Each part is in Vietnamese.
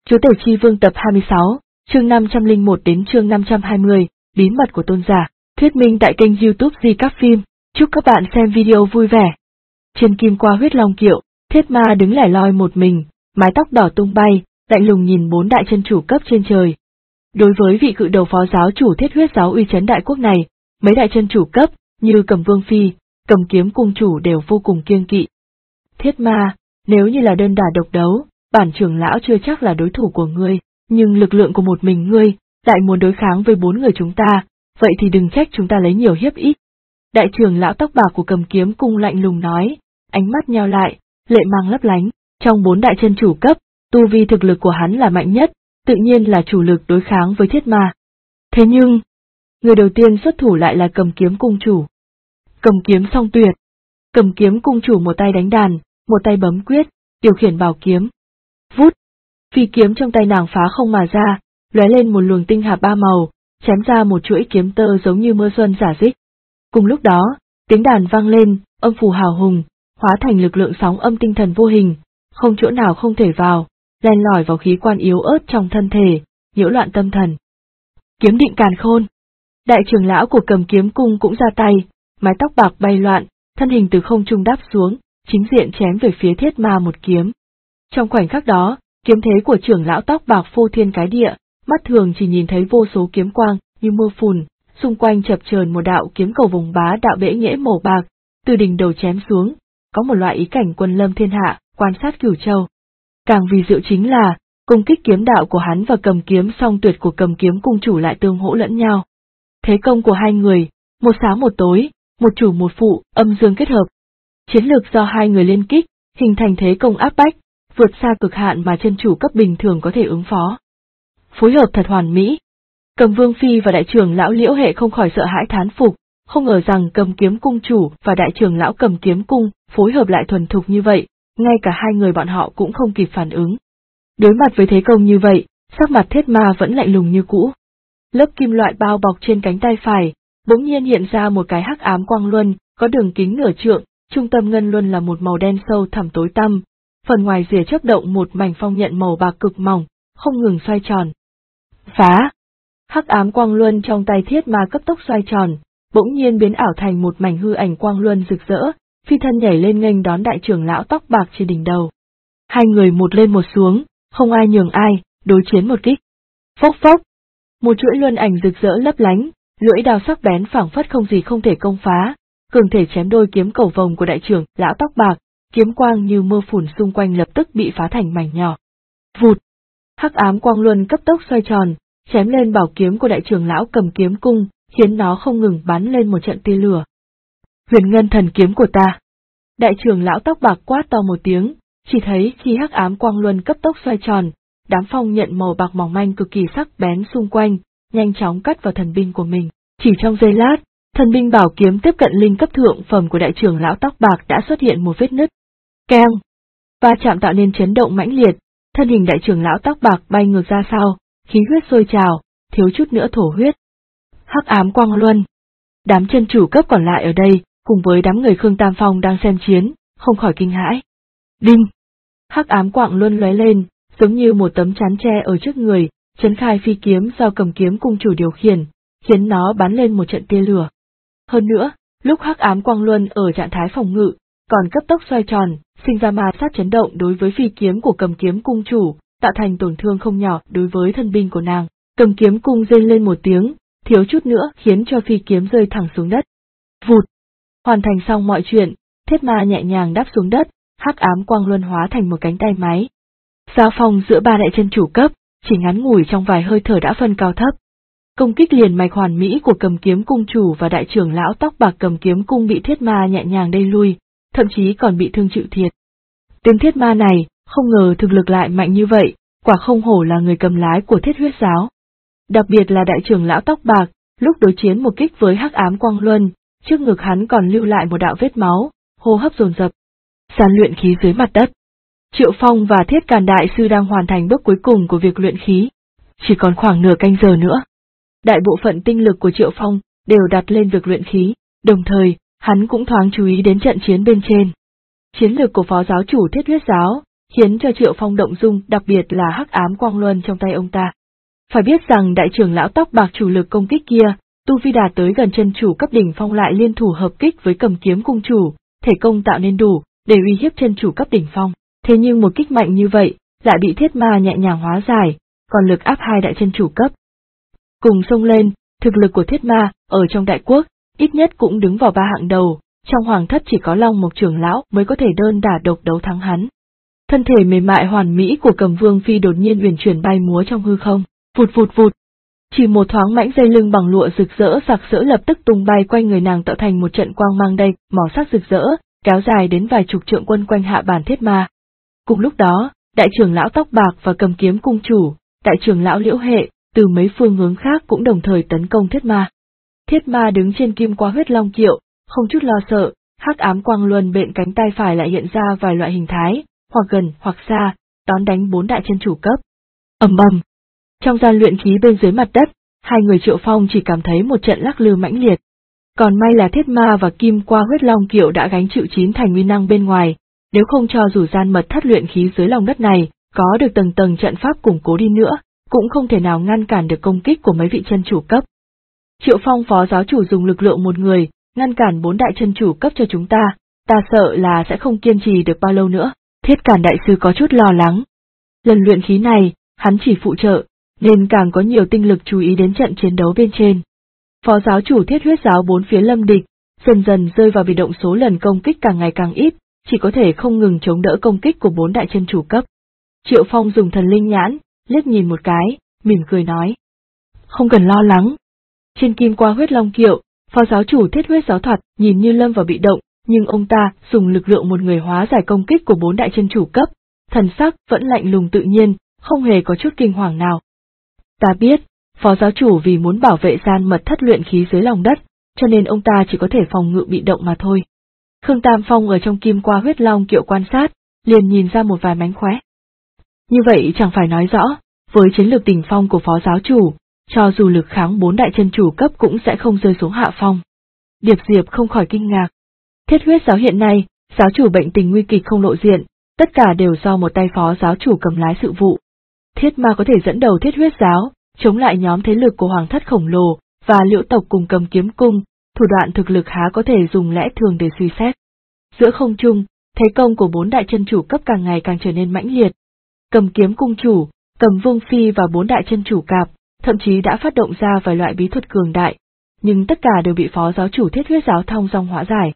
Chúa Tể Chi Vương tập 26, chương 501 đến chương 520, bí mật của tôn giả, thuyết minh tại kênh YouTube Di Các Phim. Chúc các bạn xem video vui vẻ. Trên kim qua huyết long kiệu, Thiết Ma đứng lẻ loi một mình, mái tóc đỏ tung bay, lạnh lùng nhìn bốn đại chân chủ cấp trên trời. Đối với vị cự đầu phó giáo chủ Thiết Huyết giáo uy chấn đại quốc này, mấy đại chân chủ cấp như Cầm Vương Phi, Cầm Kiếm cung chủ đều vô cùng kiêng kỵ. Thiết Ma, nếu như là đơn đả độc đấu, bản trưởng lão chưa chắc là đối thủ của ngươi, nhưng lực lượng của một mình ngươi lại muốn đối kháng với bốn người chúng ta, vậy thì đừng trách chúng ta lấy nhiều hiếp ít. Đại trưởng lão tóc bạc của Cầm Kiếm cung lạnh lùng nói, ánh mắt nheo lại, lệ mang lấp lánh, trong bốn đại chân chủ cấp, tu vi thực lực của hắn là mạnh nhất, tự nhiên là chủ lực đối kháng với Thiết Ma. Thế nhưng, người đầu tiên xuất thủ lại là Cầm Kiếm cung chủ. Cầm kiếm song tuyệt. Cầm Kiếm cung chủ một tay đánh đàn, một tay bấm quyết, điều khiển bảo kiếm. Vút, phi kiếm trong tay nàng phá không mà ra, lóe lên một luồng tinh hà ba màu, chém ra một chuỗi kiếm tơ giống như mưa xuân rả rích. Cùng lúc đó, tiếng đàn vang lên, âm phù hào hùng, hóa thành lực lượng sóng âm tinh thần vô hình, không chỗ nào không thể vào, len lỏi vào khí quan yếu ớt trong thân thể, nhiễu loạn tâm thần. Kiếm định càn khôn. Đại trưởng lão của Cầm Kiếm cung cũng ra tay, mái tóc bạc bay loạn, thân hình từ không trung đáp xuống, chính diện chém về phía Thiết Ma một kiếm. Trong khoảnh khắc đó, kiếm thế của trưởng lão tóc bạc phô thiên cái địa, mắt thường chỉ nhìn thấy vô số kiếm quang như mưa phùn, xung quanh chập chờn một đạo kiếm cầu vùng bá đạo bẽ nhẽ màu bạc, từ đỉnh đầu chém xuống, có một loại ý cảnh quân lâm thiên hạ, quan sát cửu châu. Càng vì diệu chính là, công kích kiếm đạo của hắn và cầm kiếm song tuyệt của Cầm Kiếm cung chủ lại tương hỗ lẫn nhau. Thế công của hai người, một sáng một tối, một chủ một phụ, âm dương kết hợp. Chiến lược do hai người liên kích, hình thành thế công áp bách, vượt xa cực hạn mà chân chủ cấp bình thường có thể ứng phó. Phối hợp thật hoàn mỹ. Cầm Vương Phi và đại trưởng lão Liễu Hệ không khỏi sợ hãi thán phục, không ngờ rằng Cầm Kiếm cung chủ và đại trưởng lão Cầm Kiếm cung phối hợp lại thuần thục như vậy, ngay cả hai người bọn họ cũng không kịp phản ứng. Đối mặt với thế công như vậy, sắc mặt Thiết Ma vẫn lạnh lùng như cũ. Lớp kim loại bao bọc trên cánh tay phải, bỗng nhiên hiện ra một cái hắc ám quang luân, có đường kính nửa trượng, trung tâm ngân luân là một màu đen sâu thẳm tối tăm, phần ngoài rìa chớp động một mảnh phong nhận màu bạc cực mỏng, không ngừng xoay tròn. Phá! Hắc ám quang luân trong tay Thiết Ma cấp tốc xoay tròn, bỗng nhiên biến ảo thành một mảnh hư ảnh quang luân rực rỡ, phi thân nhảy lên nghênh đón đại trưởng lão tóc bạc trên đỉnh đầu. Hai người một lên một xuống, không ai nhường ai, đối chiến một kích. Phốc phốc! Một chuỗi luân ảnh rực rỡ lấp lánh, lưỡi đao sắc bén phảng phất không gì không thể công phá, cường thể chém đôi kiếm cầu vồng của đại trưởng lão tóc bạc, kiếm quang như mưa phùn xung quanh lập tức bị phá thành mảnh nhỏ. Vụt! Hắc ám quang luân cấp tốc xoay tròn, chém lên bảo kiếm của đại trưởng lão Cầm Kiếm cung, khiến nó không ngừng bắn lên một trận tia lửa. Huyền ngân thần kiếm của ta! Đại trưởng lão tóc bạc quát to một tiếng, chỉ thấy khi hắc ám quang luân cấp tốc xoay tròn, đám phong nhận màu bạc mỏng manh cực kỳ sắc bén xung quanh, nhanh chóng cắt vào thần binh của mình. Chỉ trong giây lát, thần binh bảo kiếm tiếp cận linh cấp thượng phẩm của đại trưởng lão tóc bạc đã xuất hiện một vết nứt. Keng! Va chạm tạo nên chấn động mãnh liệt, thân hình đại trưởng lão tóc bạc bay ngược ra sau, khí huyết sôi trào, thiếu chút nữa thổ huyết. Hắc ám quang luân! Đám chân chủ cấp còn lại ở đây, cùng với đám người Khương Tam Phong đang xem chiến, không khỏi kinh hãi. Đinh! Hắc ám quang luân lóe lên, giống như một tấm chắn tre ở trước người, chấn khai phi kiếm do Cầm Kiếm cung chủ điều khiển, khiến nó bắn lên một trận tia lửa. Hơn nữa, lúc hắc ám quang luân ở trạng thái phòng ngự, còn cấp tốc xoay tròn, sinh ra ma sát chấn động đối với phi kiếm của Cầm Kiếm cung chủ, tạo thành tổn thương không nhỏ đối với thân binh của nàng. Cầm Kiếm cung rên lên một tiếng, thiếu chút nữa khiến cho phi kiếm rơi thẳng xuống đất. Vụt! Hoàn thành xong mọi chuyện, Thiết Ma nhẹ nhàng đáp xuống đất, hắc ám quang luân hóa thành một cánh tay máy. Giao phong giữa ba đại chân chủ cấp, chỉ ngắn ngủi trong vài hơi thở đã phân cao thấp. Công kích liền mạch hoàn mỹ của Cầm Kiếm cung chủ và đại trưởng lão tóc bạc Cầm Kiếm cung bị Thiết Ma nhẹ nhàng đẩy lui, thậm chí còn bị thương chịu thiệt. Tên Thiết Ma này, không ngờ thực lực lại mạnh như vậy, quả không hổ là người cầm lái của Thiết Huyết giáo. Đặc biệt là đại trưởng lão tóc bạc, lúc đối chiến một kích với hắc ám quang luân, trước ngực hắn còn lưu lại một đạo vết máu, hô hấp dồn dập. Gian luyện khí dưới mặt đất. Triệu Phong và Thiết Càn đại sư đang hoàn thành bước cuối cùng của việc luyện khí, chỉ còn khoảng nửa canh giờ nữa. Đại bộ phận tinh lực của Triệu Phong đều đặt lên việc luyện khí, đồng thời, hắn cũng thoáng chú ý đến trận chiến bên trên. Chiến lược của phó giáo chủ Thiết Huyết giáo, khiến cho Triệu Phong động dung, đặc biệt là hắc ám quang luân trong tay ông ta. Phải biết rằng đại trưởng lão tóc bạc chủ lực công kích kia, tu vi đạt tới gần chân chủ cấp đỉnh phong lại liên thủ hợp kích với Cầm Kiếm Cung chủ, thể công tạo nên đủ để uy hiếp chân chủ cấp đỉnh phong. Thế nhưng một kích mạnh như vậy lại bị Thiết Ma nhẹ nhàng hóa giải, còn lực áp hai đại chân chủ cấp. Cùng xông lên, thực lực của Thiết Ma ở trong đại quốc ít nhất cũng đứng vào 3 hạng đầu, trong hoàng thất chỉ có Long Mộc trưởng lão mới có thể đơn đả độc đấu thắng hắn. Thân thể mềm mại hoàn mỹ của Cầm Vương Phi đột nhiên uyển chuyển bay múa trong hư không, vụt vụt vụt. Chỉ một thoáng mảnh dây lưng bằng lụa rực rỡ sặc sỡ lập tức tung bay quanh người nàng tạo thành một trận quang mang đầy màu sắc rực rỡ, kéo dài đến vài chục trượng quân quanh hạ bản Thiết Ma. Cùng lúc đó, đại trưởng lão tóc bạc và Cầm Kiếm Cung chủ, đại trưởng lão Liễu Hệ, từ mấy phương hướng khác cũng đồng thời tấn công Thiết Ma. Thiết Ma đứng trên kim qua huyết long kiệu, không chút lo sợ, hắc ám quang luân bên cánh tay phải lại hiện ra vài loại hình thái, hoặc gần hoặc xa, đón đánh 4 đại chân chủ cấp. Ầm ầm. Trong gian luyện khí bên dưới mặt đất, hai người Triệu Phong chỉ cảm thấy một trận lắc lư mãnh liệt. Còn may là Thiết Ma và kim qua huyết long kiệu đã gánh chịu 9 thành uy năng bên ngoài, nếu không cho dù gian mật thất luyện khí dưới lòng đất này có được tầng tầng trận pháp củng cố đi nữa, cũng không thể nào ngăn cản được công kích của mấy vị chân chủ cấp. Triệu Phong phó giáo chủ dùng lực lượng một người, ngăn cản 4 đại chân chủ cấp cho chúng ta sợ là sẽ không kiên trì được bao lâu nữa. Thiết Cản đại sư có chút lo lắng. Lần luyện khí này, hắn chỉ phụ trợ, nên càng có nhiều tinh lực chú ý đến trận chiến đấu bên trên. Phó giáo chủ Thiết Huyết giáo 4 phía lâm địch, dần dần rơi vào bị động, số lần công kích càng ngày càng ít, chỉ có thể không ngừng chống đỡ công kích của 4 đại chân chủ cấp. Triệu Phong dùng thần linh nhãn, liếc nhìn một cái, mỉm cười nói. Không cần lo lắng. Trên kim qua huyết long kiệu, phó giáo chủ Thiết Huyết giáo thoạt nhìn như lâm vào bị động, nhưng ông ta dùng lực lượng một người hóa giải công kích của 4 đại chân chủ cấp, thần sắc vẫn lạnh lùng tự nhiên, không hề có chút kinh hoàng nào. Ta biết, phó giáo chủ vì muốn bảo vệ gian mật thất luyện khí dưới lòng đất, cho nên ông ta chỉ có thể phòng ngự bị động mà thôi. Khương Tam Phong ở trong kim qua huyết long kiệu quan sát, liền nhìn ra một vài mánh khóe. Như vậy chẳng phải nói rõ, với chiến lược đỉnh phong của phó giáo chủ, cho dù lực kháng 4 đại chân chủ cấp cũng sẽ không rơi xuống hạ phong. Điệp Diệp không khỏi kinh ngạc. Thiết Huyết giáo hiện nay, giáo chủ bệnh tình nguy kịch không lộ diện, tất cả đều do một tay phó giáo chủ cầm lái sự vụ. Thiết Ma có thể dẫn đầu Thiết Huyết giáo, chống lại nhóm thế lực của hoàng thất khổng lồ, và Liễu tộc cùng Cầm Kiếm cung, thủ đoạn thực lực há có thể dùng lẽ thường để suy xét. Giữa không trung, thế công của 4 đại chân chủ cấp càng ngày càng trở nên mãnh liệt. Cầm Kiếm cung chủ, Cầm Vương Phi và 4 đại chân chủ cạp, thậm chí đã phát động ra vài loại bí thuật cường đại, nhưng tất cả đều bị phó giáo chủ Thiết Huyết giáo thong dong hóa giải.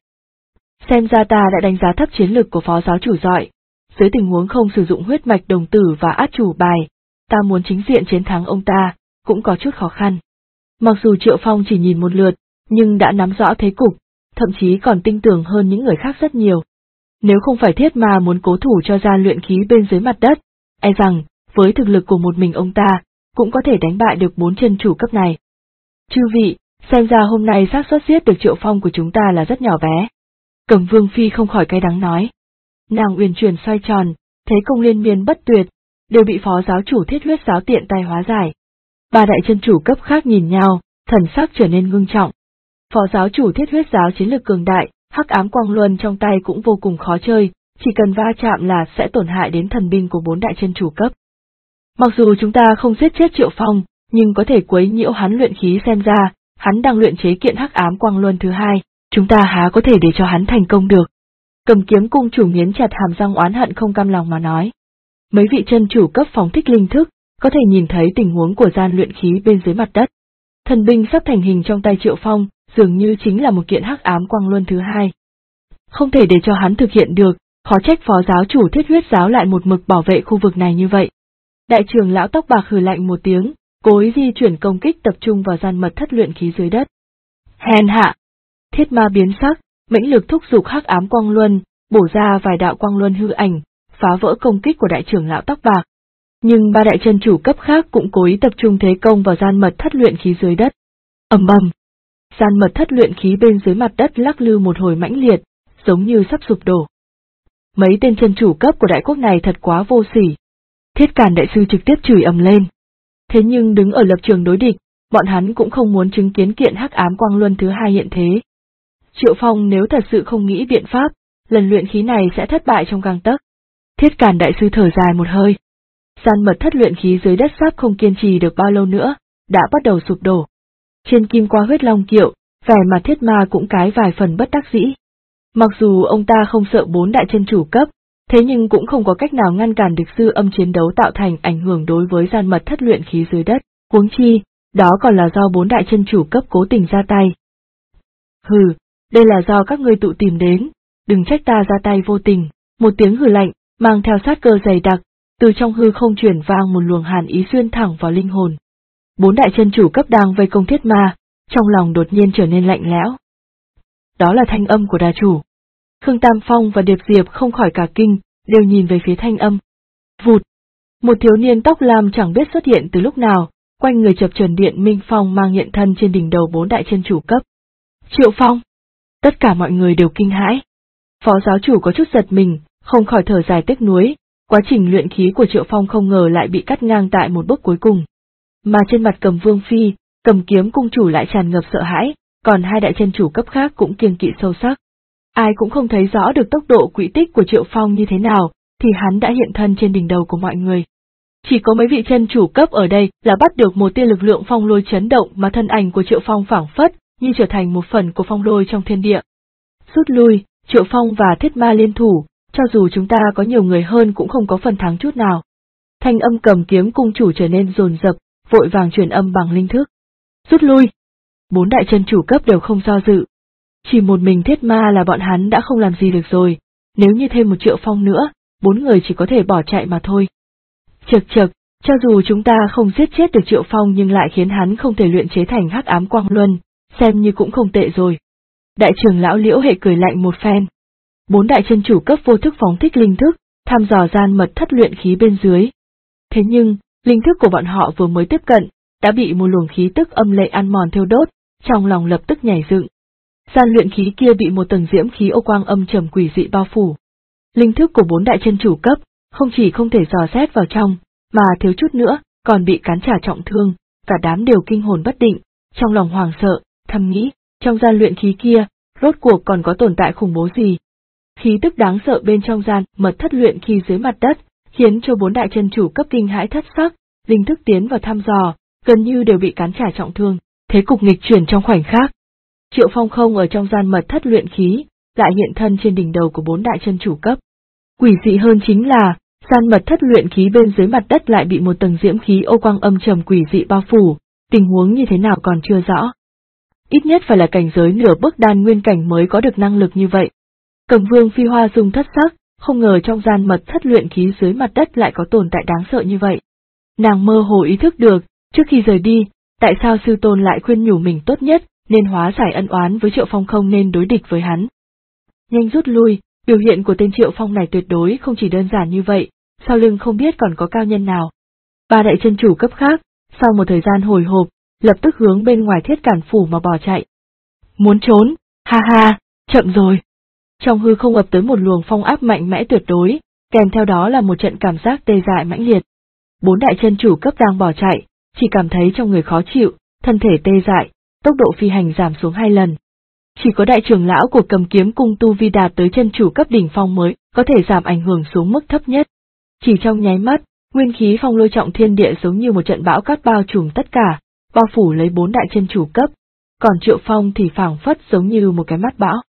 Xem ra ta đã đánh giá thấp chiến lực của phó giáo chủ giỏi. Dưới tình huống không sử dụng huyết mạch đồng tử và át chủ bài, ta muốn chính diện chiến thắng ông ta, cũng có chút khó khăn. Mặc dù Triệu Phong chỉ nhìn một lượt, nhưng đã nắm rõ thế cục, thậm chí còn tin tưởng hơn những người khác rất nhiều. Nếu không phải Thiết Ma muốn cố thủ cho gian luyện khí bên dưới mặt đất, e rằng, với thực lực của một mình ông ta, cũng có thể đánh bại được 4 chân chủ cấp này. Chư vị, xem ra hôm nay xác suất giết được Triệu Phong của chúng ta là rất nhỏ bé. Cầm Vương Phi không khỏi cay đắng nói. Nàng uyển chuyển xoay tròn, thế công liên miên bất tuyệt, đều bị phó giáo chủ Thiết Huyết giáo tiện tay hóa giải. 3 đại chân chủ cấp khác nhìn nhau, thần sắc trở nên ngưng trọng. Phó giáo chủ Thiết Huyết giáo chiến lược cường đại, hắc ám quang luân trong tay cũng vô cùng khó chơi, chỉ cần va chạm là sẽ tổn hại đến thần binh của 4 đại chân chủ cấp. Mặc dù chúng ta không giết chết Triệu Phong, nhưng có thể quấy nhiễu hắn luyện khí, xem ra, hắn đang luyện chế kiện hắc ám quang luân thứ 2, chúng ta há có thể để cho hắn thành công được. Cầm Kiếm cung chủ nghiến chặt hàm răng oán hận không cam lòng mà nói. Mấy vị chân chủ cấp phóng thích linh thức, có thể nhìn thấy tình huống của gian luyện khí bên dưới mặt đất. Thần binh sắp thành hình trong tay Triệu Phong, dường như chính là một kiện hắc ám quang luân thứ 2. Không thể để cho hắn thực hiện được, khó trách phó giáo chủ Thiết Huyết giáo lại một mực bảo vệ khu vực này như vậy. Đại trưởng lão tóc bạc hừ lạnh một tiếng, cố ý di chuyển công kích tập trung vào gian mật thất luyện khí dưới đất. Hèn hạ! Thiết Ma biến sắc, mãnh lực thúc giục hắc ám quang luân, bổ ra vài đạo quang luân hư ảnh, phá vỡ công kích của đại trưởng lão tóc bạc. Nhưng 3 đại chân chủ cấp khác cũng cố ý tập trung thế công vào gian mật thất luyện khí dưới đất. Ầm ầm! Gian mật thất luyện khí bên dưới mặt đất lắc lư một hồi mãnh liệt, giống như sắp sụp đổ. Mấy tên chân chủ cấp của đại quốc này thật quá vô sỉ. Thiết Cản đại sư trực tiếp chửi ầm lên. Thế nhưng đứng ở lập trường đối địch, bọn hắn cũng không muốn chứng kiến kiện hắc ám quang luân thứ 2 hiện thế. Triệu Phong nếu thật sự không nghĩ biện pháp, lần luyện khí này sẽ thất bại trong gang tấc. Thiết Càn đại sư thở dài một hơi. Gian mật thất luyện khí dưới đất sắp không kiên trì được bao lâu nữa, đã bắt đầu sụp đổ. Trên kim qua huyết long kiệu, vẻ mặt Thiết Ma cũng cái vài phần bất đắc dĩ. Mặc dù ông ta không sợ 4 đại chân chủ cấp, thế nhưng cũng không có cách nào ngăn cản được dư âm chiến đấu tạo thành ảnh hưởng đối với gian mật thất luyện khí dưới đất, huống chi, đó còn là do 4 đại chân chủ cấp cố tình ra tay. Hừ, đây là do các ngươi tự tìm đến, đừng trách ta ra tay vô tình. Một tiếng hừ lạnh, mang theo sát cơ dày đặc, từ trong hư không truyền vang một luồng hàn ý xuyên thẳng vào linh hồn. 4 đại chân chủ cấp đang vây công Thiết Ma, trong lòng đột nhiên trở nên lạnh lẽo. Đó là thanh âm của đà chủ. Khương Tam Phong và Điệp Diệp không khỏi cả kinh, đều nhìn về phía thanh âm. Vụt! Một thiếu niên tóc lam chẳng biết xuất hiện từ lúc nào, quanh người chập chờn điện minh phong mang hiện thân trên đỉnh đầu 4 đại chân chủ cấp. Triệu Phong! Tất cả mọi người đều kinh hãi. Phó giáo chủ có chút giật mình, không khỏi thở dài tiếc nuối, quá trình luyện khí của Triệu Phong không ngờ lại bị cắt ngang tại một bước cuối cùng. Mà trên mặt Cầm Vương Phi, Cầm Kiếm cung chủ lại tràn ngập sợ hãi, còn 2 đại chân chủ cấp khác cũng kiêng kỵ sâu sắc. Ai cũng không thấy rõ được tốc độ quỹ tích của Triệu Phong như thế nào, thì hắn đã hiện thân trên đỉnh đầu của mọi người. Chỉ có mấy vị chân chủ cấp ở đây là bắt được một tia lực lượng phong lôi chấn động mà thân ảnh của Triệu Phong phảng phất, như trở thành một phần của phong lôi trong thiên địa. Rút lui, Triệu Phong và Thiết Ma liên thủ, cho dù chúng ta có nhiều người hơn cũng không có phần thắng chút nào. Thanh âm Cầm Kiếm cung chủ trở nên dồn dập, vội vàng truyền âm bằng linh thức. Rút lui! 4 đại chân chủ cấp đều không do dự. Chỉ một mình Thiết Ma là bọn hắn đã không làm gì được rồi, nếu như thêm một Triệu Phong nữa, 4 người chỉ có thể bỏ chạy mà thôi. Chậc, cho dù chúng ta không giết chết được Triệu Phong nhưng lại khiến hắn không thể luyện chế thành hắc ám quang luân, xem như cũng không tệ rồi. Đại trưởng lão Liễu Hệ cười lạnh một phen. 4 đại chân chủ cấp vô thức phóng thích linh thức, thăm dò gian mật thất luyện khí bên dưới. Thế nhưng, linh thức của bọn họ vừa mới tiếp cận, đã bị một luồng khí tức âm lệ ăn mòn thiêu đốt, trong lòng lập tức nhảy dựng. Gian luyện khí kia bị một tầng diễm khí ô quang âm trầm quỷ dị bao phủ. Linh thức của 4 đại chân chủ cấp, không chỉ không thể dò xét vào trong, mà thiếu chút nữa, còn bị cắn trả trọng thương, cả đám đều kinh hồn bất định, trong lòng hoảng sợ, thầm nghĩ, trong gian luyện khí kia, rốt cuộc còn có tồn tại khủng bố gì. Khí tức đáng sợ bên trong gian mật thất luyện khí dưới mặt đất, khiến cho 4 đại chân chủ cấp kinh hãi thất sắc, linh thức tiến vào thăm dò, gần như đều bị cắn trả trọng thương, thế cục nghịch chuyển trong khoảnh khắc. Triệu Phong không ở trong gian mật thất luyện khí, lại hiện thân trên đỉnh đầu của 4 đại chân chủ cấp. Quỷ dị hơn chính là, gian mật thất luyện khí bên dưới mặt đất lại bị một tầng diễm khí ô quang âm trầm quỷ dị bao phủ, tình huống như thế nào còn chưa rõ. Ít nhất phải là cảnh giới nửa bước đan nguyên cảnh mới có được năng lực như vậy. Cầm Vương Phi Hoa dung thất sắc, không ngờ trong gian mật thất luyện khí dưới mặt đất lại có tồn tại đáng sợ như vậy. Nàng mơ hồ ý thức được, trước khi rời đi, tại sao sư tôn lại khuyên nhủ mình tốt nhất, nên hóa giải ân oán với Triệu Phong không nên đối địch với hắn. Nhanh rút lui, biểu hiện của tên Triệu Phong này tuyệt đối không chỉ đơn giản như vậy, sau lưng không biết còn có cao nhân nào. 3 đại chân chủ cấp khác, sau một thời gian hồi hộp, lập tức hướng bên ngoài Thiết Cản phủ mà bỏ chạy. Muốn trốn, ha ha, chậm rồi. Trong hư không ập tới một luồng phong áp mạnh mẽ tuyệt đối, kèm theo đó là một trận cảm giác tê dại mãnh liệt. 4 đại chân chủ cấp đang bỏ chạy, chỉ cảm thấy trong người khó chịu, thân thể tê dại, tốc độ phi hành giảm xuống 2 lần. Chỉ có đại trưởng lão của Cầm Kiếm cung tu vi đạt tới chân chủ cấp đỉnh phong mới có thể giảm ảnh hưởng xuống mức thấp nhất. Chỉ trong nháy mắt, nguyên khí phong lôi trọng thiên địa giống như một trận bão cát bao trùm tất cả, bao phủ lấy 4 đại chân chủ cấp, còn Triệu Phong thì phảng phất giống như một cái mắt bão.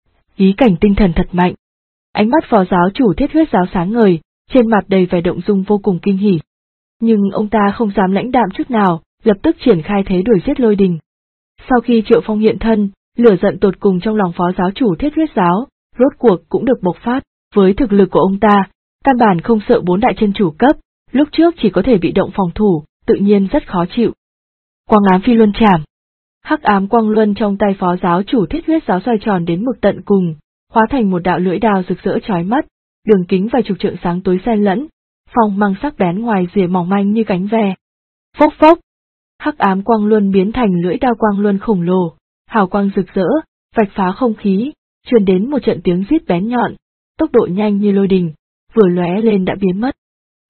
Ý cảnh tinh thần thật mạnh. Ánh mắt phó giáo chủ Thiết Huyết giáo sáng ngời, trên mặt đầy vẻ động dung vô cùng kinh hỉ. Nhưng ông ta không dám lãnh đạm chút nào, lập tức triển khai thế đuổi giết Lôi Đình. Sau khi Triệu Phong hiện thân, lửa giận tột cùng trong lòng phó giáo chủ Thiết Huyết giáo, rốt cuộc cũng được bộc phát, với thực lực của ông ta, căn bản không sợ 4 đại chân chủ cấp, lúc trước chỉ có thể bị động phòng thủ, tự nhiên rất khó chịu. Quang ám phi luân chảm. Hắc ám quang luân trong tay phó giáo chủ Thiết Huyết giáo xoay tròn đến mực tận cùng, hóa thành một đạo lưỡi đao rực rỡ chói mắt, đường kính vài chục trượng sáng tối xen lẫn, phong mang sắc bén ngoài rìa mỏng manh như cánh ve. Phốc phốc. Hắc ám quang luân biến thành lưỡi đao quang luân khổng lồ, hào quang rực rỡ, vạch phá không khí, truyền đến một trận tiếng rít bén nhọn, tốc độ nhanh như lôi đình, vừa lóe lên đã biến mất.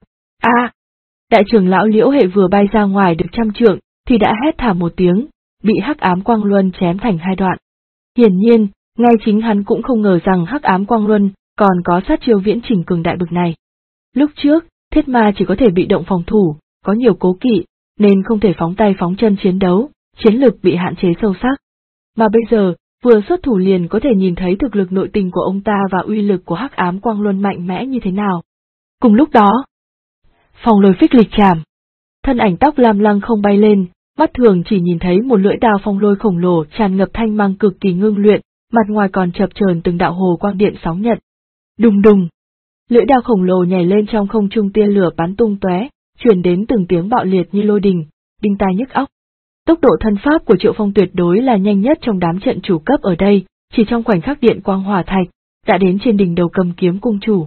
A! Đại trưởng lão Liễu Hệ vừa bay ra ngoài được 100 trượng, thì đã hét thảm một tiếng, bị hắc ám quang luân chém thành 2 đoạn. Hiển nhiên, ngay chính hắn cũng không ngờ rằng hắc ám quang luân còn có sát chiêu viễn chỉnh cường đại bực này. Lúc trước, thiết ma chỉ có thể bị động phòng thủ, có nhiều cố kỵ, nên không thể phóng tay phóng chân chiến đấu, chiến lực bị hạn chế sâu sắc. Mà bây giờ, vừa xuất thủ liền có thể nhìn thấy thực lực nội tình của ông ta và uy lực của Hắc Ám Quang Luân mạnh mẽ như thế nào. Cùng lúc đó, phong lôi phích lịch chạm, thân ảnh tóc lam lăng không bay lên, mắt thường chỉ nhìn thấy một lưỡi đao phong lôi khổng lồ tràn ngập thanh mang cực kỳ ngưng luyện, mặt ngoài còn chập chờn từng đạo hồ quang điện sóng nhận. Đùng đùng, lưỡi đao khổng lồ nhảy lên trong không trung, tia lửa bắn tung tóe, truyền đến từng tiếng bạo liệt như lôi đình, đinh tai nhức óc. Tốc độ thân pháp của Triệu Phong tuyệt đối là nhanh nhất trong đám trận chủ cấp ở đây, chỉ trong khoảnh khắc điện quang hỏa thạch, đã đến trên đỉnh đầu Cầm Kiếm Cung chủ.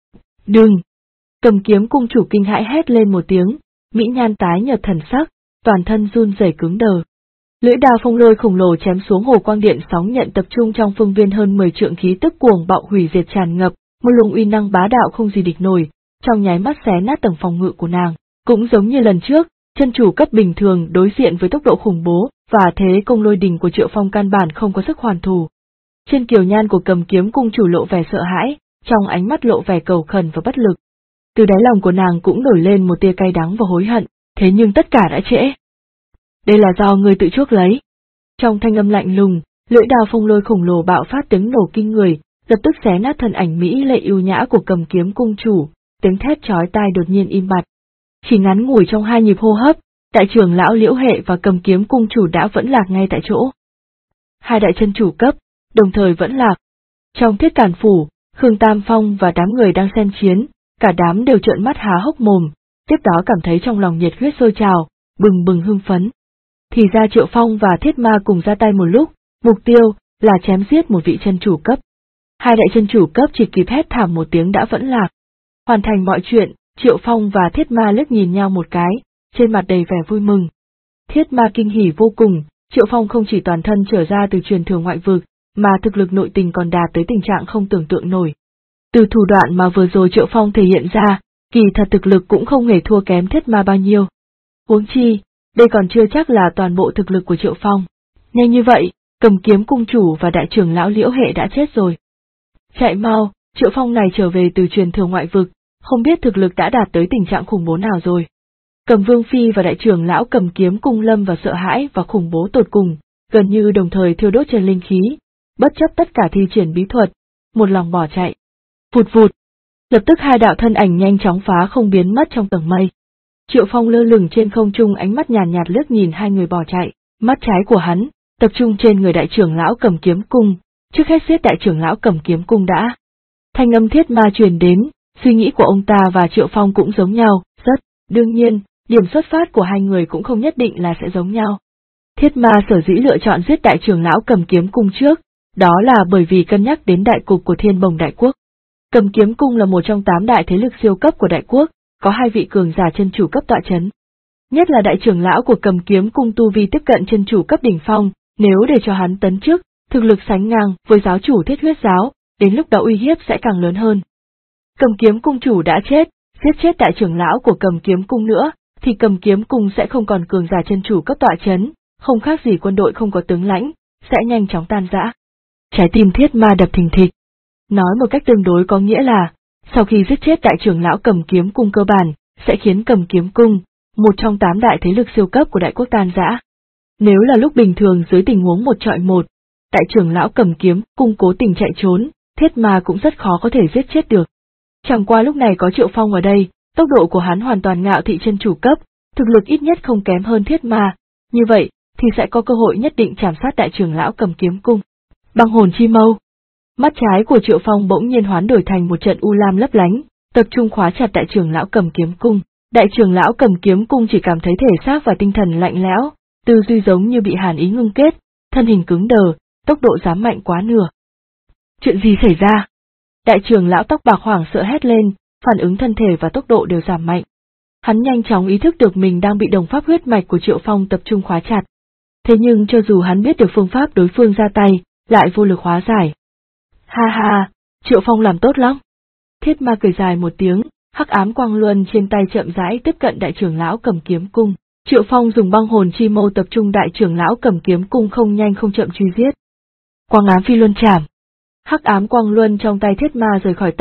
Đừng! Cầm Kiếm Cung chủ kinh hãi hét lên một tiếng, mỹ nhan tái nhợt thần sắc, toàn thân run rẩy cứng đờ. Lưỡi đao phong lôi khổng lồ chém xuống, hồ quang điện sóng nhận tập trung trong phương viên hơn 10 trượng, khí tức cuồng bạo hủy diệt tràn ngập, một luồng uy năng bá đạo không gì địch nổi, trong nháy mắt xé nát tầng phòng ngự của nàng. Cũng giống như lần trước, chân chủ cấp bình thường đối diện với tốc độ khủng bố và thế công lôi đình của Triệu Phong căn bản không có sức hoàn thủ. Trên kiều nhan của Cầm Kiếm Cung chủ lộ vẻ sợ hãi, trong ánh mắt lộ vẻ cầu khẩn và bất lực. Từ đáy lòng của nàng cũng nổi lên một tia cay đắng và hối hận, thế nhưng tất cả đã trễ. Đây là do ngươi tự chuốc lấy. Trong thanh âm lạnh lùng, lưỡi đao phong lôi khổng lồ bạo phát tiếng nổ kinh người, lập tức xé nát thân ảnh mỹ lệ yêu nhã của Cầm Kiếm Cung chủ, tiếng thét chói tai đột nhiên im bặt. Chỉ ngắn ngủi trong 2 nhịp hô hấp, đại trưởng lão Liễu Hệ và Cầm Kiếm Cung chủ đã vẫn lạc ngay tại chỗ. Hai đại chân chủ cấp, đồng thời vẫn lạc. Trong Thiết Cản phủ, Khương Tam Phong và đám người đang xem chiến, cả đám đều trợn mắt há hốc mồm, tiếp đó cảm thấy trong lòng nhiệt huyết sôi trào, bừng bừng hưng phấn. Thì ra Triệu Phong và Thiết Ma cùng ra tay một lúc, mục tiêu là chém giết một vị chân chủ cấp. Hai đại chân chủ cấp chỉ kịp hét thảm một tiếng đã vẫn lạc. Hoàn thành mọi chuyện, Triệu Phong và Thiết Ma liếc nhìn nhau một cái, trên mặt đầy vẻ vui mừng. Thiết Ma kinh hỉ vô cùng, Triệu Phong không chỉ toàn thân trở ra từ truyền thừa ngoại vực, mà thực lực nội tình còn đạt tới tình trạng không tưởng tượng nổi. Từ thủ đoạn mà vừa rồi Triệu Phong thể hiện ra, kỳ thật thực lực cũng không hề thua kém Thiết Ma bao nhiêu. Huống chi, đây còn chưa chắc là toàn bộ thực lực của Triệu Phong. Nhanh như vậy, Cầm Kiếm Cung chủ và đại trưởng lão Liễu Hệ đã chết rồi. Chạy mau, Triệu Phong này trở về từ truyền thừa ngoại vực, không biết thực lực đã đạt tới tình trạng khủng bố nào rồi. Cầm Vương Phi và đại trưởng lão Cầm Kiếm Cung lâm vào sợ hãi và khủng bố tột cùng, gần như đồng thời thiêu đốt chân linh khí, bất chấp tất cả thi triển bí thuật, một lòng bỏ chạy. Vụt vụt, lập tức hai đạo thân ảnh nhanh chóng phá không biến mất trong tầng mây. Triệu Phong lơ lửng trên không trung, ánh mắt nhàn nhạt lướt nhìn hai người bỏ chạy, mắt trái của hắn tập trung trên người đại trưởng lão Cầm Kiếm Cung, trước hết giết đại trưởng lão Cầm Kiếm Cung đã. Thanh âm Thiết Ma truyền đến, suy nghĩ của ông ta và Triệu Phong cũng giống nhau, rất, đương nhiên, điểm xuất phát của hai người cũng không nhất định là sẽ giống nhau. Thiết Ma sở dĩ lựa chọn giết đại trưởng lão Cầm Kiếm Cung trước, đó là bởi vì cân nhắc đến đại cục của Thiên Bồng Đại Quốc. Cầm Kiếm Cung là một trong 8 đại thế lực siêu cấp của đại quốc, có 2 vị cường giả chân chủ cấp tọa chấn. Nhất là đại trưởng lão của Cầm Kiếm Cung tu vi tiếp cận chân chủ cấp đỉnh phong, nếu để cho hắn tấn chức, thực lực sánh ngang với giáo chủ Thiết Huyết giáo, đến lúc đó uy hiếp sẽ càng lớn hơn. Cầm Kiếm Cung chủ đã chết, giết chết đại trưởng lão của Cầm Kiếm Cung nữa, thì Cầm Kiếm Cung sẽ không còn cường giả chân chủ cấp tọa chấn, không khác gì quân đội không có tướng lãnh, sẽ nhanh chóng tan rã. Trái tim Thiết Ma đập thình thịch. Nói một cách tương đối có nghĩa là, sau khi giết chết đại trưởng lão Cầm Kiếm Cung cơ bản, sẽ khiến Cầm Kiếm Cung, một trong 8 đại thế lực siêu cấp của đại quốc tan rã. Nếu là lúc bình thường dưới tình huống 1 chọi 1, đại trưởng lão Cầm Kiếm Cung cố tình chạy trốn, Thiết Ma cũng rất khó có thể giết chết được. Chẳng qua lúc này có Triệu Phong ở đây, tốc độ của hắn hoàn toàn ngạo thị chân chủ cấp, thực lực ít nhất không kém hơn Thiết Ma, như vậy thì sẽ có cơ hội nhất định chảm sát đại trưởng lão Cầm Kiếm Cung. Băng hồn chi mâu. Mắt trái của Triệu Phong bỗng nhiên hoán đổi thành một trận u lam lấp lánh, tập trung khóa chặt đại trưởng lão Cầm Kiếm Cung. Đại trưởng lão Cầm Kiếm Cung chỉ cảm thấy thể xác và tinh thần lạnh lẽo, tư duy giống như bị hàn ý ngưng kết, thân hình cứng đờ, tốc độ giảm mạnh quá nửa. Chuyện gì xảy ra? Đại trưởng lão tóc bạc hoảng sợ hét lên, phản ứng thân thể và tốc độ đều giảm mạnh. Hắn nhanh chóng ý thức được mình đang bị đồng pháp huyết mạch của Triệu Phong tập trung khóa chặt. Thế nhưng cho dù hắn biết được phương pháp đối phương ra tay, lại vô lực hóa giải. Ha ha, Triệu Phong làm tốt lắm. Thiết Ma cười dài một tiếng, hắc ám quang luân trên tay chậm rãi tiếp cận đại trưởng lão Cầm Kiếm Cung. Triệu Phong dùng băng hồn chi mâu tập trung đại trưởng lão Cầm Kiếm Cung không nhanh không chậm truy giết. Quang ám phi luân chảm. Hắc ám quang luân trong tay Thiết Ma rời khỏi tay,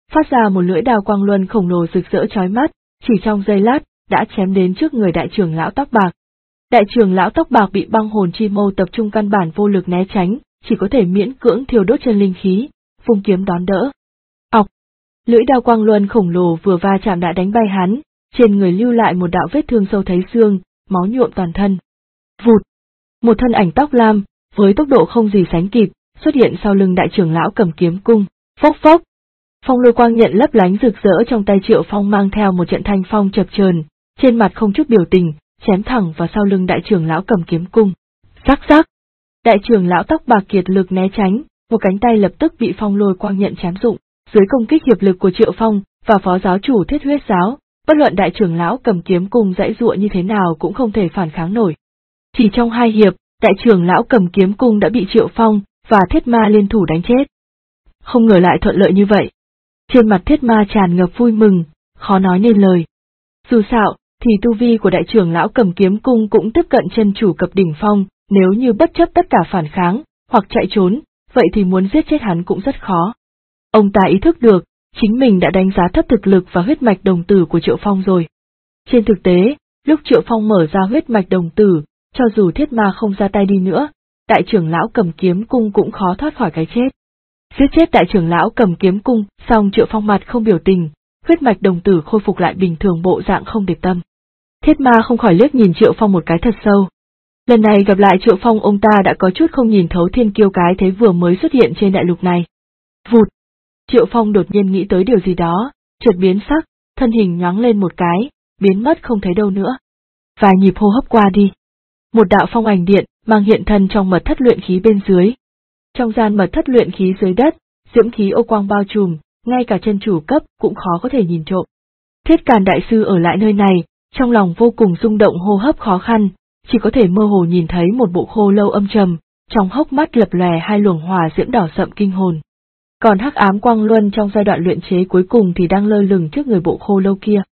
phát ra một lưỡi đao quang luân khổng lồ rực rỡ chói mắt, chỉ trong giây lát, đã chém đến trước người đại trưởng lão tóc bạc. Đại trưởng lão tóc bạc bị băng hồn chi mâu tập trung căn bản vô lực né tránh, chỉ có thể miễn cưỡng thiêu đốt chân linh khí, vung kiếm đón đỡ. Ọc! Lưỡi đao quang luân khổng lồ vừa va chạm đã đánh bay hắn, trên người lưu lại một đạo vết thương sâu thấy xương, máu nhuộm toàn thân. Vụt! Một thân ảnh tóc lam, với tốc độ không gì sánh kịp, xuất hiện sau lưng đại trưởng lão cầm kiếm cung. Phốc phốc! Phong lôi quang nhận lấp lánh rực rỡ trong tay Triệu Phong mang theo một trận thanh phong chập chờn, trên mặt không chút biểu tình, chém thẳng vào sau lưng đại trưởng lão cầm kiếm cung. Rắc rắc! Đại trưởng lão tóc bạc kiệt lực né tránh, một cánh tay lập tức bị phong lôi quang nhận chém rụng. Dưới công kích hiệp lực của Triệu Phong và phó giáo chủ Thiết Huyết Giáo, bất luận đại trưởng lão cầm kiếm cung dãy dụa như thế nào cũng không thể phản kháng nổi. Chỉ trong 2 hiệp, đại trưởng lão cầm kiếm cung đã bị Triệu Phong và Thiết Ma liên thủ đánh chết. Không ngờ lại thuận lợi như vậy. Trên mặt Thiết Ma tràn ngập vui mừng, khó nói nên lời. Dù sao, thì tu vi của đại trưởng lão cầm kiếm cung cũng tiếp cận chân chủ cấp đỉnh phong, nếu như bất chấp tất cả phản kháng, hoặc chạy trốn, vậy thì muốn giết chết hắn cũng rất khó. Ông ta ý thức được, chính mình đã đánh giá thấp thực lực và huyết mạch đồng tử của Triệu Phong rồi. Trên thực tế, lúc Triệu Phong mở ra huyết mạch đồng tử, cho dù Thiết Ma không ra tay đi nữa, đại trưởng lão cầm kiếm cung cũng khó thoát khỏi cái chết. Giết chết đại trưởng lão cầm kiếm cung, xong Triệu Phong mặt không biểu tình, huyết mạch đồng tử khôi phục lại bình thường bộ dạng không để tâm. Thiết Ma không khỏi liếc nhìn Triệu Phong một cái thật sâu. Lần này gặp lại Triệu Phong ông ta đã có chút không nhìn thấu thiên kiêu cái thế vừa mới xuất hiện trên đại lục này. Vụt! Triệu Phong đột nhiên nghĩ tới điều gì đó, chợt biến sắc, thân hình nhoáng lên một cái, biến mất không thấy đâu nữa. Vài nhịp hô hấp qua đi. Một đạo phong ảnh điện mang hiện thân trong mật thất luyện khí bên dưới. Trong gian mật thất luyện khí dưới đất, diễm khí ô quang bao trùm, ngay cả chân chủ cấp cũng khó có thể nhìn trộm. Thiết Càn đại sư ở lại nơi này, trong lòng vô cùng rung động, hô hấp khó khăn, chỉ có thể mơ hồ nhìn thấy một bộ khô lâu âm trầm, trong hốc mắt lập lòe 2 luồng hỏa diễm đỏ sậm kinh hồn. Còn hắc ám quang luân trong giai đoạn luyện chế cuối cùng thì đang lơ lửng trước người bộ khô lâu kia.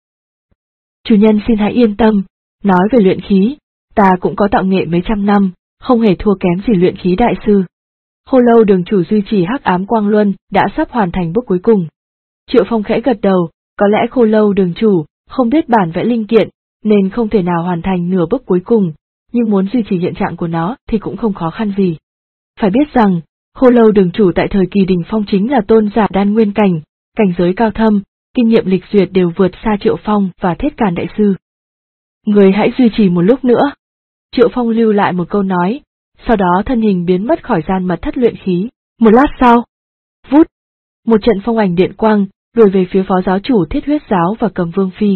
Chủ nhân xin hãy yên tâm, nói về luyện khí, ta cũng có tạo nghệ mấy trăm năm, không hề thua kém gì luyện khí đại sư. Khô lâu đường chủ duy trì hắc ám quang luân đã sắp hoàn thành bước cuối cùng. Triệu Phong khẽ gật đầu, có lẽ khô lâu đường chủ không biết bản vẽ linh kiện, nên không thể nào hoàn thành nửa bước cuối cùng, nhưng muốn duy trì hiện trạng của nó thì cũng không khó khăn gì. Phải biết rằng, khô lâu đường chủ tại thời kỳ đỉnh phong chính là tôn giả đan nguyên cảnh, cảnh giới cao thâm, kinh nghiệm lịch duyệt đều vượt xa Triệu Phong và Thiết Càn đại sư. Người hãy duy trì một lúc nữa. Triệu Phong lưu lại một câu nói, sau đó thân hình biến mất khỏi gian mật thất luyện khí. Một lát sau, vút, một trận phong ảnh điện quang đuổi về phía phó giáo chủ Thiết Huyết Giáo và Cầm Vương Phi.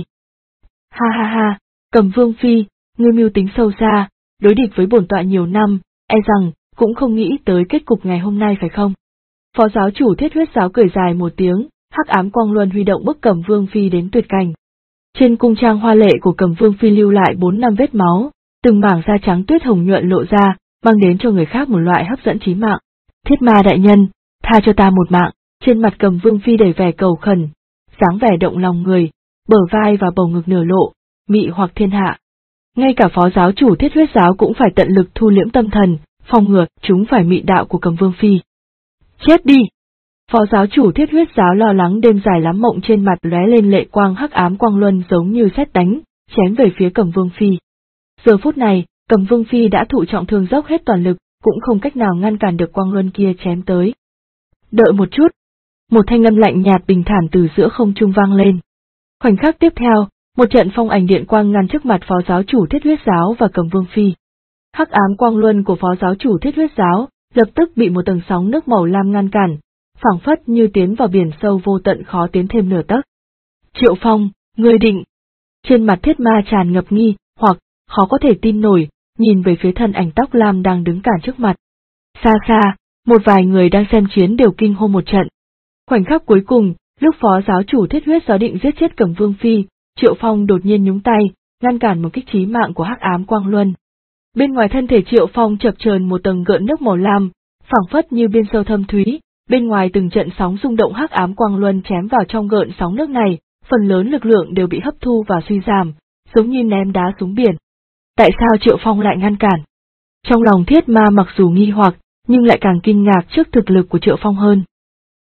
Ha ha ha, Cầm Vương Phi, ngươi mưu tính sâu xa, đối địch với bổn tọa nhiều năm, e rằng cũng không nghĩ tới kết cục ngày hôm nay phải không? Phó giáo chủ Thiết Huyết Giáo cười dài một tiếng, hắc ám quang luân huy động bức Cầm Vương Phi đến tuyệt cảnh. Trên cung trang hoa lệ của Cầm Vương Phi lưu lại 4 năm vết máu, từng mảng da trắng tuyết hồng nhuận lộ ra, mang đến cho người khác một loại hấp dẫn chí mạng. Thiết Ma đại nhân, tha cho ta một mạng. Trên mặt Cầm Vương Phi đầy vẻ cầu khẩn, dáng vẻ động lòng người, bờ vai và bầu ngực nở lộ, mị hoặc thiên hạ. Ngay cả phó giáo chủ Thiết Huyết Giáo cũng phải tận lực thu liễm tâm thần, phòng ngừa chúng phải mị đạo của Cầm Vương Phi. Chết đi! Phó giáo chủ Thiết Huyết Giáo lo lắng đêm dài lắm mộng, trên mặt lóe lên lệ quang hắc ám quang luân giống như sét đánh, chém về phía Cầm Vương Phi. Giờ phút này, Cầm Vương Phi đã thụ trọng thương, dốc hết toàn lực, cũng không cách nào ngăn cản được quang luân kia chém tới. Đợi một chút! Một thanh âm lạnh nhạt bình thản từ giữa không trung vang lên. Khoảnh khắc tiếp theo, một trận phong ảnh điện quang ngăn trước mặt phó giáo chủ Thiết Huyết Giáo và Cầm Vương Phi. Hắc ám quang luân của phó giáo chủ Thiết Huyết Giáo lập tức bị một tầng sóng nước màu lam ngăn cản, phảng phất như tiến vào biển sâu vô tận, khó tiến thêm nửa tấc. Triệu Phong, ngươi định? Trên mặt Thiết Ma tràn ngập nghi hoặc khó có thể tin nổi, nhìn về phía thân ảnh tóc lam đang đứng cản trước mặt. Xa xa, một vài người đang xem chiến đều kinh hô một trận. Khoảnh khắc cuối cùng, lúc phó giáo chủ Thiết Huyết Giáo định giết chết Cầm Vương Phi, Triệu Phong đột nhiên nhúng tay, ngăn cản một kích chí mạng của hắc ám quang luân. Bên ngoài thân thể Triệu Phong chập chờn một tầng gợn nước màu lam, phảng phất như biên sâu thâm thúy, bên ngoài từng trận sóng rung động, hắc ám quang luân chém vào trong gợn sóng nước này, phần lớn lực lượng đều bị hấp thu và suy giảm, giống như ném đá xuống biển. Tại sao Triệu Phong lại ngăn cản? Trong lòng Thiết Ma mặc dù nghi hoặc, nhưng lại càng kinh ngạc trước thực lực của Triệu Phong hơn.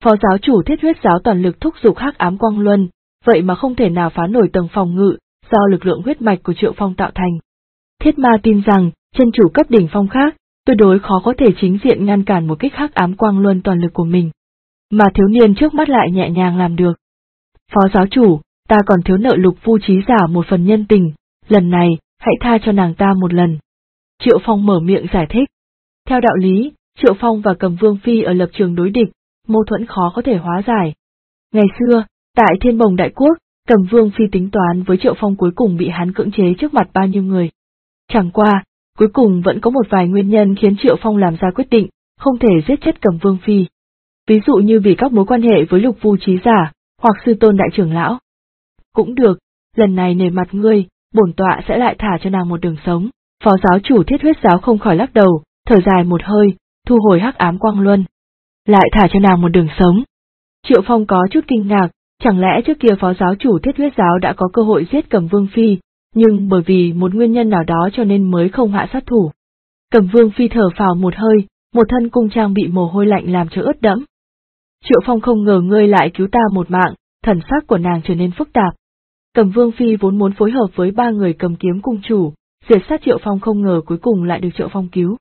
Phó giáo chủ Thiết Huyết giáo toàn lực thúc giục hắc ám quang luân, vậy mà không thể nào phá nổi tầng phòng ngự do lực lượng huyết mạch của Triệu Phong tạo thành. Thiết Ma tin rằng, chân chủ cấp đỉnh phong khác, tuyệt đối khó có thể chính diện ngăn cản một kích hắc ám quang luân toàn lực của mình. Mà thiếu niên trước mắt lại nhẹ nhàng làm được. Phó giáo chủ, ta còn thiếu nợ Lục Vu Trí Giả một phần nhân tình, lần này, hãy tha cho nàng ta một lần. Triệu Phong mở miệng giải thích. Theo đạo lý, Triệu Phong và Cầm Vương Phi ở lập trường đối địch, mâu thuẫn khó có thể hóa giải. Ngày xưa, tại Thiên Bồng Đại Quốc, Cầm Vương Phi tính toán với Triệu Phong cuối cùng bị hắn cưỡng chế trước mặt bao nhiêu người. Chẳng qua, cuối cùng vẫn có một vài nguyên nhân khiến Triệu Phong làm ra quyết định, không thể giết chết Cầm Vương Phi. Ví dụ như vì các mối quan hệ với Lục Vu Trí Giả, hoặc sư tôn đại trưởng lão. Cũng được, lần này nể mặt ngươi, bổn tọa sẽ lại thả cho nàng một đường sống. Phó giáo chủ Thiết Huyết giáo không khỏi lắc đầu, thở dài một hơi, thu hồi hắc ám quang luân. Lại thả cho nàng một đường sống. Triệu Phong có chút kinh ngạc, chẳng lẽ trước kia phó giáo chủ Thiết Huyết giáo đã có cơ hội giết Cầm Vương Phi, nhưng bởi vì một nguyên nhân nào đó cho nên mới không hạ sát thủ. Cầm Vương Phi thở phào một hơi, một thân cung trang bị mồ hôi lạnh làm cho ướt đẫm. Triệu Phong không ngờ ngươi lại cứu ta một mạng, thần sắc của nàng trở nên phức tạp. Cầm Vương Phi vốn muốn phối hợp với ba người cầm kiếm cung chủ, diệt sát Triệu Phong không ngờ cuối cùng lại được Triệu Phong cứu.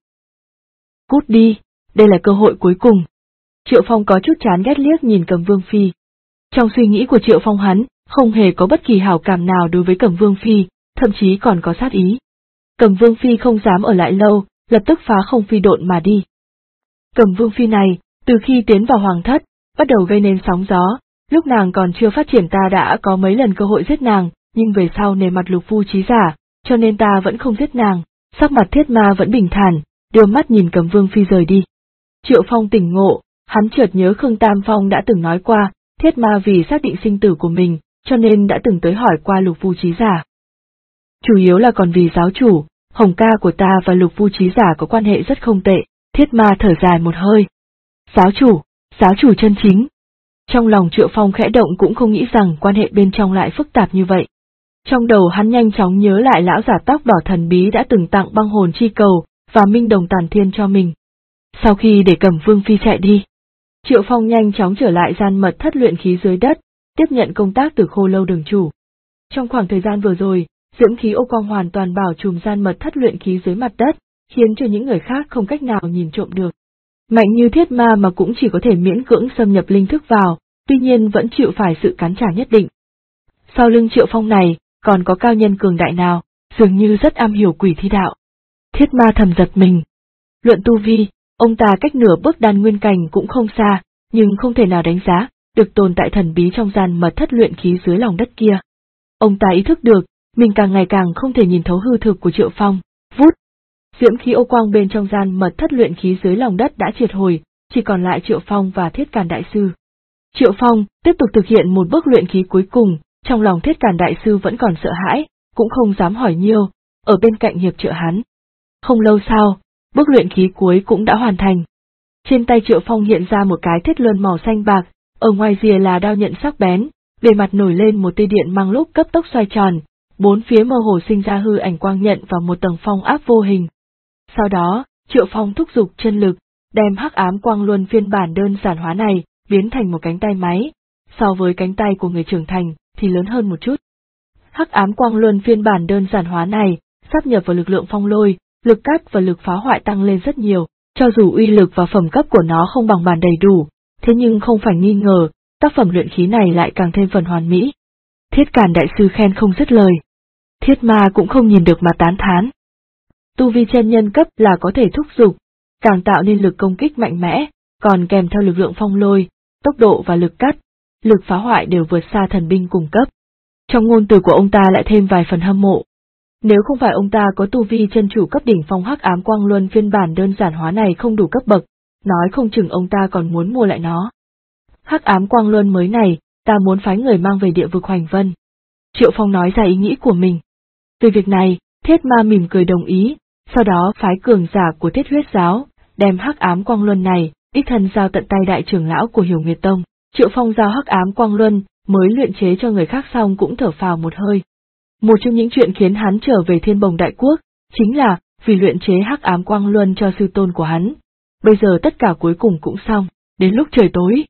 Cút đi, đây là cơ hội cuối cùng. Triệu Phong có chút chán ghét liếc nhìn Cầm Vương Phi. Trong suy nghĩ của Triệu Phong hắn, không hề có bất kỳ hảo cảm nào đối với Cầm Vương Phi, thậm chí còn có sát ý. Cầm Vương Phi không dám ở lại lâu, lập tức phá không phi độn mà đi. Cầm Vương Phi này, từ khi tiến vào hoàng thất, bắt đầu gây nên sóng gió, lúc nàng còn chưa phát triển ta đã có mấy lần cơ hội giết nàng, nhưng về sau nề mặt Lục Vu Trí Giả, cho nên ta vẫn không giết nàng. Sắc mặt Thiết Ma vẫn bình thản, đưa mắt nhìn Cầm Vương Phi rời đi. Triệu Phong tỉnh ngộ, hắn chợt nhớ Khương Tam Phong đã từng nói qua, Thiết Ma vì xác định sinh tử của mình, cho nên đã từng tới hỏi qua Lục Vu Trí Giả. Chủ yếu là còn vì giáo chủ, Hồng ca của ta và Lục Vu Trí Giả có quan hệ rất không tệ. Thiết Ma thở dài một hơi. Giáo chủ chân chính. Trong lòng Triệu Phong khẽ động cũng không nghĩ rằng quan hệ bên trong lại phức tạp như vậy. Trong đầu hắn nhanh chóng nhớ lại lão giả tóc đỏ thần bí đã từng tặng băng hồn chi cầu và minh đồng tàn thiên cho mình. Sau khi để Cầm Vương Phi chạy đi, Triệu Phong nhanh chóng trở lại gian mật thất luyện khí dưới đất, tiếp nhận công tác từ Khô Lâu đường chủ. Trong khoảng thời gian vừa rồi, diễm khí ô quang hoàn toàn bảo trùm gian mật thất luyện khí dưới mặt đất, khiến cho những người khác không cách nào nhìn trộm được. Mạnh như Thiết Ma mà cũng chỉ có thể miễn cưỡng xâm nhập linh thức vào, tuy nhiên vẫn chịu phải sự cắn trả nhất định. Sau lưng Triệu Phong này, còn có cao nhân cường đại nào, dường như rất am hiểu quỷ thi đạo. Thiết Ma thầm giật mình. Luận tu vi, ông ta cách nửa bước đan nguyên cảnh cũng không xa, nhưng không thể nào đánh giá được tồn tại thần bí trong gian mật thất luyện khí dưới lòng đất kia. Ông ta ý thức được, mình càng ngày càng không thể nhìn thấu hư thực của Triệu Phong. Vút! Diễm khí ô quang bên trong gian mật thất luyện khí dưới lòng đất đã triệt hồi, chỉ còn lại Triệu Phong và Thiết Càn Đại Sư. Triệu Phong tiếp tục thực hiện một bước luyện khí cuối cùng, trong lòng Thiết Càn Đại Sư vẫn còn sợ hãi, cũng không dám hỏi nhiều, ở bên cạnh hiệp trợ hắn. Không lâu sau, bước luyện khí cuối cũng đã hoàn thành. Trên tay Triệu Phong hiện ra một cái thiết luân màu xanh bạc, ở ngoài rìa là đao nhận sắc bén, bề mặt nổi lên một tia điện mang lúc cấp tốc xoay tròn, bốn phía mơ hồ sinh ra hư ảnh quang nhận và một tầng phong áp vô hình. Sau đó, Triệu Phong thúc giục chân lực, đem hắc ám quang luân phiên bản đơn giản hóa này, biến thành một cánh tay máy, so với cánh tay của người trưởng thành, thì lớn hơn một chút. Hắc ám quang luân phiên bản đơn giản hóa này, sáp nhập vào lực lượng phong lôi, lực cắt và lực phá hoại tăng lên rất nhiều, cho dù uy lực và phẩm cấp của nó không bằng bản đầy đủ, thế nhưng không phải nghi ngờ, tác phẩm luyện khí này lại càng thêm phần hoàn mỹ. Thiết Càn Đại Sư khen không dứt lời. Thiết Ma cũng không nhìn được mà tán thán. Tu vi chân nhân cấp là có thể thúc giục, càng tạo nên lực công kích mạnh mẽ, còn kèm theo lực lượng phong lôi, tốc độ và lực cắt, lực phá hoại đều vượt xa thần binh cùng cấp. Trong ngôn từ của ông ta lại thêm vài phần hâm mộ. Nếu không phải ông ta có tu vi chân chủ cấp đỉnh phong hắc ám quang luân phiên bản đơn giản hóa này không đủ cấp bậc, nói không chừng ông ta còn muốn mua lại nó. Hắc ám quang luân mới này, ta muốn phái người mang về địa vực Hoành Vân. Triệu Phong nói ra ý nghĩ của mình. Về việc này, Thiết Ma mỉm cười đồng ý, sau đó phái cường giả của Thiết Huyết giáo, đem hắc ám quang luân này, đích thân giao tận tay đại trưởng lão của Hiểu Nguyệt Tông. Triệu Phong giao hắc ám quang luân, mới luyện chế cho người khác xong cũng thở phào một hơi. Một trong những chuyện khiến hắn trở về Thiên Bồng Đại Quốc, chính là vì luyện chế hắc ám quang luân cho sư tôn của hắn. Bây giờ tất cả cuối cùng cũng xong, đến lúc trời tối.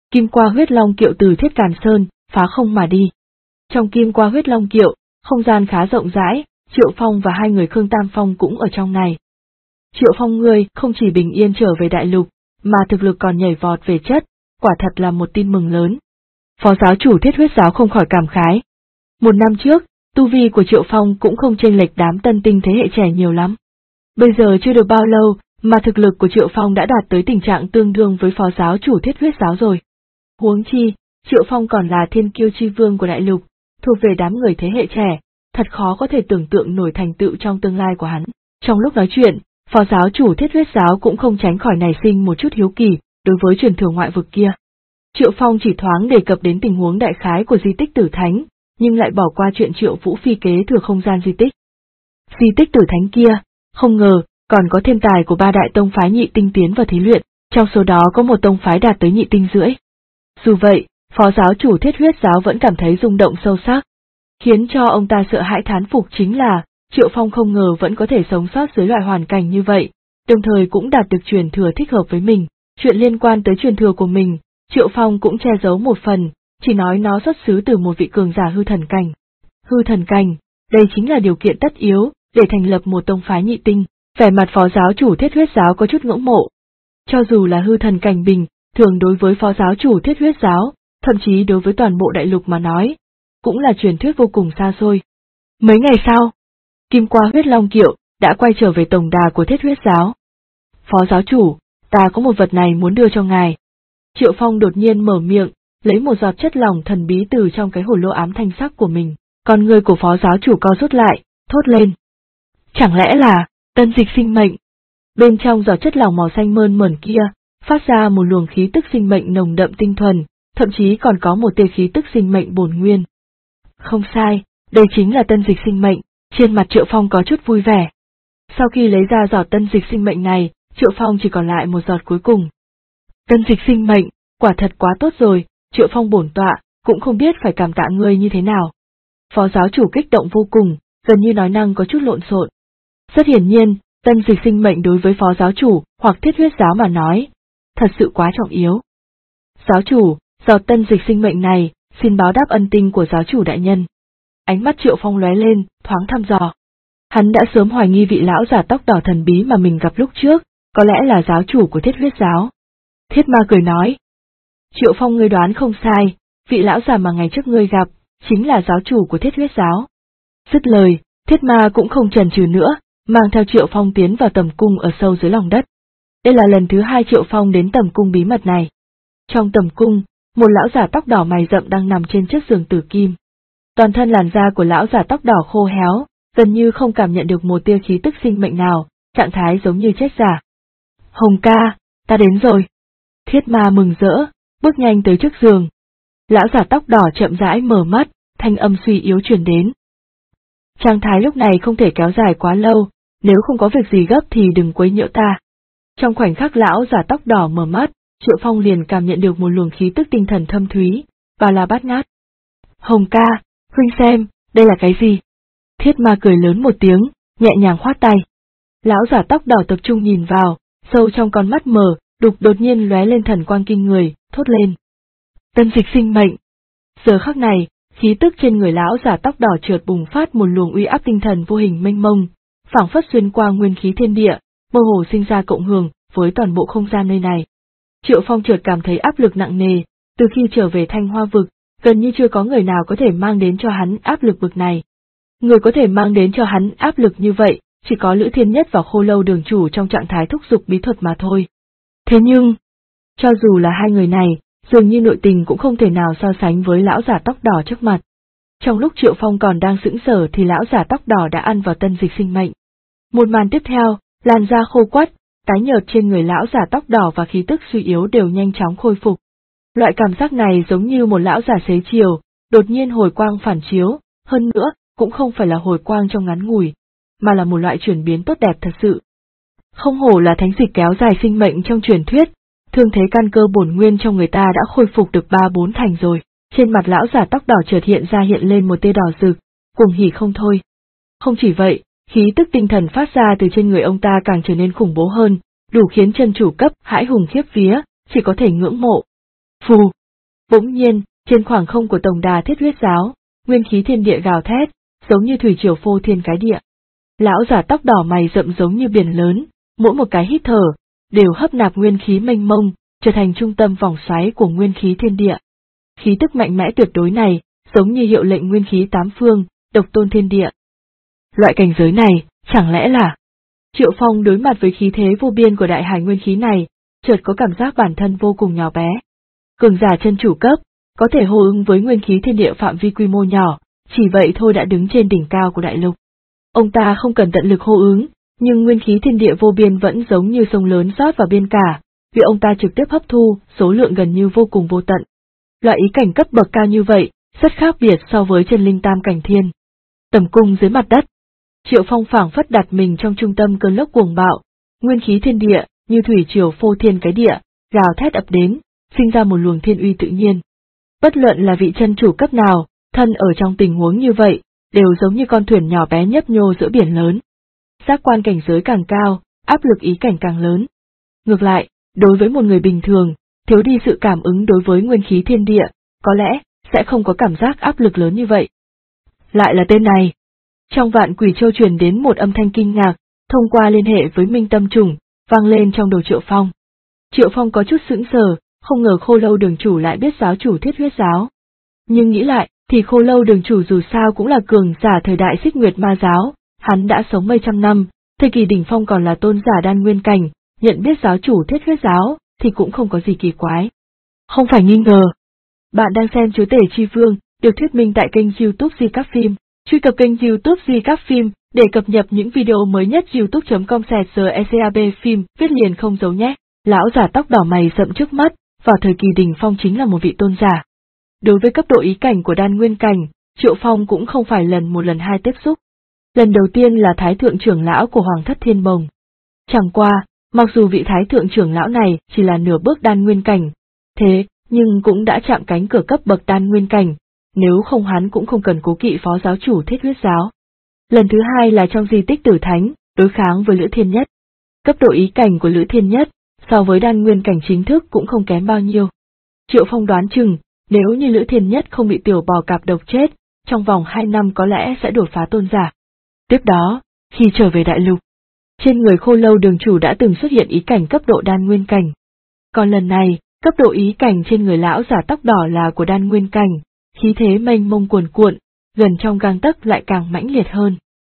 Kim qua huyết long kiệu từ Thiết Càn Sơn, phá không mà đi. Trong kim qua huyết long kiệu, không gian khá rộng rãi, Triệu Phong và hai người Khương Tam Phong cũng ở trong này. Triệu Phong ngươi không chỉ bình yên trở về đại lục, mà thực lực còn nhảy vọt về chất, quả thật là một tin mừng lớn. Phó giáo chủ Thiết Huyết Giáo không khỏi cảm khái. Một năm trước, tu vi của Triệu Phong cũng không chênh lệch đám tân tinh thế hệ trẻ nhiều lắm. Bây giờ chưa được bao lâu, mà thực lực của Triệu Phong đã đạt tới tình trạng tương đương với phó giáo chủ Thiết Huyết Giáo rồi. Huống chi, Triệu Phong còn là thiên kiêu chi vương của đại lục, thuộc về đám người thế hệ trẻ, thật khó có thể tưởng tượng nổi thành tựu trong tương lai của hắn. Trong lúc nói chuyện, phó giáo chủ Thiết Huyết Giáo cũng không tránh khỏi nảy sinh một chút hiếu kỳ đối với truyền thừa ngoại vực kia. Triệu Phong chỉ thoáng đề cập đến tình huống đại khái của di tích Tử Thánh, nhưng lại bỏ qua chuyện Triệu Vũ phi kế thừa không gian di tích. Di tích Tử Thánh kia, không ngờ, còn có thêm tài của ba đại tông phái nhị tinh tiến vào thí luyện, trong số đó có một tông phái đạt tới nhị tinh rưỡi. Dù vậy, phó giáo chủ Thiết Huyết Giáo vẫn cảm thấy rung động sâu sắc. Khiến cho ông ta sợ hãi thán phục chính là, Triệu Phong không ngờ vẫn có thể sống sót dưới loại hoàn cảnh như vậy, đồng thời cũng đạt được truyền thừa thích hợp với mình. Chuyện liên quan tới truyền thừa của mình, Triệu Phong cũng che giấu một phần, chỉ nói nó xuất xứ từ một vị cường giả hư thần cảnh. Hư thần cảnh, đây chính là điều kiện tất yếu để thành lập một tông phái nhị tinh. Vẻ mặt phó giáo chủ Thiết Huyết Giáo có chút ngưỡng mộ. Cho dù là hư thần cảnh bình, thường đối với phó giáo chủ Thiết Huyết Giáo, thậm chí đối với toàn bộ đại lục mà nói, cũng là truyền thuyết vô cùng xa xôi. Mấy ngày sau, Kim qua huyết long kiệu đã quay trở về tổng đà của Thiết Huyết Giáo. Phó giáo chủ, ta có một vật này muốn đưa cho ngài. Triệu Phong đột nhiên mở miệng, lấy một giọt chất lỏng thần bí từ trong cái hồ lô ám thanh sắc của mình, con người của phó giáo chủ co rút lại, thốt lên. Chẳng lẽ là tân dịch sinh mệnh? Bên trong giọt chất lỏng màu xanh mơn mởn kia, phát ra một luồng khí tức sinh mệnh nồng đậm tinh thuần, thậm chí còn có một tia khí tức sinh mệnh bổn nguyên. Không sai, đây chính là tân dịch sinh mệnh, trên mặt Triệu Phong có chút vui vẻ. Sau khi lấy ra giọt tân dịch sinh mệnh này, Triệu Phong chỉ còn lại một giọt cuối cùng. Tân dịch sinh mệnh, quả thật quá tốt rồi, Triệu Phong bổn tọa, cũng không biết phải cảm tạ ngươi như thế nào. Phó giáo chủ kích động vô cùng, gần như nói năng có chút lộn xộn. Rất hiển nhiên, tân dịch sinh mệnh đối với phó giáo chủ hoặc Thiết Huyết Giáo mà nói, thật sự quá trọng yếu. Giáo chủ, giọt tân dịch sinh mệnh này, xin báo đáp ân tình của giáo chủ đại nhân. Ánh mắt Triệu Phong lóe lên, thoáng thăm dò. Hắn đã sớm hoài nghi vị lão giả tóc đỏ thần bí mà mình gặp lúc trước, có lẽ là giáo chủ của Thiết Huyết Giáo. Thiết Ma cười nói. Triệu Phong ngươi đoán không sai, vị lão giả mà ngày trước ngươi gặp, chính là giáo chủ của Thiết Huyết Giáo. Dứt lời, Thiết Ma cũng không chần chừ nữa, mang theo Triệu Phong tiến vào tầm cung ở sâu dưới lòng đất. Đây là lần thứ hai Triệu Phong đến tầm cung bí mật này. Trong tầm cung, một lão giả tóc đỏ mày rậm đang nằm trên chiếc giường tử kim. Toàn thân làn da của lão giả tóc đỏ khô héo, gần như không cảm nhận được một tia khí tức sinh mệnh nào, trạng thái giống như chết giả. Hồng ca, ta đến rồi. Thiết Ma mừng rỡ, bước nhanh tới trước giường. Lão giả tóc đỏ chậm rãi mở mắt, thanh âm suy yếu truyền đến. Trạng thái lúc này không thể kéo dài quá lâu, nếu không có việc gì gấp thì đừng quấy nhiễu ta. Trong khoảnh khắc lão giả tóc đỏ mở mắt, Triệu Phong liền cảm nhận được một luồng khí tức tinh thần thâm thúy, và là bát ngát. Hồng ca, huynh xem, đây là cái gì? Thiết Ma cười lớn một tiếng, nhẹ nhàng khoát tay. Lão giả tóc đỏ tập trung nhìn vào, sâu trong con mắt mờ, đột nhiên lóe lên thần quang kinh người, thốt lên. Tân dịch sinh mệnh. Giờ khắc này, khí tức trên người lão giả tóc đỏ chợt bùng phát một luồng uy áp tinh thần vô hình mênh mông, phảng phất xuyên qua nguyên khí thiên địa, mơ hồ sinh ra cộng hưởng với toàn bộ không gian nơi này. Triệu Phong chợt cảm thấy áp lực nặng nề, từ khi trở về Thanh Hoa vực, gần như chưa có người nào có thể mang đến cho hắn áp lực bực này. Người có thể mang đến cho hắn áp lực như vậy, chỉ có Lữ Thiên Nhất và Khô Lâu Đường chủ trong trạng thái thúc giục bí thuật mà thôi. Thế nhưng, cho dù là hai người này, dường như nội tình cũng không thể nào so sánh với lão giả tóc đỏ trước mặt. Trong lúc Triệu Phong còn đang sững sờ thì lão giả tóc đỏ đã ăn vào tân dịch sinh mệnh. Một màn tiếp theo, làn da khô quắt, tái nhợt trên người lão giả tóc đỏ và khí tức suy yếu đều nhanh chóng khôi phục. Loại cảm giác này giống như một lão giả xế chiều, đột nhiên hồi quang phản chiếu, hơn nữa, cũng không phải là hồi quang trong ngắn ngủi, mà là một loại chuyển biến tốt đẹp thật sự. Không hổ là thánh dịch kéo dài sinh mệnh trong truyền thuyết, thương thế căn cơ bổn nguyên trong người ta đã khôi phục được 3-4 thành rồi. Trên mặt lão giả tóc đỏ chợt hiện lên một tia đỏ rực, cuồng hỉ không thôi. Không chỉ vậy, khí tức tinh thần phát ra từ trên người ông ta càng trở nên khủng bố hơn, đủ khiến chân chủ cấp hãi hùng khiếp vía, chỉ có thể ngưỡng mộ. Phù. Bỗng nhiên, trên khoảng không của tổng đà Thiết Huyết Giáo, nguyên khí thiên địa gào thét, giống như thủy triều phô thiên cái địa. Lão giả tóc đỏ mày rậm giống như biển lớn, mỗi một cái hít thở đều hấp nạp nguyên khí mênh mông, trở thành trung tâm vòng xoáy của nguyên khí thiên địa. Khí tức mạnh mẽ tuyệt đối này, giống như hiệu lệnh nguyên khí tám phương, độc tôn thiên địa. Loại cảnh giới này, chẳng lẽ là... Triệu Phong đối mặt với khí thế vô biên của đại hải nguyên khí này, chợt có cảm giác bản thân vô cùng nhỏ bé. Cường giả chân chủ cấp, có thể hô ứng với nguyên khí thiên địa phạm vi quy mô nhỏ, chỉ vậy thôi đã đứng trên đỉnh cao của đại lục. Ông ta không cần tận lực hô ứng, nhưng nguyên khí thiên địa vô biên vẫn giống như sông lớn rót vào biên cả, vì ông ta trực tiếp hấp thu, số lượng gần như vô cùng vô tận. Loại ý cảnh cấp bậc cao như vậy, rất khác biệt so với chân linh tam cảnh thiên. Tầm cung dưới mặt đất. Triệu Phong phảng phất đặt mình trong trung tâm cơn lốc cuồng bạo, nguyên khí thiên địa, như thủy triều phô thiên cái địa, gào thét ập đến, sinh ra một luồng thiên uy tự nhiên. Bất luận là vị chân chủ cấp nào, thân ở trong tình huống như vậy, đều giống như con thuyền nhỏ bé nhấp nhô giữa biển lớn. Giác quan cảnh giới càng cao, áp lực ý cảnh càng lớn. Ngược lại, đối với một người bình thường, thiếu đi sự cảm ứng đối với nguyên khí thiên địa, có lẽ sẽ không có cảm giác áp lực lớn như vậy. Lại là tên này. Trong Vạn Quỷ Châu truyền đến một âm thanh kinh ngạc, thông qua liên hệ với Minh Tâm Trùng, vang lên trong đầu Triệu Phong. Triệu Phong có chút sững sờ, không ngờ Khô Lâu đường chủ lại biết giáo chủ Thiết Huyết Giáo. Nhưng nghĩ lại, thì Khô Lâu đường chủ dù sao cũng là cường giả thời đại Xích Nguyệt Ma Giáo, hắn đã sống mấy trăm năm, thời kỳ đỉnh phong còn là tôn giả đan nguyên cảnh, nhận biết giáo chủ Thiết Huyết Giáo, thì cũng không có gì kỳ quái. Không phải nghi ngờ. Bạn đang xem Chúa Tể Chi Vương, được thuyết minh tại kênh YouTube Di Các Phim. Truy cập kênh YouTube Di Các Phim để cập nhật những video mới nhất. youtube.com/secab phim, viết liền không giấu nhé. Lão giả tóc đỏ mày rậm trước mắt, vào thời kỳ đỉnh phong chính là một vị tôn giả. Đối với cấp độ ý cảnh của đan nguyên cảnh, Triệu Phong cũng không phải lần một lần hai tiếp xúc. Lần đầu tiên là Thái Thượng trưởng lão của Hoàng Thất Thiên Bồng. Chẳng qua, mặc dù vị Thái Thượng trưởng lão này chỉ là nửa bước đan nguyên cảnh, thế nhưng cũng đã chạm cánh cửa cấp bậc đan nguyên cảnh, nếu không hắn cũng không cần cố kỵ phó giáo chủ Thiết Huyết Giáo. Lần thứ hai là trong di tích Tử Thánh, đối kháng với Lữ Thiên Nhất. Cấp độ ý cảnh của Lữ Thiên Nhất, so với đan nguyên cảnh chính thức cũng không kém bao nhiêu. Triệu Phong đoán chừng, nếu như Lữ Thiên Nhất không bị tiểu bò cạp độc chết, trong vòng 2 năm có lẽ sẽ đột phá tôn giả. Tiếp đó, khi trở về đại lục, trên người Khô Lâu đường chủ đã từng xuất hiện ý cảnh cấp độ đan nguyên cảnh. Còn lần này, cấp độ ý cảnh trên người lão giả tóc đỏ là của đan nguyên cảnh, khí thế mênh mông cuồn cuộn, gần trong gang tấc lại càng mãnh liệt hơn.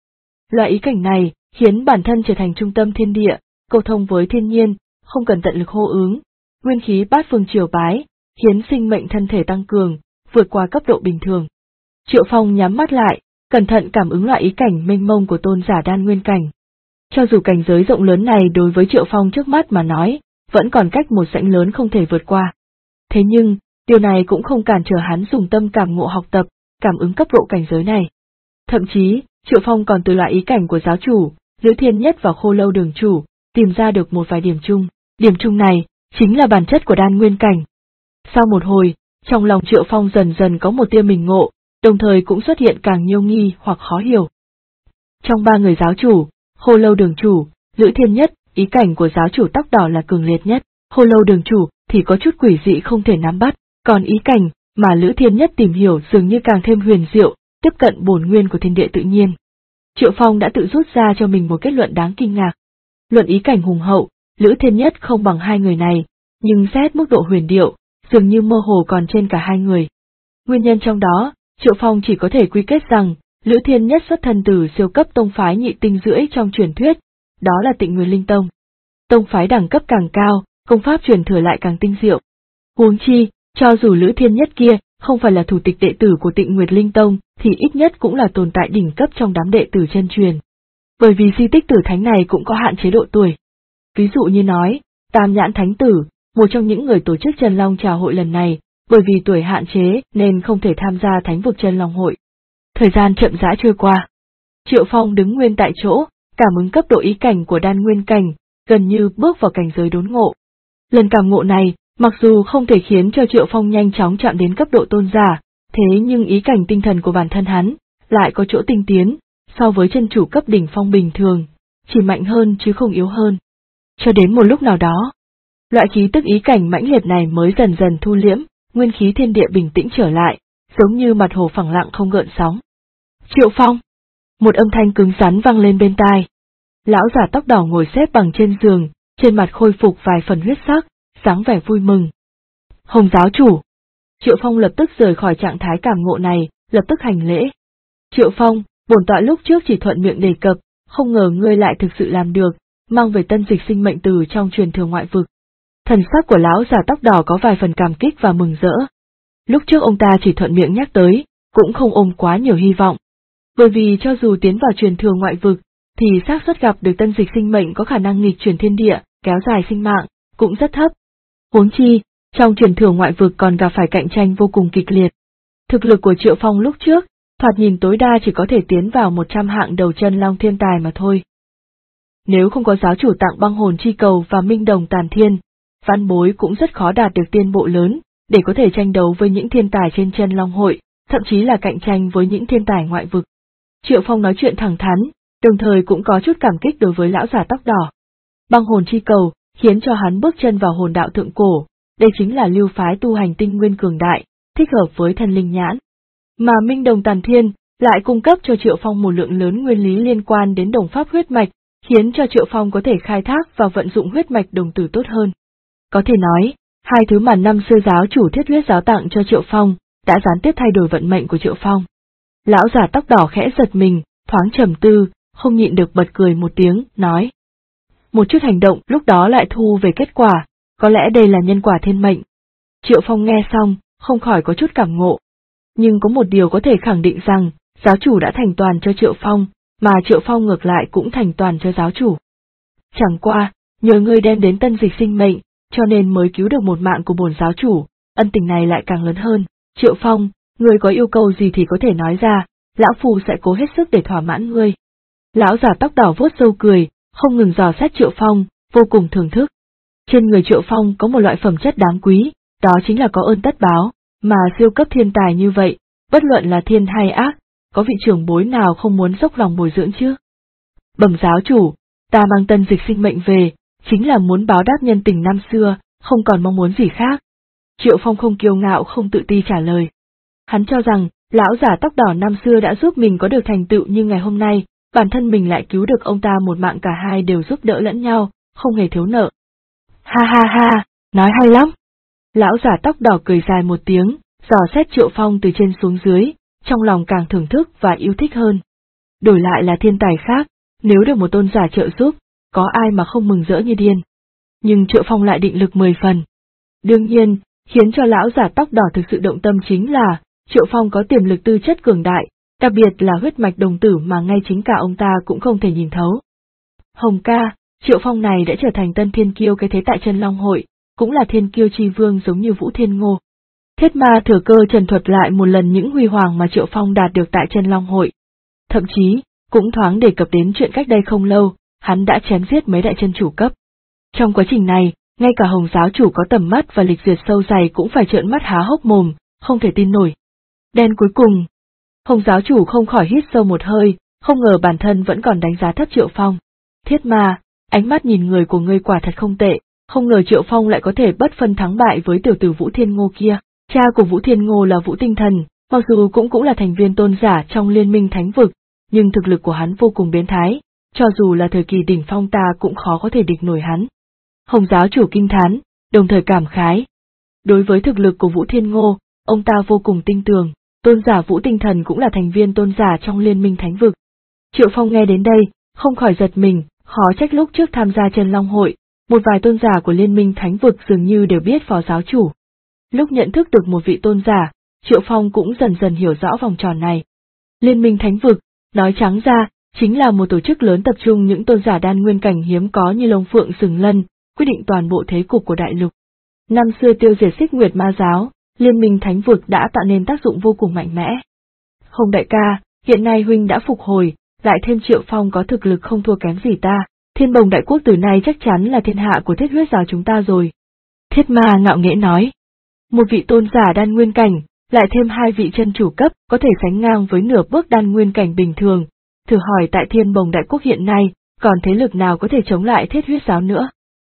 Loại ý cảnh này khiến bản thân trở thành trung tâm thiên địa, cầu thông với thiên nhiên, không cần tận lực hô ứng, nguyên khí bát phương triều bái, khiến sinh mệnh thân thể tăng cường, vượt qua cấp độ bình thường. Triệu Phong nhắm mắt lại, cẩn thận cảm ứng loại ý cảnh mênh mông của tôn giả đan nguyên cảnh. Cho dù cảnh giới rộng lớn này đối với Triệu Phong trước mắt mà nói, vẫn còn cách một rãnh lớn không thể vượt qua. Thế nhưng, điều này cũng không cản trở hắn dùng tâm cảm ngộ học tập, cảm ứng cấp độ cảnh giới này. Thậm chí, Triệu Phong còn từ loại ý cảnh của giáo chủ, Lữ Thiên Nhất và Khô Lâu đường chủ, tìm ra được một vài điểm chung. Điểm chung này, chính là bản chất của đan nguyên cảnh. Sau một hồi, trong lòng Triệu Phong dần dần có một tia mình ngộ, đồng thời cũng xuất hiện càng nhiều nghi hoặc khó hiểu. Trong 3 người giáo chủ, Khô Lâu đường chủ, Lữ Thiên Nhất, ý cảnh của giáo chủ tóc đỏ là cường liệt nhất, Khô Lâu đường chủ thì có chút quỷ dị không thể nắm bắt, còn ý cảnh mà Lữ Thiên Nhất tìm hiểu dường như càng thêm huyền diệu, tiếp cận bổn nguyên của thiên địa tự nhiên. Triệu Phong đã tự rút ra cho mình một kết luận đáng kinh ngạc. Luận ý cảnh hùng hậu, Lữ Thiên Nhất không bằng 2 người này, nhưng xét mức độ huyền diệu, dường như mơ hồ còn trên cả 2 người. Nguyên nhân trong đó, Triệu Phong chỉ có thể quy kết rằng, Lữ Thiên Nhất xuất thân từ siêu cấp tông phái nhị tinh rưỡi trong truyền thuyết, đó là Tịnh Nguyên Linh Tông. Tông phái đẳng cấp càng cao, công pháp truyền thừa lại càng tinh diệu. Huống chi, cho dù Lữ Thiên Nhất kia không phải là thủ tịch đệ tử của Tịnh Nguyệt Linh Tông, thì ít nhất cũng là tồn tại đỉnh cấp trong đám đệ tử chân truyền. Bởi vì di tích Tử Thánh này cũng có hạn chế độ tuổi. Ví dụ như nói, Tam Nhãn Thánh Tử, một trong những người tổ chức Chân Long Trào hội lần này, bởi vì tuổi hạn chế nên không thể tham gia Thánh vực Chân Long hội. Thời gian chậm rãi trôi qua. Triệu Phong đứng nguyên tại chỗ, cảm ứng cấp độ ý cảnh của đan nguyên cảnh, gần như bước vào cảnh giới đốn ngộ. Lần cảm ngộ này, mặc dù không thể khiến cho Triệu Phong nhanh chóng chạm đến cấp độ tôn giả, thế nhưng ý cảnh tinh thần của bản thân hắn lại có chỗ tinh tiến, so với chân chủ cấp đỉnh phong bình thường, chỉ mạnh hơn chứ không yếu hơn. Cho đến một lúc nào đó, Loại khí tức ý cảnh mãnh liệt này mới dần dần thu liễm, nguyên khí thiên địa bình tĩnh trở lại, giống như mặt hồ phẳng lặng không gợn sóng. Triệu Phong! Một âm thanh cứng rắn vang lên bên tai. Lão giả tóc đỏ ngồi xếp bằng trên giường, trên mặt khôi phục vài phần huyết sắc, dáng vẻ vui mừng. Hồng giáo chủ! Triệu Phong lập tức rời khỏi trạng thái cảm ngộ này, lập tức hành lễ. Triệu Phong, bổn tọa lúc trước chỉ thuận miệng đề cập, không ngờ ngươi lại thực sự làm được, mang về tân dịch sinh mệnh từ trong truyền thừa ngoại vực. Thần sắc của lão già tóc đỏ có vài phần cảm kích và mừng rỡ. Lúc trước ông ta chỉ thuận miệng nhắc tới, cũng không ôm quá nhiều hy vọng. Bởi vì cho dù tiến vào truyền thừa ngoại vực, thì xác suất gặp được tân dịch sinh mệnh có khả năng nghịch chuyển thiên địa, kéo dài sinh mạng, cũng rất thấp. Huống chi, trong truyền thừa ngoại vực còn gặp phải cạnh tranh vô cùng kịch liệt. Thực lực của Triệu Phong lúc trước, thoạt nhìn tối đa chỉ có thể tiến vào 100 hạng đầu chân long thiên tài mà thôi. Nếu không có giáo chủ tặng băng hồn chi cầu và minh đồng tàn thiên, văn bối cũng rất khó đạt được tiên bộ lớn, để có thể tranh đấu với những thiên tài trên chân long hội, thậm chí là cạnh tranh với những thiên tài ngoại vực. Triệu Phong nói chuyện thẳng thắn, đồng thời cũng có chút cảm kích đối với lão già tóc đỏ. Băng hồn chi cầu, khiến cho hắn bước chân vào hồn đạo thượng cổ, đây chính là lưu phái tu hành tinh nguyên cường đại, thích hợp với thần linh nhãn. Mà minh đồng tàn thiên, lại cung cấp cho Triệu Phong một lượng lớn nguyên lý liên quan đến đồng pháp huyết mạch, khiến cho Triệu Phong có thể khai thác và vận dụng huyết mạch đồng tử tốt hơn. Có thể nói, hai thứ mà năm xưa giáo chủ Thiết Huyết giáo tặng cho Triệu Phong, đã gián tiếp thay đổi vận mệnh của Triệu Phong. Lão già tóc đỏ khẽ giật mình, thoáng trầm tư, không nhịn được bật cười một tiếng, nói. Một chút hành động lúc đó lại thu về kết quả, có lẽ đây là nhân quả thiên mệnh. Triệu Phong nghe xong, không khỏi có chút cảm ngộ. Nhưng có một điều có thể khẳng định rằng, giáo chủ đã thành toàn cho Triệu Phong, mà Triệu Phong ngược lại cũng thành toàn cho giáo chủ. Chẳng qua, nhờ ngươi đem đến tân dịch sinh mệnh, cho nên mới cứu được một mạng của bổn giáo chủ, ân tình này lại càng lớn hơn. Triệu Phong, ngươi có yêu cầu gì thì có thể nói ra, lão phu sẽ cố hết sức để thỏa mãn ngươi. Lão già tóc đỏ vuốt râu cười, không ngừng dò xét Triệu Phong, vô cùng thưởng thức. Trên người Triệu Phong có một loại phẩm chất đáng quý, đó chính là có ơn tất báo, mà siêu cấp thiên tài như vậy, bất luận là thiên hay ác, có vị trưởng bối nào không muốn dốc lòng bồi dưỡng chứ? Bẩm giáo chủ, ta mang tân dịch sinh mệnh về, chính là muốn báo đáp nhân tình năm xưa, không còn mong muốn gì khác. Triệu Phong không kiêu ngạo không tự ti trả lời. Hắn cho rằng, lão giả tóc đỏ năm xưa đã giúp mình có được thành tựu như ngày hôm nay, bản thân mình lại cứu được ông ta một mạng, cả hai đều giúp đỡ lẫn nhau, không hề thiếu nợ. Ha ha ha, nói hay lắm. Lão giả tóc đỏ cười dài một tiếng, dò xét Triệu Phong từ trên xuống dưới, trong lòng càng thưởng thức và yêu thích hơn. Đổi lại là thiên tài khác, nếu được một tôn giả trợ giúp, có ai mà không mừng rỡ như điên. Nhưng Triệu Phong lại định lực 10 phần. Đương nhiên, khiến cho lão giả tóc đỏ thực sự động tâm chính là, Triệu Phong có tiềm lực tư chất cường đại, đặc biệt là huyết mạch đồng tử mà ngay chính cả ông ta cũng không thể nhìn thấu. Hồng ca, Triệu Phong này đã trở thành tân thiên kiêu cái thế tại chân long hội, cũng là thiên kiêu chi vương giống như Vũ Thiên Ngô. Thiết Ma thừa cơ trần thuật lại một lần những huy hoàng mà Triệu Phong đạt được tại chân long hội. Thậm chí, cũng thoáng đề cập đến chuyện cách đây không lâu, hắn đã chém giết mấy đại chân chủ cấp. Trong quá trình này, ngay cả Hồng giáo chủ có tầm mắt và lịch duyệt sâu dày cũng phải trợn mắt há hốc mồm, không thể tin nổi. Đen cuối cùng. Hồng giáo chủ không khỏi hít sâu một hơi, không ngờ bản thân vẫn còn đánh giá thấp Triệu Phong. Thiết Ma, ánh mắt nhìn người của ngươi quả thật không tệ, không ngờ Triệu Phong lại có thể bất phân thắng bại với tiểu tử Vũ Thiên Ngô kia. Cha của Vũ Thiên Ngô là Vũ Tinh Thần, mặc dù cũng là thành viên tôn giả trong liên minh thánh vực, nhưng thực lực của hắn vô cùng biến thái, cho dù là thời kỳ đỉnh phong ta cũng khó có thể địch nổi hắn. Hồng giáo chủ kinh thán, đồng thời cảm khái. Đối với thực lực của Vũ Thiên Ngô, ông ta vô cùng tin tưởng, tôn giả Vũ Tinh Thần cũng là thành viên tôn giả trong liên minh thánh vực. Triệu Phong nghe đến đây, không khỏi giật mình, khó trách lúc trước tham gia chân long hội, một vài tôn giả của liên minh thánh vực dường như đều biết phó giáo chủ. Lúc nhận thức được một vị tôn giả, Triệu Phong cũng dần dần hiểu rõ vòng tròn này. Liên minh thánh vực, nói trắng ra, chính là một tổ chức lớn tập trung những tôn giả đan nguyên cảnh hiếm có như Long Phượng Sừng Lân, quyết định toàn bộ thế cục của đại lục. Năm xưa tiêu diệt Xích Nguyệt Ma giáo, liên minh thánh vực đã tạo nên tác dụng vô cùng mạnh mẽ. Hồng đại ca, hiện nay huynh đã phục hồi, lại thêm Triệu Phong có thực lực không thua kém gì ta, Thiên Bồng đại quốc từ nay chắc chắn là thiên hạ của Thiết Huyết giáo chúng ta rồi. Thiết Ma ngạo nghễ nói. Một vị tôn giả đan nguyên cảnh, lại thêm hai vị chân chủ cấp có thể sánh ngang với nửa bước đan nguyên cảnh bình thường. Thử hỏi tại Thiên Bồng đại quốc hiện nay, còn thế lực nào có thể chống lại Thiết Huyết giáo nữa?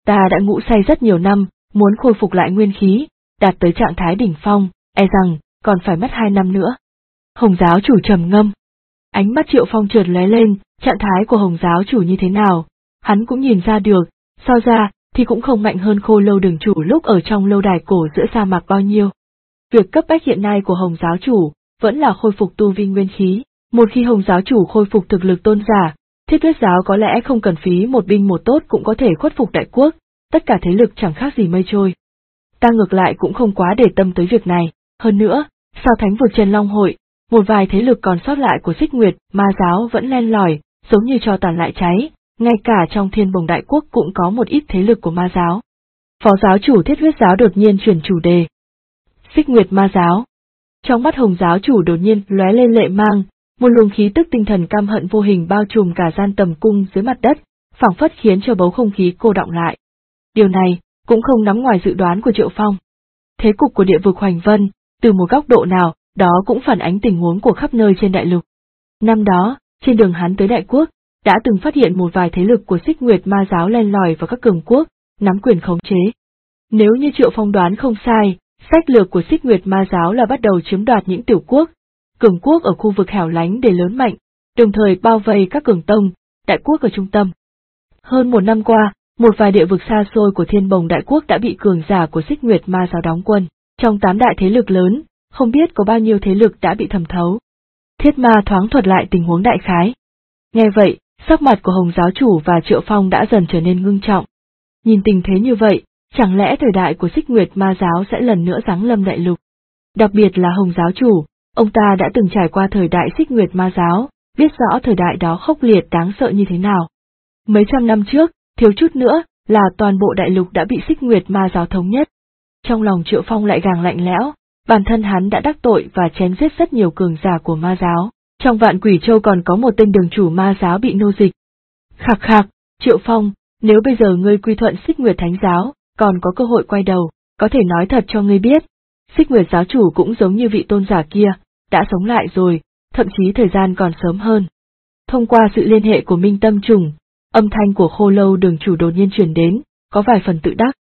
Ta đã ngủ say rất nhiều năm, muốn khôi phục lại nguyên khí, đạt tới trạng thái đỉnh phong, e rằng còn phải mất 2 năm nữa. Hồng giáo chủ trầm ngâm. Ánh mắt Triệu Phong chợt lóe lên, trạng thái của Hồng giáo chủ như thế nào, hắn cũng nhìn ra được, so ra thì cũng không mạnh hơn Khô Lâu đường chủ lúc ở trong lâu đài cổ giữa sa mạc bao nhiêu. Việc cấp bách hiện nay của Hồng giáo chủ vẫn là khôi phục tu vi nguyên khí, một khi Hồng giáo chủ khôi phục thực lực tôn giả, Thiết Huyết giáo có lẽ không cần phí một binh một tốt cũng có thể khuất phục đại quốc, tất cả thế lực chẳng khác gì mây trôi. Ta ngược lại cũng không quá để tâm tới việc này, hơn nữa, sau Thánh vực Trần Long hội, một vài thế lực còn sót lại của Xích Nguyệt Ma giáo vẫn len lỏi, giống như tro tàn lại cháy, ngay cả trong Thiên Bồng đại quốc cũng có một ít thế lực của Ma giáo. Phó giáo chủ Thiết Huyết giáo đột nhiên chuyển chủ đề. Xích Nguyệt Ma giáo. Trong mắt Hồng giáo chủ đột nhiên lóe lên lệ mang, một luồng khí tức tinh thần căm hận vô hình bao trùm cả gian tầm cung dưới mặt đất, phảng phất khiến cho bầu không khí cô đọng lại. Điều này cũng không nằm ngoài dự đoán của Triệu Phong. Thế cục của địa vực Hoành Vân, từ một góc độ nào, đó cũng phản ánh tình huống của khắp nơi trên đại lục. Năm đó, trên đường hắn tới đại quốc, đã từng phát hiện một vài thế lực của Xích Nguyệt Ma giáo len lỏi vào các cường quốc, nắm quyền khống chế. Nếu như Triệu Phong đoán không sai, sách lược của Xích Nguyệt Ma giáo là bắt đầu chiếm đoạt những tiểu quốc, cường quốc ở khu vực hẻo lánh để lớn mạnh, đồng thời bao vây các cường tông, đại quốc ở trung tâm. Hơn một năm qua, một vài địa vực xa xôi của Thiên Bồng đại quốc đã bị cường giả của Xích Nguyệt Ma giáo đóng quân, trong 8 đại thế lực lớn, không biết có bao nhiêu thế lực đã bị thẩm thấu. Thiết Ma thoáng thuật lại tình huống đại khái. Nghe vậy, sắc mặt của Hồng giáo chủ và Triệu Phong đã dần trở nên ngưng trọng. Nhìn tình thế như vậy, chẳng lẽ thời đại của Xích Nguyệt Ma giáo sẽ lần nữa giáng lâm đại lục? Đặc biệt là Hồng giáo chủ, ông ta đã từng trải qua thời đại Xích Nguyệt Ma giáo, biết rõ thời đại đó khốc liệt đáng sợ như thế nào. Mấy trăm năm trước, thiếu chút nữa là toàn bộ đại lục đã bị Xích Nguyệt Ma giáo thống nhất. Trong lòng Triệu Phong lại càng lạnh lẽo, bản thân hắn đã đắc tội và chém giết rất nhiều cường giả của Ma giáo, trong Vạn Quỷ Châu còn có một tên đường chủ Ma giáo bị nô dịch. Khạc khạc, Triệu Phong, nếu bây giờ ngươi quy thuận Xích Nguyệt Thánh giáo, còn có cơ hội quay đầu, có thể nói thật cho ngươi biết, Xích Nguyệt giáo chủ cũng giống như vị tôn giả kia, đã sống lại rồi, thậm chí thời gian còn sớm hơn. Thông qua sự liên hệ của Minh Tâm Trùng, âm thanh của Khô Lâu đường chủ đột nhiên truyền đến, có vài phần tự đắc.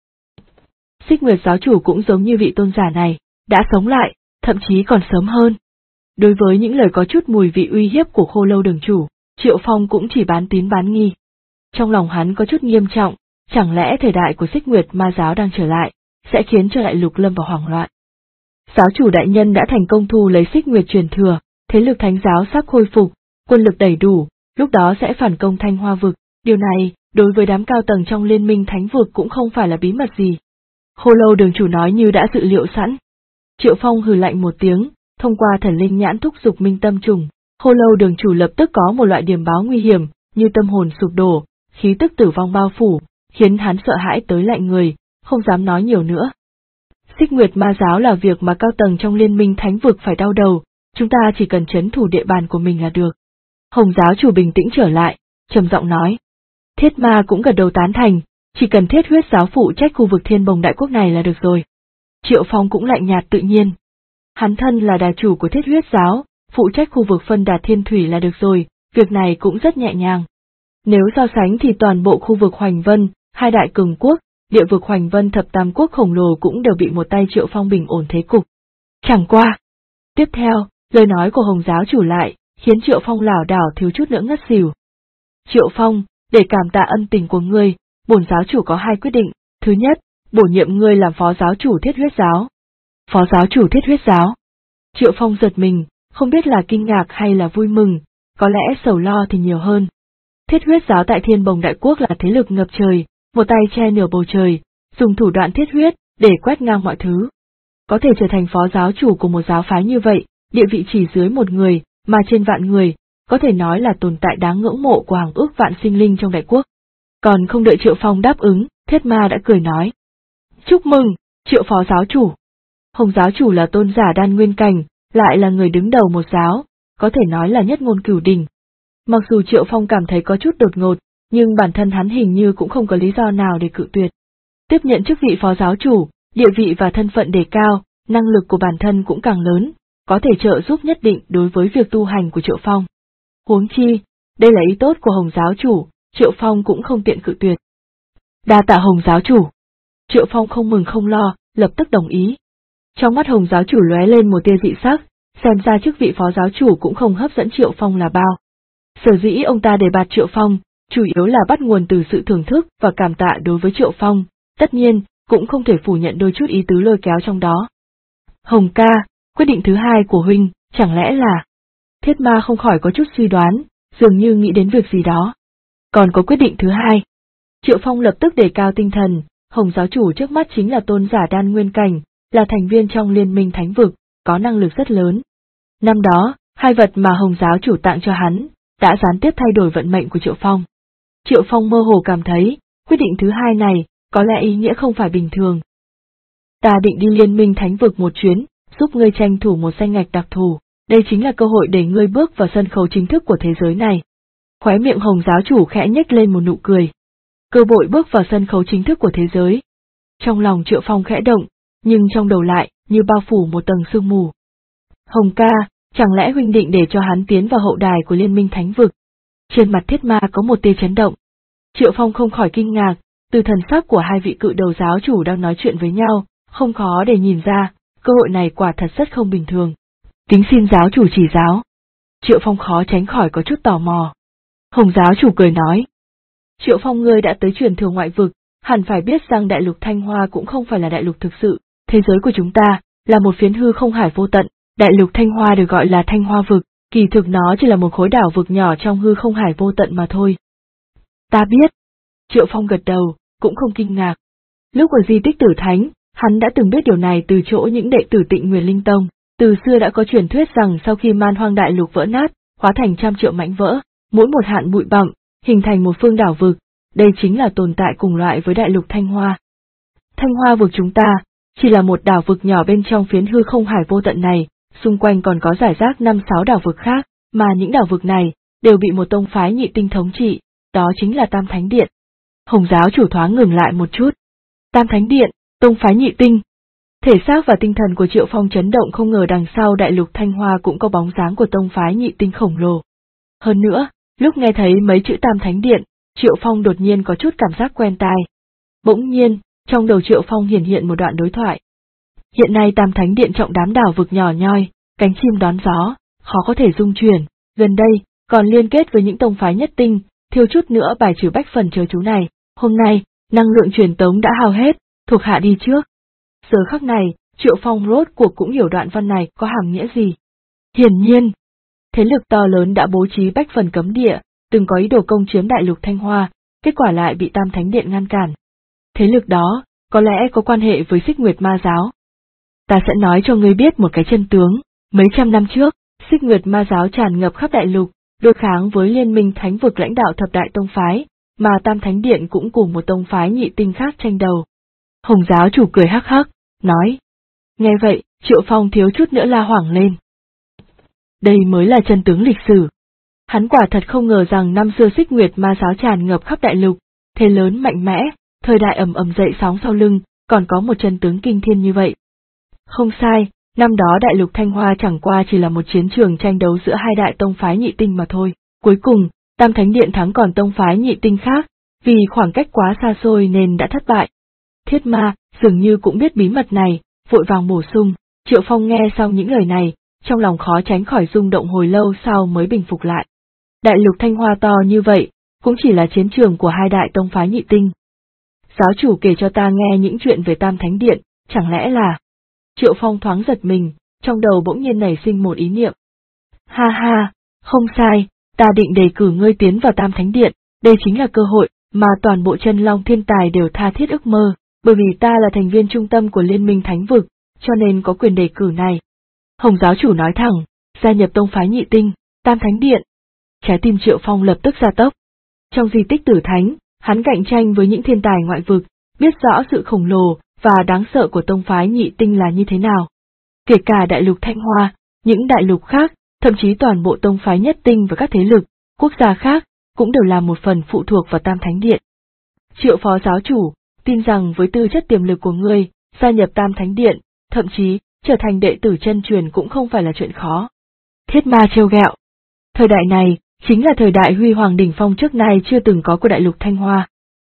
Xích Nguyệt giáo chủ cũng giống như vị tôn giả này, đã sống lại, thậm chí còn sớm hơn. Đối với những lời có chút mùi vị uy hiếp của Khô Lâu đường chủ, Triệu Phong cũng chỉ bán tín bán nghi. Trong lòng hắn có chút nghiêm trọng, chẳng lẽ thời đại của Xích Nguyệt Ma giáo đang trở lại, sẽ khiến cho đại lục lâm vào hoảng loạn. Giáo chủ đại nhân đã thành công thu lấy Xích Nguyệt truyền thừa, thế lực thánh giáo sắp khôi phục, quân lực đầy đủ, lúc đó sẽ phản công Thanh Hoa vực, điều này, đối với đám cao tầng trong liên minh thánh vực cũng không phải là bí mật gì. Khô Lâu đường chủ nói như đã dự liệu sẵn. Triệu Phong hừ lạnh một tiếng, thông qua thần linh nhãn thúc giục Minh Tâm Trùng, Khô Lâu đường chủ lập tức có một loại điểm báo nguy hiểm, như tâm hồn sụp đổ, khí tức tử vong bao phủ, khiến hắn sợ hãi tới lạnh người, không dám nói nhiều nữa. Xích Nguyệt Ma giáo là việc mà cao tầng trong liên minh thánh vực phải đau đầu, chúng ta chỉ cần trấn thủ địa bàn của mình là được. Hồng giáo chủ bình tĩnh trở lại, trầm giọng nói. Thiết Ma cũng gật đầu tán thành, chỉ cần Thiết Huyết giáo phụ trách khu vực Thiên Bồng đại quốc này là được rồi. Triệu Phong cũng lạnh nhạt tự nhiên. Hắn thân là đà chủ của Thiết Huyết giáo, phụ trách khu vực phân đà Thiên Thủy là được rồi, việc này cũng rất nhẹ nhàng. Nếu so sánh thì toàn bộ khu vực Hoành Vân, hai đại cường quốc, địa vực Hoành Vân thập tam quốc khổng lồ cũng đều bị một tay Triệu Phong bình ổn thế cục. Chẳng qua. Tiếp theo, lời nói của Hồng giáo chủ lại, khiến Triệu Phong lảo đảo thiếu chút nữa ngất xỉu. Triệu Phong, để cảm tạ ân tình của ngươi, bổn giáo chủ có 2 quyết định, thứ nhất, bổ nhiệm ngươi làm phó giáo chủ Thiết Huyết giáo. Phó giáo chủ Thiết Huyết giáo. Triệu Phong giật mình, không biết là kinh ngạc hay là vui mừng, có lẽ sầu lo thì nhiều hơn. Thiết Huyết giáo tại Thiên Bồng đại quốc là thế lực ngập trời, một tay che nửa bầu trời, dùng thủ đoạn thiết huyết để quét ngang mọi thứ. Có thể trở thành phó giáo chủ của một giáo phái như vậy, địa vị chỉ dưới một người, mà trên vạn người, có thể nói là tồn tại đáng ngưỡng mộ của hàng ước vạn sinh linh trong đại quốc. Còn không đợi Triệu Phong đáp ứng, Thiết Ma đã cười nói. Chúc mừng, Triệu phó giáo chủ. Hồng giáo chủ là tôn giả đan nguyên cảnh, lại là người đứng đầu một giáo, có thể nói là nhất ngôn cửu đỉnh. Mặc dù Triệu Phong cảm thấy có chút đột ngột, nhưng bản thân hắn hình như cũng không có lý do nào để cự tuyệt. Tiếp nhận chức vị phó giáo chủ, địa vị và thân phận đề cao, năng lực của bản thân cũng càng lớn, có thể trợ giúp nhất định đối với việc tu hành của Triệu Phong. Huống chi, đây là ý tốt của Hồng giáo chủ, Triệu Phong cũng không tiện cự tuyệt. Đa tạ Hồng giáo chủ. Triệu Phong không mừng không lo, lập tức đồng ý. Trong mắt Hồng giáo chủ lóe lên một tia dị sắc, xem ra chức vị phó giáo chủ cũng không hấp dẫn Triệu Phong là bao. Sở dĩ ông ta đề bạt Triệu Phong, chủ yếu là bắt nguồn từ sự thưởng thức và cảm tạ đối với Triệu Phong, tất nhiên, cũng không thể phủ nhận đôi chút ý tứ lôi kéo trong đó. Hồng ca, quyết định thứ hai của huynh, chẳng lẽ là... Thiết Ma không khỏi có chút suy đoán, dường như nghĩ đến việc gì đó. Còn có quyết định thứ hai. Triệu Phong lập tức đề cao tinh thần, Hồng giáo chủ trước mắt chính là tôn giả đan nguyên cảnh, là thành viên trong liên minh thánh vực, có năng lực rất lớn. Năm đó, hai vật mà Hồng giáo chủ tặng cho hắn, đã gián tiếp thay đổi vận mệnh của Triệu Phong. Triệu Phong mơ hồ cảm thấy, quyết định thứ hai này, có lẽ ý nghĩa không phải bình thường. Ta định đi liên minh thánh vực một chuyến, giúp ngươi tranh thủ một danh ngạch đặc thù, đây chính là cơ hội để ngươi bước vào sân khấu chính thức của thế giới này. Khóe miệng Hồng giáo chủ khẽ nhếch lên một nụ cười. Cơ hội bước vào sân khấu chính thức của thế giới. Trong lòng Triệu Phong khẽ động, nhưng trong đầu lại, như bao phủ một tầng sương mù. Hồng ca, chẳng lẽ huynh định để cho hắn tiến vào hậu đài của liên minh thánh vực? Trên mặt Thiết Ma có một tia chấn động. Triệu Phong không khỏi kinh ngạc, từ thần sắc của hai vị cự đầu giáo chủ đang nói chuyện với nhau, không khó để nhìn ra, cơ hội này quả thật rất không bình thường. Kính xin giáo chủ chỉ giáo. Triệu Phong khó tránh khỏi có chút tò mò. Hồng giáo chủ cười nói. Triệu Phong ngươi đã tới truyền thừa ngoại vực, hẳn phải biết rằng đại lục Thanh Hoa cũng không phải là đại lục thực sự, thế giới của chúng ta, là một phiến hư không hải vô tận, đại lục Thanh Hoa được gọi là Thanh Hoa vực, kỳ thực nó chỉ là một khối đảo vực nhỏ trong hư không hải vô tận mà thôi. Ta biết. Triệu Phong gật đầu, cũng không kinh ngạc. Lúc ở di tích Tử Thánh, hắn đã từng biết điều này từ chỗ những đệ tử Tịnh Nguyên Linh Tông, từ xưa đã có truyền thuyết rằng sau khi Man Hoang đại lục vỡ nát, hóa thành trăm triệu mảnh vỡ, mỗi một hạn bụi bặm, hình thành một phương đảo vực, đây chính là tồn tại cùng loại với đại lục Thanh Hoa. Thanh Hoa vực chúng ta, chỉ là một đảo vực nhỏ bên trong phiến hư không hải vô tận này, xung quanh còn có rải rác 5-6 đảo vực khác, mà những đảo vực này, đều bị một tông phái nhị tinh thống trị, đó chính là Tam Thánh Điện. Hồng giáo chủ thoáng ngừng lại một chút. Tam Thánh Điện, tông phái nhị tinh. Thể xác và tinh thần của Triệu Phong chấn động, không ngờ đằng sau đại lục Thanh Hoa cũng có bóng dáng của tông phái nhị tinh khổng lồ. Hơn nữa, lúc nghe thấy mấy chữ Tam Thánh Điện, Triệu Phong đột nhiên có chút cảm giác quen tai. Bỗng nhiên, trong đầu Triệu Phong hiện một đoạn đối thoại. Hiện nay Tam Thánh Điện trọng đám đảo vực nhỏ nhoi, cánh chim đón gió, khó có thể dung chuyển, gần đây, còn liên kết với những tông phái nhất tinh, thiếu chút nữa bài trừ bách phần chớ chú này, hôm nay, năng lượng truyền tống đã hao hết, thuộc hạ đi trước. Giờ khắc này, Triệu Phong rốt cuộc cũng hiểu đoạn văn này có hàm nghĩa gì. Hiển nhiên, thế lực to lớn đã bố trí bách phần cấm địa, từng có ý đồ công chiếm đại lục Thanh Hoa, kết quả lại bị Tam Thánh Điện ngăn cản. Thế lực đó, có lẽ có quan hệ với Xích Nguyệt Ma Giáo. Ta sẽ nói cho ngươi biết một cái chân tướng, mấy trăm năm trước, Xích Nguyệt Ma Giáo tràn ngập khắp đại lục, đối kháng với liên minh thánh vực lãnh đạo thập đại tông phái, mà Tam Thánh Điện cũng cùng một tông phái nhị tinh khác tranh đầu. Hồng giáo chủ cười hắc hắc, nói. Nghe vậy, Triệu Phong thiếu chút nữa la hoảng lên. Đây mới là chân tướng lịch sử. Hắn quả thật không ngờ rằng năm xưa Xích Nguyệt Ma Giáo tràn ngập khắp đại lục, thế lớn mạnh mẽ, thời đại ầm ầm dậy sóng sau lưng, còn có một chân tướng kinh thiên như vậy. Không sai, năm đó đại lục Thanh Hoa chẳng qua chỉ là một chiến trường tranh đấu giữa hai đại tông phái nhị tinh mà thôi. Cuối cùng, Tam Thánh Điện thắng còn tông phái nhị tinh khác, vì khoảng cách quá xa xôi nên đã thất bại. Thiết Ma dường như cũng biết bí mật này, vội vàng bổ sung. Triệu Phong nghe xong những lời này, trong lòng khó tránh khỏi rung động hồi lâu sau mới bình phục lại. Đại lục Thanh Hoa to như vậy, cũng chỉ là chiến trường của hai đại tông phái nhị tinh. Giáo chủ kể cho ta nghe những chuyện về Tam Thánh Điện, chẳng lẽ là... Triệu Phong thoáng giật mình, trong đầu bỗng nhiên nảy sinh một ý niệm. Ha ha, không sai, ta định đề cử ngươi tiến vào Tam Thánh Điện, đây chính là cơ hội mà toàn bộ chân long thiên tài đều tha thiết ước mơ, bởi vì ta là thành viên trung tâm của Liên minh Thánh vực, cho nên có quyền đề cử này. Hồng giáo chủ nói thẳng, gia nhập tông phái nhị tinh, Tam Thánh Điện. Trái tim Triệu Phong lập tức gia tốc. Trong di tích Tử Thánh, hắn cạnh tranh với những thiên tài ngoại vực, biết rõ sự khổng lồ và đáng sợ của tông phái nhị tinh là như thế nào. Kể cả đại lục Thanh Hoa, những đại lục khác, thậm chí toàn bộ tông phái nhất tinh và các thế lực, quốc gia khác, cũng đều là một phần phụ thuộc vào Tam Thánh Điện. Triệu phó giáo chủ, tin rằng với tư chất tiềm lực của ngươi, gia nhập Tam Thánh Điện, thậm chí, trở thành đệ tử chân truyền cũng không phải là chuyện khó. Thiết Ma trêu ghẹo. Thời đại này, chính là thời đại huy hoàng đỉnh phong trước nay chưa từng có của đại lục Thanh Hoa.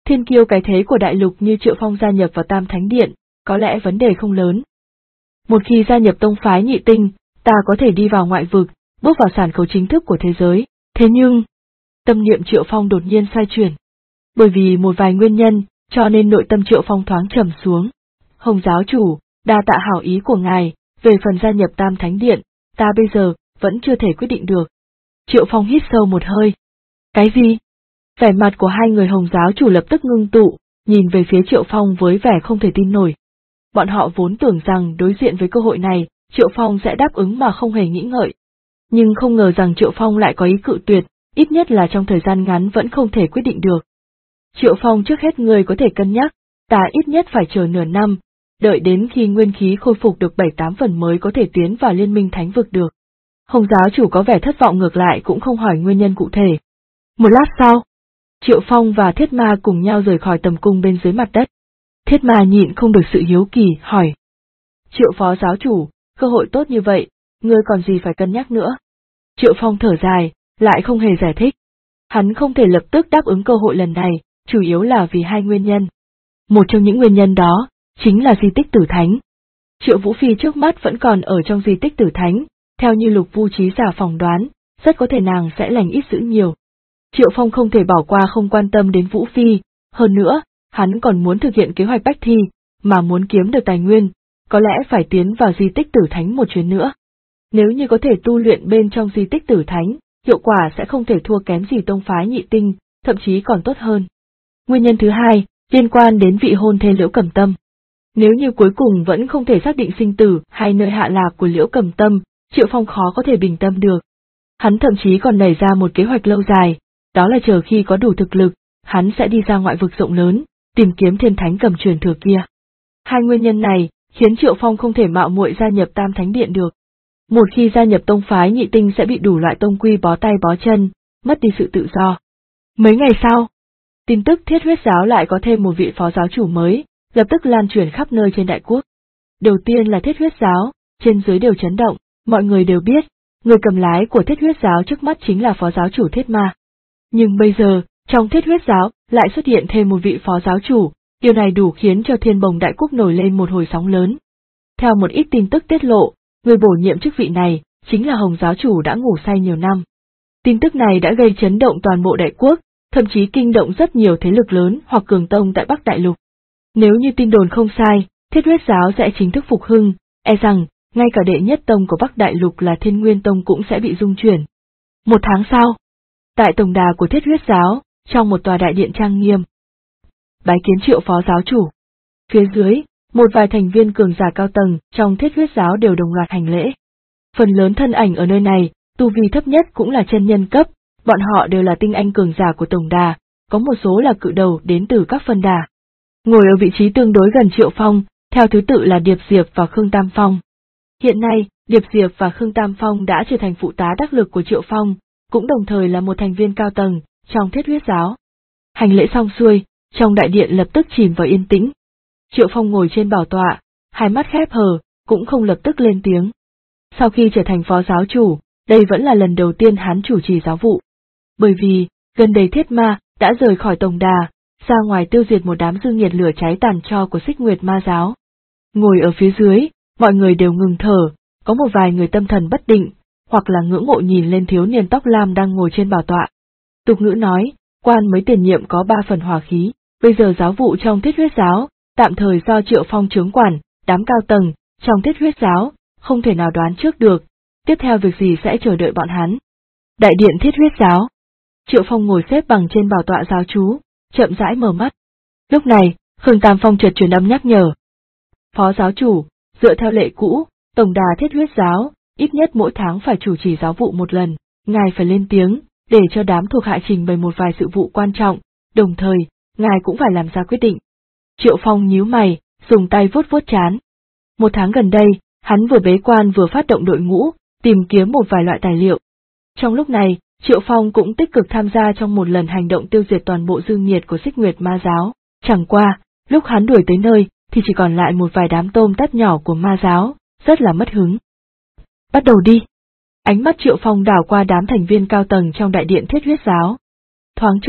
Thiên kiêu cái thế của đại lục như Triệu Phong gia nhập vào Tam Thánh Điện, có lẽ vấn đề không lớn. Một khi gia nhập tông phái Nhị Tinh, ta có thể đi vào ngoại vực, bước vào sản khấu chính thức của thế giới. Thế nhưng, tâm niệm Triệu Phong đột nhiên sai chuyển. Bởi vì một vài nguyên nhân, cho nên nội tâm Triệu Phong thoáng trầm xuống. Hồng giáo chủ, đa tạ hảo ý của ngài, về phần gia nhập Tam Thánh Điện, ta bây giờ vẫn chưa thể quyết định được. Triệu Phong hít sâu một hơi. Cái gì? Vẻ mặt của hai người Hồng giáo chủ lập tức ngưng tụ, nhìn về phía Triệu Phong với vẻ không thể tin nổi. Bọn họ vốn tưởng rằng đối diện với cơ hội này, Triệu Phong sẽ đáp ứng mà không hề nghĩ ngợi. Nhưng không ngờ rằng Triệu Phong lại có ý cự tuyệt, ít nhất là trong thời gian ngắn vẫn không thể quyết định được. Triệu Phong, trước hết người có thể cân nhắc, ta ít nhất phải chờ nửa năm, đợi đến khi nguyên khí khôi phục được 7-8 phần mới có thể tiến vào liên minh thánh vực được. Hồng giáo chủ có vẻ thất vọng, ngược lại cũng không hỏi nguyên nhân cụ thể. Một lát sau, Triệu Phong và Thiết Ma cùng nhau rời khỏi tầm cung bên dưới mặt đất. Thiết Ma nhịn không được sự hiếu kỳ, hỏi. Triệu phó giáo chủ, cơ hội tốt như vậy, ngươi còn gì phải cân nhắc nữa? Triệu Phong thở dài, lại không hề giải thích. Hắn không thể lập tức đáp ứng cơ hội lần này, chủ yếu là vì hai nguyên nhân. Một trong những nguyên nhân đó, chính là di tích Tử Thánh. Triệu Vũ Phi trước mắt vẫn còn ở trong di tích Tử Thánh, theo như Lục Vu Trí giả phỏng đoán, rất có thể nàng sẽ lành ít dữ nhiều. Triệu Phong không thể bỏ qua không quan tâm đến Vũ Phi, hơn nữa, hắn còn muốn thực hiện kế hoạch bách thi, mà muốn kiếm được tài nguyên, có lẽ phải tiến vào di tích Tử Thánh một chuyến nữa. Nếu như có thể tu luyện bên trong di tích Tử Thánh, hiệu quả sẽ không thể thua kém gì tông phái Nhị Tinh, thậm chí còn tốt hơn. Nguyên nhân thứ hai, liên quan đến vị hôn thê Liễu Cầm Tâm. Nếu như cuối cùng vẫn không thể xác định sinh tử hay nơi hạ lạc của Liễu Cầm Tâm, Triệu Phong khó có thể bình tâm được. Hắn thậm chí còn nảy ra một kế hoạch lâu dài, đó là chờ khi có đủ thực lực, hắn sẽ đi ra ngoại vực rộng lớn, tìm kiếm thiên thánh cầm truyền thừa kia. Hai nguyên nhân này khiến Triệu Phong không thể mạo muội gia nhập Tam Thánh Điện được. Một khi gia nhập tông phái Nhị Tinh sẽ bị đủ loại tông quy bó tay bó chân, mất đi sự tự do. Mấy ngày sau, tin tức Thiết Huyết giáo lại có thêm một vị phó giáo chủ mới, lập tức lan truyền khắp nơi trên đại quốc. Đầu tiên là Thiết Huyết giáo, trên dưới đều chấn động, mọi người đều biết, người cầm lái của Thiết Huyết giáo trước mắt chính là phó giáo chủ Thiết Ma. Nhưng bây giờ, trong Thiết Huyết giáo lại xuất hiện thêm một vị phó giáo chủ, điều này đủ khiến cho Thiên Bồng đại quốc nổi lên một hồi sóng lớn. Theo một ít tin tức tiết lộ, người bổ nhiệm chức vị này chính là Hồng giáo chủ đã ngủ say nhiều năm. Tin tức này đã gây chấn động toàn bộ đại quốc, thậm chí kinh động rất nhiều thế lực lớn hoặc cường tông tại Bắc Đại Lục. Nếu như tin đồn không sai, Thiết Huyết giáo sẽ chính thức phục hưng, e rằng, ngay cả đệ nhất tông của Bắc Đại Lục là Thiên Nguyên tông cũng sẽ bị rung chuyển. Một tháng sau, tại tổng đà của Thiết Huyết giáo, trong một tòa đại điện trang nghiêm, bái kiến Triệu phó giáo chủ. Phía dưới, một vài thành viên cường giả cao tầng trong Thiết Huyết giáo đều đồng loạt hành lễ. Phần lớn thân ảnh ở nơi này, tu vi thấp nhất cũng là chân nhân cấp, bọn họ đều là tinh anh cường giả của tổng đà, có một số là cự đầu đến từ các phân đà. Ngồi ở vị trí tương đối gần Triệu Phong, theo thứ tự là Điệp Diệp và Khương Tam Phong. Hiện nay, Điệp Diệp và Khương Tam Phong đã trở thành phụ tá đắc lực của Triệu Phong, cũng đồng thời là một thành viên cao tầng trong Thiết Huyết giáo. Hành lễ xong xuôi, trong đại điện lập tức chìm vào yên tĩnh. Triệu Phong ngồi trên bảo tọa, hai mắt khép hờ, cũng không lập tức lên tiếng. Sau khi trở thành phó giáo chủ, đây vẫn là lần đầu tiên hắn chủ trì giáo vụ. Bởi vì, gần đây Thiết Ma đã rời khỏi tổng đà, ra ngoài tiêu diệt một đám dương nhiệt lửa cháy tàn tro của Xích Nguyệt Ma giáo. Ngồi ở phía dưới, mọi người đều ngừng thở, có một vài người tâm thần bất định, hoặc là ngưỡng mộ nhìn lên thiếu niên tóc lam đang ngồi trên bảo tọa. Tục ngữ nói, quan mới tiền nhiệm có 3 phần hỏa khí, bây giờ giáo vụ trong Thiết Huyết giáo, tạm thời do Triệu Phong chướng quản, đám cao tầng trong Thiết Huyết giáo, không thể nào đoán trước được, tiếp theo việc gì sẽ chờ đợi bọn hắn. Đại điện Thiết Huyết giáo. Triệu Phong ngồi xếp bằng trên bảo tọa giáo chú, chậm rãi mở mắt. Lúc này, Khương Tam Phong chợt truyền âm nhắc nhở. Phó giáo chủ, dựa theo lệ cũ, tổng đà Thiết Huyết giáo, ít nhất mỗi tháng phải chủ trì giáo vụ một lần, ngài phải lên tiếng, để cho đám thuộc hạ trình bày một vài sự vụ quan trọng, đồng thời, ngài cũng phải làm ra quyết định. Triệu Phong nhíu mày, dùng tay vuốt vuốt trán. Một tháng gần đây, hắn vừa bế quan vừa phát động đội ngũ, tìm kiếm một vài loại tài liệu. Trong lúc này, Triệu Phong cũng tích cực tham gia trong một lần hành động tiêu diệt toàn bộ dương nhiệt của Xích Nguyệt Ma giáo. Chẳng qua, lúc hắn đuổi tới nơi, thì chỉ còn lại một vài đám tôm tép nhỏ của ma giáo, rất là mất hứng. Bắt đầu đi. Ánh mắt Triệu Phong đảo qua đám thành viên cao tầng trong đại điện Thiết Huyết giáo. Thoáng chốc,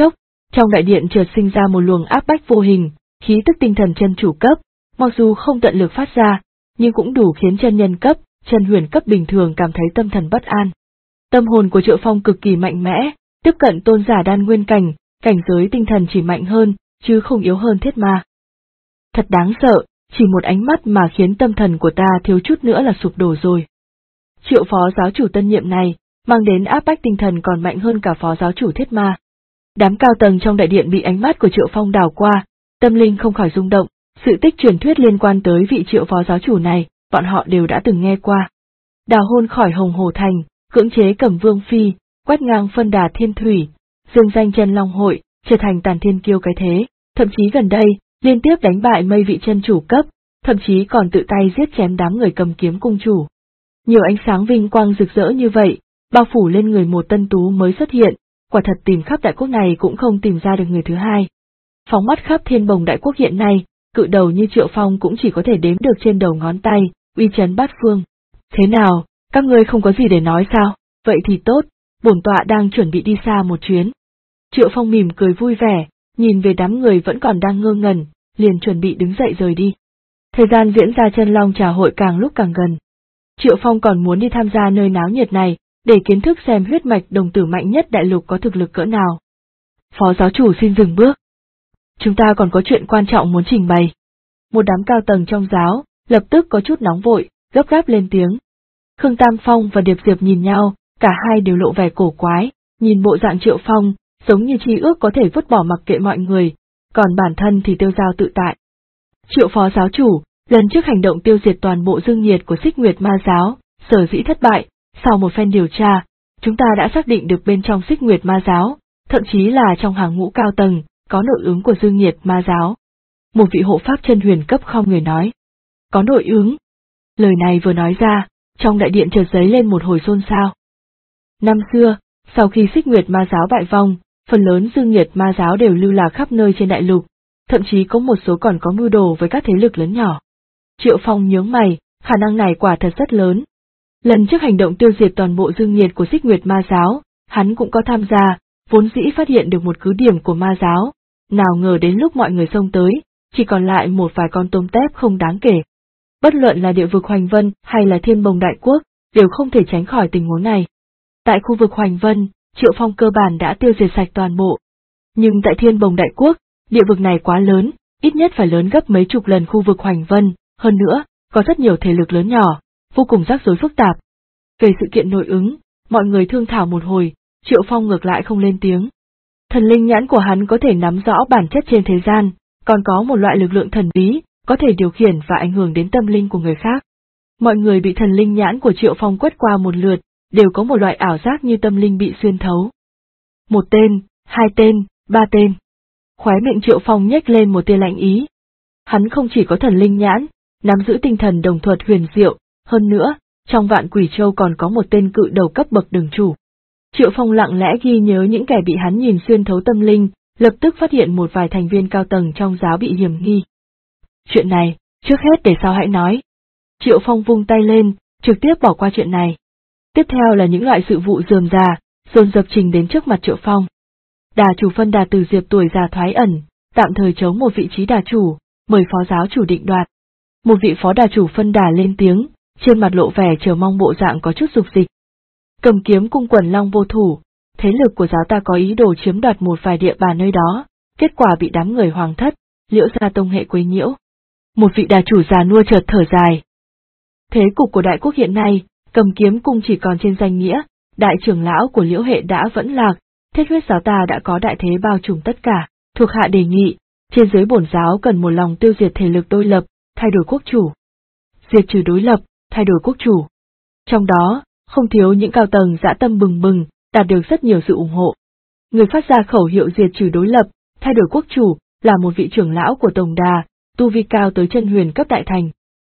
Trong đại điện chợt sinh ra một luồng áp bách vô hình, khí tức tinh thần chân chủ cấp, mặc dù không tận lực phát ra, nhưng cũng đủ khiến chân nhân cấp, chân huyền cấp bình thường cảm thấy tâm thần bất an. Tâm hồn của Triệu Phong cực kỳ mạnh mẽ, tiếp cận tôn giả đan nguyên cảnh, cảnh giới tinh thần chỉ mạnh hơn, chứ không yếu hơn thiết ma. Thật đáng sợ, chỉ một ánh mắt mà khiến tâm thần của ta thiếu chút nữa là sụp đổ rồi. Triệu phó giáo chủ tân nhiệm này, mang đến áp bách tinh thần còn mạnh hơn cả phó giáo chủ thiết ma. Đám cao tầng trong đại điện bị ánh mắt của Triệu Phong đảo qua, tâm linh không khỏi rung động, sự tích truyền thuyết liên quan tới vị Triệu phó giáo chủ này, bọn họ đều đã từng nghe qua. Đào hôn khỏi Hồng Hồ Thành, cưỡng chế Cẩm Vương Phi, quét ngang phân đà thiên thủy, dương danh chân long hội, trở thành tàn thiên kiêu cái thế, thậm chí gần đây, liên tiếp đánh bại mây vị chân chủ cấp, thậm chí còn tự tay giết chém đám người cầm kiếm cung chủ. Nhiều ánh sáng vinh quang rực rỡ như vậy, bao phủ lên người một tân tú mới xuất hiện, quả thật tìm khắp đại quốc này cũng không tìm ra được người thứ hai. Phóng mắt khắp thiên bồng đại quốc hiện nay, cự đầu như Triệu Phong cũng chỉ có thể đếm được trên đầu ngón tay, uy chấn bát phương. Thế nào, các ngươi không có gì để nói sao? Vậy thì tốt, bổn tọa đang chuẩn bị đi xa một chuyến. Triệu Phong mỉm cười vui vẻ, nhìn về đám người vẫn còn đang ngơ ngẩn, liền chuẩn bị đứng dậy rời đi. Thời gian diễn ra chân long trà hội càng lúc càng gần. Triệu Phong còn muốn đi tham gia nơi náo nhiệt này, để kiến thức xem huyết mạch đồng tử mạnh nhất đại lục có thực lực cỡ nào. Phó giáo chủ xin dừng bước. Chúng ta còn có chuyện quan trọng muốn trình bày. Một đám cao tầng trong giáo, lập tức có chút nóng vội, gấp gáp lên tiếng. Khương Tam Phong và Điệp Diệp nhìn nhau, cả hai đều lộ vẻ cổ quái, nhìn bộ dạng Triệu Phong, giống như chi ước có thể vứt bỏ mặc kệ mọi người, còn bản thân thì tiêu dao tự tại. Triệu phó giáo chủ, lần trước hành động tiêu diệt toàn bộ dương nhiệt của Xích Nguyệt Ma giáo, sở dĩ thất bại, sau một phen điều tra, chúng ta đã xác định được bên trong Xích Nguyệt Ma giáo, thậm chí là trong hàng ngũ cao tầng, có nội ứng của Dương Nhiệt Ma giáo. Một vị hộ pháp chân huyền cấp không người nói. Có nội ứng. Lời này vừa nói ra, trong đại điện chợt dấy lên một hồi xôn xao. Năm xưa, sau khi Xích Nguyệt Ma giáo bại vong, phần lớn Dương Nhiệt Ma giáo đều lưu lạc khắp nơi trên đại lục, thậm chí có một số còn có mưu đồ với các thế lực lớn nhỏ. Triệu Phong nhướng mày, khả năng này quả thật rất lớn. Lần trước hành động tiêu diệt toàn bộ Dương Nhiệt của Xích Nguyệt Ma giáo, hắn cũng có tham gia, vốn dĩ phát hiện được một cứ điểm của ma giáo, nào ngờ đến lúc mọi người xông tới, chỉ còn lại một vài con tôm tép không đáng kể. Bất luận là địa vực Hoành Vân hay là Thiên Bồng Đại Quốc, đều không thể tránh khỏi tình huống này. Tại khu vực Hoành Vân, Triệu Phong cơ bản đã tiêu diệt sạch toàn bộ. Nhưng tại Thiên Bồng Đại Quốc, địa vực này quá lớn, ít nhất phải lớn gấp mấy chục lần khu vực Hoành Vân, hơn nữa, có rất nhiều thể lực lớn nhỏ, vô cùng rắc rối phức tạp. Về sự kiện nội ứng, mọi người thương thảo một hồi, Triệu Phong ngược lại không lên tiếng. Thần linh nhãn của hắn có thể nắm rõ bản chất trên thế gian, còn có một loại lực lượng thần bí, có thể điều khiển và ảnh hưởng đến tâm linh của người khác. Mọi người bị thần linh nhãn của Triệu Phong quét qua một lượt, đều có một loại ảo giác như tâm linh bị xuyên thấu. Một tên, hai tên, ba tên. Khóe miệng Triệu Phong nhếch lên một tia lạnh ý. Hắn không chỉ có thần linh nhãn, nắm giữ tinh thần đồng thuật huyền diệu, hơn nữa, trong Vạn Quỷ Châu còn có một tên cự đầu cấp bậc đường chủ. Triệu Phong lặng lẽ ghi nhớ những kẻ bị hắn nhìn xuyên thấu tâm linh, lập tức phát hiện một vài thành viên cao tầng trong giáo bị hiểm nghi. Chuyện này, trước hết để sau hãy nói. Triệu Phong vung tay lên, trực tiếp bỏ qua chuyện này. Tiếp theo là những loại sự vụ rườm rà, dồn dập trình đến trước mặt Triệu Phong. Đà chủ phân đà Từ Diệp tuổi già thoái ẩn, tạm thời chống một vị trí đà chủ, mời phó giáo chủ định đoạt. Một vị phó đà chủ phân đà lên tiếng, trên mặt lộ vẻ chờ mong bộ dạng có chút dục dịch. Cầm kiếm cung quần long vô thủ, thế lực của giáo ta có ý đồ chiếm đoạt một vài địa bàn nơi đó, kết quả bị đám người Hoàng Thất, Liễu gia tông hệ quấy nhiễu. Một vị đà chủ già nua chợt thở dài. Thế cục của đại quốc hiện nay, Cầm kiếm cung chỉ còn trên danh nghĩa, đại trưởng lão của Liễu hệ đã vẫn lạc, thiết huyết giáo ta đã có đại thế bao trùm tất cả, thuộc hạ đề nghị, trên dưới bổn giáo cần một lòng tiêu diệt thể lực đối lập, thay đổi quốc chủ. Diệt trừ đối lập, thay đổi quốc chủ. Trong đó, không thiếu những cao tầng dã tâm bừng bừng, đạt được rất nhiều sự ủng hộ. Người phát ra khẩu hiệu diệt trừ đối lập, thay đổi quốc chủ, là một vị trưởng lão của Tổng Đà, tu vi cao tới chân huyền cấp đại thành.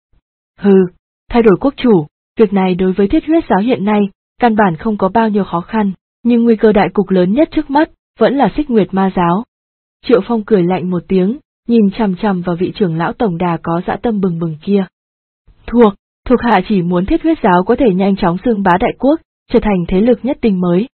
Hừ, thay đổi quốc chủ, việc này đối với thiết huyết giáo hiện nay, căn bản không có bao nhiêu khó khăn, nhưng nguy cơ đại cục lớn nhất trước mắt, vẫn là Xích Nguyệt Ma giáo. Triệu Phong cười lạnh một tiếng, nhìn chằm chằm vào vị trưởng lão Tổng Đà có dã tâm bừng bừng kia. Thuộc hạ chỉ muốn thiết huyết giáo có thể nhanh chóng xưng bá đại quốc, trở thành thế lực nhất tinh mới.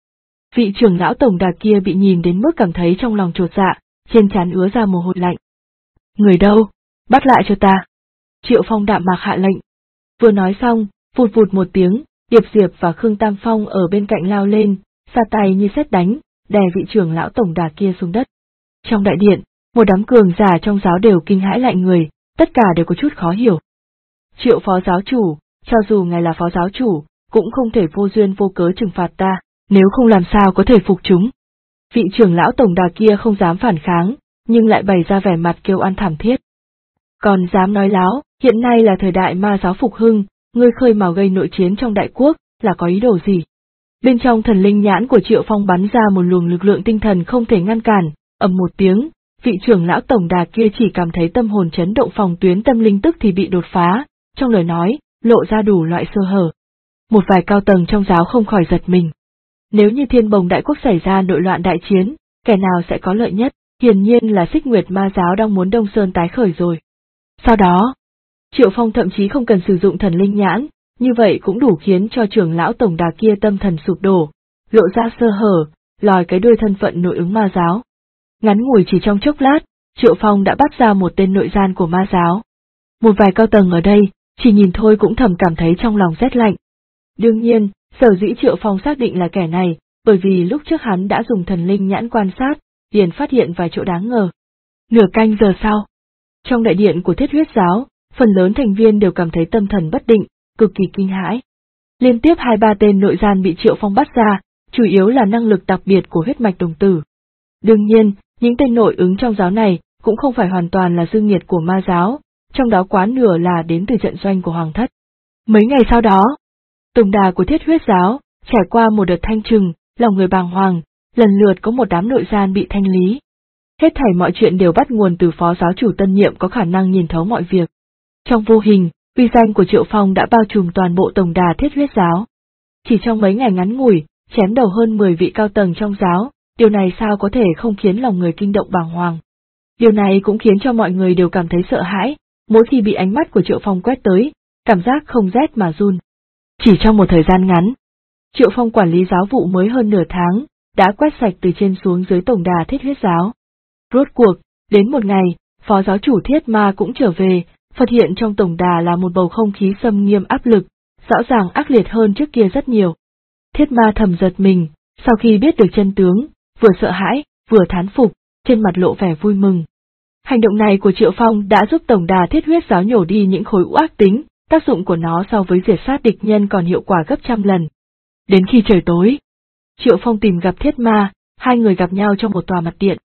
Vị trưởng lão tổng đà kia bị nhìn đến mức cảm thấy trong lòng chột dạ, trên trán ứa ra mồ hôi lạnh. Người đâu? Bắt lại cho ta. Triệu Phong đạm mạc hạ lệnh. Vừa nói xong, vụt vụt một tiếng, Điệp Diệp và Khương Tam Phong ở bên cạnh lao lên, ra tay như sét đánh, đè vị trưởng lão tổng đà kia xuống đất. Trong đại điện, một đám cường giả trong giáo đều kinh hãi lạnh người, tất cả đều có chút khó hiểu. Triệu phó giáo chủ, cho dù ngài là phó giáo chủ, cũng không thể vô duyên vô cớ trừng phạt ta, nếu không làm sao có thể phục chúng. Vị trưởng lão tổng đà kia không dám phản kháng, nhưng lại bày ra vẻ mặt kêu oan thảm thiết. Còn dám nói láo, hiện nay là thời đại ma giáo phục hưng, ngươi khơi mào gây nội chiến trong đại quốc, là có ý đồ gì? Bên trong thần linh nhãn của Triệu Phong bắn ra một luồng lực lượng tinh thần không thể ngăn cản, ầm một tiếng, vị trưởng lão tổng đà kia chỉ cảm thấy tâm hồn chấn động, phòng tuyến tâm linh tức thì bị đột phá, trong lời nói, lộ ra đủ loại sơ hở. Một vài cao tầng trong giáo không khỏi giật mình. Nếu như Thiên Bồng đại quốc xảy ra nội loạn đại chiến, kẻ nào sẽ có lợi nhất? Hiển nhiên là Xích Nguyệt ma giáo đang muốn Đông Sơn tái khởi rồi. Sau đó, Triệu Phong thậm chí không cần sử dụng thần linh nhãn, như vậy cũng đủ khiến cho trưởng lão tổng đà kia tâm thần sụp đổ, lộ ra sơ hở, lòi cái đuôi thân phận nội ứng ma giáo. Ngắn ngủi chỉ trong chốc lát, Triệu Phong đã bắt ra một tên nội gian của ma giáo. Một vài cao tầng ở đây, chỉ nhìn thôi cũng thầm cảm thấy trong lòng rét lạnh. Đương nhiên, sở dĩ Triệu Phong xác định là kẻ này, bởi vì lúc trước hắn đã dùng thần linh nhãn quan sát, liền phát hiện vài chỗ đáng ngờ. Nửa canh giờ sau, trong đại điện của Thiết Huyết giáo, phần lớn thành viên đều cảm thấy tâm thần bất định, cực kỳ kinh hãi. Liên tiếp 2-3 tên nội gian bị Triệu Phong bắt ra, chủ yếu là năng lực đặc biệt của huyết mạch đồng tử. Đương nhiên, những tên nội ứng trong giáo này cũng không phải hoàn toàn là dương nhiệt của ma giáo, trong đó quá nửa là đến từ trận doanh của Hoàng Thất. Mấy ngày sau đó, tổng đà của Thiết Huyết giáo trải qua một đợt thanh trừng, lòng người bàng hoàng, lần lượt có một đám nội gian bị thanh lý. Hết thảy mọi chuyện đều bắt nguồn từ phó giáo chủ tân nhiệm có khả năng nhìn thấu mọi việc. Trong vô hình, uy danh của Triệu Phong đã bao trùm toàn bộ tổng đà Thiết Huyết giáo. Chỉ trong mấy ngày ngắn ngủi, chém đầu hơn 10 vị cao tầng trong giáo, điều này sao có thể không khiến lòng người kinh động bàng hoàng. Điều này cũng khiến cho mọi người đều cảm thấy sợ hãi, mỗi khi bị ánh mắt của Triệu Phong quét tới, cảm giác không rét mà run. Chỉ trong một thời gian ngắn, Triệu Phong quản lý giáo vụ mới hơn nửa tháng, đã quét sạch từ trên xuống dưới tổng đà Thiết Huyết giáo. Rốt cuộc, đến một ngày, phó giáo chủ Thiết Ma cũng trở về, phát hiện trong tổng đà là một bầu không khí xâm nghiêm áp lực, rõ ràng ác liệt hơn trước kia rất nhiều. Thiết Ma thầm giật mình, sau khi biết được chân tướng, vừa sợ hãi, vừa thán phục, trên mặt lộ vẻ vui mừng. Hành động này của Triệu Phong đã giúp tổng đà Thiết Huyết giáo nhổ đi những khối u ác tính, tác dụng của nó so với diệt sát địch nhân còn hiệu quả gấp trăm lần. Đến khi trời tối, Triệu Phong tìm gặp Thiết Ma, hai người gặp nhau trong một tòa mật điện.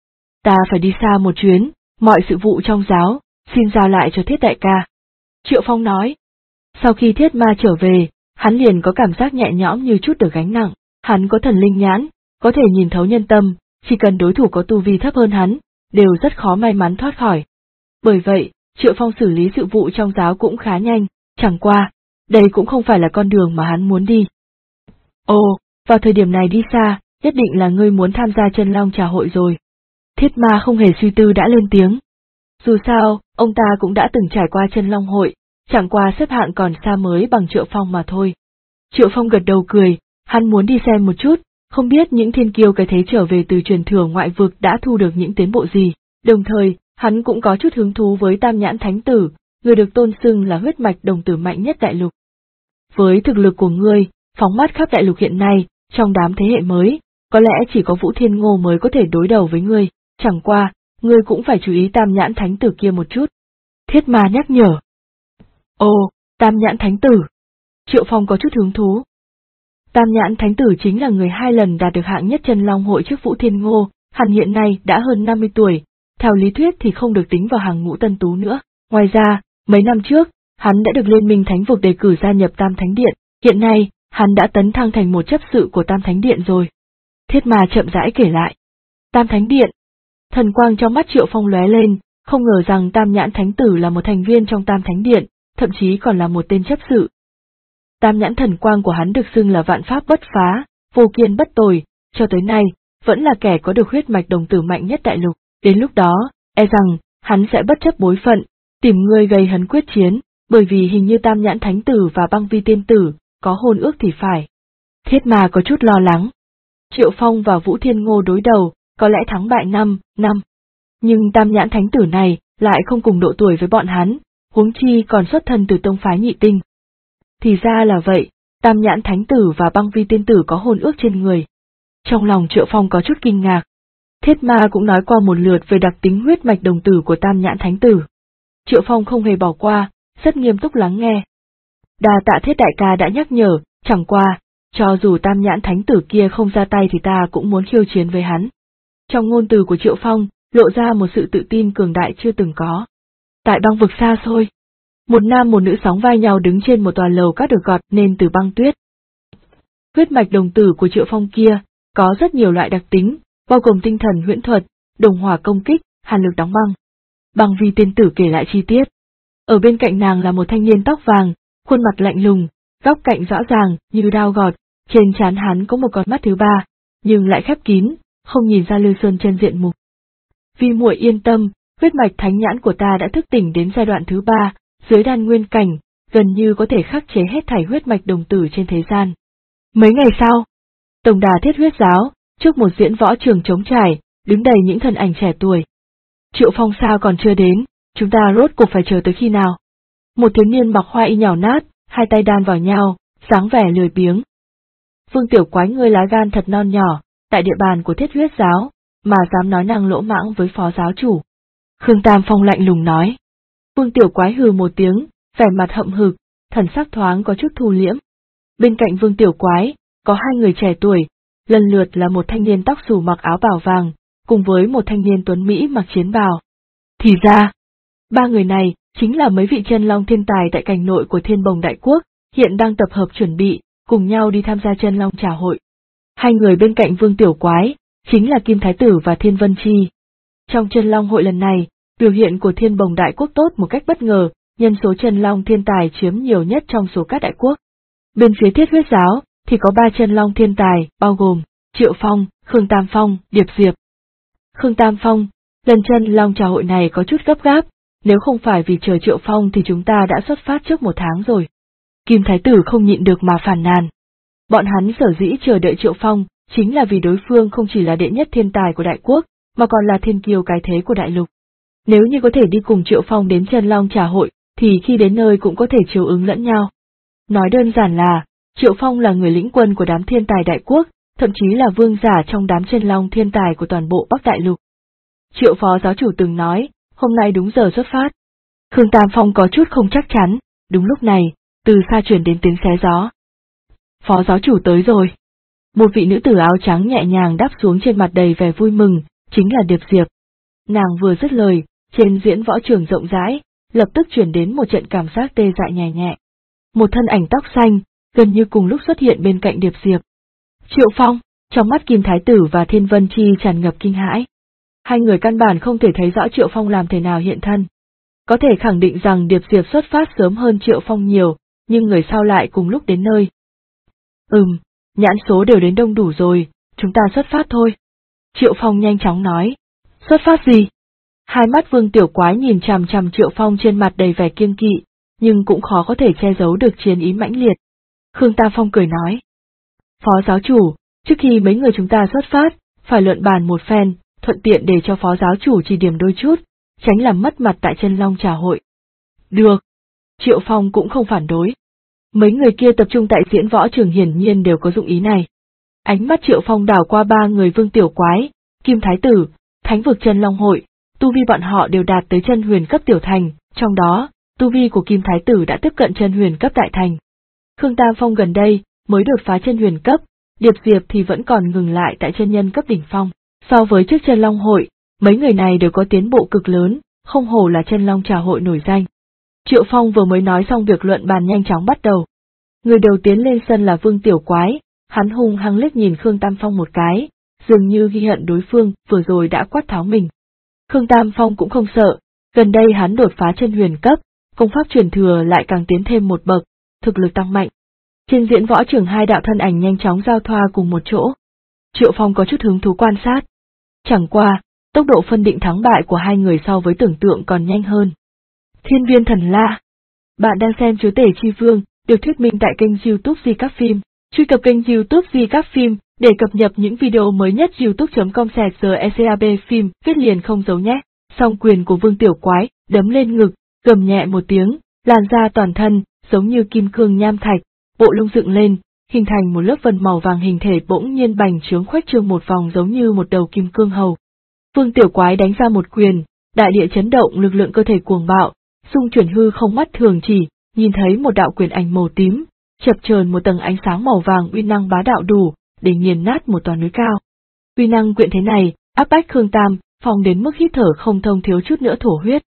Ta phải đi xa một chuyến, mọi sự vụ trong giáo, xin giao lại cho Thiết đại ca. Triệu Phong nói. Sau khi Thiết Ma trở về, hắn liền có cảm giác nhẹ nhõm như chút được gánh nặng, hắn có thần linh nhãn, có thể nhìn thấu nhân tâm, chỉ cần đối thủ có tu vi thấp hơn hắn, đều rất khó may mắn thoát khỏi. Bởi vậy, Triệu Phong xử lý sự vụ trong giáo cũng khá nhanh, chẳng qua, đây cũng không phải là con đường mà hắn muốn đi. Ồ, vào thời điểm này đi xa, nhất định là ngươi muốn tham gia Chân Long trà hội rồi. Thiết Ma không hề suy tư đã lên tiếng. Dù sao, ông ta cũng đã từng trải qua Chân Long hội, chẳng qua xếp hạng còn xa mới bằng Triệu Phong mà thôi. Triệu Phong gật đầu cười, hắn muốn đi xem một chút, không biết những thiên kiêu cái thế trở về từ truyền thừa ngoại vực đã thu được những tiến bộ gì, đồng thời, hắn cũng có chút hứng thú với Tam Nhãn Thánh Tử, người được tôn xưng là huyết mạch đồng tử mạnh nhất đại lục. Với thực lực của ngươi, phóng mắt khắp đại lục hiện nay, trong đám thế hệ mới, có lẽ chỉ có Vũ Thiên Ngô mới có thể đối đầu với ngươi, chẳng qua, ngươi cũng phải chú ý Tam Nhãn Thánh Tử kia một chút. Thiết Ma nhắc nhở. Ồ, Tam Nhãn Thánh Tử. Triệu Phong có chút hứng thú. Tam Nhãn Thánh Tử chính là người 2 lần đạt được hạng nhất Chân Long hội trước Vũ Thiên Ngô, hắn hiện nay đã hơn 50 tuổi, theo lý thuyết thì không được tính vào hàng ngũ tân tú nữa. Ngoài ra, mấy năm trước, hắn đã được Liên minh Thánh vực đề cử gia nhập Tam Thánh Điện, hiện nay, hắn đã tấn thăng thành một chấp sự của Tam Thánh Điện rồi. Thiết Ma chậm rãi kể lại. Tam Thánh Điện. Thần quang trong mắt Triệu Phong lóe lên, không ngờ rằng Tam Nhãn Thánh Tử là một thành viên trong Tam Thánh Điện, thậm chí còn là một tên chấp sự. Tam nhãn thần quang của hắn được xưng là vạn pháp bất phá, vô kiên bất tồi, cho tới nay, vẫn là kẻ có được huyết mạch đồng tử mạnh nhất đại lục, đến lúc đó, e rằng, hắn sẽ bất chấp bối phận, tìm ngươi gây hấn quyết chiến, bởi vì hình như Tam Nhãn Thánh Tử và Băng Vi Tiên Tử, có hôn ước thì phải. Thiết Ma có chút lo lắng. Triệu Phong và Vũ Thiên Ngô đối đầu, có lẽ thắng bại 5-5. Nhưng Tam Nhãn Thánh Tử này lại không cùng độ tuổi với bọn hắn, huống chi còn xuất thân từ tông phái Nhị Tinh. Thì ra là vậy, Tam Nhãn Thánh Tử và Băng Vi Tiên Tử có hôn ước trên người. Trong lòng Triệu Phong có chút kinh ngạc. Thiết Ma cũng nói qua một lượt về đặc tính huyết mạch đồng tử của Tam Nhãn Thánh Tử. Triệu Phong không hề bỏ qua, rất nghiêm túc lắng nghe. Đa tạ Thiết đại ca đã nhắc nhở, chẳng qua, cho dù Tam Nhãn Thánh Tử kia không ra tay thì ta cũng muốn khiêu chiến với hắn. Trong ngôn từ của Triệu Phong, lộ ra một sự tự tin cường đại chưa từng có. Tại băng vực xa xôi, một nam một nữ sóng vai nhau đứng trên một tòa lầu các được gọt nên từ băng tuyết. Huyết mạch đồng tử của Triệu Phong kia, có rất nhiều loại đặc tính, bao gồm tinh thần huyễn thuật, đồng hỏa công kích, hàn lực đóng băng. Băng Vi Tiên Tử kể lại chi tiết. Ở bên cạnh nàng là một thanh niên tóc vàng, khuôn mặt lạnh lùng, góc cạnh rõ ràng như dao gọt, trên trán hắn có một con mắt thứ ba, nhưng lại khép kín, không nhìn ra Lư Sơn chân diện mục. Vi muội yên tâm, huyết mạch thánh nhãn của ta đã thức tỉnh đến giai đoạn thứ 3, dưới đan nguyên cảnh, gần như có thể khắc chế hết thảy huyết mạch đồng tử trên thế gian. Mấy ngày sau, tổng đà Thiết Huyết Giáo, trước một diễn võ trường trống trải, đứng đầy những thân ảnh trẻ tuổi. Triệu Phong sao còn chưa đến, chúng ta rốt cuộc phải chờ tới khi nào? Một thiếu niên mặc hoa y nhào nát, hai tay đan vào nhau, dáng vẻ lười biếng. Vương Tiểu Quái, ngươi lá gan thật non nhỏ, tại địa bàn của Thiết Huyết Giáo, mà dám nói năng lỗ mãng với phó giáo chủ. Khương Tam Phong lạnh lùng nói. Vương Tiểu Quái hừ một tiếng, vẻ mặt hậm hực, thần sắc thoáng có chút thu liễm. Bên cạnh Vương Tiểu Quái, có hai người trẻ tuổi, lần lượt là một thanh niên tóc xù mặc áo bào vàng, cùng với một thanh niên tuấn Mỹ mặc chiến bào. Thì ra, ba người này chính là mấy vị chân long thiên tài tại cảnh nội của Thiên Bồng Đại Quốc, hiện đang tập hợp chuẩn bị, cùng nhau đi tham gia chân long trà hội. Hai người bên cạnh Vương Tiểu Quái, chính là Kim Thái Tử và Thiên Vân Chi. Trong chân long hội lần này, biểu hiện của Thiên Bồng Đại Quốc tốt một cách bất ngờ, nhân số chân long thiên tài chiếm nhiều nhất trong số các đại quốc. Bên phía Thiết Huyết Giáo, thì có 3 chân long thiên tài, bao gồm Triệu Phong, Khương Tam Phong, Điệp Diệp. Khương Tam Phong, lần chân long trà hội này có chút gấp gáp, nếu không phải vì chờ Triệu Phong thì chúng ta đã xuất phát trước 1 tháng rồi. Kim Thái Tử không nhịn được mà phàn nàn. Bọn hắn sở dĩ chờ đợi Triệu Phong, chính là vì đối phương không chỉ là đệ nhất thiên tài của đại quốc, mà còn là thiên kiêu cái thế của đại lục. Nếu như có thể đi cùng Triệu Phong đến chân long trà hội, thì khi đến nơi cũng có thể chiếu ứng lẫn nhau. Nói đơn giản là, Triệu Phong là người lĩnh quân của đám thiên tài đại quốc, thậm chí là vương giả trong đám chân long thiên tài của toàn bộ Bắc Đại Lục. Triệu phó giáo chủ từng nói, hôm nay đúng giờ xuất phát. Khương Tam Phong có chút không chắc chắn, đúng lúc này, từ xa truyền đến tiếng xé gió. Phó giáo chủ tới rồi. Một vị nữ tử áo trắng nhẹ nhàng đáp xuống trên mặt đầy vẻ vui mừng, chính là Điệp Diệp. Nàng vừa dứt lời, trên diễn võ trường rộng rãi, lập tức truyền đến một trận cảm giác tê dại nhẹ nhẹ. Một thân ảnh tóc xanh, gần như cùng lúc xuất hiện bên cạnh Điệp Diệp. Triệu Phong, trong mắt Kim Thái Tử và Thiên Vân Chi tràn ngập kinh hãi. Hai người căn bản không thể thấy rõ Triệu Phong làm thế nào hiện thân. Có thể khẳng định rằng Điệp Diệp xuất phát sớm hơn Triệu Phong nhiều, nhưng người sau lại cùng lúc đến nơi. Nhãn số đều đến đông đủ rồi, chúng ta xuất phát thôi. Triệu Phong nhanh chóng nói. Xuất phát gì? Hai mắt Vương Tiểu Quái nhìn chằm chằm Triệu Phong trên mặt đầy vẻ kiêng kỵ, nhưng cũng khó có thể che giấu được chiến ý mãnh liệt. Khương Tam Phong cười nói. Phó giáo chủ, trước khi mấy người chúng ta xuất phát, phải luận bàn một phen, thuận tiện để cho phó giáo chủ chỉ điểm đôi chút, tránh làm mất mặt tại chân long trà hội. Được. Triệu Phong cũng không phản đối. Mấy người kia tập trung tại diễn võ trường hiển nhiên đều có dụng ý này. Ánh mắt Triệu Phong đảo qua 3 người Vương Tiểu Quái, Kim Thái Tử, Thánh vực chân long hội, tu vi bọn họ đều đạt tới chân huyền cấp tiểu thành, trong đó, tu vi của Kim Thái Tử đã tiếp cận chân huyền cấp đại thành. Khương Tam Phong gần đây, mới đột phá chân huyền cấp, Điệp Diệp thì vẫn còn ngừng lại tại chân nhân cấp đỉnh phong. So với trước chân long hội, mấy người này đều có tiến bộ cực lớn, không hổ là chân long trà hội nổi danh. Triệu Phong vừa mới nói xong việc luận bàn nhanh chóng bắt đầu. Người đầu tiến lên sân là Vương Tiểu Quái, hắn hung hăng liếc nhìn Khương Tam Phong một cái, dường như ghi hận đối phương vừa rồi đã quát tháo mình. Khương Tam Phong cũng không sợ, gần đây hắn đột phá chân huyền cấp, công pháp truyền thừa lại càng tiến thêm một bậc, thực lực tăng mạnh. Trên diễn võ trường hai đạo thân ảnh nhanh chóng giao thoa cùng một chỗ. Triệu Phong có chút hứng thú quan sát. Chẳng qua, tốc độ phân định thắng bại của hai người so với tưởng tượng còn nhanh hơn. Thiên Viên Thần La. Bạn đang xem Chúa Tể Chi Vương, được thuyết minh tại kênh YouTube Di Các Phim. Truy cập kênh YouTube Di Các Phim Để cập nhật những video mới nhất youtube.com/GECAB phim viết liền không giấu nhé. Song quyền của Vương Tiểu Quái, đấm lên ngực, gầm nhẹ một tiếng, làn da toàn thân, giống như kim cương nham thạch, bộ lông dựng lên, hình thành một lớp vân màu vàng, hình thể bỗng nhiên bành trướng khuếch trương một vòng giống như một đầu kim cương hầu. Vương Tiểu Quái đánh ra một quyền, đại địa chấn động, lực lượng cơ thể cuồng bạo, xung chuyển hư không, mắt thường chỉ nhìn thấy một đạo quyền ảnh màu tím, chập chờn một tầng ánh sáng màu vàng, uy năng bá đạo đủ để nghiền nát một tòa núi cao. Uy năng quyện thế này, áp bách Khương Tam Phong đến mức hít thở không thông, thiếu chút nữa thổ huyết.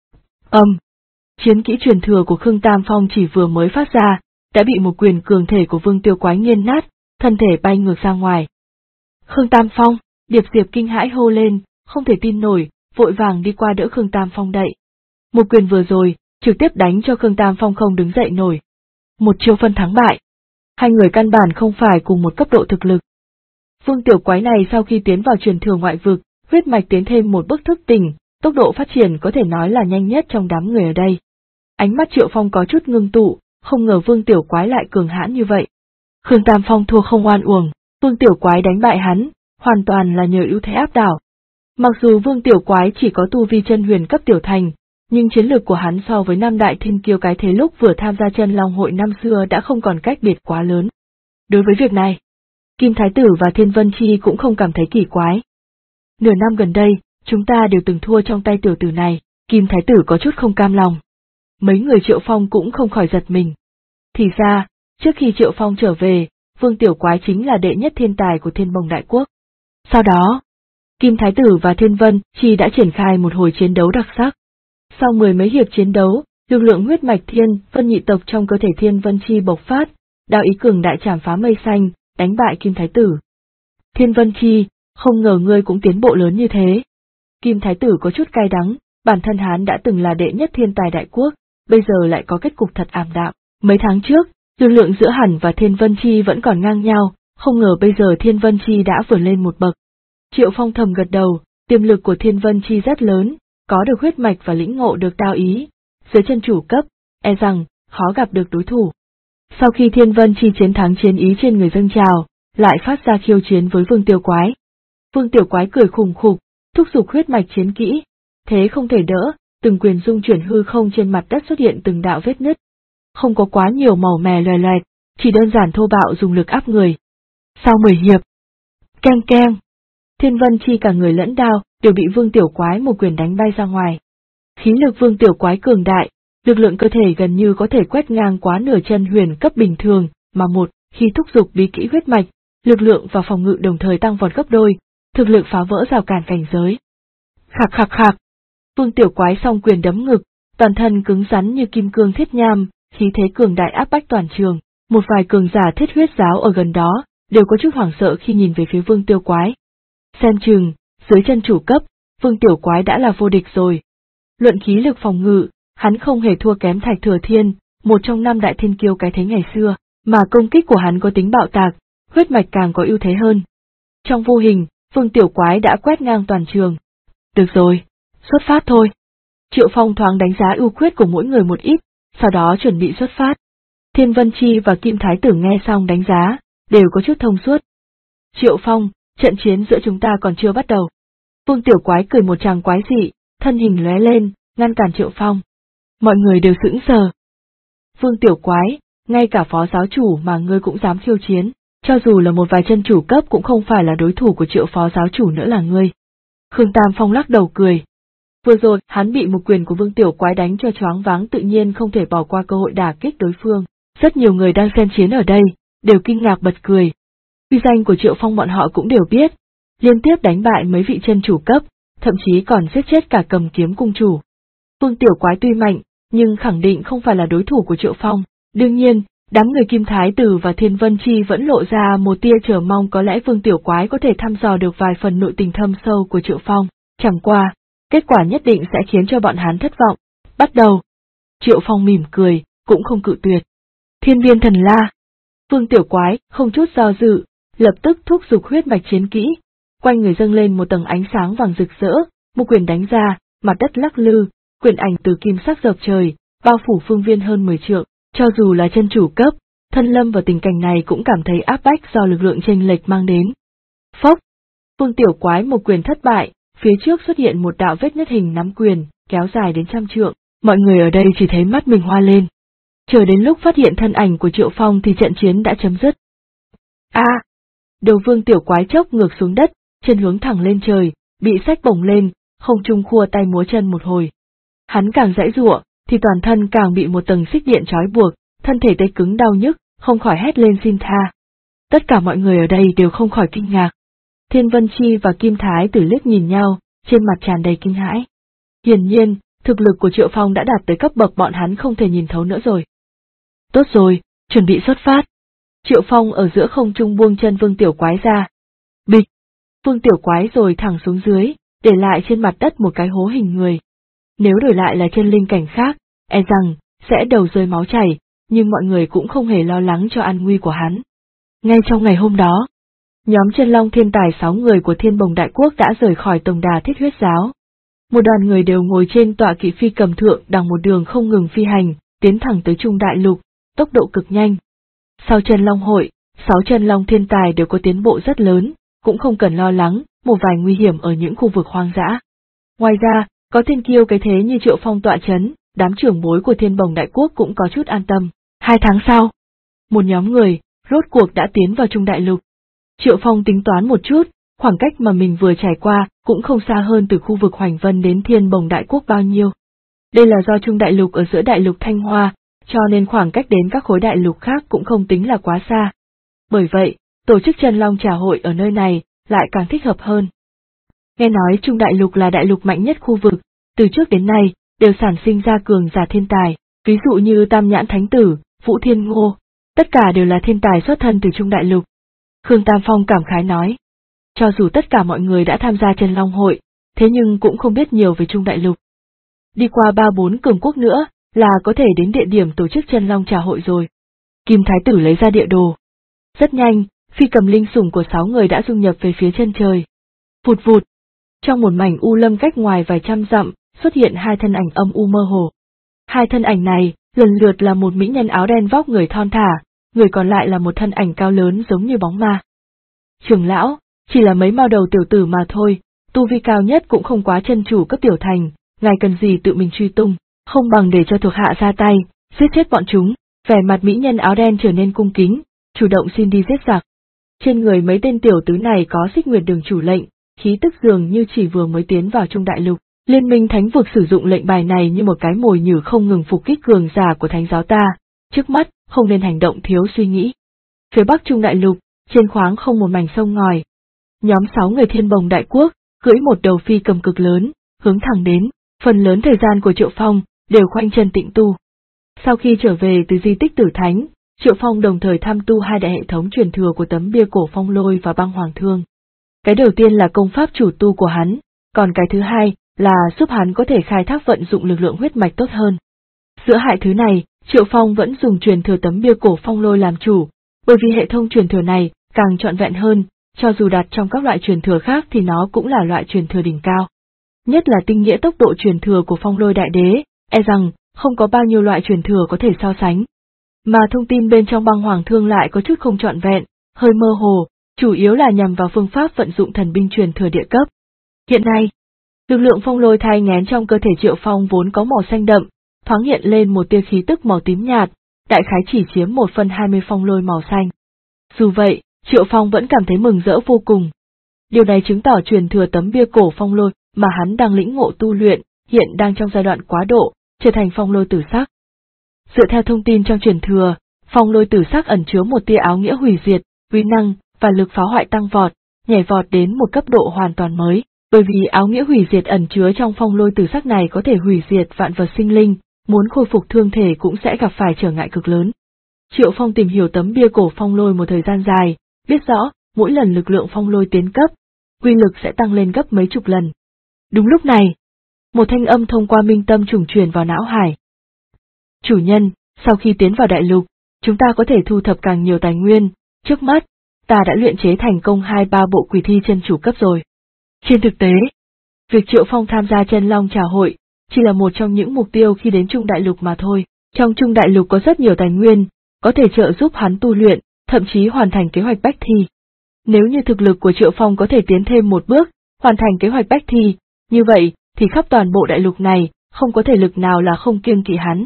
Chiến kỹ truyền thừa của Khương Tam Phong chỉ vừa mới phát ra, đã bị một quyền cường thể của Vương Tiểu Quái nghiền nát, thân thể bay ngược ra ngoài. Khương Tam Phong, Điệp Diệp kinh hãi hô lên, không thể tin nổi, vội vàng đi qua đỡ Khương Tam Phong đậy. Một quyền vừa rồi, trực tiếp đánh cho Khương Tam Phong không đứng dậy nổi. Một chiêu phân thắng bại. Hai người căn bản không phải cùng một cấp độ thực lực. Vương Tiểu Quái này sau khi tiến vào truyền thừa ngoại vực, huyết mạch tiến thêm một bước thức tỉnh, tốc độ phát triển có thể nói là nhanh nhất trong đám người ở đây. Ánh mắt Triệu Phong có chút ngưng tụ, không ngờ Vương Tiểu Quái lại cường hãn như vậy. Khương Tam Phong thua không oan uổng, Vương Tiểu Quái đánh bại hắn, hoàn toàn là nhờ ưu thế áp đảo. Mặc dù Vương Tiểu Quái chỉ có tu vi chân huyền cấp tiểu thành, nhưng chiến lược của hắn so với năm đại thiên kiêu cái thế lúc vừa tham gia Chân Long hội năm xưa đã không còn cách biệt quá lớn. Đối với việc này, Kim Thái Tử và Thiên Vân Chi cũng không cảm thấy kỳ quái. Nửa năm gần đây, chúng ta đều từng thua trong tay tiểu tử này, Kim Thái Tử có chút không cam lòng. Mấy người Triệu Phong cũng không khỏi giật mình. Thì ra, trước khi Triệu Phong trở về, Vương Tiểu Quái chính là đệ nhất thiên tài của Thiên Bồng Đại Quốc. Sau đó, Kim Thái Tử và Thiên Vân Chi đã triển khai một hồi chiến đấu đặc sắc. Sau mười mấy hiệp chiến đấu, lực lượng huyết mạch Thiên Vân nhị tộc trong cơ thể Thiên Vân Chi bộc phát, đạo ý cường đại chảm phá mây xanh, đánh bại Kim Thái Tử. Thiên Vân Chi, không ngờ ngươi cũng tiến bộ lớn như thế. Kim Thái Tử có chút cay đắng, bản thân hắn đã từng là đệ nhất thiên tài đại quốc, bây giờ lại có kết cục thật ảm đạm. Mấy tháng trước, lực lượng giữa hắn và Thiên Vân Chi vẫn còn ngang nhau, không ngờ bây giờ Thiên Vân Chi đã vượt lên một bậc. Triệu Phong thầm gật đầu, tiềm lực của Thiên Vân Chi rất lớn, có được huyết mạch và lĩnh ngộ được đao ý, dưới chân chủ cấp, e rằng khó gặp được đối thủ. Sau khi Thiên Vân Chi chiến thắng, chiến ý trên người dâng trào, lại phát ra khiêu chiến với Vương Tiểu Quái. Vương Tiểu Quái cười khùng khục, thúc giục huyết mạch chiến kỹ, thế không thể đỡ, từng quyền dung chuyển hư không, trên mặt đất xuất hiện từng đạo vết nứt. Không có quá nhiều màu mè loè loẹt, chỉ đơn giản thô bạo dùng lực áp người. Sau 10 hiệp, keng keng, Thiên Vân Chi cả người lẫn đao đều bị Vương Tiểu Quái một quyền đánh bay ra ngoài. Khí lực Vương Tiểu Quái cường đại, lực lượng cơ thể gần như có thể quét ngang quá nửa chân huyền cấp bình thường, mà khi thúc giục bí kỹ huyết mạch, lực lượng và phòng ngự đồng thời tăng vọt gấp đôi, thực lực phá vỡ rào cản cảnh giới. Khạc khạc khạc, Vương Tiểu Quái song quyền đấm ngực, toàn thân cứng rắn như kim cương thiết nham, khí thế cường đại áp bách toàn trường. Một vài cường giả thiết huyết giáo ở gần đó đều có chút hoảng sợ khi nhìn về phía Vương Tiểu Quái. Xem chừng, dưới chân chủ cấp, Vương Tiểu Quái đã là vô địch rồi. Luận khí lực phòng ngự, hắn không hề thua kém Thạch Thừa Thiên, một trong năm đại thiên kiêu cái thế ngày xưa, mà công kích của hắn có tính bạo tạc, huyết mạch càng có ưu thế hơn. Trong vô hình, Vương Tiểu Quái đã quét ngang toàn trường. Được rồi, xuất phát thôi. Triệu Phong thoáng đánh giá ưu khuyết của mỗi người một ít, sau đó chuẩn bị xuất phát. Thiên Vân Chi và Kim Thái Tử nghe xong đánh giá, đều có chút thông suốt. Triệu Phong, trận chiến giữa chúng ta còn chưa bắt đầu. Vương Tiểu Quái cười một tràng quái dị, thân hình lóe lên, ngăn cản Triệu Phong. Mọi người đều sững sờ. Vương Tiểu Quái, ngay cả phó giáo chủ mà ngươi cũng dám khiêu chiến, cho dù là một vài chân chủ cấp cũng không phải là đối thủ của Triệu phó giáo chủ nữa là ngươi. Khương Tam Phong lắc đầu cười. Vừa rồi, hắn bị một quyền của Vương Tiểu Quái đánh cho choáng váng, tự nhiên không thể bỏ qua cơ hội đả kích đối phương. Rất nhiều người đang xem chiến ở đây, đều kinh ngạc bật cười. Uy danh của Triệu Phong bọn họ cũng đều biết, liên tiếp đánh bại mấy vị chân chủ cấp, thậm chí còn giết chết cả Cầm Kiếm cung chủ. Vương Tiểu Quái tuy mạnh, nhưng khẳng định không phải là đối thủ của Triệu Phong. Đương nhiên, đám người Kim Thái Tử và Thiên Vân Chi vẫn lộ ra một tia chờ mong, có lẽ Vương Tiểu Quái có thể thăm dò được vài phần nội tình thâm sâu của Triệu Phong. Chẳng qua, kết quả nhất định sẽ khiến cho bọn hắn thất vọng. Bắt đầu. Triệu Phong mỉm cười, cũng không cự tuyệt. Thiên Viên Thần La. Vương Tiểu Quái không chút do dự, lập tức thúc giục huyết mạch chiến kỹ, quanh người dâng lên một tầng ánh sáng vàng rực rỡ, một quyền đánh ra, mặt đất lắc lư, quyền ảnh từ kim sắc dập trời, bao phủ phương viên hơn 10 trượng. Cho dù là chân chủ cấp, thân lâm vào tình cảnh này cũng cảm thấy áp bách do lực lượng chênh lệch mang đến. Phốc! Vương Tiểu Quái một quyền thất bại, phía trước xuất hiện một đạo vết nứt hình nắm quyền, kéo dài đến 100 trượng, mọi người ở đây chỉ thấy mắt mình hoa lên. Chờ đến lúc phát hiện thân ảnh của Triệu Phong thì trận chiến đã chấm dứt. Đầu Vương Tiểu Quái chốc ngược xuống đất, chân hướng thẳng lên trời, bị xách bổng lên, không trung khua tay múa chân một hồi. Hắn càng giãy giụa, thì toàn thân càng bị một tầng xích điện trói buộc, thân thể tê cứng đau nhức, không khỏi hét lên xin tha. Tất cả mọi người ở đây đều không khỏi kinh ngạc. Thiên Vân Chi và Kim Thái Tử liếc nhìn nhau, trên mặt tràn đầy kinh hãi. Hiển nhiên, thực lực của Triệu Phong đã đạt tới cấp bậc bọn hắn không thể nhìn thấu nữa rồi. Tốt rồi, chuẩn bị xuất phát. Triệu Phong ở giữa không trung buông chân Vương Tiểu Quái ra. Bịch! Vương Tiểu Quái rồi thẳng xuống dưới, để lại trên mặt đất một cái hố hình người. Nếu đổi lại là chân linh cảnh khác, e rằng sẽ đầu rơi máu chảy, nhưng mọi người cũng không hề lo lắng cho an nguy của hắn. Ngay trong ngày hôm đó, nhóm Chân Long Thiên Tài 6 người của Thiên Bồng Đại Quốc đã rời khỏi Tổng Đà Thiết Huyết Giáo. Một đoàn người đều ngồi trên tọa kỵ phi cầm thượng đằng một đường không ngừng phi hành, tiến thẳng tới Trung Đại Lục, tốc độ cực nhanh. Sau Chân Long hội, 6 Chân Long Thiên Tài đều có tiến bộ rất lớn, cũng không cần lo lắng một vài nguy hiểm ở những khu vực hoang dã. Ngoài ra, có thiên kiêu cái thế như Triệu Phong tọa chấn, đám trưởng bối của Thiên Bồng Đại Quốc cũng có chút an tâm. 2 tháng sau, một nhóm người, rốt cuộc đã tiến vào Trung Đại Lục. Triệu Phong tính toán một chút, khoảng cách mà mình vừa trải qua cũng không xa hơn từ khu vực Hoành Vân đến Thiên Bồng Đại Quốc bao nhiêu. Đây là do Trung Đại Lục ở giữa Đại Lục Thanh Hoa, cho nên khoảng cách đến các khối đại lục khác cũng không tính là quá xa. Bởi vậy, tổ chức Chân Long Trà hội ở nơi này lại càng thích hợp hơn. Nghe nói Trung Đại Lục là đại lục mạnh nhất khu vực, từ trước đến nay đều sản sinh ra cường giả thiên tài, ví dụ như Tam Nhãn Thánh Tử, Vũ Thiên Ngô, tất cả đều là thiên tài xuất thân từ Trung Đại Lục. Khương Tam Phong cảm khái nói, cho dù tất cả mọi người đã tham gia Chân Long hội, thế nhưng cũng không biết nhiều về Trung Đại Lục. Đi qua 3-4 cường quốc nữa là có thể đến địa điểm tổ chức Chân Long Trà hội rồi. Kim Thái Tử lấy ra địa đồ. Rất nhanh, phi cầm linh sủng của 6 người đã dung nhập về phía chân trời. Vụt vụt. Trong một mảnh u lâm cách ngoài vài trăm dặm, xuất hiện 2 thân ảnh âm u mơ hồ. 2 thân ảnh này, lần lượt là một mỹ nhân áo đen vóc người thon thả, người còn lại là một thân ảnh cao lớn giống như bóng ma. Trưởng lão, chỉ là mấy mao đầu tiểu tử mà thôi, tu vi cao nhất cũng không quá chân chủ cấp tiểu thành, ngài cần gì tự mình truy tung, không bằng để cho thuộc hạ ra tay, giết chết bọn chúng. Vẻ mặt mỹ nhân áo đen trở nên cung kính, chủ động xin đi giết giặc. Trên người mấy tên tiểu tứ này có Xích Nguyệt Đường chủ lệnh, khí tức dường như chỉ vừa mới tiến vào Trung Đại Lục. Liên minh Thánh vực sử dụng lệnh bài này như một cái mồi nhử không ngừng phục kích cường giả của Thánh giáo ta, trước mắt không nên hành động thiếu suy nghĩ. Phía Bắc Trung Đại Lục, trên khoáng không một mảnh sông ngòi. Nhóm 6 người Thiên Bồng Đại Quốc, cưỡi một đầu phi cầm cực lớn, hướng thẳng đến, phần lớn thời gian của Triệu Phong đều khoanh chân tịnh tu. Sau khi trở về từ di tích Tử Thánh, Triệu Phong đồng thời tham tu 2 đại hệ thống truyền thừa của tấm bia cổ Phong Lôi và Băng Hoàng Thương. Cái đầu tiên là công pháp chủ tu của hắn, còn cái thứ hai là giúp hắn có thể khai thác vận dụng lực lượng huyết mạch tốt hơn. Giữa hai thứ này, Triệu Phong vẫn dùng truyền thừa tấm bia cổ Phong Lôi làm chủ, bởi vì hệ thống truyền thừa này càng trọn vẹn hơn, cho dù đặt trong các loại truyền thừa khác thì nó cũng là loại truyền thừa đỉnh cao. Nhất là tinh nghĩa tốc độ truyền thừa của Phong Lôi Đại Đế, e rằng không có bao nhiêu loại truyền thừa có thể so sánh. Mà thông tin bên trong Băng Hoàng Thương lại có chút không trọn vẹn, hơi mơ hồ, chủ yếu là nhằm vào phương pháp vận dụng thần binh truyền thừa địa cấp. Hiện nay, lực lượng phong lôi thai nghén trong cơ thể Triệu Phong vốn có màu xanh đậm, thoáng hiện lên một tia khí tức màu tím nhạt, đại khái chỉ chiếm 1/20 phong lôi màu xanh. Dù vậy, Triệu Phong vẫn cảm thấy mừng rỡ vô cùng. Điều này chứng tỏ truyền thừa tấm bia cổ phong lôi mà hắn đang lĩnh ngộ tu luyện, hiện đang trong giai đoạn quá độ, trở thành phong lôi tử sắc. Dựa theo thông tin trong truyền thừa, phong lôi tử sắc ẩn chứa một tia áo nghĩa hủy diệt, uy năng và lực phá hoại tăng vọt, nhảy vọt đến một cấp độ hoàn toàn mới, bởi vì áo nghĩa hủy diệt ẩn chứa trong phong lôi tử sắc này có thể hủy diệt vạn vật sinh linh, muốn khôi phục thương thể cũng sẽ gặp phải trở ngại cực lớn. Triệu Phong tìm hiểu tấm bia cổ phong lôi một thời gian dài, biết rõ, mỗi lần lực lượng phong lôi tiến cấp, uy lực sẽ tăng lên gấp mấy chục lần. Đúng lúc này, một thanh âm thông qua minh tâm trùng truyền vào não hải. Chủ nhân, sau khi tiến vào đại lục, chúng ta có thể thu thập càng nhiều tài nguyên, trước mắt, ta đã luyện chế thành công 2-3 bộ quỷ thi chân chủ cấp rồi. Trên thực tế, việc Triệu Phong tham gia Chân Long Trà hội, chỉ là một trong những mục tiêu khi đến Trung Đại Lục mà thôi. Trong Trung Đại Lục có rất nhiều tài nguyên, có thể trợ giúp hắn tu luyện, thậm chí hoàn thành kế hoạch bách thi. Nếu như thực lực của Triệu Phong có thể tiến thêm một bước, hoàn thành kế hoạch bách thi, như vậy thì khắp toàn bộ đại lục này, không có thể lực nào là không kiêng kỵ hắn.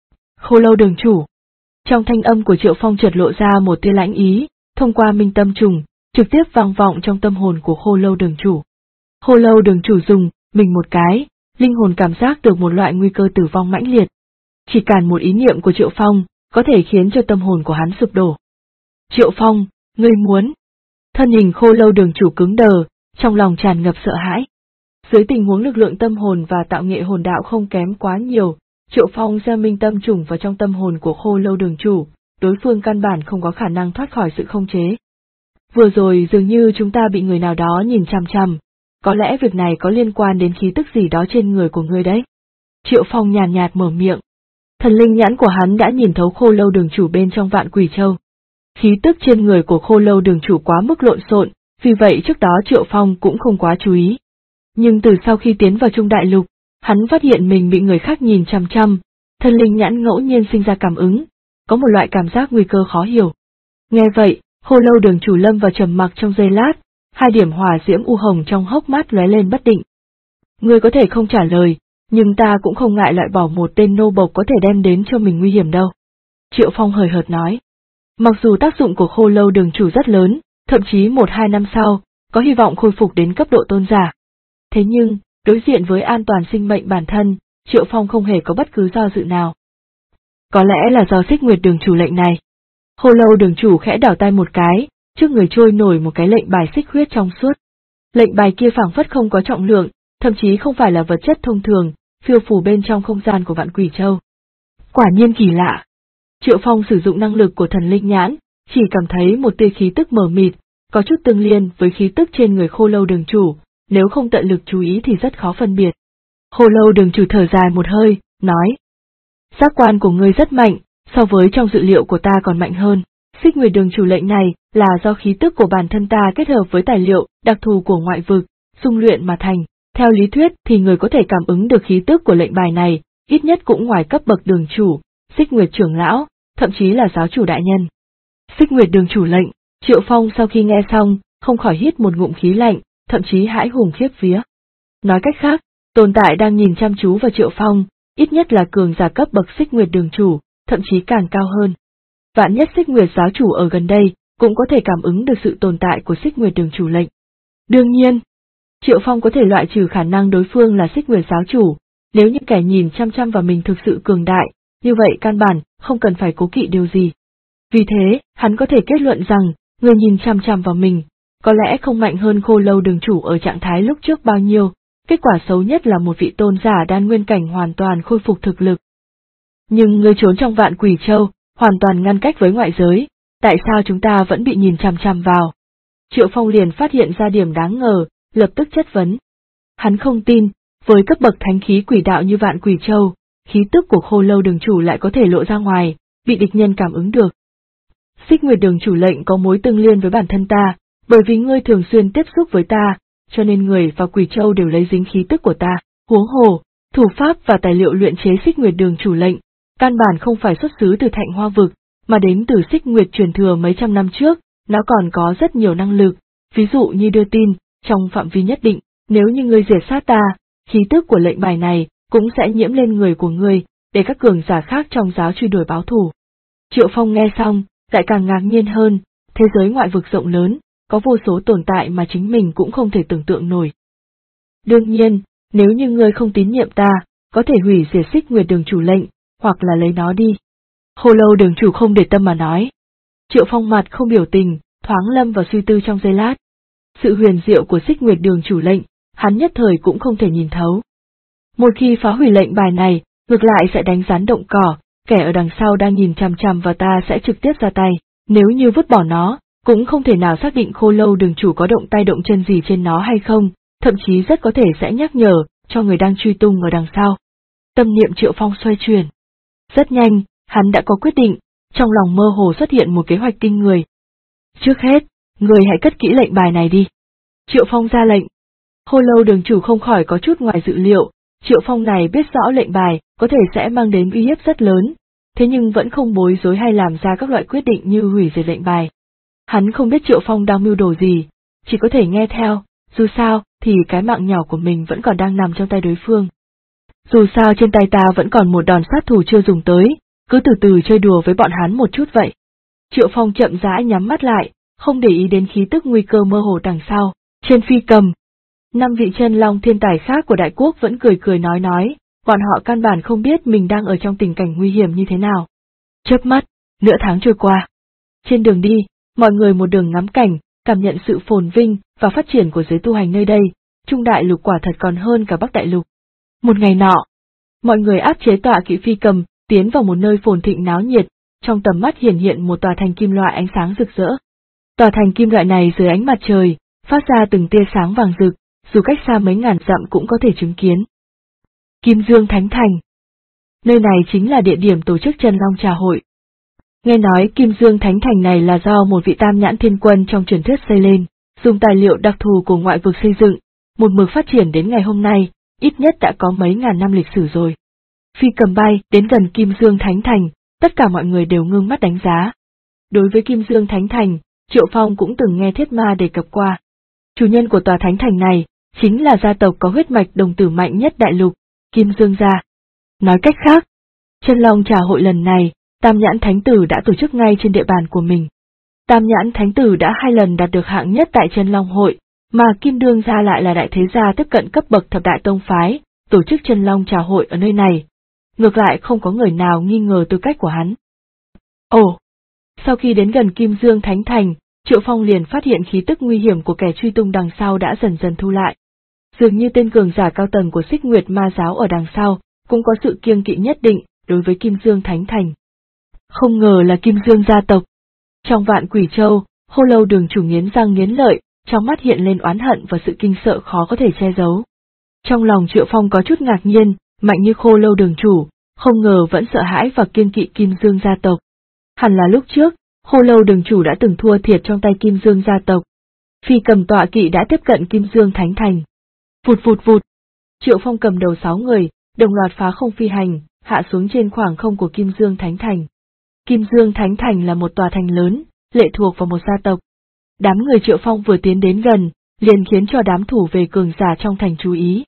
Khô Lâu đường chủ. Trong thanh âm của Triệu Phong chợt lộ ra một tia lãnh ý, thông qua minh tâm trùng, trực tiếp vang vọng trong tâm hồn của Khô Lâu đường chủ. Khô Lâu đường chủ dùng mình một cái, linh hồn cảm giác được một loại nguy cơ tử vong mãnh liệt. Chỉ cản một ý niệm của Triệu Phong, có thể khiến cho tâm hồn của hắn sụp đổ. Triệu Phong, ngươi muốn? Thân hình Khô Lâu đường chủ cứng đờ, trong lòng tràn ngập sợ hãi. Dưới tình huống lực lượng tâm hồn và tạo nghệ hồn đạo không kém quá nhiều, Triệu Phong gieo minh tâm trùng vào trong tâm hồn của Khô Lâu đường chủ, đối phương căn bản không có khả năng thoát khỏi sự không chế. Vừa rồi dường như chúng ta bị người nào đó nhìn chằm chằm, có lẽ việc này có liên quan đến khí tức gì đó trên người của ngươi đấy. Triệu Phong nhàn nhạt mở miệng. Thần linh nhãn của hắn đã nhìn thấu Khô Lâu đường chủ bên trong Vạn Quỷ Châu. Khí tức trên người của Khô Lâu đường chủ quá mức lộn xộn, vì vậy trước đó Triệu Phong cũng không quá chú ý. Nhưng từ sau khi tiến vào Trung Đại Lục, hắn phát hiện mình bị người khác nhìn chằm chằm, thần linh nhãn ngẫu nhiên sinh ra cảm ứng, có một loại cảm giác nguy cơ khó hiểu. Nghe vậy, Khô Lâu đường chủ lâm vào trầm mặc trong giây lát, hai điểm hỏa diễm u hồng trong hốc mắt lóe lên bất định. Ngươi có thể không trả lời, nhưng ta cũng không ngại loại bỏ một tên nô bộc có thể đem đến cho mình nguy hiểm đâu. Triệu Phong hời hợt nói. Mặc dù tác dụng của Khô Lâu đường chủ rất lớn, thậm chí 1-2 năm sau, có hy vọng khôi phục đến cấp độ tôn giả. Thế nhưng, đối diện với an toàn sinh mệnh bản thân, Triệu Phong không hề có bất cứ do dự nào. Có lẽ là do Xích Nguyệt đường chủ lệnh này. Khô Lâu đường chủ khẽ đảo tay một cái, trước người trôi nổi một cái lệnh bài xích huyết trong suốt. Lệnh bài kia phảng phất không có trọng lượng, thậm chí không phải là vật chất thông thường, phiêu phù bên trong không gian của Vạn Quỷ Châu. Quả nhiên kỳ lạ. Triệu Phong sử dụng năng lực của thần linh nhãn, chỉ cảm thấy một tia khí tức mờ mịt, có chút tương liên với khí tức trên người Khô Lâu đường chủ, nếu không tận lực chú ý thì rất khó phân biệt. Khô Lâu đường chủ thở dài một hơi, nói. Giác quan của ngươi rất mạnh, so với trong dự liệu của ta còn mạnh hơn. Xích Nguyệt đường chủ lệnh này là do khí tức của bản thân ta kết hợp với tài liệu đặc thù của ngoại vực, dung luyện mà thành. Theo lý thuyết thì người có thể cảm ứng được khí tức của lệnh bài này, ít nhất cũng ngoài cấp bậc đường chủ, Xích Nguyệt trưởng lão, thậm chí là giáo chủ đại nhân. Xích Nguyệt đường chủ lệnh, Triệu Phong sau khi nghe xong, không khỏi hít một ngụm khí lạnh, thậm chí hãi hùng khiếp vía. Nói cách khác, tồn tại đang nhìn chăm chú vào Triệu Phong, ít nhất là cường giả cấp bậc Xích Nguyệt đường chủ, thậm chí càng cao hơn. Vạn nhất Xích Nguyệt giáo chủ ở gần đây, cũng có thể cảm ứng được sự tồn tại của Xích Nguyệt đường chủ lệnh. Đương nhiên, Triệu Phong có thể loại trừ khả năng đối phương là Xích Nguyệt giáo chủ, nếu như kẻ nhìn chăm chăm vào mình thực sự cường đại, như vậy căn bản không cần phải cố kỵ điều gì. Vì thế, hắn có thể kết luận rằng, người nhìn chăm chăm vào mình, có lẽ không mạnh hơn Khô Lâu đường chủ ở trạng thái lúc trước bao nhiêu, kết quả xấu nhất là một vị tôn giả đan nguyên cảnh hoàn toàn khôi phục thực lực. Nhưng ngươi trốn trong Vạn Quỷ Châu, hoàn toàn ngăn cách với ngoại giới, tại sao chúng ta vẫn bị nhìn chằm chằm vào? Triệu Phong liền phát hiện ra điểm đáng ngờ, lập tức chất vấn. Hắn không tin, với cấp bậc thánh khí quỷ đạo như Vạn Quỷ Châu, khí tức của Khô Lâu đường chủ lại có thể lộ ra ngoài, bị địch nhân cảm ứng được. Xích Nguyệt đường chủ lệnh có mối tương liên với bản thân ta, bởi vì ngươi thường xuyên tiếp xúc với ta, cho nên người và Quỷ Châu đều lấy dính khí tức của ta. Huống hồ, thủ pháp và tài liệu luyện chế Xích Nguyệt đường chủ lệnh, căn bản không phải xuất xứ từ Thạnh Hoa vực, mà đến từ Xích Nguyệt truyền thừa mấy trăm năm trước, nó còn có rất nhiều năng lực, ví dụ như đưa tin, trong phạm vi nhất định, nếu như ngươi diệt sát ta, khí tức của lệnh bài này cũng sẽ nhiễm lên người của ngươi, để các cường giả khác trong giáo truy đuổi báo thù. Triệu Phong nghe xong, lại càng ngạc nhiên hơn, thế giới ngoại vực rộng lớn, có vô số tồn tại mà chính mình cũng không thể tưởng tượng nổi. Đương nhiên, nếu như ngươi không tín nhiệm ta, có thể hủy diệt Xích Nguyệt đường chủ lệnh, hoặc là lấy nó đi. Khô Lâu đường chủ không để tâm mà nói. Triệu Phong mặt không biểu tình, thoáng lâm vào suy tư trong giây lát. Sự huyền diệu của Xích Nguyệt đường chủ lệnh, hắn nhất thời cũng không thể nhìn thấu. Một khi phá hủy lệnh bài này, ngược lại sẽ đánh rắn động cỏ, kẻ ở đằng sau đang nhìn chằm chằm vào ta sẽ trực tiếp ra tay, nếu như vứt bỏ nó, cũng không thể nào xác định Khô Lâu đường chủ có động tay động chân gì trên nó hay không, thậm chí rất có thể sẽ nhắc nhở cho người đang truy tung ở đằng sau. Tâm niệm Triệu Phong xoay chuyển. Rất nhanh, hắn đã có quyết định, trong lòng mơ hồ xuất hiện một kế hoạch kinh người. Trước hết, người hãy cất kỹ lệnh bài này đi. Triệu Phong ra lệnh. Khô Lâu đường chủ không khỏi có chút ngoài dự liệu, Triệu Phong này biết rõ lệnh bài có thể sẽ mang đến uy hiếp rất lớn, thế nhưng vẫn không bối rối hay làm ra các loại quyết định như hủy diệt lệnh bài. Hắn không biết Triệu Phong đang mưu đồ gì, chỉ có thể nghe theo, dù sao thì cái mạng nhỏ của mình vẫn còn đang nằm trong tay đối phương. Dù sao trên tay ta vẫn còn một đòn sát thủ chưa dùng tới, cứ từ từ chơi đùa với bọn hắn một chút vậy. Triệu Phong chậm rãi nhắm mắt lại, không để ý đến khí tức nguy cơ mơ hồ đằng sau. Trên phi cầm, 5 vị chân long thiên tài khác của đại quốc vẫn cười cười nói, bọn họ căn bản không biết mình đang ở trong tình cảnh nguy hiểm như thế nào. Chớp mắt, nửa tháng trôi qua. Trên đường đi, mọi người một đường ngắm cảnh, cảm nhận sự phồn vinh và phát triển của giới tu hành nơi đây, Trung Đại Lục quả thật còn hơn cả Bắc Đại Lục. Một ngày nọ, mọi người áp chế tọa kỵ phi cầm, tiến vào một nơi phồn thịnh náo nhiệt, trong tầm mắt hiện một tòa thành kim loại ánh sáng rực rỡ. Tòa thành kim loại này dưới ánh mặt trời, phát ra từng tia sáng vàng rực, dù cách xa mấy ngàn dặm cũng có thể chứng kiến. Kim Dương Thánh Thành. Nơi này chính là địa điểm tổ chức Chân Long Trà Hội. Nghe nói Kim Dương Thánh Thành này là do một vị tam nhãn thiên quân trong truyền thuyết xây lên, dùng tài liệu đặc thù của ngoại vực xây dựng, một mực phát triển đến ngày hôm nay, ít nhất đã có mấy ngàn năm lịch sử rồi. Phi cầm bay đến gần Kim Dương Thánh Thành, tất cả mọi người đều ngưng mắt đánh giá. Đối với Kim Dương Thánh Thành, Triệu Phong cũng từng nghe Thiết Ma đề cập qua. Chủ nhân của tòa thánh thành này chính là gia tộc có huyết mạch đồng tử mạnh nhất đại lục, Kim Dương gia. Nói cách khác, Chân Long Trà Hội lần này, Tam Nhãn Thánh Tử đã tổ chức ngay trên địa bàn của mình. Tam Nhãn Thánh Tử đã 2 lần đạt được hạng nhất tại Chân Long Hội, mà Kim Dương gia lại là đại thế gia tiếp cận cấp bậc thập đại tông phái, tổ chức Chân Long Trà Hội ở nơi này. Ngược lại không có người nào nghi ngờ tư cách của hắn. Ồ! Sau khi đến gần Kim Dương Thánh Thành, Triệu Phong liền phát hiện khí tức nguy hiểm của kẻ truy tung đằng sau đã dần dần thu lại. Dường như tên cường giả cao tầng của Xích Nguyệt Ma giáo ở đằng sau, cũng có sự kiêng kỵ nhất định đối với Kim Dương Thánh Thành. Không ngờ là Kim Dương gia tộc. Trong Vạn Quỷ Châu, Khô Lâu Đường chủ nghiến răng nghiến lợi, trong mắt hiện lên oán hận và sự kinh sợ khó có thể che giấu. Trong lòng Triệu Phong có chút ngạc nhiên, mạnh như Khô Lâu Đường chủ, không ngờ vẫn sợ hãi và kiêng kỵ Kim Dương gia tộc. Hẳn là lúc trước, Khô Lâu Đường chủ đã từng thua thiệt trong tay Kim Dương gia tộc. Phi cầm tọa kỵ đã tiếp cận Kim Dương Thánh Thành. Vụt vụt vụt. Triệu Phong cầm đầu 6 người, đồng loạt phá không phi hành, hạ xuống trên khoảng không của Kim Dương Thánh Thành. Kim Dương Thánh Thành là một tòa thành lớn, lệ thuộc vào một gia tộc. Đám người Triệu Phong vừa tiến đến gần, liền khiến cho đám thủ về cường giả trong thành chú ý.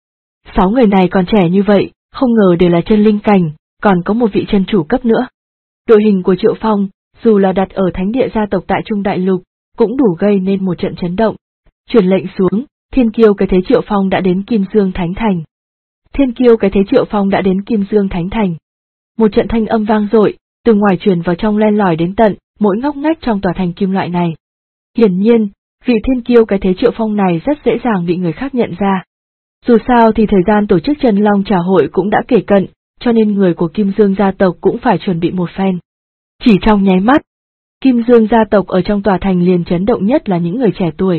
6 người này còn trẻ như vậy, không ngờ đều là chân linh cảnh, còn có một vị chân chủ cấp nữa. Đội hình của Triệu Phong, dù là đặt ở thánh địa gia tộc tại Trung Đại Lục, cũng đủ gây nên một trận chấn động. Truyền lệnh xuống, Thiên Kiêu cái thế Triệu Phong đã đến Kim Dương Thánh Thành. Thiên Kiêu cái thế Triệu Phong đã đến Kim Dương Thánh Thành. Một trận thanh âm vang dội, từ ngoài truyền vào trong len lỏi đến tận mỗi ngóc ngách trong tòa thành kim loại này. Hiển nhiên, vị Thiên Kiêu cái thế Triệu Phong này rất dễ dàng bị người khác nhận ra. Dù sao thì thời gian tổ chức Chân Long Trà Hội cũng đã kể cận, cho nên người của Kim Dương gia tộc cũng phải chuẩn bị một phen. Chỉ trong nháy mắt, Kim Dương gia tộc ở trong tòa thành liền chấn động, nhất là những người trẻ tuổi.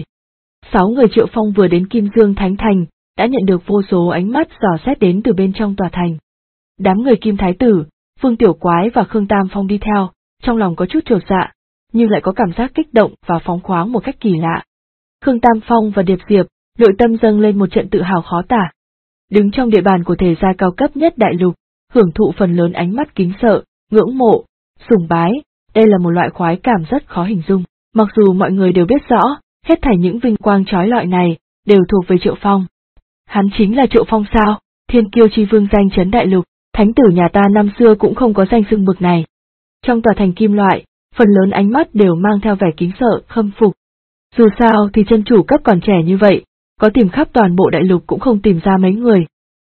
6 người Triệu Phong vừa đến Kim Dương Thánh Thành, đã nhận được vô số ánh mắt dò xét đến từ bên trong tòa thành. Đám người Kim Thái Tử, Vương Tiểu Quái và Khương Tam Phong đi theo, trong lòng có chút chột dạ, nhưng lại có cảm giác kích động và phóng khoáng một cách kỳ lạ. Khương Tam Phong và Điệp Diệp, nội tâm dâng lên một trận tự hào khó tả. Đứng trong địa bàn của thể gia cao cấp nhất đại lục, hưởng thụ phần lớn ánh mắt kính sợ, ngưỡng mộ, sùng bái, đây là một loại khoái cảm rất khó hình dung. Mặc dù mọi người đều biết rõ, hết thảy những vinh quang chói lọi này đều thuộc về Triệu Phong. Hắn chính là Triệu Phong sao? Thiên Kiêu chi vương danh chấn đại lục, thánh tử nhà ta năm xưa cũng không có danh xưng bực này. Trong tòa thành kim loại, phần lớn ánh mắt đều mang theo vẻ kính sợ, khâm phục. Dù sao thì chân chủ cấp còn trẻ như vậy, có tìm khắp toàn bộ đại lục cũng không tìm ra mấy người.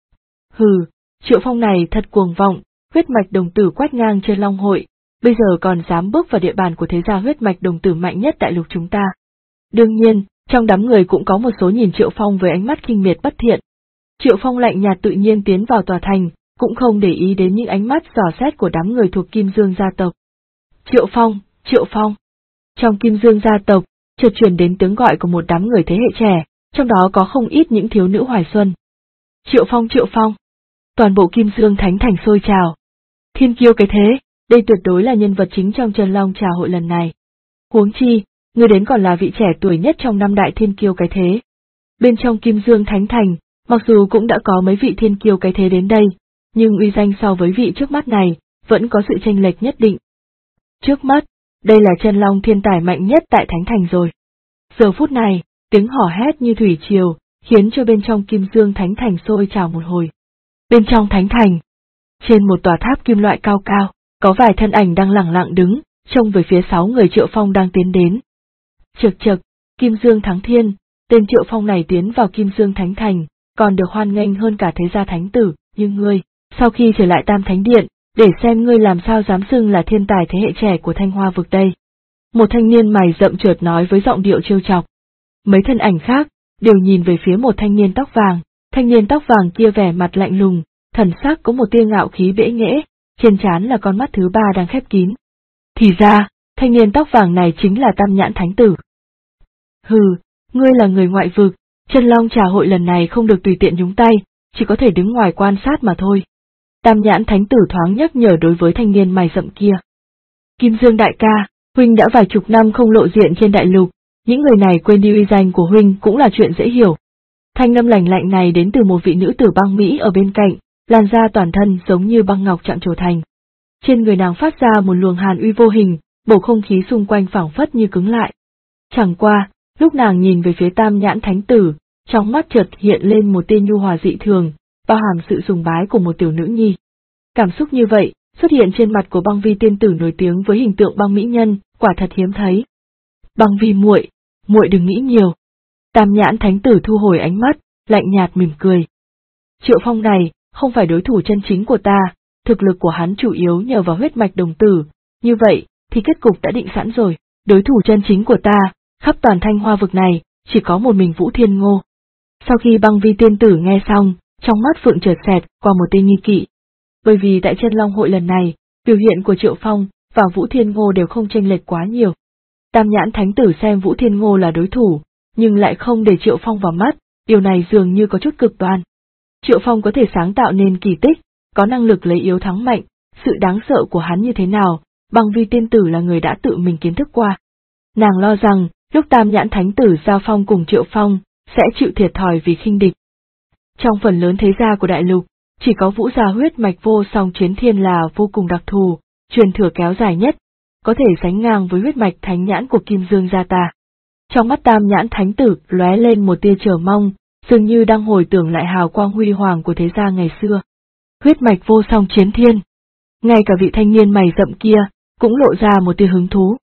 Hừ, Triệu Phong này thật cuồng vọng, huyết mạch đồng tử quét ngang trên Long Hội, bây giờ còn dám bước vào địa bàn của thế gia huyết mạch đồng tử mạnh nhất đại lục chúng ta. Đương nhiên, trong đám người cũng có một số nhìn Triệu Phong với ánh mắt khinh miệt bất thiện. Triệu Phong lạnh nhạt tự nhiên tiến vào tòa thành, cũng không để ý đến những ánh mắt dò xét của đám người thuộc Kim Dương gia tộc. Triệu Phong, Triệu Phong. Trong Kim Dương gia tộc, chợt truyền đến tiếng gọi của một đám người thế hệ trẻ, trong đó có không ít những thiếu nữ hoài xuân. Triệu Phong, Triệu Phong. Toàn bộ Kim Dương Thánh Thành sôi trào. Thiên Kiêu cái thế, đây tuyệt đối là nhân vật chính trong Chân Long Trà Hội lần này. Huống chi, người đến còn là vị trẻ tuổi nhất trong 5 đại Thiên Kiêu cái thế. Bên trong Kim Dương Thánh Thành, mặc dù cũng đã có mấy vị Thiên Kiêu cái thế đến đây, nhưng uy danh so với vị trước mắt này, vẫn có sự chênh lệch nhất định. Trước mắt, đây là chân long thiên tài mạnh nhất tại Thánh Thành rồi. Giờ phút này, tiếng hò hét như thủy triều, khiến cho bên trong Kim Dương Thánh Thành sôi trào một hồi. Bên trong Thánh Thành, trên một tòa tháp kim loại cao cao, có vài thân ảnh đang lẳng lặng đứng, trông về phía 6 người Triệu Phong đang tiến đến. Chực chực, Kim Dương Thắng Thiên, tên Triệu Phong này tiến vào Kim Dương Thánh Thành, còn được hoan nghênh hơn cả thế gia thánh tử, nhưng ngươi, sau khi trở lại Tam Thánh Điện, để xem ngươi làm sao dám xưng là thiên tài thế hệ trẻ của Thanh Hoa vực đây. Một thanh niên mày rậm chợt nói với giọng điệu trêu chọc. Mấy thân ảnh khác, đều nhìn về phía một thanh niên tóc vàng, thanh niên tóc vàng kia vẻ mặt lạnh lùng, thần sắc có một tia ngạo khí bẽ nghễ, trên trán là con mắt thứ 3 đang khép kín. Thì ra, thanh niên tóc vàng này chính là Tam Nhãn Thánh Tử. Hừ, ngươi là người ngoại vực, chân long trà hội lần này không được tùy tiện nhúng tay, chỉ có thể đứng ngoài quan sát mà thôi. Tam Nhãn Thánh Tử thoáng nhắc nhở đối với thanh niên mày rậm kia. Kim Dương đại ca, huynh đã vài chục năm không lộ diện trên đại lục, những người này quên đi uy danh của huynh cũng là chuyện dễ hiểu. Thanh âm lạnh lạnh này đến từ một vị nữ tử băng Mỹ ở bên cạnh, làn da toàn thân giống như băng ngọc chạm trổ thành. Trên người nàng phát ra một luồng hàn uy vô hình, bầu không khí xung quanh phảng phất như cứng lại. Chẳng qua, lúc nàng nhìn về phía Tam Nhãn Thánh Tử, trong mắt chợt hiện lên một tia nhu hòa dị thường, bao hàm sự sùng bái của một tiểu nữ nhi. Cảm xúc như vậy, xuất hiện trên mặt của Băng Vi tiên tử nổi tiếng với hình tượng băng mỹ nhân, quả thật hiếm thấy. Băng Vi muội, muội đừng nghĩ nhiều. Tam Nhãn Thánh Tử thu hồi ánh mắt, lạnh nhạt mỉm cười. Triệu Phong này, không phải đối thủ chân chính của ta, thực lực của hắn chủ yếu nhờ vào huyết mạch đồng tử, như vậy, thì kết cục đã định sẵn rồi, đối thủ chân chính của ta, khắp toàn Thanh Hoa vực này, chỉ có một mình Vũ Thiên Ngô. Sau khi Băng Vi tiên tử nghe xong, trong mắt Phượng chợt xẹt qua một tia nghi kỵ. Bởi vì tại chân long hội lần này, biểu hiện của Triệu Phong và Vũ Thiên Ngô đều không chênh lệch quá nhiều. Tam Nhãn Thánh Tử xem Vũ Thiên Ngô là đối thủ, nhưng lại không để Triệu Phong vào mắt, điều này dường như có chút cực đoan. Triệu Phong có thể sáng tạo nên kỳ tích, có năng lực lấy yếu thắng mạnh, sự đáng sợ của hắn như thế nào, Băng Vi tiên tử là người đã tự mình kiến thức qua. Nàng lo rằng, lúc Tam Nhãn Thánh Tử giao phong cùng Triệu Phong, sẽ chịu thiệt thòi vì khinh địch. Trong phần lớn thế gia của đại lục, chỉ có Vũ gia huyết mạch vô song chiến thiên là vô cùng đặc thù, truyền thừa kéo dài nhất, có thể sánh ngang với huyết mạch thánh nhãn của Kim Dương gia ta. Trong mắt Tam Nhãn Thánh Tử lóe lên một tia chờ mong, dường như đang hồi tưởng lại hào quang huy hoàng của thế gia ngày xưa. Huyết mạch vô song chiến thiên. Ngay cả vị thanh niên mày rậm kia, cũng lộ ra một tia hứng thú.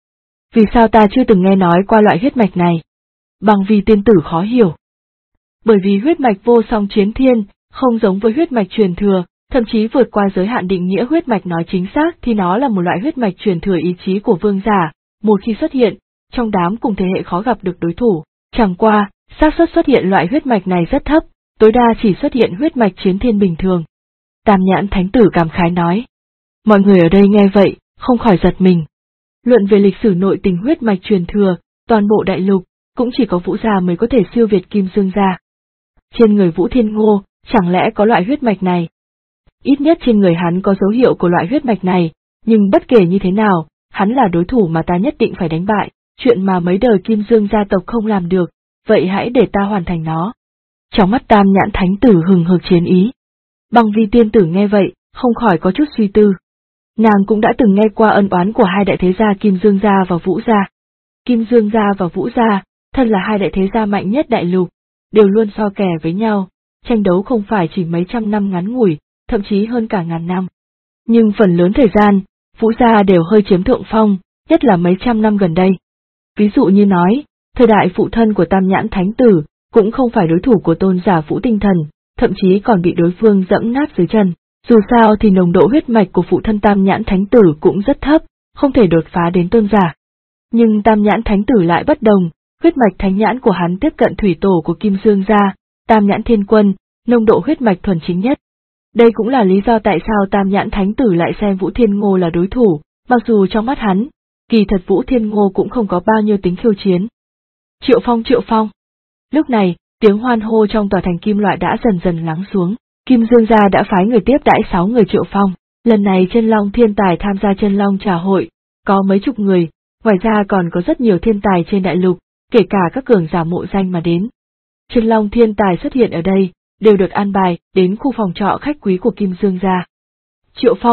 Vì sao ta chưa từng nghe nói qua loại huyết mạch này? Băng Vi tiên tử khó hiểu. Bởi vì huyết mạch vô song chiến thiên, không giống với huyết mạch truyền thừa, thậm chí vượt qua giới hạn định nghĩa huyết mạch, nói chính xác thì nó là một loại huyết mạch truyền thừa ý chí của vương giả, một khi xuất hiện, trong đám cùng thế hệ khó gặp được đối thủ, chẳng qua, xác suất xuất hiện loại huyết mạch này rất thấp, tối đa chỉ xuất hiện huyết mạch chiến thiên bình thường. Tam Nhãn Thánh Tử cảm khái nói. Mọi người ở đây nghe vậy, không khỏi giật mình. Luận về lịch sử nội tình huyết mạch truyền thừa, toàn bộ đại lục, cũng chỉ có Vũ gia mới có thể siêu việt Kim Dương gia. Trên người Vũ Thiên Ngô, chẳng lẽ có loại huyết mạch này? Ít nhất trên người hắn có dấu hiệu của loại huyết mạch này, nhưng bất kể như thế nào, hắn là đối thủ mà ta nhất định phải đánh bại, chuyện mà mấy đời Kim Dương gia tộc không làm được, vậy hãy để ta hoàn thành nó. Trong mắt Tam Nhãn Thánh Tử hừng hực chiến ý. Băng Vi tiên tử nghe vậy, không khỏi có chút suy tư. Nàng cũng đã từng nghe qua ân oán của hai đại thế gia Kim Dương gia và Vũ gia. Kim Dương gia và Vũ gia, thân là hai đại thế gia mạnh nhất đại lục, đều luôn so kè với nhau, tranh đấu không phải chỉ mấy trăm năm ngắn ngủi, thậm chí hơn cả ngàn năm. Nhưng phần lớn thời gian, Vũ gia đều hơi chiếm thượng phong, nhất là mấy trăm năm gần đây. Ví dụ như nói, thời đại phụ thân của Tam Nhãn Thánh Tử, cũng không phải đối thủ của tôn giả Vũ Tinh Thần, thậm chí còn bị đối phương dẫm nát dưới chân. Dù sao thì nồng độ huyết mạch của phụ thân Tam Nhãn Thánh Tử cũng rất thấp, không thể đột phá đến tôn giả. Nhưng Tam Nhãn Thánh Tử lại bất đồng, huyết mạch thánh nhãn của hắn tiếp cận thủy tổ của Kim Dương gia, Tam Nhãn Thiên Quân, nồng độ huyết mạch thuần chính nhất. Đây cũng là lý do tại sao Tam Nhãn Thánh Tử lại xem Vũ Thiên Ngô là đối thủ, mặc dù trong mắt hắn, kỳ thật Vũ Thiên Ngô cũng không có bao nhiêu tính khiêu chiến. Triệu Phong, Triệu Phong. Lúc này, tiếng hoan hô trong tòa thành kim loại đã dần dần lắng xuống. Kim Dương gia đã phái người tiếp đãi 6 người Triệu Phong, lần này chân long thiên tài tham gia chân long trà hội, có mấy chục người, ngoài ra còn có rất nhiều thiên tài trên đại lục, kể cả các cường giả mộ danh mà đến. Chân long thiên tài xuất hiện ở đây, đều được an bài đến khu phòng trọ khách quý của Kim Dương gia. Triệu Phong,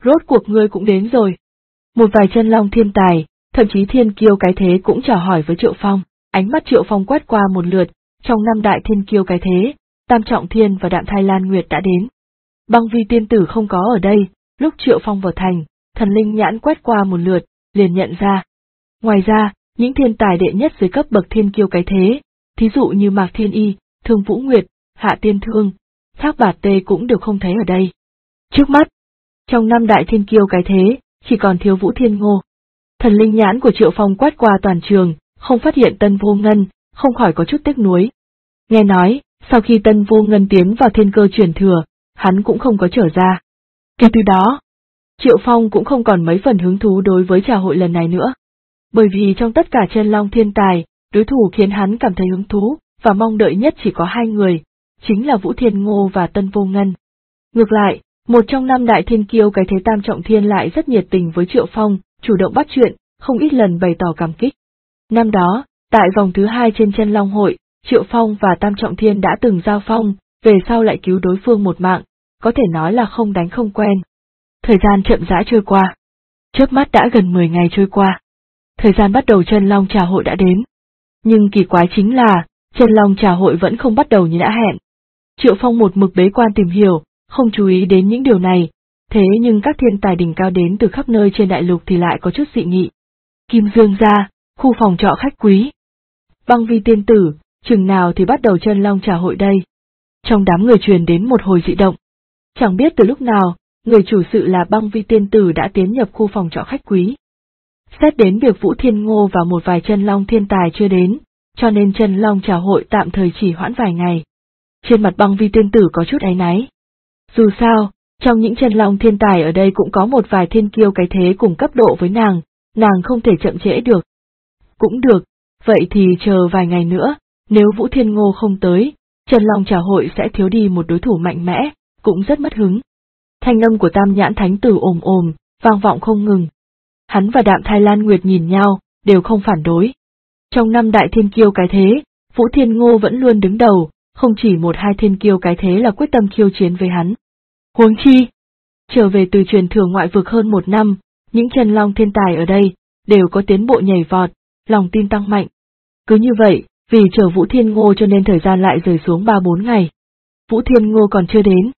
rốt cuộc ngươi cũng đến rồi. Một vài chân long thiên tài, thậm chí thiên kiêu cái thế cũng chào hỏi với Triệu Phong, ánh mắt Triệu Phong quét qua một lượt, trong 5 đại thiên kiêu cái thế, Tam Trọng Thiên và Đạm Thai Lan Nguyệt đã đến. Băng Vi tiên tử không có ở đây, lúc Triệu Phong vào thành, thần linh nhãn quét qua một lượt, liền nhận ra. Ngoài ra, những thiên tài đệ nhất dưới cấp bậc thiên kiêu cái thế, thí dụ như Mạc Thiên Y, Thương Vũ Nguyệt, Hạ Tiên Thương, Thác Bạt Tê cũng đều không thấy ở đây. Trước mắt, trong 5 đại thiên kiêu cái thế, chỉ còn thiếu Vũ Thiên Ngô. Thần linh nhãn của Triệu Phong quét qua toàn trường, không phát hiện Tân Vô Ngân, không khỏi có chút tiếc nuối. Nghe nói, sau khi Tân Vô Ngân tiến vào thiên cơ truyền thừa, hắn cũng không có trở ra. Kể từ đó, Triệu Phong cũng không còn mấy phần hứng thú đối với trà hội lần này nữa. Bởi vì trong tất cả chân long thiên tài, đối thủ khiến hắn cảm thấy hứng thú và mong đợi nhất chỉ có 2 người, chính là Vũ Thiên Ngô và Tân Vô Ngân. Ngược lại, một trong 5 đại thiên kiêu cái thế Tam Trọng Thiên lại rất nhiệt tình với Triệu Phong, chủ động bắt chuyện, không ít lần bày tỏ cảm kích. Năm đó, tại vòng thứ 2 trên chân long hội, Triệu Phong và Tam Trọng Thiên đã từng giao phong, về sau lại cứu đối phương một mạng, có thể nói là không đánh không quen. Thời gian chậm rãi trôi qua. Chớp mắt đã gần 10 ngày trôi qua. Thời gian bắt đầu chân long trà hội đã đến. Nhưng kỳ quái chính là, chân long trà hội vẫn không bắt đầu như đã hẹn. Triệu Phong một mực bế quan tìm hiểu, không chú ý đến những điều này, thế nhưng các thiên tài đỉnh cao đến từ khắp nơi trên đại lục thì lại có chút dị nghị. Kim Dương gia, khu phòng trọ khách quý. Băng Vi tiên tử, chừng nào thì bắt đầu chân long trà hội đây? Trong đám người truyền đến một hồi dị động. Chẳng biết từ lúc nào, người chủ sự là Băng Vi tiên tử đã tiến nhập khu phòng trọ khách quý. Xét đến việc Vũ Thiên Ngô và một vài chân long thiên tài chưa đến, cho nên chân long trà hội tạm thời chỉ hoãn vài ngày. Trên mặt Băng Vi tiên tử có chút áy náy. Dù sao, trong những chân long thiên tài ở đây cũng có một vài thiên kiêu cái thế cùng cấp độ với nàng không thể chậm trễ được. Cũng được, vậy thì chờ vài ngày nữa, nếu Vũ Thiên Ngô không tới, chân long trà hội sẽ thiếu đi một đối thủ mạnh mẽ, cũng rất mất hứng. Thanh âm của Tam Nhãn Thánh Tử ồm ồm, vang vọng không ngừng. Hắn và Đạm Thai Lan Nguyệt nhìn nhau, đều không phản đối. Trong 5 đại thiên kiêu cái thế, Vũ Thiên Ngô vẫn luôn đứng đầu, không chỉ 1-2 thiên kiêu cái thế là quyết tâm khiêu chiến với hắn. Huống chi, trở về từ truyền thừa ngoại vực hơn 1 năm, những chân long thiên tài ở đây, đều có tiến bộ nhảy vọt, lòng tin tăng mạnh. Cứ như vậy, vì chờ Vũ Thiên Ngô cho nên thời gian lại rời xuống 3-4 ngày. Vũ Thiên Ngô còn chưa đến.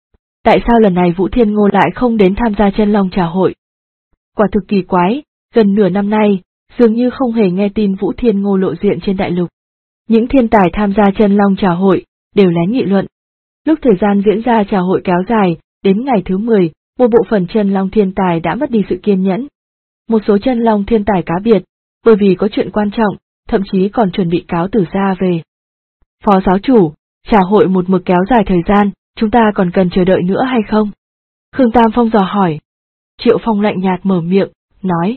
Tại sao lần này Vũ Thiên Ngô lại không đến tham gia chân long trà hội? Quả thực kỳ quái, gần nửa năm nay, dường như không hề nghe tin Vũ Thiên Ngô lộ diện trên đại lục. Những thiên tài tham gia chân long trà hội, đều lén nghị luận. Lúc thời gian diễn ra trà hội kéo dài, đến ngày thứ 10, một bộ phận chân long thiên tài đã mất đi sự kiên nhẫn. Một số chân long thiên tài cá biệt, bởi vì có chuyện quan trọng, thậm chí còn chuẩn bị cáo từ ra về. Phó giáo chủ, trà hội một mực kéo dài thời gian, chúng ta còn cần chờ đợi nữa hay không? Khương Tam Phong dò hỏi. Triệu Phong lạnh nhạt mở miệng, nói.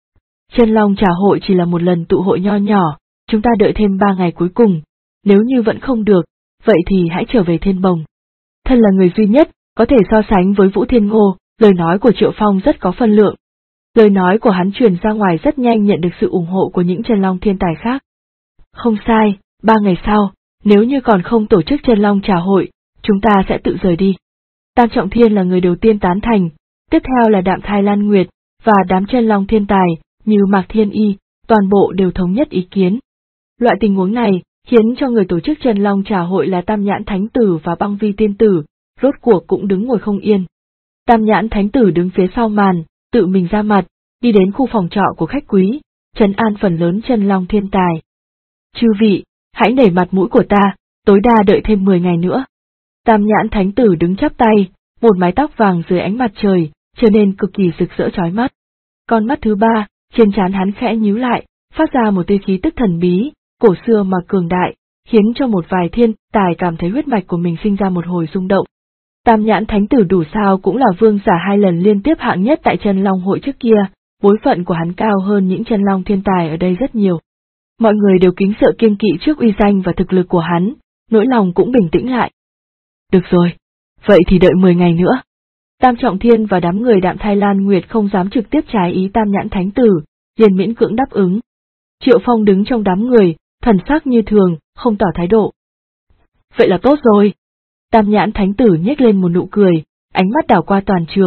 Chân long trà hội chỉ là một lần tụ hội nho nhỏ, chúng ta đợi thêm 3 ngày cuối cùng, nếu như vẫn không được, vậy thì hãy trở về Thiên Bồng. Thân là người duy nhất, có thể so sánh với Vũ Thiên Ngô, lời nói của Triệu Phong rất có phân lượng. Lời nói của hắn truyền ra ngoài rất nhanh nhận được sự ủng hộ của những chân long thiên tài khác. Không sai, 3 ngày sau, nếu như còn không tổ chức chân long trà hội, chúng ta sẽ tự rời đi. Tam Trọng Thiên là người đầu tiên tán thành, tiếp theo là Đạm Thai Lan Nguyệt, và đám chân long thiên tài, như Mạc Thiên Y, toàn bộ đều thống nhất ý kiến. Loại tình huống này, khiến cho người tổ chức chân long trà hội là Tam Nhãn Thánh Tử và Băng Vi tiên tử, rốt cuộc cũng đứng ngồi không yên. Tam Nhãn Thánh Tử đứng phía sau màn, tự mình ra mặt, đi đến khu phòng trọ của khách quý, trấn an phần lớn chân long thiên tài. Chư vị, hãy nể mặt mũi của ta, tối đa đợi thêm 10 ngày nữa. Tam Nhãn Thánh Tử đứng chắp tay, một mái tóc vàng dưới ánh mặt trời, trở nên cực kỳ rực rỡ chói mắt. Con mắt thứ 3, trên trán hắn khẽ nhíu lại, phát ra một tia khí tức thần bí, cổ xưa mà cường đại, khiến cho một vài thiên tài cảm thấy huyết mạch của mình sinh ra một hồi rung động. Tam Nhãn Thánh Tử đủ sao cũng là vương giả 2 lần liên tiếp hạng nhất tại chân long hội trước kia, bối phận của hắn cao hơn những chân long thiên tài ở đây rất nhiều. Mọi người đều kính sợ kiêng kỵ trước uy danh và thực lực của hắn, nỗi lòng cũng bình tĩnh lại. Được rồi, vậy thì đợi 10 ngày nữa. Tam Trọng Thiên và đám người Đạm Thai Lan Nguyệt không dám trực tiếp trái ý Tam Nhãn Thánh Tử, liền miễn cưỡng đáp ứng. Triệu Phong đứng trong đám người, thần sắc như thường, không tỏ thái độ. Vậy là tốt rồi. Tam Nhãn Thánh Tử nhếch lên một nụ cười, ánh mắt đảo qua toàn trường,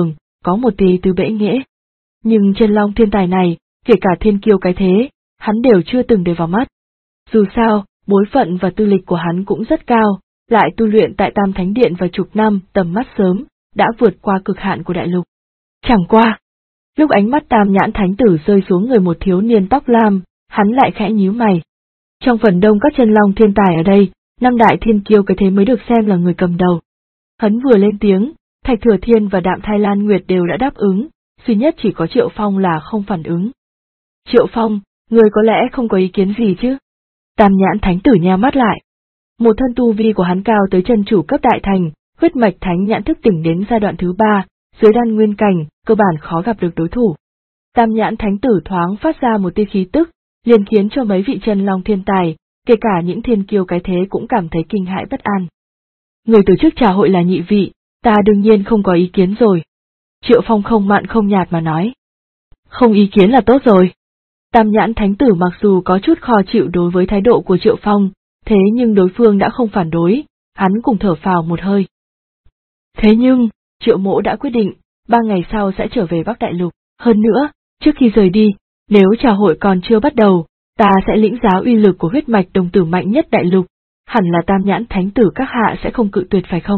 có một tí từ bẽ nghễ. Nhưng chân long thiên tài này, kể cả thiên kiêu cái thế, hắn đều chưa từng để vào mắt. Dù sao, bối phận và tư lịch của hắn cũng rất cao, lại tu luyện tại Tam Thánh Điện vài chục năm, tầm mắt sớm, đã vượt qua cực hạn của đại lục. Chẳng qua, lúc ánh mắt Tam Nhãn Thánh Tử rơi xuống người một thiếu niên tóc lam, hắn lại khẽ nhíu mày. Trong phần đông các chân long thiên tài ở đây, năm đại thiên kiêu cái thế mới được xem là người cầm đầu. Hắn vừa lên tiếng, Thạch Thừa Thiên và Đạm Thai Lan Nguyệt đều đã đáp ứng, duy nhất chỉ có Triệu Phong là không phản ứng. Triệu Phong, người có lẽ không có ý kiến gì chứ? Tam Nhãn Thánh Tử nheo mắt lại. Một thân tu vi của hắn cao tới chân chủ cấp đại thành, huyết mạch thánh nhãn thức tỉnh đến giai đoạn thứ 3, dưới đan nguyên cảnh, cơ bản khó gặp được đối thủ. Tam Nhãn Thánh Tử thoáng phát ra một tia khí tức, liền khiến cho mấy vị chân long thiên tài, kể cả những thiên kiêu cái thế cũng cảm thấy kinh hãi bất an. Người tổ chức trà hội là nhị vị, ta đương nhiên không có ý kiến rồi. Triệu Phong không mặn không nhạt mà nói. Không ý kiến là tốt rồi. Tam Nhãn Thánh Tử mặc dù có chút khó chịu đối với thái độ của Triệu Phong, thế nhưng đối phương đã không phản đối, hắn cùng thở phào một hơi. Thế nhưng, Triệu Mỗ đã quyết định, 3 ngày sau sẽ trở về Bắc Đại Lục, hơn nữa, trước khi rời đi, nếu trà hội còn chưa bắt đầu, ta sẽ lĩnh giáo uy lực của huyết mạch đồng tử mạnh nhất Đại Lục, hẳn là Tam Nhãn Thánh Tử các hạ sẽ không cự tuyệt phải không?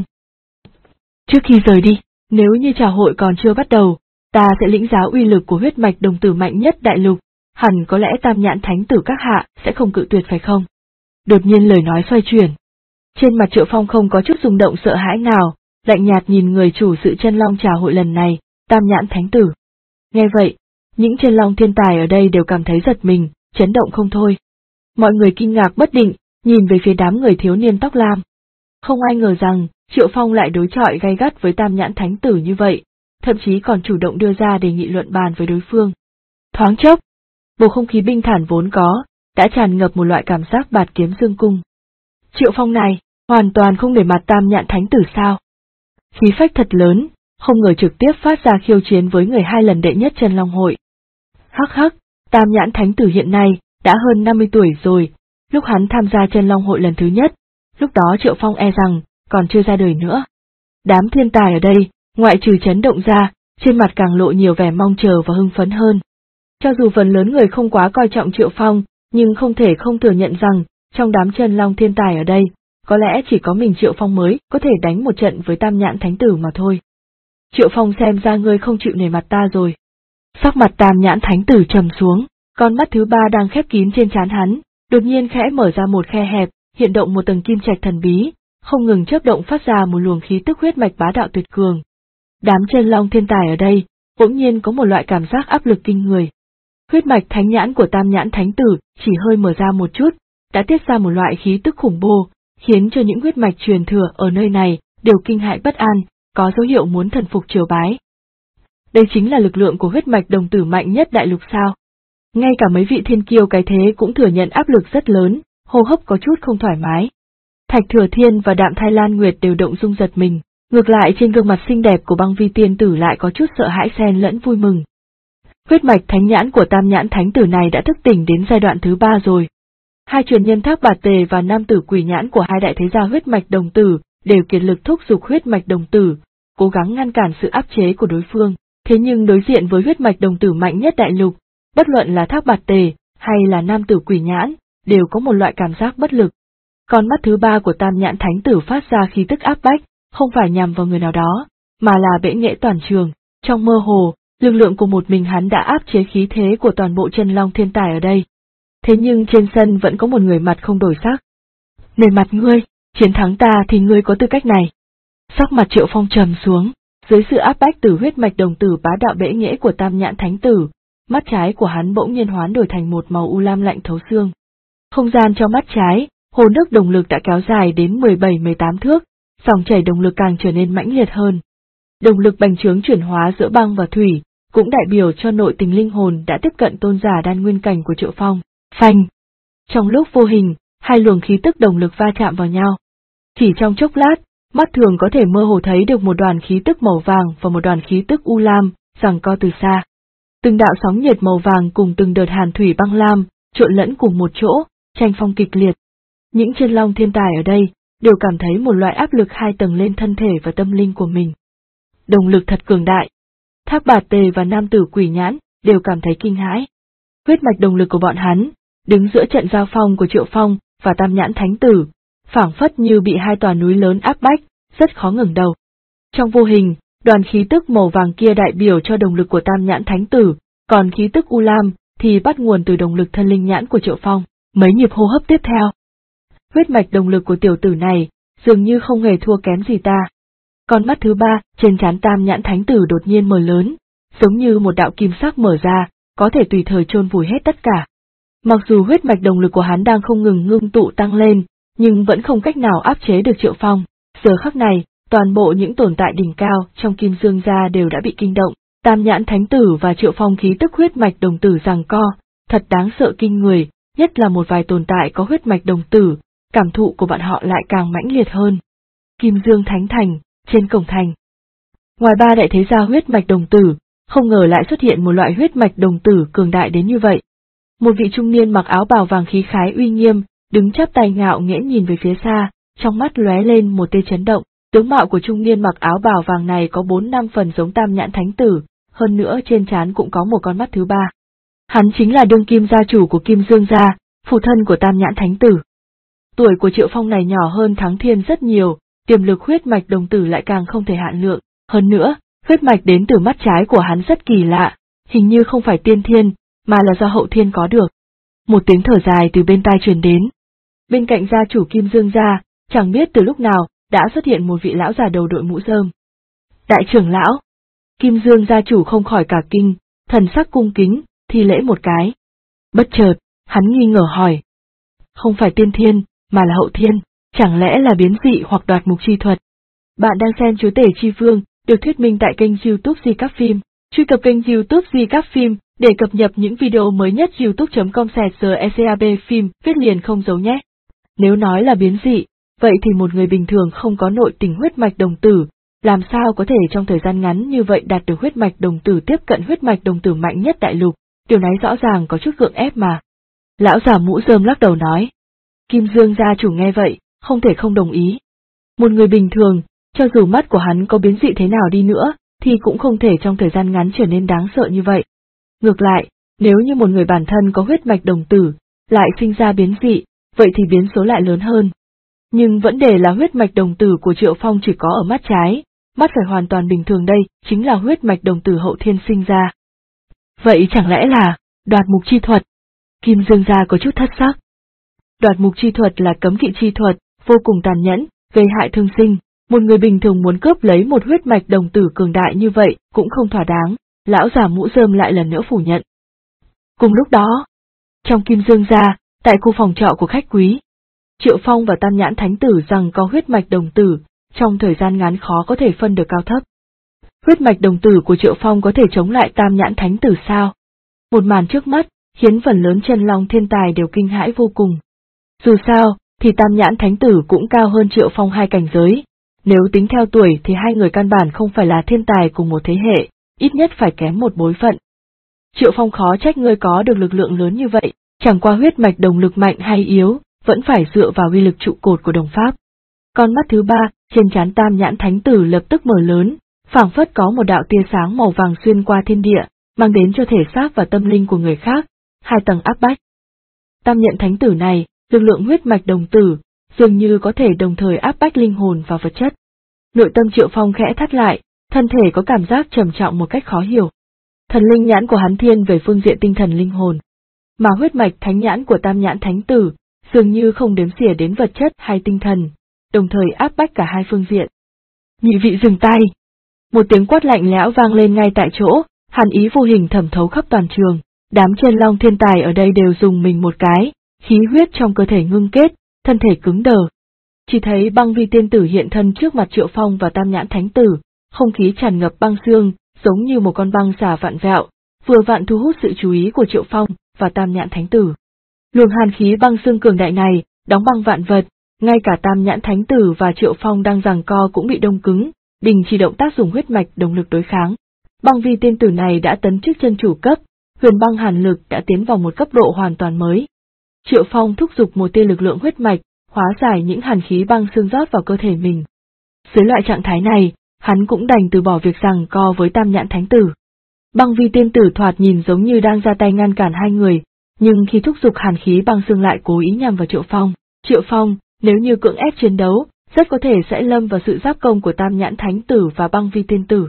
Trước khi rời đi, nếu như trà hội còn chưa bắt đầu, ta sẽ lĩnh giáo uy lực của huyết mạch đồng tử mạnh nhất Đại Lục, hẳn có lẽ Tam Nhãn Thánh Tử các hạ sẽ không cự tuyệt phải không? Đột nhiên lời nói xoay chuyển. Trên mặt Triệu Phong không có chút rung động sợ hãi nào, lạnh nhạt nhìn người chủ sự chân long trà hội lần này, Tam Nhãn Thánh Tử. Nghe vậy, những chân long thiên tài ở đây đều cảm thấy giật mình, chấn động không thôi. Mọi người kinh ngạc bất định, nhìn về phía đám người thiếu niên tóc lam. Không ai ngờ rằng, Triệu Phong lại đối chọi gay gắt với Tam Nhãn Thánh Tử như vậy, thậm chí còn chủ động đưa ra đề nghị luận bàn với đối phương. Thoáng chốc, bầu không khí bình thản vốn có, đã tràn ngập một loại cảm giác bạt kiếm dương cung. Triệu Phong này, hoàn toàn không để mặt Tam Nhãn Thánh Tử sao? Khí phách thật lớn, không ngờ trực tiếp phát ra khiêu chiến với người 2 lần đệ nhất chân long hội. Hắc hắc, Tam Nhãn Thánh Tử hiện nay, đã hơn 50 tuổi rồi, lúc hắn tham gia chân long hội lần thứ nhất, lúc đó Triệu Phong e rằng, còn chưa ra đời nữa. Đám thiên tài ở đây, ngoại trừ chấn động ra, trên mặt càng lộ nhiều vẻ mong chờ và hưng phấn hơn. Cho dù phần lớn người không quá coi trọng Triệu Phong, nhưng không thể không thừa nhận rằng, trong đám chân long thiên tài ở đây, có lẽ chỉ có mình Triệu Phong mới có thể đánh một trận với Tam Nhãn Thánh Tử mà thôi. Triệu Phong xem ra ngươi không chịu nể mặt ta rồi. Sắc mặt Tam Nhãn Thánh Tử trầm xuống, con mắt thứ 3 đang khép kín trên trán hắn, đột nhiên khẽ mở ra một khe hẹp, hiện động một tầng kim trạch thần bí, không ngừng chớp động phát ra một luồng khí tức huyết mạch bá đạo tuyệt cường. Đám chân long thiên tài ở đây, bỗng nhiên có một loại cảm giác áp lực kinh người. Huyết mạch thánh nhãn của Tam Nhãn Thánh Tử chỉ hơi mở ra một chút, đã tiết ra một loại khí tức khủng bố, khiến cho những huyết mạch truyền thừa ở nơi này đều kinh hãi bất an, có dấu hiệu muốn thần phục triều bái. Đây chính là lực lượng của huyết mạch đồng tử mạnh nhất Đại Lục sao? Ngay cả mấy vị thiên kiêu cái thế cũng thừa nhận áp lực rất lớn, hô hấp có chút không thoải mái. Thạch Thừa Thiên và Đạm Thai Lan Nguyệt đều động dung giật mình, ngược lại trên gương mặt xinh đẹp của Băng Vi tiên tử lại có chút sợ hãi xen lẫn vui mừng. Huyết mạch thánh nhãn của Tam Nhãn Thánh Tử này đã thức tỉnh đến giai đoạn thứ 3 rồi. Hai truyền nhân Thác Bạt Tề và Nam Tử Quỷ Nhãn của hai đại thế gia huyết mạch đồng tử đều kiệt lực thúc giục huyết mạch đồng tử, cố gắng ngăn cản sự áp chế của đối phương. Thế nhưng đối diện với huyết mạch đồng tử mạnh nhất Đại Lục, bất luận là Thác Bạt Tề hay là Nam Tử Quỷ Nhãn, đều có một loại cảm giác bất lực. Con mắt thứ 3 của Tam Nhãn Thánh Tử phát ra khí tức áp bách, không phải nhằm vào người nào đó, mà là bẽ nghệ toàn trường. Trong mơ hồ, lực lượng của một mình hắn đã áp chế khí thế của toàn bộ chân long thiên tài ở đây. Thế nhưng trên sân vẫn có một người mặt không đổi sắc. Nể mặt ngươi, chiến thắng ta thì ngươi có tư cách này. Sắc mặt Triệu Phong trầm xuống, dưới sự áp bách từ huyết mạch đồng tử bá đạo bẽ nghệ của Tam Nhãn Thánh Tử, mắt trái của hắn bỗng nhiên hoán đổi thành một màu u lam lạnh thấu xương. Không gian trong mắt trái, hồ nước đồng lực đã kéo dài đến 17-18 thước, dòng chảy đồng lực càng trở nên mãnh liệt hơn. Đồng lực bành trướng chuyển hóa giữa băng và thủy, cũng đại biểu cho nội tình linh hồn đã tiếp cận tôn giả đan nguyên cảnh của Triệu Phong. Phanh! Trong lúc vô hình, hai luồng khí tức đồng lực va chạm vào nhau. Chỉ trong chốc lát, mắt thường có thể mơ hồ thấy được một đoàn khí tức màu vàng và một đoàn khí tức u lam, giằng co từ xa. Từng đạo sóng nhiệt màu vàng cùng từng đợt hàn thủy băng lam, trộn lẫn cùng một chỗ, tranh phong kịch liệt. Những chân long thiên tài ở đây, đều cảm thấy một loại áp lực 2 tầng lên thân thể và tâm linh của mình. Đồng lực thật cường đại. Thác Bạt Tề và nam tử Quỷ Nhãn đều cảm thấy kinh hãi. Huyết mạch đồng lực của bọn hắn, đứng giữa trận giao phong của Triệu Phong và Tam Nhãn Thánh Tử, phảng phất như bị hai tòa núi lớn áp bách, rất khó ngẩng đầu. Trong vô hình, đoàn khí tức màu vàng kia đại biểu cho đồng lực của Tam Nhãn Thánh Tử, còn khí tức U Lam thì bắt nguồn từ đồng lực thân linh nhãn của Triệu Phong. Mấy nhịp hô hấp tiếp theo, huyết mạch đồng lực của tiểu tử này dường như không hề thua kém gì ta. Con mắt thứ ba trên trán Tam Nhãn Thánh Tử đột nhiên mở lớn, giống như một đạo kim sắc mở ra, có thể tùy thời chôn vùi hết tất cả. Mặc dù huyết mạch đồng lực của hắn đang không ngừng ngưng tụ tăng lên, nhưng vẫn không cách nào áp chế được Triệu Phong. Giờ khắc này, toàn bộ những tồn tại đỉnh cao trong Kim Dương gia đều đã bị kinh động. Tam Nhãn Thánh Tử và Triệu Phong khí tức huyết mạch đồng tử giằng co, thật đáng sợ kinh người, nhất là một vài tồn tại có huyết mạch đồng tử, cảm thụ của bọn họ lại càng mãnh liệt hơn. Kim Dương Thánh Thành, trên cổng thành. Ngoài ba đại thế gia huyết mạch đồng tử, không ngờ lại xuất hiện một loại huyết mạch đồng tử cường đại đến như vậy. Một vị trung niên mặc áo bào vàng khí khái uy nghiêm, đứng chắp tay ngạo nghễ nhìn về phía xa, trong mắt lóe lên một tia chấn động. Tướng mạo của trung niên mặc áo bào vàng này có 4-5 phần giống Tam Nhãn Thánh Tử, hơn nữa trên trán cũng có một con mắt thứ ba. Hắn chính là đương kim gia chủ của Kim Dương gia, phụ thân của Tam Nhãn Thánh Tử. Tuổi của Triệu Phong này nhỏ hơn Thắng Thiên rất nhiều, tiềm lực huyết mạch đồng tử lại càng không thể hạn lượng, hơn nữa, huyết mạch đến từ mắt trái của hắn rất kỳ lạ, hình như không phải tiên thiên, mà là do hậu thiên có được. Một tiếng thở dài từ bên tai truyền đến. Bên cạnh gia chủ Kim Dương gia, chẳng biết từ lúc nào, đã xuất hiện một vị lão già đầu đội mũ rơm. Đại trưởng lão, Kim Dương gia chủ không khỏi cả kinh, thần sắc cung kính, thi lễ một cái. Bất chợt, hắn nghi ngờ hỏi. Không phải tiên thiên, mà là hậu thiên, chẳng lẽ là biến dị hoặc đoạt mục chi thuật? Bạn đang xem Chúa Tể Chi Vương, được thuyết minh tại kênh YouTube Di Các Phim. Truy cập kênh YouTube Di Các Phim để cập nhật những video mới nhất. youtube.com/secab phim viết liền không dấu nhé. Nếu nói là biến dị, vậy thì một người bình thường không có nội tình huyết mạch đồng tử, làm sao có thể trong thời gian ngắn như vậy đạt được huyết mạch đồng tử tiếp cận huyết mạch đồng tử mạnh nhất đại lục, điều này rõ ràng có chút gượng ép mà. Lão già mũ rơm lắc đầu nói. Kim Dương gia chủ nghe vậy, không thể không đồng ý. Một người bình thường, cho dù mắt của hắn có biến dị thế nào đi nữa, thì cũng không thể trong thời gian ngắn trở nên đáng sợ như vậy. Ngược lại, nếu như một người bản thân có huyết mạch đồng tử, lại sinh ra biến dị, vậy thì biến số lại lớn hơn. Nhưng vấn đề là huyết mạch đồng tử của Triệu Phong chỉ có ở mắt trái, mắt phải hoàn toàn bình thường đây, chính là huyết mạch đồng tử hậu thiên sinh ra. Vậy chẳng lẽ là, đoạt mục chi thuật? Kim Dương gia có chút thất sắc. Đoạt mục chi thuật là cấm kỵ chi thuật, vô cùng tàn nhẫn, gây hại thương sinh, một người bình thường muốn cướp lấy một huyết mạch đồng tử cường đại như vậy cũng không thỏa đáng, lão già mũ rơm lại lần nữa phủ nhận. Cùng lúc đó, trong Kim Dương gia, tại khu phòng trọ của khách quý, Triệu Phong và Tam Nhãn Thánh Tử rằng có huyết mạch đồng tử, trong thời gian ngắn khó có thể phân được cao thấp. Huyết mạch đồng tử của Triệu Phong có thể chống lại Tam Nhãn Thánh Tử sao? Một màn trước mắt, khiến phần lớn chân long thiên tài đều kinh hãi vô cùng. Dù sao, thì Tam Nhãn Thánh Tử cũng cao hơn Triệu Phong 2 cảnh giới, nếu tính theo tuổi thì hai người căn bản không phải là thiên tài cùng một thế hệ, ít nhất phải kém một bối phận. Triệu Phong khó trách ngươi có được lực lượng lớn như vậy, chẳng qua huyết mạch đồng lực mạnh hay yếu, vẫn phải dựa vào uy lực trụ cột của đồng pháp. Con mắt thứ ba, trên trán Tam Nhãn Thánh Tử lập tức mở lớn, phảng phất có một đạo tia sáng màu vàng xuyên qua thiên địa, mang đến cho thể xác và tâm linh của người khác, 2 tầng áp bách. Tam Nhãn Thánh Tử này, lực lượng huyết mạch đồng tử, dường như có thể đồng thời áp bách linh hồn và vật chất. Nội tâm Triệu Phong khẽ thắt lại, thân thể có cảm giác trầm trọng một cách khó hiểu. Thần linh nhãn của hắn thiên về phương diện tinh thần linh hồn, mà huyết mạch thánh nhãn của Tam Nhãn Thánh Tử dường như không đếm xỉa đến vật chất hay tinh thần, đồng thời áp bách cả hai phương diện. Nhị vị dừng tay. Một tiếng quát lạnh lẽo vang lên ngay tại chỗ, hàn ý vô hình thẩm thấu khắp toàn trường, đám chân long thiên tài ở đây đều dùng mình một cái, khí huyết trong cơ thể ngưng kết, thân thể cứng đờ. Chỉ thấy Băng Vi tiên tử hiện thân trước mặt Triệu Phong và Tam Nhãn Thánh Tử, không khí tràn ngập băng xương, giống như một con băng xà vặn vẹo, vừa vặn thu hút sự chú ý của Triệu Phong và Tam Nhãn Thánh Tử. Luồng hàn khí băng xương cường đại này, đóng băng vạn vật, ngay cả Tam Nhãn Thánh Tử và Triệu Phong đang giằng co cũng bị đông cứng, đình chỉ động tác dùng huyết mạch đồng lực đối kháng. Băng Vi tiên tử này đã tấn chức chân chủ cấp, huyền băng hàn lực đã tiến vào một cấp độ hoàn toàn mới. Triệu Phong thúc giục một tia lực lượng huyết mạch, hóa giải những hàn khí băng xương rót vào cơ thể mình. Dưới loại trạng thái này, hắn cũng đành từ bỏ việc giằng co với Tam Nhãn Thánh Tử. Băng Vi tiên tử thoạt nhìn giống như đang ra tay ngăn cản hai người, nhưng khi thúc giục hàn khí băng xương lại cố ý nhằm vào Triệu Phong. Triệu Phong, nếu như cưỡng ép chiến đấu, rất có thể sẽ lâm vào sự giáp công của Tam Nhãn Thánh Tử và Băng Vi tiên tử.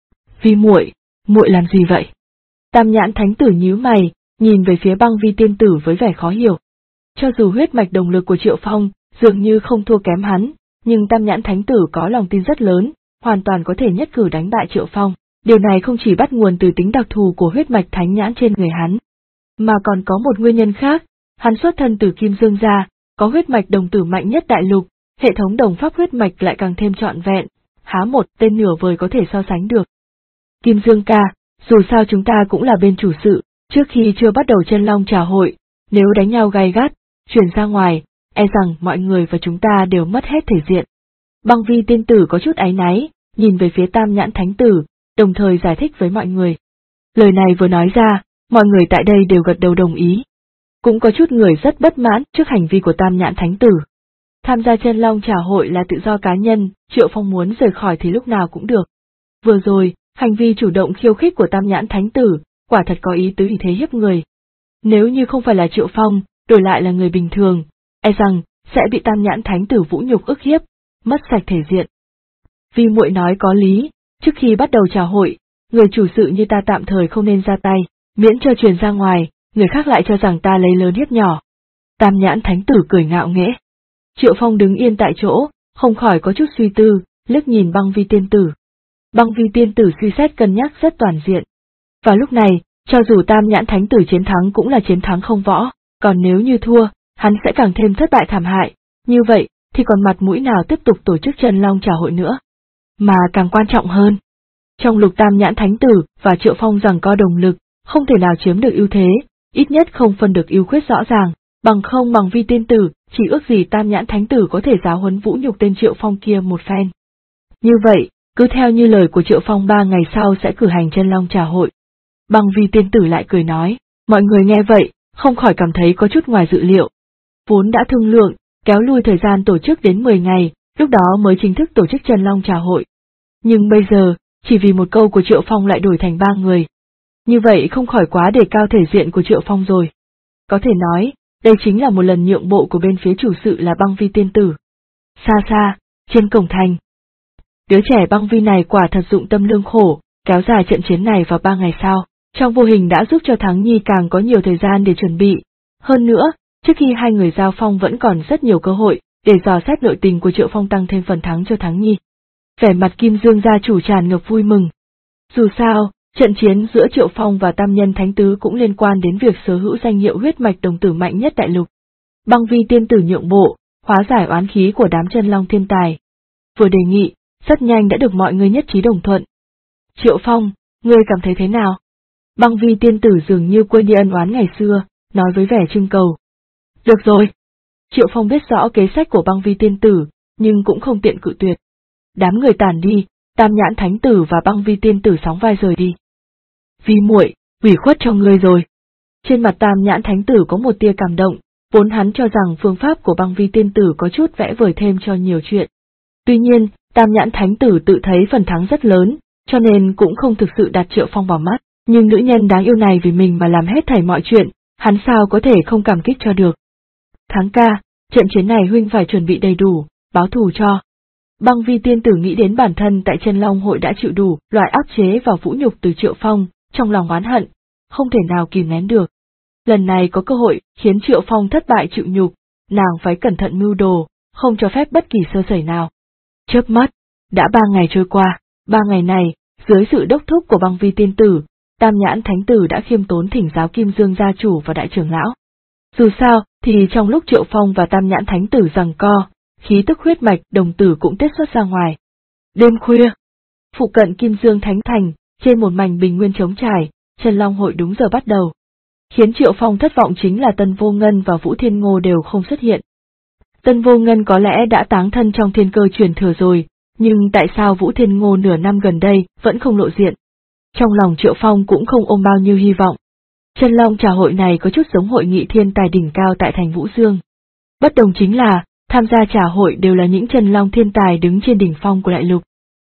Vi muội, muội làm gì vậy? Tam Nhãn Thánh Tử nhíu mày, nhìn về phía Băng Vi tiên tử với vẻ khó hiểu. Cho dù huyết mạch đồng lực của Triệu Phong dường như không thua kém hắn, nhưng Tam Nhãn Thánh Tử có lòng tin rất lớn, hoàn toàn có thể nhất cử đánh bại Triệu Phong. Điều này không chỉ bắt nguồn từ tính đặc thù của huyết mạch thánh nhãn trên người hắn, mà còn có một nguyên nhân khác, hắn xuất thân từ Kim Dương gia, có huyết mạch đồng tử mạnh nhất đại lục, hệ thống đồng pháp huyết mạch lại càng thêm trọn vẹn, há một tên nửa vời có thể so sánh được. Kim Dương ca, dù sao chúng ta cũng là bên chủ sự, trước khi chưa bắt đầu Chân Long Trà hội, nếu đánh nhau gay gắt, truyền ra ngoài, e rằng mọi người và chúng ta đều mất hết thể diện. Băng Vi tiên tử có chút áy náy, nhìn về phía Tam Nhãn Thánh Tử, đồng thời giải thích với mọi người. Lời này vừa nói ra, mọi người tại đây đều gật đầu đồng ý. Cũng có chút người rất bất mãn trước hành vi của Tam Nhãn Thánh Tử. Tham gia Chân Long Trà hội là tự do cá nhân, Triệu Phong muốn rời khỏi thì lúc nào cũng được. Vừa rồi, hành vi chủ động khiêu khích của Tam Nhãn Thánh Tử, quả thật có ý tứ thế hiếp người. Nếu như không phải là Triệu Phong, đổi lại là người bình thường, e rằng sẽ bị Tam Nhãn Thánh Tử vũ nhục ức hiếp, mất sạch thể diện. Vi muội nói có lý, trước khi bắt đầu trà hội, người chủ sự như ta tạm thời không nên ra tay, miễn cho truyền ra ngoài, người khác lại cho rằng ta lấy lớn hiếp nhỏ. Tam Nhãn Thánh Tử cười ngạo nghễ. Triệu Phong đứng yên tại chỗ, không khỏi có chút suy tư, liếc nhìn Băng Vi tiên tử. Băng Vi tiên tử suy xét cân nhắc rất toàn diện. Vào lúc này, cho dù Tam Nhãn Thánh Tử chiến thắng cũng là chiến thắng không võ, còn nếu như thua, hắn sẽ càng thêm thất bại thảm hại, như vậy thì còn mặt mũi nào tiếp tục tổ chức Chân Long Trà hội nữa. Mà càng quan trọng hơn, trong lúc Tam Nhãn Thánh Tử và Triệu Phong giằng co đồng lực, không thể nào chiếm được ưu thế, ít nhất không phân được ưu khuyết rõ ràng, bằng không Băng Vi tiên tử chỉ ước gì Tam Nhãn Thánh Tử có thể giáo huấn vũ nhục tên Triệu Phong kia một phen. Như vậy, cứ theo như lời của Triệu Phong 3 ngày sau sẽ cử hành Chân Long Trà hội. Băng Vi tiên tử lại cười nói, mọi người nghe vậy, không khỏi cảm thấy có chút ngoài dự liệu. Vốn đã thương lượng, kéo lui thời gian tổ chức đến 10 ngày, lúc đó mới chính thức tổ chức Chân Long Trà hội. Nhưng bây giờ, chỉ vì một câu của Triệu Phong lại đổi thành 3 người. Như vậy không khỏi quá đề cao thể diện của Triệu Phong rồi. Có thể nói, đây chính là một lần nhượng bộ của bên phía chủ sự là Băng Vi tiên tử. Xa xa, trên cổng thành. Đứa trẻ Băng Vi này quả thật dụng tâm lương khổ, kéo dài trận chiến này vào 3 ngày sau, trong vô hình đã giúp cho Thắng Nhi càng có nhiều thời gian để chuẩn bị. Hơn nữa, trước khi hai người giao phong vẫn còn rất nhiều cơ hội, để dò xét nội tình của Triệu Phong tăng thêm phần thắng cho Thắng Nhi. Vẻ mặt Kim Dương gia chủ tràn ngập vui mừng. Dù sao, trận chiến giữa Triệu Phong và Tam Nhân Thánh Tứ cũng liên quan đến việc sở hữu danh hiệu huyết mạch đồng tử mạnh nhất đại lục. Băng Vi tiên tử nhượng bộ, hóa giải oán khí của đám Chân Long thiên tài. Vừa đề nghị, rất nhanh đã được mọi người nhất trí đồng thuận. Triệu Phong, ngươi cảm thấy thế nào? Băng Vi tiên tử dường như quên đi ân oán ngày xưa, nói với vẻ trưng cầu. Được rồi. Triệu Phong biết rõ kế sách của Băng Vi tiên tử, nhưng cũng không tiện cự tuyệt. Đám người tản đi, Tam Nhãn Thánh Tử và Băng Vi tiên tử sóng vai rời đi. Vi muội, ủy khuất cho ngươi rồi. Trên mặt Tam Nhãn Thánh Tử có một tia cảm động, vốn hắn cho rằng phương pháp của Băng Vi tiên tử có chút vẽ vời thêm cho nhiều chuyện. Tuy nhiên, Tam Nhãn Thánh Tử tự thấy phần thắng rất lớn, cho nên cũng không thực sự đặt Triệu Phong vào mắt, nhưng nữ nhân đáng yêu này vì mình mà làm hết thảy mọi chuyện, hắn sao có thể không cảm kích cho được. Thắng ca, trận chiến này huynh phải chuẩn bị đầy đủ, báo thù cho. Băng Vi tiên tử nghĩ đến bản thân tại Chân Long hội đã chịu đủ loại áp chế và vũ nhục từ Triệu Phong, trong lòng oán hận, không thể nào kìm nén được. Lần này có cơ hội khiến Triệu Phong thất bại chịu nhục, nàng phải cẩn thận mưu đồ, không cho phép bất kỳ sơ sẩy nào. Chớp mắt, đã 3 ngày trôi qua, 3 ngày này, dưới sự đốc thúc của Băng Vi tiên tử, Tam Nhãn Thánh Tử đã khiêm tốn thỉnh giáo Kim Dương gia chủ và đại trưởng lão. Dù sao, thì trong lúc Triệu Phong và Tam Nhãn Thánh Tử giằng co, khí tức huyết mạch đồng tử cũng tiết xuất ra ngoài. Đêm khuya, phụ cận Kim Dương Thánh Thành, trên một mảnh bình nguyên trống trải, Chân Long hội đúng giờ bắt đầu. Khiến Triệu Phong thất vọng chính là Tân Vô Ngân và Vũ Thiên Ngô đều không xuất hiện. Tân Vô Ngân có lẽ đã táng thân trong thiên cơ truyền thừa rồi, nhưng tại sao Vũ Thiên Ngô nửa năm gần đây vẫn không lộ diện? Trong lòng Triệu Phong cũng không ôm bao nhiêu hy vọng. Chân Long trà hội này có chút giống hội nghị thiên tài đỉnh cao tại thành Vũ Dương. Bất đồng chính là, tham gia trà hội đều là những Chân Long thiên tài đứng trên đỉnh phong của đại lục.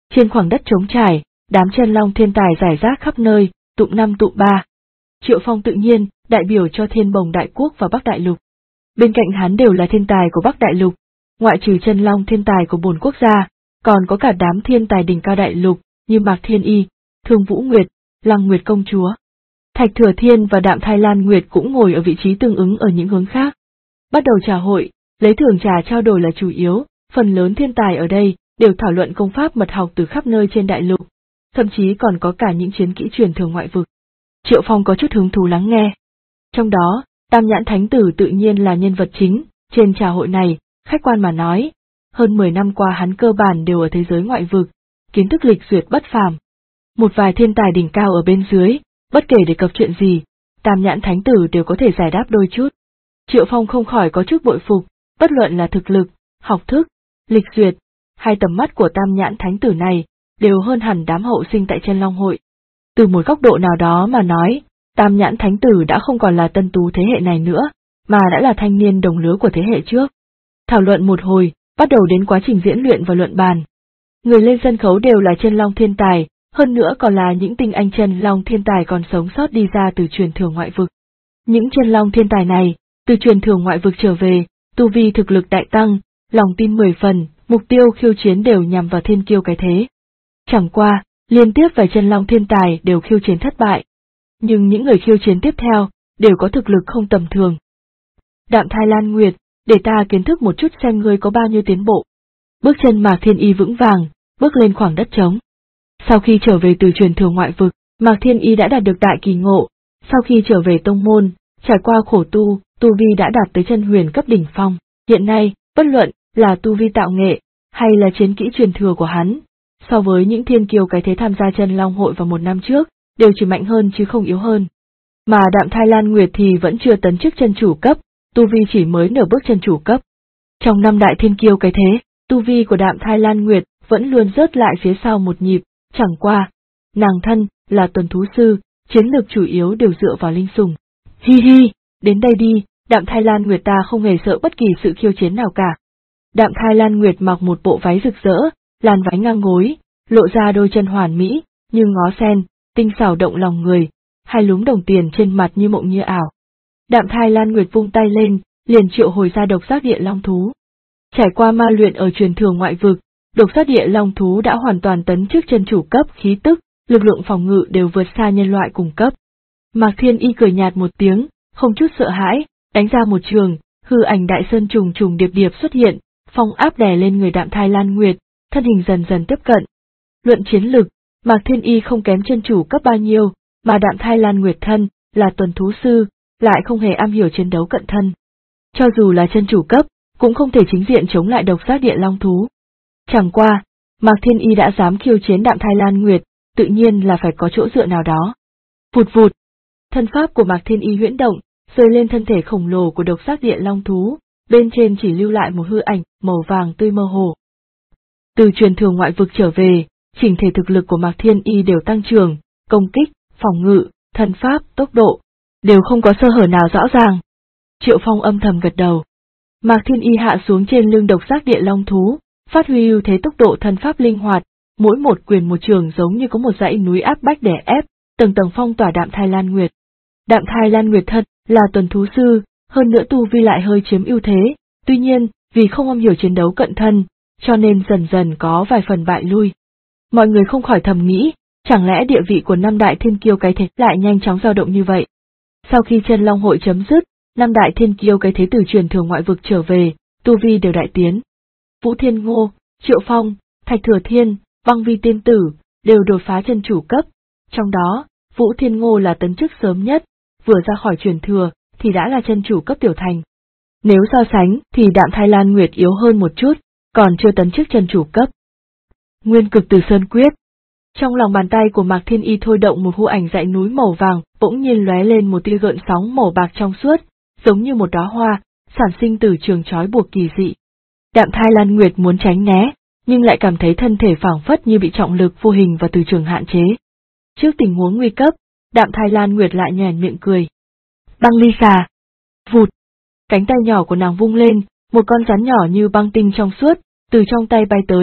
Trên khoảng đất trống trải, đám chân long thiên tài rải rác khắp nơi, tụng năm tụng ba. Triệu Phong tự nhiên, đại biểu cho Thiên Bồng Đại Quốc và Bắc Đại Lục. Bên cạnh hắn đều là thiên tài của Bắc Đại Lục, ngoại trừ chân long thiên tài của bổn quốc gia, còn có cả đám thiên tài đỉnh cao đại lục, như Mạc Thiên Y, Thương Vũ Nguyệt, Lăng Nguyệt Công Chúa. Thạch Thừa Thiên và Đạm Thai Lan Nguyệt cũng ngồi ở vị trí tương ứng ở những hướng khác. Bắt đầu trà hội, lấy thưởng trà trao đổi là chủ yếu, phần lớn thiên tài ở đây đều thảo luận công pháp mật học từ khắp nơi trên đại lục, thậm chí còn có cả những chiến kỹ truyền thường ngoại vực. Triệu Phong có chút hứng thú lắng nghe. Trong đó, Tam Nhãn Thánh Tử tự nhiên là nhân vật chính, trên trà hội này, khách quan mà nói, hơn 10 năm qua hắn cơ bản đều ở thế giới ngoại vực, kiến thức lịch duyệt bất phàm. Một vài thiên tài đỉnh cao ở bên dưới, bất kể đề cập chuyện gì, Tam Nhãn Thánh Tử đều có thể giải đáp đôi chút. Triệu Phong không khỏi có chút bội phục, bất luận là thực lực, học thức, lịch duyệt, hay tầm mắt của Tam Nhãn Thánh Tử này, đều hơn hẳn đám hậu sinh tại Chân Long Hội. Từ một góc độ nào đó mà nói, Tam Nhãn Thánh Tử đã không còn là tân tú thế hệ này nữa, mà đã là thanh niên đồng lứa của thế hệ trước. Thảo luận một hồi, bắt đầu đến quá trình diễn luyện và luận bàn. Người lên sân khấu đều là chân long thiên tài, hơn nữa còn là những tinh anh chân long thiên tài còn sống sót đi ra từ truyền thừa ngoại vực. Những chân long thiên tài này, từ truyền thừa ngoại vực trở về, tu vi thực lực đại tăng, lòng tin 10 phần, mục tiêu khiêu chiến đều nhằm vào thiên kiêu cái thế. Chẳng qua, liên tiếp vài chân long thiên tài đều khiêu chiến thất bại. Nhưng những người khiêu chiến tiếp theo, đều có thực lực không tầm thường. Đạm Thai Lan Nguyệt, để ta kiến thức một chút xem ngươi có bao nhiêu tiến bộ. Bước chân Mạc Thiên Y vững vàng, bước lên khoảng đất trống. Sau khi trở về từ truyền thừa ngoại vực, Mạc Thiên Y đã đạt được đại kỳ ngộ, sau khi trở về tông môn, trải qua khổ tu vi đã đạt tới chân huyền cấp đỉnh phong. Hiện nay, bất luận là tu vi tạo nghệ, hay là chiến kỹ truyền thừa của hắn, so với những thiên kiêu cái thế tham gia Chân Long Hội vào một năm trước, đều chỉ mạnh hơn chứ không yếu hơn. Mà Đạm Thai Lan Nguyệt thì vẫn chưa tấn chức chân chủ cấp, tu vi chỉ mới nửa bước chân chủ cấp. Trong năm đại thiên kiêu cái thế, tu vi của Đạm Thai Lan Nguyệt vẫn luôn rớt lại phía sau một nhịp, chẳng qua, nàng thân là tuần thú sư, chiến lược chủ yếu đều dựa vào linh sủng. Hi hi, đến đây đi, Đạm Thai Lan Nguyệt ta không hề sợ bất kỳ sự khiêu chiến nào cả. Đạm Thai Lan Nguyệt mặc một bộ váy rực rỡ, làn váy ngang gối, lộ ra đôi chân hoàn mỹ, như ngó sen, tinh xảo động lòng người, hai lúm đồng tiền trên mặt như mộng như ảo. Đạm Thai Lan Nguyệt vung tay lên, liền triệu hồi ra độc giác địa long thú. Trải qua ma luyện ở truyền thừa ngoại vực, độc giác địa long thú đã hoàn toàn tấn chức chân chủ cấp, khí tức, lực lượng phòng ngự đều vượt xa nhân loại cùng cấp. Mạc Thiên Y cười nhạt một tiếng, không chút sợ hãi, đánh ra một trường, hư ảnh đại sơn trùng trùng điệp điệp xuất hiện, phong áp đè lên người Đạm Thai Lan Nguyệt, thân hình dần dần tiếp cận. Luận chiến lực, Mạc Thiên Y không kém chân chủ cấp bao nhiêu, mà Đạm Thai Lan Nguyệt thân là tuần thú sư, lại không hề am hiểu chiến đấu cận thân. Cho dù là chân chủ cấp, cũng không thể chính diện chống lại độc giác địa long thú. Chẳng qua, Mạc Thiên Y đã dám khiêu chiến Đạm Thai Lan Nguyệt, tự nhiên là phải có chỗ dựa nào đó. Vụt vụt, thân pháp của Mạc Thiên Y huyễn động, rơi lên thân thể khổng lồ của độc giác địa long thú, bên trên chỉ lưu lại một hư ảnh màu vàng tươi mơ hồ. Từ truyền thừa ngoại vực trở về, chỉnh thể thực lực của Mạc Thiên Y đều tăng trưởng, công kích, phòng ngự, thân pháp, tốc độ, đều không có sơ hở nào rõ ràng. Triệu Phong âm thầm gật đầu. Mạc Thiên Y hạ xuống trên lưng độc giác địa long thú, phát huy ưu thế tốc độ thân pháp linh hoạt, mỗi một quyền một trường giống như có một dãy núi áp bách đè ép, tầng tầng phong tỏa Đạm Thai Lan Nguyệt. Đạm Thai Lan Nguyệt thật là tuần thú sư, hơn nữa tu vi lại hơi chiếm ưu thế, tuy nhiên, vì không am hiểu chiến đấu cận thân, cho nên dần dần có vài phần bại lui. Mọi người không khỏi thầm nghĩ, chẳng lẽ địa vị của năm đại thiên kiêu cái thế lại nhanh chóng dao động như vậy? Sau khi Chân Long Hội chấm dứt, năm đại thiên kiêu cái thế từ truyền thừa ngoại vực trở về, tu vi đều đại tiến. Vũ Thiên Ngô, Triệu Phong, Thạch Thừa Thiên, Băng Vi Tiên Tử, đều đột phá chân chủ cấp. Trong đó, Vũ Thiên Ngô là tấn chức sớm nhất, vừa ra khỏi truyền thừa, thì đã là chân chủ cấp tiểu thành. Nếu so sánh, thì Đạm Thai Lan Nguyệt yếu hơn một chút, còn chưa tấn chức chân chủ cấp. Nguyên cực từ Sơn Quyết. Trong lòng bàn tay của Mạc Thiên Y thôi động một hư ảnh dãy núi màu vàng, bỗng nhiên lóe lên một tia gợn sóng màu bạc trong suốt, giống như một đóa hoa, sản sinh từ trường trói buộc kỳ dị. Đạm Thai Lan Nguyệt muốn tránh né, nhưng lại cảm thấy thân thể phảng phất như bị trọng lực vô hình và từ trường hạn chế. Trước tình huống nguy cấp, Đạm Thai Lan Nguyệt lại nhoẻn miệng cười. Băng ly xà. Vụt. Cánh tay nhỏ của nàng vung lên, một con rắn nhỏ như băng tinh trong suốt, từ trong tay bay tới,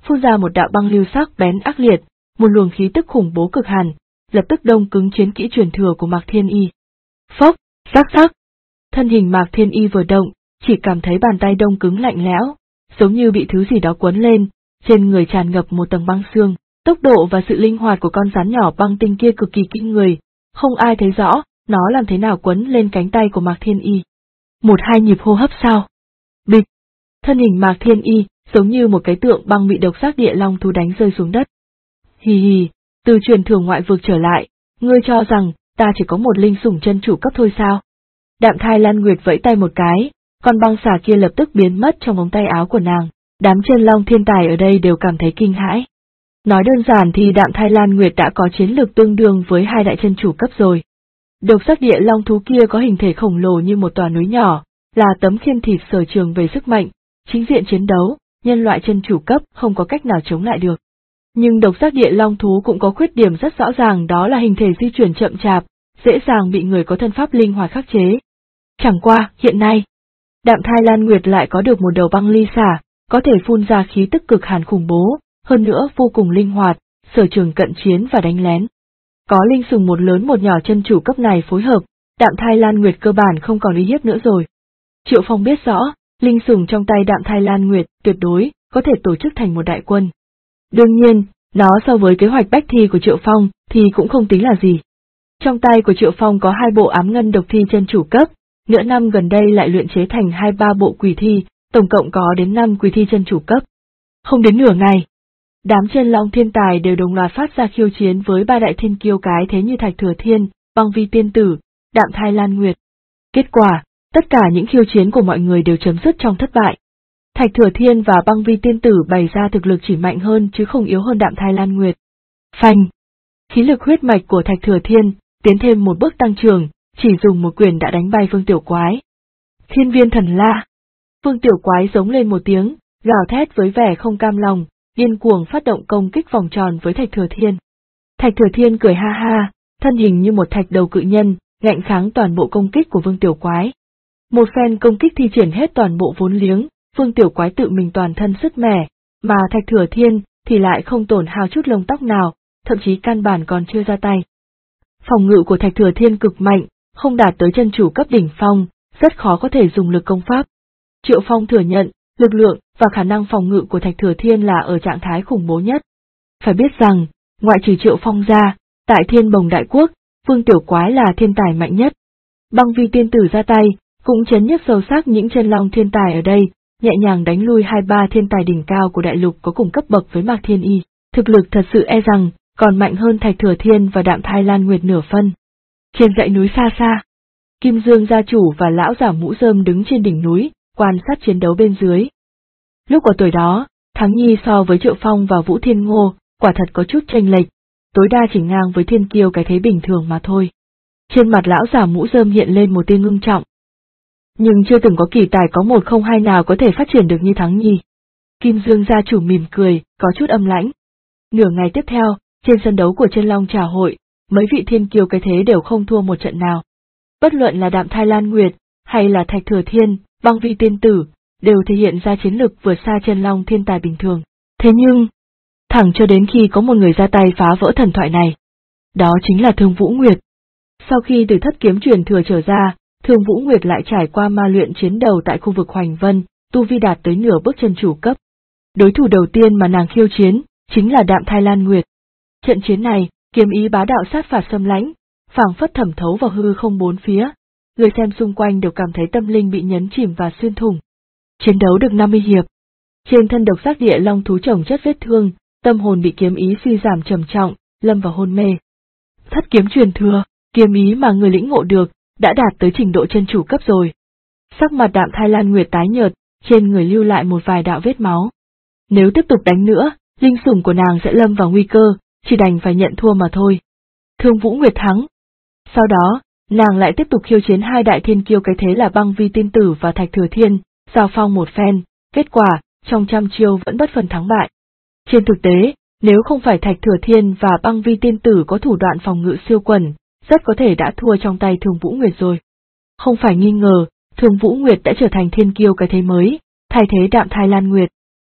phun ra một đạo băng lưu sắc bén ác liệt, một luồng khí tức khủng bố cực hàn, lập tức đông cứng chiến kỹ truyền thừa của Mạc Thiên Y. Phốc, rắc rắc. Thân hình Mạc Thiên Y vừa động, chỉ cảm thấy bàn tay đông cứng lạnh lẽo, giống như bị thứ gì đó quấn lên, trên người tràn ngập một tầng băng xương. Tốc độ và sự linh hoạt của con rắn nhỏ băng tinh kia cực kỳ kinh người, không ai thấy rõ nó làm thế nào quấn lên cánh tay của Mạc Thiên Y. 1-2 nhịp hô hấp sau. Bịch. Thân hình Mạc Thiên Y giống như một cái tượng băng bị độc giác địa long thú đánh rơi xuống đất. Hì hì, từ truyền thừa ngoại vực trở lại, ngươi cho rằng ta chỉ có một linh sủng chân chủ cấp thôi sao? Đạm Thai Lan Nguyệt vẫy tay một cái, con băng xà kia lập tức biến mất trong ống tay áo của nàng. Đám chân long thiên tài ở đây đều cảm thấy kinh hãi. Nói đơn giản thì Đạm Thai Lan Nguyệt đã có chiến lược tương đương với 2 đại chân chủ cấp rồi. Độc giác địa long thú kia có hình thể khổng lồ như một tòa núi nhỏ, là tấm khiên thịt sở trường về sức mạnh, chính diện chiến đấu, nhân loại chân chủ cấp không có cách nào chống lại được. Nhưng độc giác địa long thú cũng có khuyết điểm rất rõ ràng, đó là hình thể di chuyển chậm chạp, dễ dàng bị người có thân pháp linh hoạt khắc chế. Chẳng qua, hiện nay, Đạm Thai Lan Nguyệt lại có được một đầu băng ly xả, có thể phun ra khí tức cực hàn khủng bố, hơn nữa vô cùng linh hoạt, sở trường cận chiến và đánh lén. Có linh sủng một lớn một nhỏ chân chủ cấp này phối hợp, Đạm Thai Lan Nguyệt cơ bản không còn uy hiếp nữa rồi. Triệu Phong biết rõ, linh sủng trong tay Đạm Thai Lan Nguyệt tuyệt đối có thể tổ chức thành một đại quân. Đương nhiên, nó so với kế hoạch bách thi của Triệu Phong thì cũng không tính là gì. Trong tay của Triệu Phong có 2 bộ ám ngân độc thi chân chủ cấp, nửa năm gần đây lại luyện chế thành 2-3 bộ quỷ thi, tổng cộng có đến 5 quỷ thi chân chủ cấp. Không đến nửa ngày, đám chân long thiên tài đều đồng loạt phát ra khiêu chiến với 3 đại thiên kiêu cái thế như Thạch Thừa Thiên, Băng Vi Tiên Tử, Đạm Thai Lan Nguyệt. Kết quả, tất cả những khiêu chiến của mọi người đều chấm dứt trong thất bại. Thạch Thừa Thiên và Băng Vi Tiên Tử bày ra thực lực chỉ mạnh hơn chứ không yếu hơn Đạm Thai Lan Nguyệt. Phanh! Khí lực huyết mạch của Thạch Thừa Thiên tiến thêm một bước tăng trưởng, chỉ dùng một quyền đã đánh bay Vương Tiểu Quái. Thiên Viên Thần La! Vương Tiểu Quái giống lên một tiếng, gào thét với vẻ không cam lòng, điên cuồng phát động công kích vòng tròn với Thạch Thừa Thiên. Thạch Thừa Thiên cười ha ha, thân hình như một thạch đầu cự nhân, ngạnh kháng toàn bộ công kích của Vương Tiểu Quái. Một phen công kích thi triển hết toàn bộ vốn liếng, Vương Tiểu Quái tự mình toàn thân sứt mẻ, mà Thạch Thừa Thiên thì lại không tổn hao chút lông tóc nào, thậm chí căn bản còn chưa ra tay. Phòng ngự của Thạch Thừa Thiên cực mạnh, không đạt tới chân chủ cấp đỉnh phong, rất khó có thể dùng lực công pháp. Triệu Phong thừa nhận, lực lượng và khả năng phòng ngự của Thạch Thừa Thiên là ở trạng thái khủng bố nhất. Phải biết rằng, ngoại trừ Triệu Phong ra, tại Thiên Bồng Đại Quốc, Vương Tiểu Quái là thiên tài mạnh nhất. Băng Vi Tiên Tử ra tay, cũng chấn nhức sâu sắc những chân long thiên tài ở đây, nhẹ nhàng đánh lui 2-3 thiên tài đỉnh cao của đại lục có cùng cấp bậc với Mạc Thiên Y, thực lực thật sự e rằng còn mạnh hơn Thạch Thừa Thiên và Đạm Thai Lan Nguyệt nửa phân. Trên dãy núi xa xa, Kim Dương gia chủ và lão giả mũ rơm đứng trên đỉnh núi, quan sát chiến đấu bên dưới. Lúc ở tuổi đó, Thắng Nhi so với Triệu Phong và Vũ Thiên Ngô, quả thật có chút chênh lệch, tối đa chỉ ngang với thiên kiêu cái thế bình thường mà thôi. Trên mặt lão giả mũ rơm hiện lên một tia ngưng trọng. Nhưng chưa từng có kỳ tài có 102 nào có thể phát triển được như Thắng Nhi. Kim Dương gia chủ mỉm cười, có chút âm lãnh. Nửa ngày tiếp theo, trên sân đấu của Chân Long Trà Hội, mấy vị thiên kiêu cái thế đều không thua một trận nào. Bất luận là Đạm Thai Lan Nguyệt, hay là Thạch Thừa Thiên, Băng Vi Tiên Tử, đều thể hiện ra chiến lực vượt xa Chân Long thiên tài bình thường. Thế nhưng, thẳng cho đến khi có một người ra tay phá vỡ thần thoại này. Đó chính là Thương Vũ Nguyệt. Sau khi từ thất kiếm truyền thừa trở ra, Thương Vũ Nguyệt lại trải qua ma luyện chiến đầu tại khu vực Hoành Vân, tu vi đạt tới nửa bước chân chủ cấp. Đối thủ đầu tiên mà nàng khiêu chiến, chính là Đạm Thai Lan Nguyệt. Trận chiến này, kiếm ý bá đạo sát phạt xâm lãnh, phảng phất thẩm thấu vào hư không bốn phía. Người xem xung quanh đều cảm thấy tâm linh bị nhấn chìm và xuyên thủng. Chiến đấu được 50 hiệp. Trên thân độc giác địa long thú chồng chất vết thương, tâm hồn bị kiếm ý suy giảm trầm trọng, lâm vào hôn mê. Thất kiếm truyền thừa, kiếm ý mà người lĩnh ngộ được, đã đạt tới trình độ chân chủ cấp rồi. Sắc mặt Đạm Thai Lan Nguyệt tái nhợt, trên người lưu lại một vài đạo vết máu. Nếu tiếp tục đánh nữa, linh sủng của nàng sẽ lâm vào nguy cơ, chỉ đành phải nhận thua mà thôi. Thương Vũ Nguyệt thắng. Sau đó, nàng lại tiếp tục khiêu chiến 2 đại thiên kiêu cái thế là Băng Vi Tiên Tử và Thạch Thừa Thiên, giao phong một phen, kết quả, trong trăm chiêu vẫn bất phân thắng bại. Trên thực tế, nếu không phải Thạch Thừa Thiên và Băng Vi Tiên Tử có thủ đoạn phòng ngự siêu quần, rất có thể đã thua trong tay Thương Vũ Nguyệt rồi. Không phải nghi ngờ, Thương Vũ Nguyệt đã trở thành thiên kiêu cái thế mới, thay thế Đạm Thai Lan Nguyệt.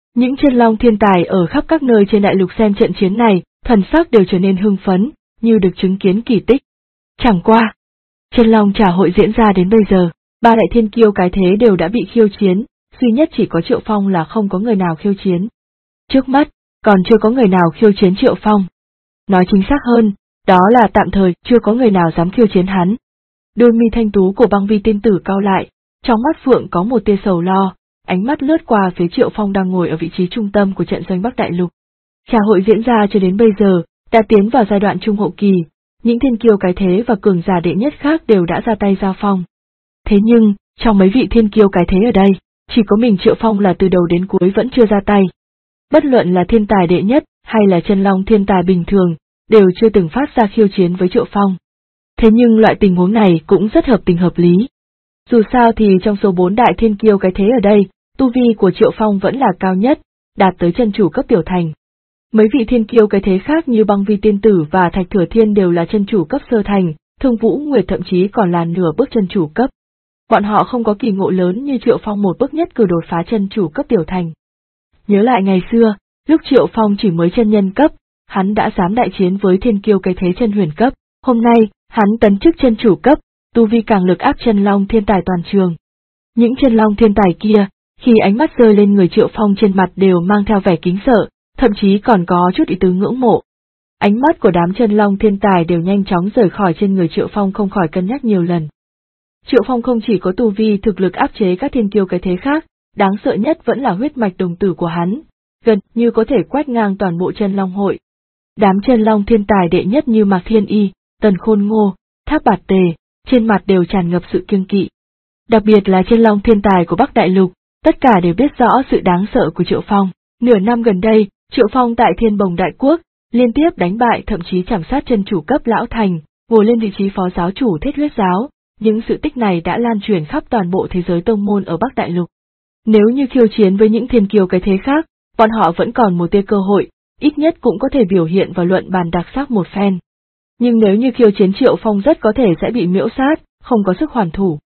Những chân long thiên tài ở khắp các nơi trên đại lục xem trận chiến này, thần sắc đều trở nên hưng phấn, như được chứng kiến kỳ tích. Chẳng qua, chân long trà hội diễn ra đến bây giờ, ba đại thiên kiêu cái thế đều đã bị khiêu chiến, duy nhất chỉ có Triệu Phong là không có người nào khiêu chiến. Trước mắt, còn chưa có người nào khiêu chiến Triệu Phong. Nói chính xác hơn, đó là tạm thời chưa có người nào dám khiêu chiến hắn. Đôi mi thanh tú của Băng Vi tiên tử cau lại, trong mắt phượng có một tia sầu lo, ánh mắt lướt qua phía Triệu Phong đang ngồi ở vị trí trung tâm của trận doanh Bắc Đại Lục. Trà hội diễn ra cho đến bây giờ, đã tiến vào giai đoạn trung hậu kỳ, những thiên kiêu cái thế và cường giả đệ nhất khác đều đã ra tay giao phong. Thế nhưng, trong mấy vị thiên kiêu cái thế ở đây, chỉ có mình Triệu Phong là từ đầu đến cuối vẫn chưa ra tay. Bất luận là thiên tài đệ nhất, hay là chân long thiên tài bình thường, đều chưa từng phát ra khiêu chiến với Triệu Phong. Thế nhưng loại tình huống này cũng rất hợp tình hợp lý. Dù sao thì trong số 4 đại thiên kiêu cái thế ở đây, tu vi của Triệu Phong vẫn là cao nhất, đạt tới chân chủ cấp tiểu thành. Mấy vị thiên kiêu cái thế khác như Băng Vi tiên tử và Thạch Thừa Thiên đều là chân chủ cấp sơ thành, Thương Vũ Nguyệt thậm chí còn là nửa bước chân chủ cấp. Bọn họ không có kỳ ngộ lớn như Triệu Phong một bước nhất cử đột phá chân chủ cấp tiểu thành. Nhớ lại ngày xưa, lúc Triệu Phong chỉ mới chân nhân cấp, hắn đã dám đại chiến với thiên kiêu cái thế chân huyền cấp, hôm nay, hắn tấn chức chân chủ cấp, tu vi càng lực áp chân long thiên tài toàn trường. Những chân long thiên tài kia, khi ánh mắt rơi lên người Triệu Phong trên mặt đều mang theo vẻ kính sợ, thậm chí còn có chút ý tứ ngưỡng mộ. Ánh mắt của đám chân long thiên tài đều nhanh chóng rời khỏi trên người Triệu Phong, không khỏi cân nhắc nhiều lần. Triệu Phong không chỉ có tu vi thực lực áp chế các thiên kiêu cái thế khác, đáng sợ nhất vẫn là huyết mạch đồng tử của hắn, gần như có thể quét ngang toàn bộ chân long hội. Đám chân long thiên tài đệ nhất như Mạc Thiên Y, Tần Khôn Ngô, Tháp Bạt Tề, trên mặt đều tràn ngập sự kiêng kỵ. Đặc biệt là chân long thiên tài của Bắc Đại Lục, tất cả đều biết rõ sự đáng sợ của Triệu Phong. Nửa năm gần đây, Triệu Phong tại Thiên Bồng Đại Quốc, liên tiếp đánh bại thậm chí chảm sát chân chủ cấp lão thành, ngồi lên vị trí phó giáo chủ Thiết Huyết Giáo, những sự tích này đã lan truyền khắp toàn bộ thế giới tông môn ở Bắc Đại Lục. Nếu như khiêu chiến với những thiên kiêu cái thế khác, bọn họ vẫn còn một tia cơ hội, ít nhất cũng có thể biểu hiện và luận bàn đặc sắc một phen. Nhưng nếu như khiêu chiến Triệu Phong rất có thể sẽ bị miễu sát, không có sức hoàn thủ.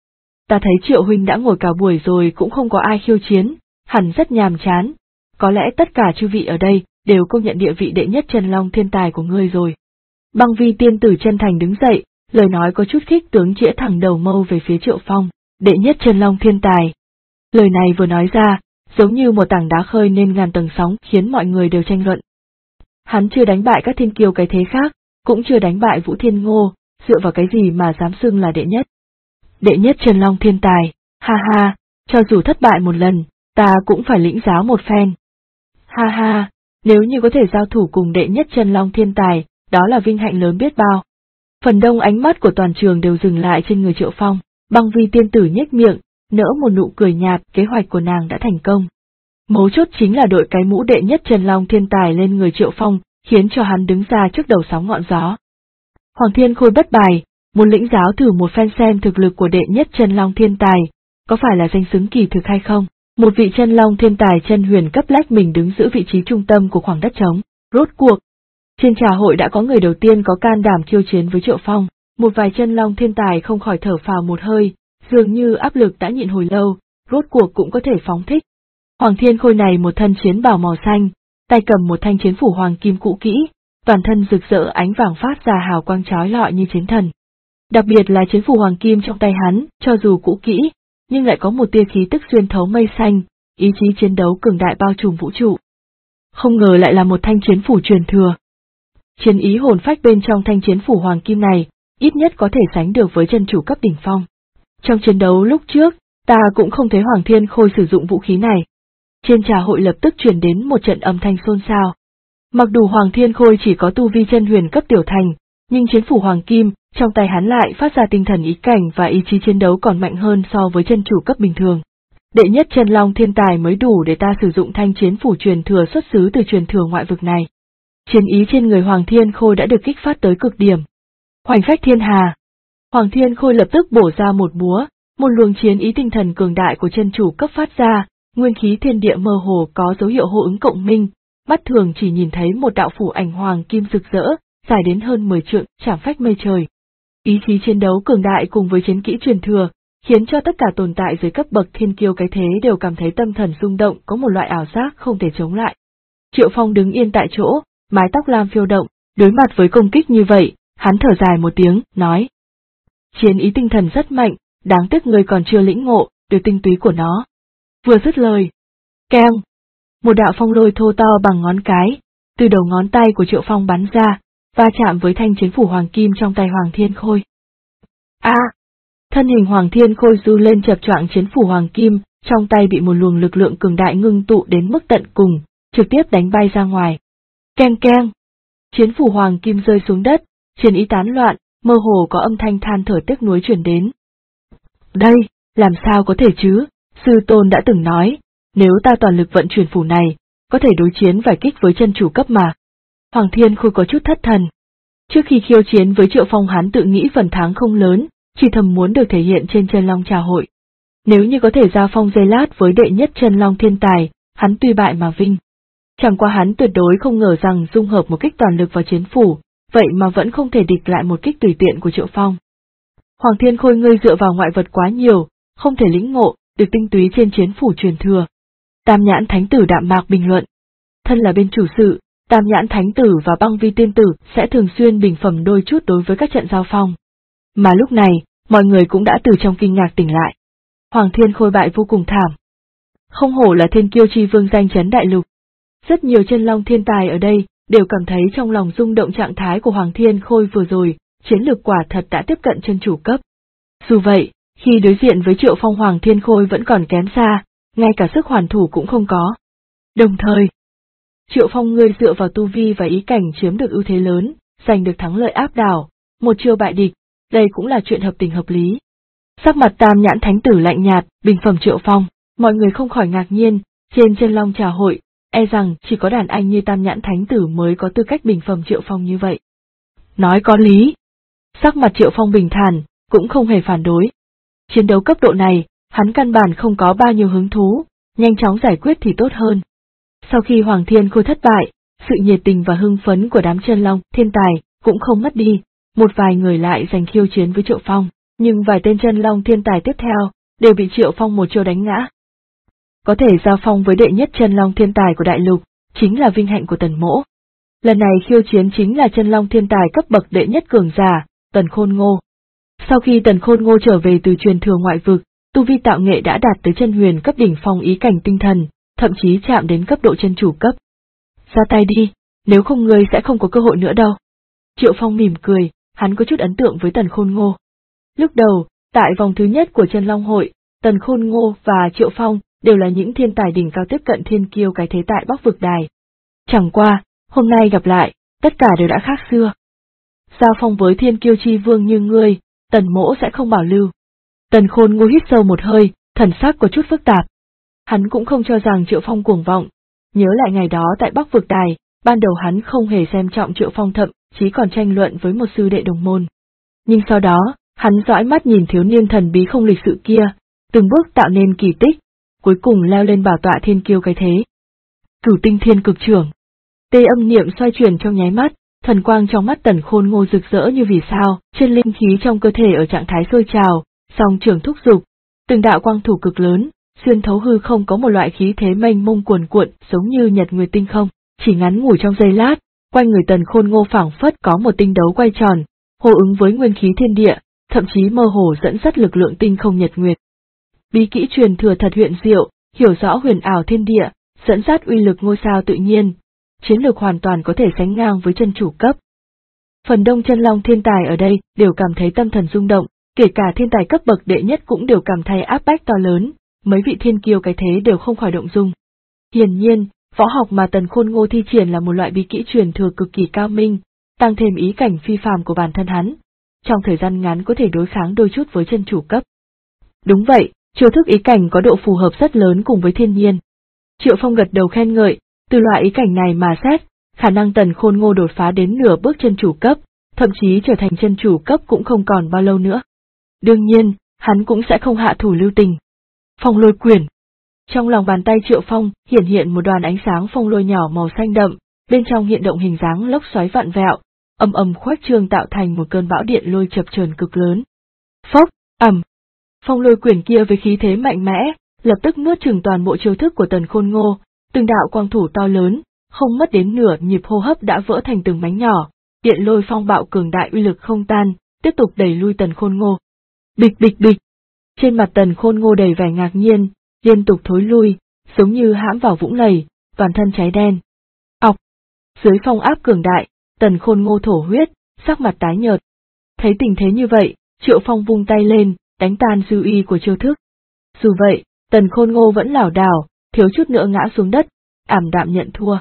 Ta thấy Triệu huynh đã ngồi cả buổi rồi cũng không có ai khiêu chiến, hẳn rất nhàm chán. Có lẽ tất cả chư vị ở đây đều công nhận địa vị đệ nhất chân long thiên tài của ngươi rồi. Băng Vi tiên tử chân thành đứng dậy, lời nói có chút khích tướng chĩa thẳng đầu mâu về phía Triệu Phong, đệ nhất chân long thiên tài. Lời này vừa nói ra, giống như một tảng đá khơi nên ngàn tầng sóng khiến mọi người đều tranh luận. Hắn chưa đánh bại các thiên kiêu cái thế khác, cũng chưa đánh bại Vũ Thiên Ngô, dựa vào cái gì mà dám xưng là đệ nhất. Đệ nhất chân long thiên tài, ha ha, cho dù thất bại một lần, ta cũng phải lĩnh giáo một phen. Ha ha, nếu như có thể giao thủ cùng đệ nhất chân long thiên tài, đó là vinh hạnh lớn biết bao. Phần đông ánh mắt của toàn trường đều dừng lại trên người Triệu Phong, Băng Vi tiên tử nhếch miệng, nở một nụ cười nhạt, kế hoạch của nàng đã thành công. Mấu chốt chính là đội cái mũ đệ nhất chân long thiên tài lên người Triệu Phong, khiến cho hắn đứng ra trước đầu sóng ngọn gió. Hoàng Thiên Khôi bất bài, muốn lĩnh giáo thử một phen xem thực lực của đệ nhất chân long thiên tài, có phải là danh xứng kỳ thực hay không? Một vị chân long thiên tài chân huyền cấp lách mình đứng giữ vị trí trung tâm của khoảng đất trống. Rốt cuộc, trên trà hội đã có người đầu tiên có can đảm khiêu chiến với Triệu Phong, một vài chân long thiên tài không khỏi thở phào một hơi, dường như áp lực đã nhịn hồi lâu, rốt cuộc cũng có thể phóng thích. Hoàng Thiên Khôi này một thân chiến bào màu xanh, tay cầm một thanh chiến phủ hoàng kim cũ kỹ, toàn thân rực rỡ ánh vàng phát ra hào quang chói lọi như chiến thần. Đặc biệt là chiến phủ hoàng kim trong tay hắn, cho dù cũ kỹ, nhưng lại có một tia khí tức xuyên thấu mây xanh, ý chí chiến đấu cường đại bao trùm vũ trụ. Không ngờ lại là một thanh chiến phủ truyền thừa. Chiến ý hồn phách bên trong thanh chiến phủ hoàng kim này, ít nhất có thể sánh được với chân chủ cấp đỉnh phong. Trong chiến đấu lúc trước, ta cũng không thấy Hoàng Thiên Khôi sử dụng vũ khí này. Trên trà hội lập tức truyền đến một trận âm thanh xôn xao. Mặc dù Hoàng Thiên Khôi chỉ có tu vi chân huyền cấp tiểu thành, nhưng chiến phủ hoàng kim, trong tay hắn lại phát ra tinh thần ý cảnh và ý chí chiến đấu còn mạnh hơn so với chân chủ cấp bình thường. Đệ nhất chân long thiên tài mới đủ để ta sử dụng thanh chiến phủ truyền thừa xuất xứ từ truyền thừa ngoại vực này. Chiến ý trên người Hoàng Thiên Khôi đã được kích phát tới cực điểm. Hoành phách thiên hà. Hoàng Thiên Khôi lập tức bổ ra một búa, một luồng chiến ý tinh thần cường đại của chân chủ cấp phát ra, nguyên khí thiên địa mơ hồ có dấu hiệu hô ứng cộng minh, mắt thường chỉ nhìn thấy một đạo phủ ảnh hoàng kim rực rỡ, dài đến hơn 10 trượng, chảm phách mây trời. Ý chí chiến đấu cường đại cùng với chiến kỹ truyền thừa, khiến cho tất cả tồn tại dưới cấp bậc thiên kiêu cái thế đều cảm thấy tâm thần rung động, có một loại ảo giác không thể chống lại. Triệu Phong đứng yên tại chỗ, mái tóc lam phiêu động, đối mặt với công kích như vậy, hắn thở dài một tiếng, nói. Chiến ý tinh thần rất mạnh, đáng tiếc ngươi còn chưa lĩnh ngộ được tinh túy của nó. Vừa dứt lời, keng, một đạo phong lôi thô to bằng ngón cái, từ đầu ngón tay của Triệu Phong bắn ra, va chạm với thanh chiến phủ hoàng kim trong tay Hoàng Thiên Khôi. Thân hình Hoàng Thiên Khôi du lên chập choạng, chiến phủ hoàng kim trong tay bị một luồng lực lượng cường đại ngưng tụ đến mức tận cùng, trực tiếp đánh bay ra ngoài. Keng keng, chiến phủ hoàng kim rơi xuống đất, chiến ý tán loạn, mơ hồ có âm thanh than thở tiếc nuối truyền đến. Đây, làm sao có thể chứ, sư tôn đã từng nói, nếu ta toàn lực vận chuyển phủ này, có thể đối chiến vài kích với chân chủ cấp mà. Hoàng Thiên Khôi có chút thất thần. Trước khi khiêu chiến với Triệu Phong hắn tự nghĩ phần thắng không lớn, chỉ thầm muốn được thể hiện trên Chân Long Trà hội. Nếu như có thể giao phong giây lát với đệ nhất Chân Long thiên tài, hắn tuy bại mà vinh. Chẳng qua hắn tuyệt đối không ngờ rằng dung hợp một kích toàn lực vào chiến phủ, vậy mà vẫn không thể địch lại một kích tùy tiện của Triệu Phong. Hoàng Thiên Khôi ngươi dựa vào ngoại vật quá nhiều, không thể lĩnh ngộ được tinh túy trên chiến phủ truyền thừa. Tam Nhãn Thánh Tử đạm mạc bình luận. Thân là bên chủ sự, Tam Nhãn Thánh Tử và Băng Vi Tiên Tử sẽ thường xuyên bình phẩm đôi chút đối với các trận giao phong. Mà lúc này, mọi người cũng đã từ trong kinh ngạc tỉnh lại. Hoàng Thiên Khôi bại vô cùng thảm. Không hổ là thiên kiêu chi vương danh chấn đại lục. Rất nhiều chân long thiên tài ở đây đều cảm thấy trong lòng rung động trạng thái của Hoàng Thiên Khôi vừa rồi, chiến lược quả thật đã tiếp cận chân chủ cấp. Dù vậy, khi đối diện với Triệu Phong, Hoàng Thiên Khôi vẫn còn kém xa, ngay cả sức hoàn thủ cũng không có. Đồng thời, Triệu Phong ngươi dựa vào tu vi và ý cảnh chiếm được ưu thế lớn, giành được thắng lợi áp đảo, một chiêu bại địch, đây cũng là chuyện hợp tình hợp lý. Sắc mặt Tam Nhãn Thánh Tử lạnh nhạt, bình phẩm Triệu Phong, mọi người không khỏi ngạc nhiên, trên Chân Long Trà hội, e rằng chỉ có đàn anh như Tam Nhãn Thánh Tử mới có tư cách bình phẩm Triệu Phong như vậy. Nói có lý. Sắc mặt Triệu Phong bình thản, cũng không hề phản đối. Chiến đấu cấp độ này, hắn căn bản không có bao nhiêu hứng thú, nhanh chóng giải quyết thì tốt hơn. Sau khi Hoàng Thiên Khôi thất bại, sự nhiệt tình và hưng phấn của đám chân long thiên tài cũng không mất đi, một vài người lại giành khiêu chiến với Triệu Phong, nhưng vài tên chân long thiên tài tiếp theo đều bị Triệu Phong một chiêu đánh ngã. Có thể giao phong với đệ nhất chân long thiên tài của đại lục, chính là vinh hạnh của Tần Mỗ. Lần này khiêu chiến chính là chân long thiên tài cấp bậc đệ nhất cường giả, Tần Khôn Ngô. Sau khi Tần Khôn Ngô trở về từ truyền thừa ngoại vực, tu vi tạo nghệ đã đạt tới chân huyền cấp đỉnh phong, ý cảnh tinh thần, thậm chí chạm đến cấp độ chân chủ cấp. Ra tay đi, nếu không ngươi sẽ không có cơ hội nữa đâu. Triệu Phong mỉm cười, hắn có chút ấn tượng với Tần Khôn Ngô. Lúc đầu, tại vòng thứ nhất của Chân Long hội, Tần Khôn Ngô và Triệu Phong đều là những thiên tài đỉnh cao tiếp cận thiên kiêu cái thế tại Bắc Vực Đài. Chẳng qua, hôm nay gặp lại, tất cả đều đã khác xưa. Giao phong với thiên kiêu chi vương như ngươi, Tần Mỗ sẽ không bảo lưu. Tần Khôn Ngô hít sâu một hơi, thần sắc có chút phức tạp. Hắn cũng không cho rằng Triệu Phong cuồng vọng. Nhớ lại ngày đó tại Bắc Vực Đài, ban đầu hắn không hề xem trọng Triệu Phong, thậm chí còn tranh luận với một sư đệ đồng môn. Nhưng sau đó, hắn dõi mắt nhìn thiếu niên thần bí không lịch sự kia, từng bước tạo nên kỳ tích, cuối cùng leo lên bảo tọa thiên kiêu cái thế. Cửu Tinh Thiên Cực Trưởng. Tê âm niệm xoay chuyển trong nháy mắt, thần quang trong mắt Tần Khôn Ngô rực rỡ như vì sao, chân linh khí trong cơ thể ở trạng thái sôi trào, song trưởng thúc dục, từng đạo quang thủ cực lớn, xuyên thấu hư không, có một loại khí thế mênh mông cuồn cuộn, giống như nhật nguyệt tinh không, chỉ ngắn ngủi trong giây lát, quanh người Tần Khôn Ngô phảng phất có một tinh đấu quay tròn, hô ứng với nguyên khí thiên địa, thậm chí mơ hồ dẫn dắt lực lượng tinh không nhật nguyệt. Bí kỹ truyền thừa thật huyền diệu, hiểu rõ huyền ảo thiên địa, dẫn dắt uy lực ngôi sao tự nhiên, chiến lược hoàn toàn có thể sánh ngang với chân chủ cấp. Phần đông chân long thiên tài ở đây đều cảm thấy tâm thần rung động, kể cả thiên tài cấp bậc đệ nhất cũng đều cảm thấy áp bách to lớn, mấy vị thiên kiêu cái thế đều không khỏi động dung. Hiển nhiên, võ học mà Tần Khôn Ngô thi triển là một loại bí kỹ truyền thừa cực kỳ cao minh, tăng thêm ý cảnh phi phàm của bản thân hắn, trong thời gian ngắn có thể đối kháng đôi chút với chân chủ cấp. Đúng vậy, chiêu thức ý cảnh có độ phù hợp rất lớn cùng với thiên nhiên. Triệu Phong gật đầu khen ngợi, từ loại ý cảnh này mà xét, khả năng Tần Khôn Ngô đột phá đến nửa bước chân chủ cấp, thậm chí trở thành chân chủ cấp cũng không còn bao lâu nữa. Đương nhiên, hắn cũng sẽ không hạ thủ lưu tình. Phong lôi quyển. Trong lòng bàn tay Triệu Phong hiển hiện một đoàn ánh sáng phong lôi nhỏ màu xanh đậm, bên trong hiện động hình dáng lốc xoáy vạn vẹo, ầm ầm khuếch trương tạo thành một cơn bão điện lôi chập chờn cực lớn. Phốc, ầm. Phong lôi quyển kia với khí thế mạnh mẽ, lập tức nuốt chửng toàn bộ chiêu thức của Tần Khôn Ngô, từng đạo quang thủ to lớn, không mất đến nửa nhịp hô hấp đã vỡ thành từng mảnh nhỏ, điện lôi phong bạo cường đại uy lực không tan, tiếp tục đẩy lui Tần Khôn Ngô. Bịch bịch bịch. Trên mặt Tần Khôn Ngô đầy vẻ ngạc nhiên, liên tục thối lui, giống như hãm vào vũng lầy, toàn thân cháy đen. Ọc. Dưới phong áp cường đại, Tần Khôn Ngô thổ huyết, sắc mặt tái nhợt. Thấy tình thế như vậy, Triệu Phong vung tay lên, đánh tan dư uy của chiêu thức. Dù vậy, Tần Khôn Ngô vẫn lảo đảo, thiếu chút nữa ngã xuống đất, ảm đạm nhận thua.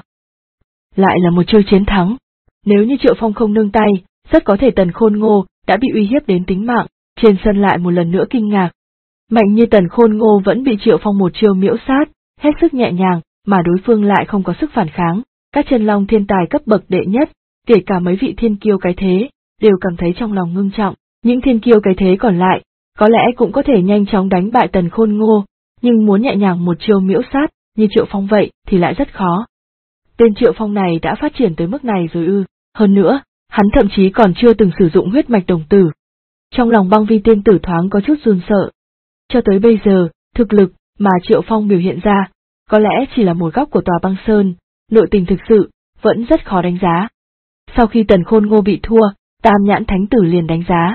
Lại là một chiêu chiến thắng. Nếu như Triệu Phong không nương tay, rất có thể Tần Khôn Ngô đã bị uy hiếp đến tính mạng, trên sân lại một lần nữa kinh ngạc. Mạnh như Tần Khôn Ngô vẫn bị Triệu Phong một chiêu miễu sát, hết sức nhẹ nhàng, mà đối phương lại không có sức phản kháng. Các chân long thiên tài cấp bậc đệ nhất, kể cả mấy vị thiên kiêu cái thế, đều cảm thấy trong lòng ngưng trọng. Những thiên kiêu cái thế còn lại, có lẽ cũng có thể nhanh chóng đánh bại Tần Khôn Ngô, nhưng muốn nhẹ nhàng một chiêu miễu sát, như Triệu Phong vậy, thì lại rất khó. Tên Triệu Phong này đã phát triển tới mức này rồi ư? Hơn nữa, hắn thậm chí còn chưa từng sử dụng huyết mạch đồng tử. Trong lòng Băng Vi tiên tử thoáng có chút run sợ. Cho tới bây giờ, thực lực mà Triệu Phong biểu hiện ra, có lẽ chỉ là một góc của tòa băng sơn, nội tình thực sự, vẫn rất khó đánh giá. Sau khi Tần Khôn Ngô bị thua, Tam Nhãn Thánh Tử liền đánh giá.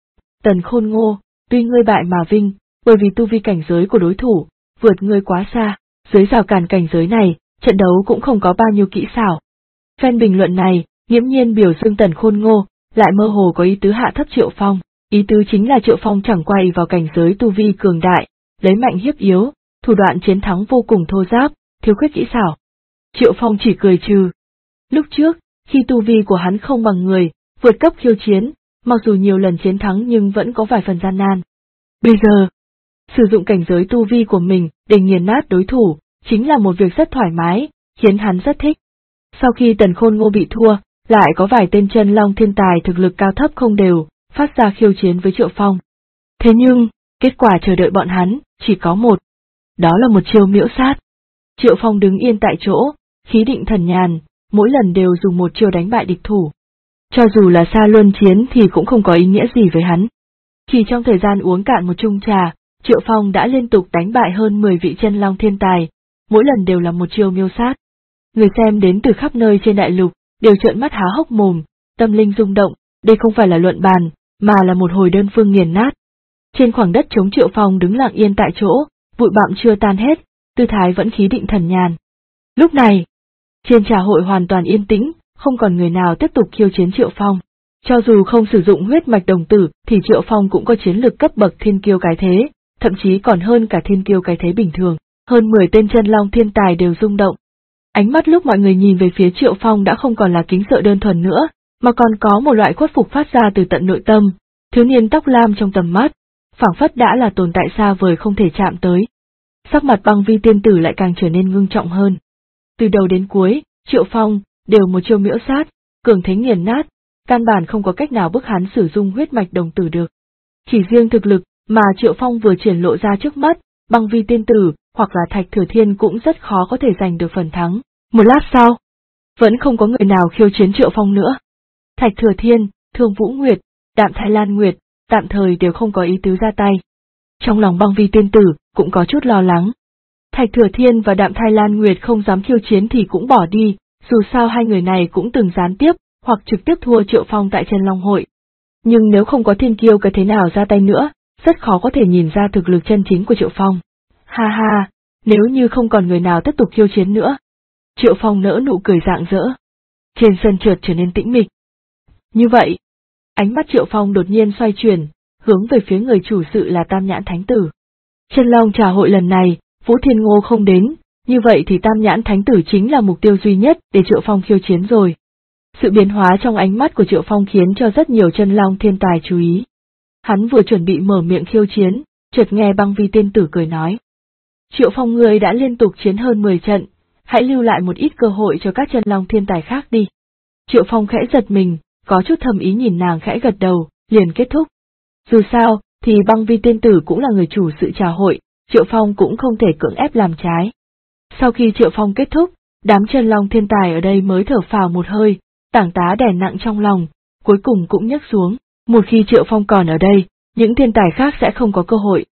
Tần Khôn Ngô, tuy ngươi bại mà vinh, bởi vì tu vi cảnh giới của đối thủ, vượt ngươi quá xa, dưới rào cản cảnh giới này, trận đấu cũng không có bao nhiêu kỹ xảo. Fan bình luận này, nghiễm nhiên biểu dương Tần Khôn Ngô, lại mơ hồ có ý tứ hạ thấp Triệu Phong, ý tứ chính là Triệu Phong chẳng qua vào cảnh giới tu vi cường đại, lấy mạnh hiếp yếu, thủ đoạn chiến thắng vô cùng thô ráp, thiếu khuyết kỹ xảo. Triệu Phong chỉ cười trừ. Lúc trước, khi tu vi của hắn không bằng người, vượt cấp khiêu chiến, mặc dù nhiều lần chiến thắng nhưng vẫn có vài phần gian nan. Bây giờ, sử dụng cảnh giới tu vi của mình để nghiền nát đối thủ, chính là một việc rất thoải mái, khiến hắn rất thích. Sau khi Tần Khôn Ngô bị thua, lại có vài tên chân long thiên tài thực lực cao thấp không đều, phát ra khiêu chiến với Triệu Phong. Thế nhưng, kết quả chờ đợi bọn hắn, chỉ có một. Đó là một chiêu miễu sát. Triệu Phong đứng yên tại chỗ, khí định thần nhàn, mỗi lần đều dùng một chiêu đánh bại địch thủ. Cho dù là xa luân chiến thì cũng không có ý nghĩa gì với hắn. Chỉ trong thời gian uống cạn một chung trà, Triệu Phong đã liên tục đánh bại hơn 10 vị chân long thiên tài, mỗi lần đều là một chiêu miêu sát. Người xem đến từ khắp nơi trên đại lục, đều trợn mắt há hốc mồm, tâm linh rung động, đây không phải là luận bàn, mà là một hồi đơn phương nghiền nát. Trên khoảng đất trống Triệu Phong đứng lặng yên tại chỗ, bụi bặm chưa tan hết, tư thái vẫn khí định thần nhàn. Lúc này, trên trà hội hoàn toàn yên tĩnh, không còn người nào tiếp tục khiêu chiến Triệu Phong. Cho dù không sử dụng huyết mạch đồng tử thì Triệu Phong cũng có chiến lực cấp bậc thiên kiêu cái thế, thậm chí còn hơn cả thiên kiêu cái thế bình thường. Hơn 10 tên chân long thiên tài đều rung động. Ánh mắt lúc mọi người nhìn về phía Triệu Phong đã không còn là kính sợ đơn thuần nữa, mà còn có một loại khuất phục phát ra từ tận nội tâm, thiếu niên tóc lam trong tầm mắt, phảng phất đã là tồn tại xa vời không thể chạm tới. Sắc mặt Băng Vi tiên tử lại càng trở nên ngưng trọng hơn. Từ đầu đến cuối, Triệu Phong đều một chiêu miễu sát, cường thế nghiền nát, căn bản không có cách nào bức hắn sử dụng huyết mạch đồng tử được. Chỉ riêng thực lực mà Triệu Phong vừa triển lộ ra trước mắt, Băng Vi tiên tử hoặc là Thạch Thừa Thiên cũng rất khó có thể giành được phần thắng. Một lát sau, vẫn không có người nào khiêu chiến Triệu Phong nữa. Thạch Thừa Thiên, Thương Vũ Nguyệt, Đạm Thái Lan Nguyệt, tạm thời đều không có ý tứ ra tay. Trong lòng Băng Vi tiên tử cũng có chút lo lắng. Thạch Thừa Thiên và Đạm Thái Lan Nguyệt không dám khiêu chiến thì cũng bỏ đi, dù sao hai người này cũng từng gián tiếp hoặc trực tiếp thua Triệu Phong tại Chân Long Hội. Nhưng nếu không có thiên kiêu cái thế nào ra tay nữa, rất khó có thể nhìn ra thực lực chân chính của Triệu Phong. Ha ha, nếu như không còn người nào tiếp tục khiêu chiến nữa. Triệu Phong nỡ nụ cười rạng rỡ. Trên sân chợt trở nên tĩnh mịch. Như vậy, ánh mắt Triệu Phong đột nhiên xoay chuyển, hướng về phía người chủ sự là Tam Nhãn Thánh Tử. Chân Long trà hội lần này, Vũ Thiên Ngô không đến, như vậy thì Tam Nhãn Thánh Tử chính là mục tiêu duy nhất để Triệu Phong khiêu chiến rồi. Sự biến hóa trong ánh mắt của Triệu Phong khiến cho rất nhiều chân long thiên tài chú ý. Hắn vừa chuẩn bị mở miệng khiêu chiến, chợt nghe Băng Vi tiên tử cười nói. Triệu Phong ngươi đã liên tục chiến hơn 10 trận, hãy lưu lại một ít cơ hội cho các chân long thiên tài khác đi. Triệu Phong khẽ giật mình, có chút thầm ý nhìn nàng khẽ gật đầu, liền kết thúc. Dù sao, thì Băng Vi tiên tử cũng là người chủ sự trà hội, Triệu Phong cũng không thể cưỡng ép làm trái. Sau khi Triệu Phong kết thúc, đám chân long thiên tài ở đây mới thở phào một hơi, tảng tá đè nặng trong lòng, cuối cùng cũng nhấc xuống. Một khi Triệu Phong còn ở đây, những thiên tài khác sẽ không có cơ hội,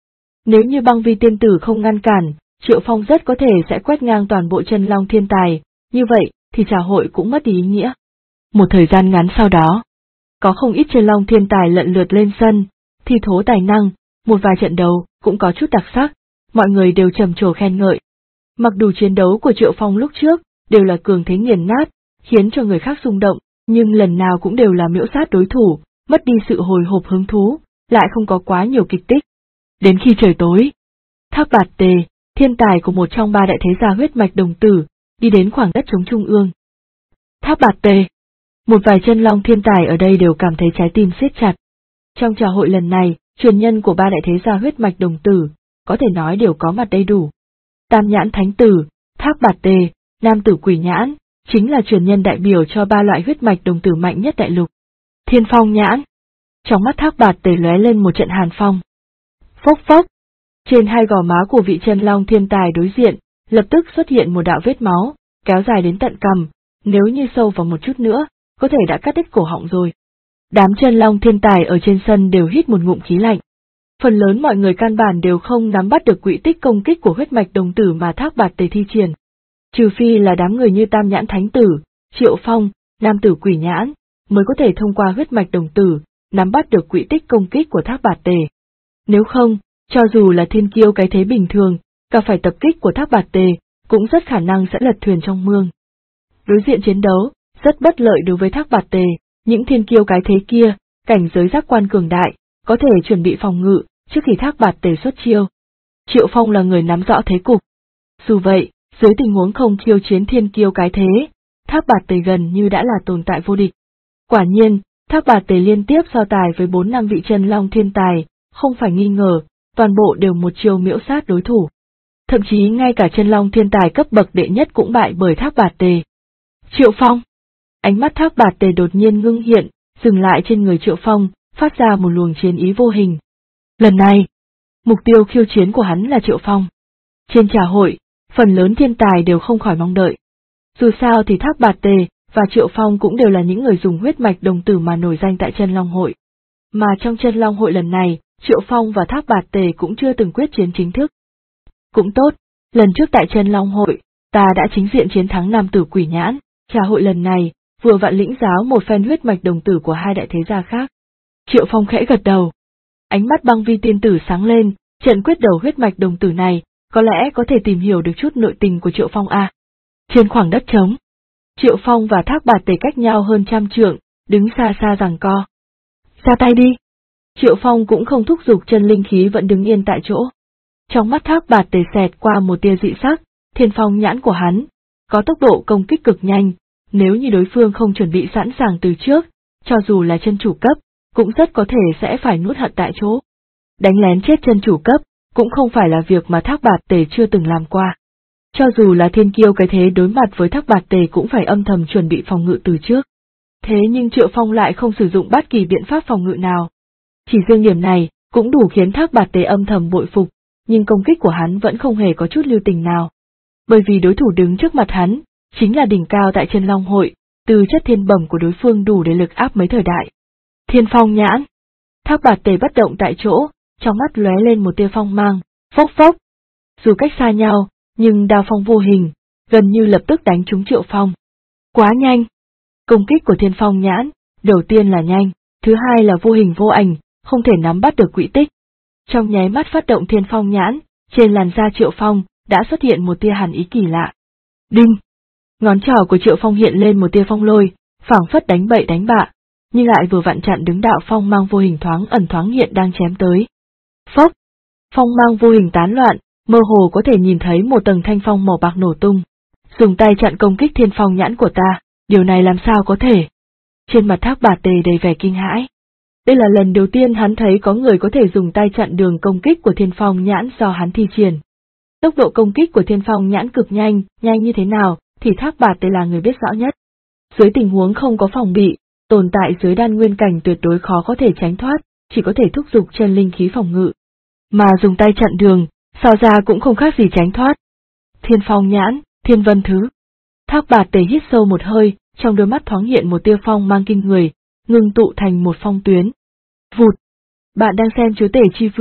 Nếu như băng vi tiên tử không ngăn cản, Triệu Phong rất có thể sẽ quét ngang toàn bộ chân long thiên tài, như vậy thì trà hội cũng mất đi ý nghĩa. Một thời gian ngắn sau đó, có không ít chân long thiên tài lận lượt lên sân, thi thố tài năng, một vài trận đấu cũng có chút đặc sắc, mọi người đều trầm trồ khen ngợi. Mặc dù chiến đấu của Triệu Phong lúc trước đều là cường thế nghiền nát, khiến cho người khác rung động, nhưng lần nào cũng đều là miễu sát đối thủ, mất đi sự hồi hộp hứng thú, lại không có quá nhiều kịch tích. Đến khi trời tối, Thác Bạt Tề, thiên tài của một trong ba đại thế gia huyết mạch đồng tử, đi đến khoảng đất trống trung ương. Thác Bạt Tề, một vài chân long thiên tài ở đây đều cảm thấy trái tim siết chặt. Trong trà hội lần này, truyền nhân của ba đại thế gia huyết mạch đồng tử, có thể nói đều có mặt đầy đủ. Tam Nhãn Thánh Tử, Thác Bạt Tề, Nam Tử Quỷ Nhãn, chính là truyền nhân đại biểu cho ba loại huyết mạch đồng tử mạnh nhất đại lục. Thiên Phong Nhãn. Trong mắt Thác Bạt Tề lóe lên một trận hàn phong. Phốc phốc. Trên hai gò má của vị chân long thiên tài đối diện, lập tức xuất hiện một đạo vết máu, kéo dài đến tận cằm, nếu như sâu vào một chút nữa, có thể đã cắt đứt cổ họng rồi. Đám chân long thiên tài ở trên sân đều hít một ngụm khí lạnh. Phần lớn mọi người căn bản đều không nắm bắt được quỹ tích công kích của huyết mạch đồng tử mà Thác Bạt Tề thi triển. Trừ phi là đám người như Tam Nhãn Thánh Tử, Triệu Phong, Nam Tử Quỷ Nhãn, mới có thể thông qua huyết mạch đồng tử, nắm bắt được quỹ tích công kích của Thác Bạt Tề. Nếu không, cho dù là thiên kiêu cái thế bình thường, cả phải tập kích của Thác Bạt Tề, cũng rất khả năng sẽ lật thuyền trong mương. Đối diện chiến đấu, rất bất lợi đối với Thác Bạt Tề, những thiên kiêu cái thế kia, cảnh giới giác quan cường đại, có thể chuẩn bị phòng ngự, trước khi Thác Bạt Tề xuất chiêu. Triệu Phong là người nắm rõ thế cục. Dù vậy, dưới tình huống không khiêu chiến thiên kiêu cái thế, Thác Bạt Tề gần như đã là tồn tại vô địch. Quả nhiên, Thác Bạt Tề liên tiếp so tài với 4-5 vị chân long thiên tài, không phải nghi ngờ, toàn bộ đều một chiêu miễu sát đối thủ. Thậm chí ngay cả chân long thiên tài cấp bậc đệ nhất cũng bại bởi Thác Bạt Tề. Triệu Phong. Ánh mắt Thác Bạt Tề đột nhiên ngưng hiện, dừng lại trên người Triệu Phong, phát ra một luồng chiến ý vô hình. Lần này, mục tiêu khiêu chiến của hắn là Triệu Phong. Trên trà hội, phần lớn thiên tài đều không khỏi mong đợi. Dù sao thì Thác Bạt Tề và Triệu Phong cũng đều là những người dùng huyết mạch đồng tử mà nổi danh tại chân long hội. Mà trong chân long hội lần này, Triệu Phong và Thác Bạt Tề cũng chưa từng quyết chiến chính thức. Cũng tốt, lần trước tại chân long hội, ta đã chính diện chiến thắng Nam Tử Quỷ Nhãn, trà hội lần này, vừa vặn lĩnh giáo một phen huyết mạch đồng tử của hai đại thế gia khác. Triệu Phong khẽ gật đầu. Ánh mắt băng vi tiên tử sáng lên, trận quyết đầu huyết mạch đồng tử này, có lẽ có thể tìm hiểu được chút nội tình của Triệu Phong a. Trên khoảng đất trống, Triệu Phong và Thác Bạt Tề cách nhau hơn 100 trượng, đứng xa xa giằng co. Ra tay đi. Triệu Phong cũng không thúc giục chân linh khí vẫn đứng yên tại chỗ. Trong mắt Thác Bạt Tề xẹt qua một tia dị sắc, Thiên Phong Nhãn của hắn, có tốc độ công kích cực nhanh, nếu như đối phương không chuẩn bị sẵn sàng từ trước, cho dù là chân chủ cấp, cũng rất có thể sẽ phải nuốt hận tại chỗ. Đánh lén chết chân chủ cấp, cũng không phải là việc mà Thác Bạt Tề chưa từng làm qua. Cho dù là thiên kiêu cái thế đối mặt với Thác Bạt Tề cũng phải âm thầm chuẩn bị phòng ngự từ trước. Thế nhưng Triệu Phong lại không sử dụng bất kỳ biện pháp phòng ngự nào. Chỉ riêng điểm này, cũng đủ khiến Thác Bạt Tề âm thầm bội phục, nhưng công kích của hắn vẫn không hề có chút lưu tình nào. Bởi vì đối thủ đứng trước mặt hắn, chính là đỉnh cao tại chân long hội, từ chất thiên bẩm của đối phương đủ để lực áp mấy thời đại. Thiên Phong Nhãn. Thác Bạt Tề bất động tại chỗ, trong mắt lóe lên một tia phong mang, phốc phốc. Dù cách xa nhau, nhưng đao phong vô hình, gần như lập tức đánh trúng Triệu Phong. Quá nhanh. Công kích của Thiên Phong Nhãn, đầu tiên là nhanh, thứ hai là vô hình vô ảnh, không thể nắm bắt được quỹ tích. Trong nháy mắt phát động Thiên Phong Nhãn, trên làn da Triệu Phong đã xuất hiện một tia hàn ý kỳ lạ. Đinh! Ngón trỏ của Triệu Phong hiện lên một tia phong lôi, phảng phất đánh bậy đánh bạ, nhưng lại vừa vặn chặn đứng đạo phong mang vô hình thoáng ẩn thoáng hiện đang chém tới. Phốc! Phong mang vô hình tán loạn, mơ hồ có thể nhìn thấy một tầng thanh phong màu bạc nổ tung. Dùng tay chặn công kích Thiên Phong Nhãn của ta, điều này làm sao có thể? Trên mặt Thác Bạt Tề đầy vẻ kinh hãi. Đây là lần đầu tiên hắn thấy có người có thể dùng tay chặn đường công kích của Thiên Phong Nhãn do hắn thi triển. Tốc độ công kích của Thiên Phong Nhãn cực nhanh, nhanh như thế nào, thì Thác Bạt Tề là người biết rõ nhất. Dưới tình huống không có phòng bị, tồn tại dưới đan nguyên cảnh tuyệt đối khó có thể tránh thoát, chỉ có thể thúc giục chân linh khí phòng ngự. Mà dùng tay chặn đường, so ra cũng không khác gì tránh thoát. Thiên Phong Nhãn, Thiên Vân Thứ. Thác Bạt Tề hít sâu một hơi, trong đôi mắt thoáng hiện một tia phong mang kinh người, ngưng tụ thành một phong tuyến. Vụt! Bạn đang xem Chúa Tể Chi Vương,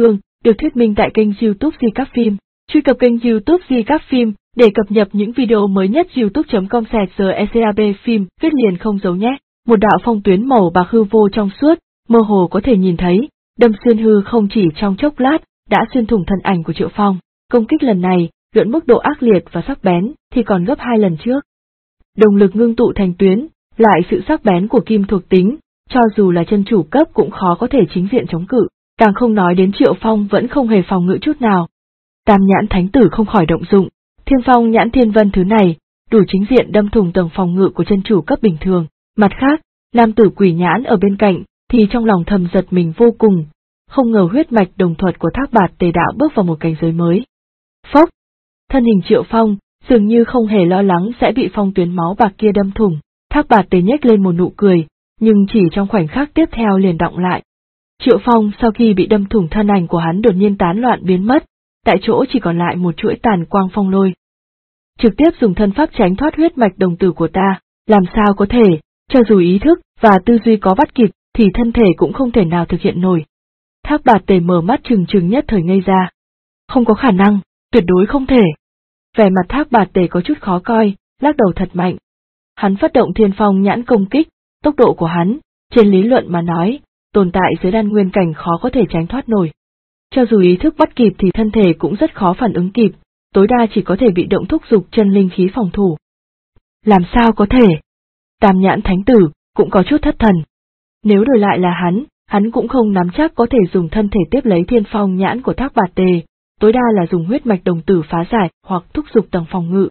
được thuyết minh tại kênh YouTube Di Cáp Phim. Truy cập kênh YouTube Di Cáp Phim để cập nhật những video mới nhất. youtube.com/GECAB phim viết liền không dấu nhé. Một đạo phong tuyến màu bạc hư vô trong suốt, mơ hồ có thể nhìn thấy, đâm xuyên hư không chỉ trong chốc lát, đã xuyên thủng thân ảnh của Triệu Phong. Công kích lần này, luận mức độ ác liệt và sắc bén thì còn gấp 2 lần trước. Đồng lực ngưng tụ thành tuyến, lại sự sắc bén của kim thuộc tính, cho dù là chân chủ cấp cũng khó có thể chính diện chống cự, càng không nói đến Triệu Phong vẫn không hề phòng ngự chút nào. Tam nhãn thánh tử không khỏi động dụng, Thiên Phong nhãn thiên vân thứ này, đủ chính diện đâm thủng tầng phòng ngự của chân chủ cấp bình thường. Mặt khác, nam tử quỷ nhãn ở bên cạnh, thì trong lòng thầm giật mình vô cùng, không ngờ huyết mạch đồng thuật của Thác Bạt Tề đạo bước vào một cảnh giới mới. Phốc! Thân hình Triệu Phong, dường như không hề lo lắng sẽ bị phong tuyến máu bạc kia đâm thủng, Thác Bạt Tề nhếch lên một nụ cười, nhưng chỉ trong khoảnh khắc tiếp theo liền đọng lại. Triệu Phong sau khi bị đâm thủng thân ảnh của hắn đột nhiên tán loạn biến mất, tại chỗ chỉ còn lại một chuỗi tàn quang phong lôi. Trực tiếp dùng thân pháp tránh thoát huyết mạch đồng tử của ta, làm sao có thể, cho dù ý thức và tư duy có bắt kịp thì thân thể cũng không thể nào thực hiện nổi. Thác Bạt Tề mở mắt trừng trừng nhất thời ngây ra. Không có khả năng, tuyệt đối không thể. Vẻ mặt Thác Bạt Tề có chút khó coi, lắc đầu thật mạnh. Hắn phát động Thiên Phong nhãn công kích, tốc độ của hắn, trên lý luận mà nói, tồn tại dưới đan nguyên cảnh khó có thể tránh thoát nổi. Cho dù ý thức bắt kịp thì thân thể cũng rất khó phản ứng kịp, tối đa chỉ có thể bị động thúc giục chân linh khí phòng thủ. Làm sao có thể? Tam nhãn thánh tử cũng có chút thất thần. Nếu đổi lại là hắn cũng không nắm chắc có thể dùng thân thể tiếp lấy Thiên Phong nhãn của Thác Bạt Tề, tối đa là dùng huyết mạch đồng tử phá giải hoặc thúc giục tầng phòng ngự.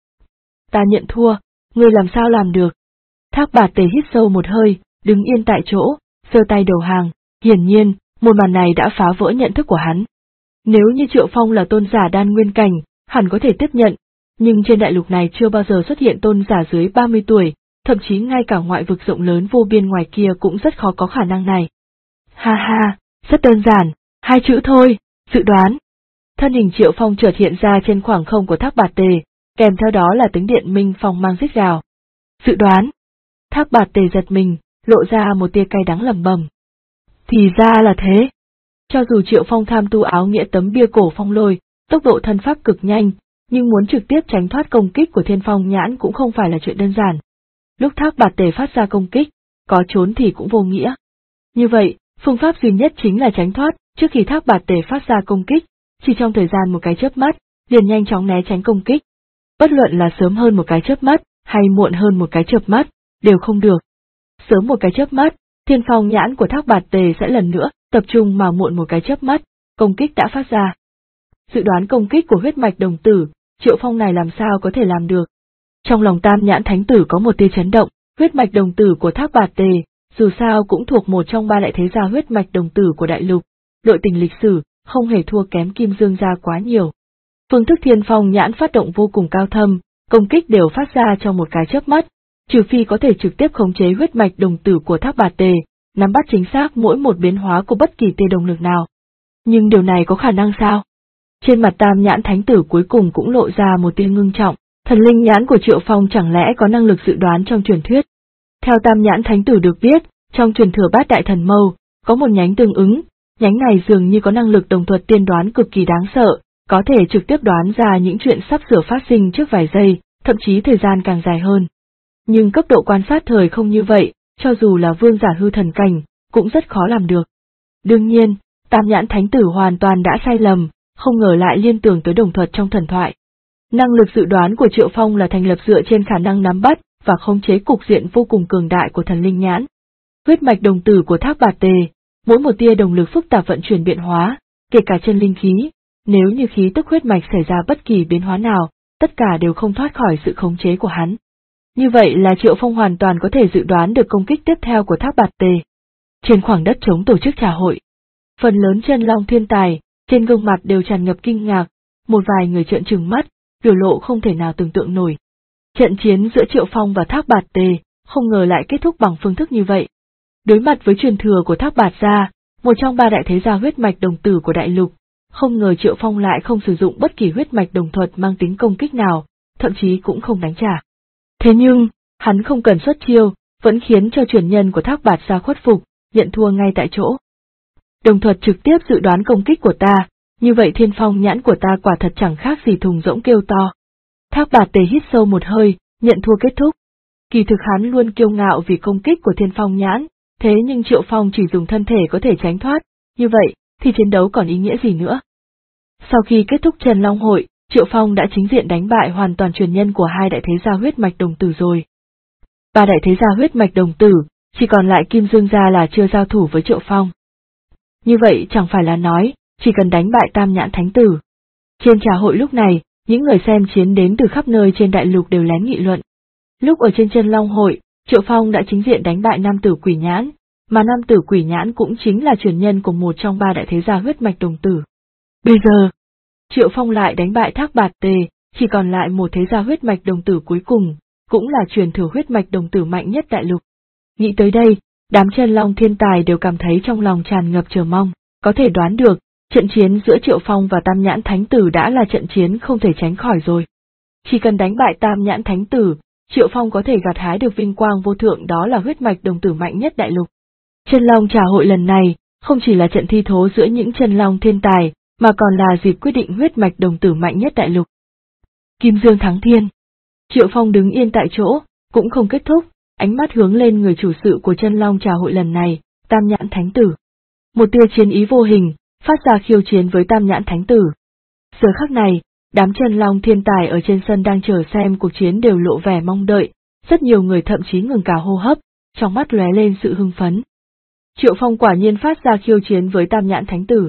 Ta nhận thua, ngươi làm sao làm được? Thác Bạt Tề hít sâu một hơi, đứng yên tại chỗ, giơ tay đầu hàng, hiển nhiên, một màn này đã phá vỡ nhận thức của hắn. Nếu như Triệu Phong là tôn giả đan nguyên cảnh, hẳn có thể tiếp nhận, nhưng trên đại lục này chưa bao giờ xuất hiện tôn giả dưới 30 tuổi, thậm chí ngay cả ngoại vực rộng lớn vô biên ngoài kia cũng rất khó có khả năng này. Ha ha, rất đơn giản, 2 chữ thôi, dự đoán. Thân hình Triệu Phong chợt hiện ra trên khoảng không của Thác Bạt Tề, kèm theo đó là tiếng điện minh phong mang rít gào. Dự đoán. Thác Bạt Tề giật mình, lộ ra một tia cay đắng lẩm bẩm. Thì ra là thế. Cho dù Triệu Phong tham tu áo nghĩa tấm bia cổ phong lôi, tốc độ thân pháp cực nhanh, nhưng muốn trực tiếp tránh thoát công kích của Thiên Phong nhãn cũng không phải là chuyện đơn giản. Lúc Thác Bạt Tề phát ra công kích, có trốn thì cũng vô nghĩa. Như vậy, phương pháp duy nhất chính là tránh thoát, trước khi Thác Bạt Tề phát ra công kích, chỉ trong thời gian một cái chớp mắt, liền nhanh chóng né tránh công kích. Bất luận là sớm hơn một cái chớp mắt, hay muộn hơn một cái chớp mắt, đều không được. Sớm một cái chớp mắt, Thiên Phong nhãn của Thác Bạt Tề sẽ lần nữa tập trung, mà muộn một cái chớp mắt, công kích đã phát ra. Dự đoán công kích của huyết mạch đồng tử, Triệu Phong này làm sao có thể làm được? Trong lòng Tam nhãn thánh tử có một tia chấn động, huyết mạch đồng tử của Thác Bạt Tề, dù sao cũng thuộc một trong 3 đại thế gia huyết mạch đồng tử của đại lục, nội tình lịch sử, không hề thua kém Kim Dương gia quá nhiều. Phương thức Thiên Phong nhãn phát động vô cùng cao thâm, công kích đều phát ra trong một cái chớp mắt, trừ phi có thể trực tiếp khống chế huyết mạch đồng tử của Thác Bạt Tề, nắm bắt chính xác mỗi một biến hóa của bất kỳ tia đồng lực nào. Nhưng điều này có khả năng sao? Trên mặt Tam nhãn thánh tử cuối cùng cũng lộ ra một tia ngưng trọng, thần linh nhãn của Triệu Phong chẳng lẽ có năng lực dự đoán trong truyền thuyết? Theo Tam nhãn thánh tử được biết, trong truyền thừa Bát đại thần mâu, có một nhánh tương ứng, nhánh này dường như có năng lực đồng thuật tiên đoán cực kỳ đáng sợ, có thể trực tiếp đoán ra những chuyện sắp sửa phát sinh trước vài giây, thậm chí thời gian càng dài hơn. Nhưng cấp độ quan sát thời không như vậy, cho dù là vương giả hư thần cảnh, cũng rất khó làm được. Đương nhiên, Tam nhãn thánh tử hoàn toàn đã sai lầm, không ngờ lại liên tưởng tới đồng thuật trong thần thoại. Năng lực dự đoán của Triệu Phong là thành lập dựa trên khả năng nắm bắt và khống chế cục diện vô cùng cường đại của thần linh nhãn. Huyết mạch đồng tử của Thác Bạt Tề, mỗi một tia đồng lực phức tạp vận chuyển biến hóa, kể cả chân linh khí, nếu như khí tức huyết mạch xảy ra bất kỳ biến hóa nào, tất cả đều không thoát khỏi sự khống chế của hắn. Như vậy là Triệu Phong hoàn toàn có thể dự đoán được công kích tiếp theo của Thác Bạt Tề. Trên khoảng đất trống tổ chức trà hội, phần lớn chân long thiên tài, trên gương mặt đều tràn ngập kinh ngạc, một vài người trợn trừng mắt, biểu lộ không thể nào tưởng tượng nổi. Trận chiến giữa Triệu Phong và Thác Bạt Tề, không ngờ lại kết thúc bằng phương thức như vậy. Đối mặt với truyền thừa của Thác Bạt gia, một trong 3 đại thế gia huyết mạch đồng tử của đại lục, không ngờ Triệu Phong lại không sử dụng bất kỳ huyết mạch đồng thuật mang tính công kích nào, thậm chí cũng không đánh trả. Thế nhưng, hắn không cần xuất chiêu, vẫn khiến cho truyền nhân của Thác Bạt gia khuất phục, nhận thua ngay tại chỗ. đồng thuật trực tiếp dự đoán công kích của ta, như vậy thiên phong nhãn của ta quả thật chẳng khác gì thùng rỗng kêu to. Thác Bạt Tề hít sâu một hơi, nhận thua kết thúc. Kỳ thực hắn luôn kiêu ngạo vì công kích của thiên phong nhãn, thế nhưng Triệu Phong chỉ dùng thân thể có thể tránh thoát, như vậy thì chiến đấu còn ý nghĩa gì nữa. Sau khi kết thúc Chân Long hội, Triệu Phong đã chính diện đánh bại hoàn toàn truyền nhân của hai đại thế gia huyết mạch đồng tử rồi. Ba đại thế gia huyết mạch đồng tử, chỉ còn lại Kim Dương gia là chưa giao thủ với Triệu Phong. Như vậy chẳng phải là nói, chỉ cần đánh bại Tam Nhãn Thánh Tử. Trên trà hội lúc này, những người xem chiến đến từ khắp nơi trên đại lục đều lén nghị luận. Lúc ở trên Chân Long hội, Triệu Phong đã chính diện đánh bại Nam tử Quỷ Nhãn, mà Nam tử Quỷ Nhãn cũng chính là truyền nhân của một trong ba đại thế gia huyết mạch đồng tử. Bây giờ, Triệu Phong lại đánh bại Thác Bạt Tề, chỉ còn lại một thế gia huyết mạch đồng tử cuối cùng, cũng là truyền thừa huyết mạch đồng tử mạnh nhất đại lục. Nghĩ tới đây, đám Chân Long thiên tài đều cảm thấy trong lòng tràn ngập chờ mong, có thể đoán được, trận chiến giữa Triệu Phong và Tam Nhãn Thánh Tử đã là trận chiến không thể tránh khỏi rồi. Chỉ cần đánh bại Tam Nhãn Thánh Tử, Triệu Phong có thể gặt hái được vinh quang vô thượng, đó là huyết mạch đồng tử mạnh nhất đại lục. Chân Long trà hội lần này, không chỉ là trận thi thố giữa những Chân Long thiên tài, mà còn là dịp quyết định huyết mạch đồng tử mạnh nhất đại lục. Kim Dương thắng thiên. Triệu Phong đứng yên tại chỗ, cũng không kết thúc, ánh mắt hướng lên người chủ sự của Chân Long trà hội lần này, Tam Nhãn Thánh Tử. Một tia chiến ý vô hình, phát ra khiêu chiến với Tam Nhãn Thánh Tử. Giờ khắc này, đám Chân Long thiên tài ở trên sân đang chờ xem cuộc chiến đều lộ vẻ mong đợi, rất nhiều người thậm chí ngừng cả hô hấp, trong mắt lóe lên sự hưng phấn. Triệu Phong quả nhiên phát ra khiêu chiến với Tam Nhãn Thánh Tử.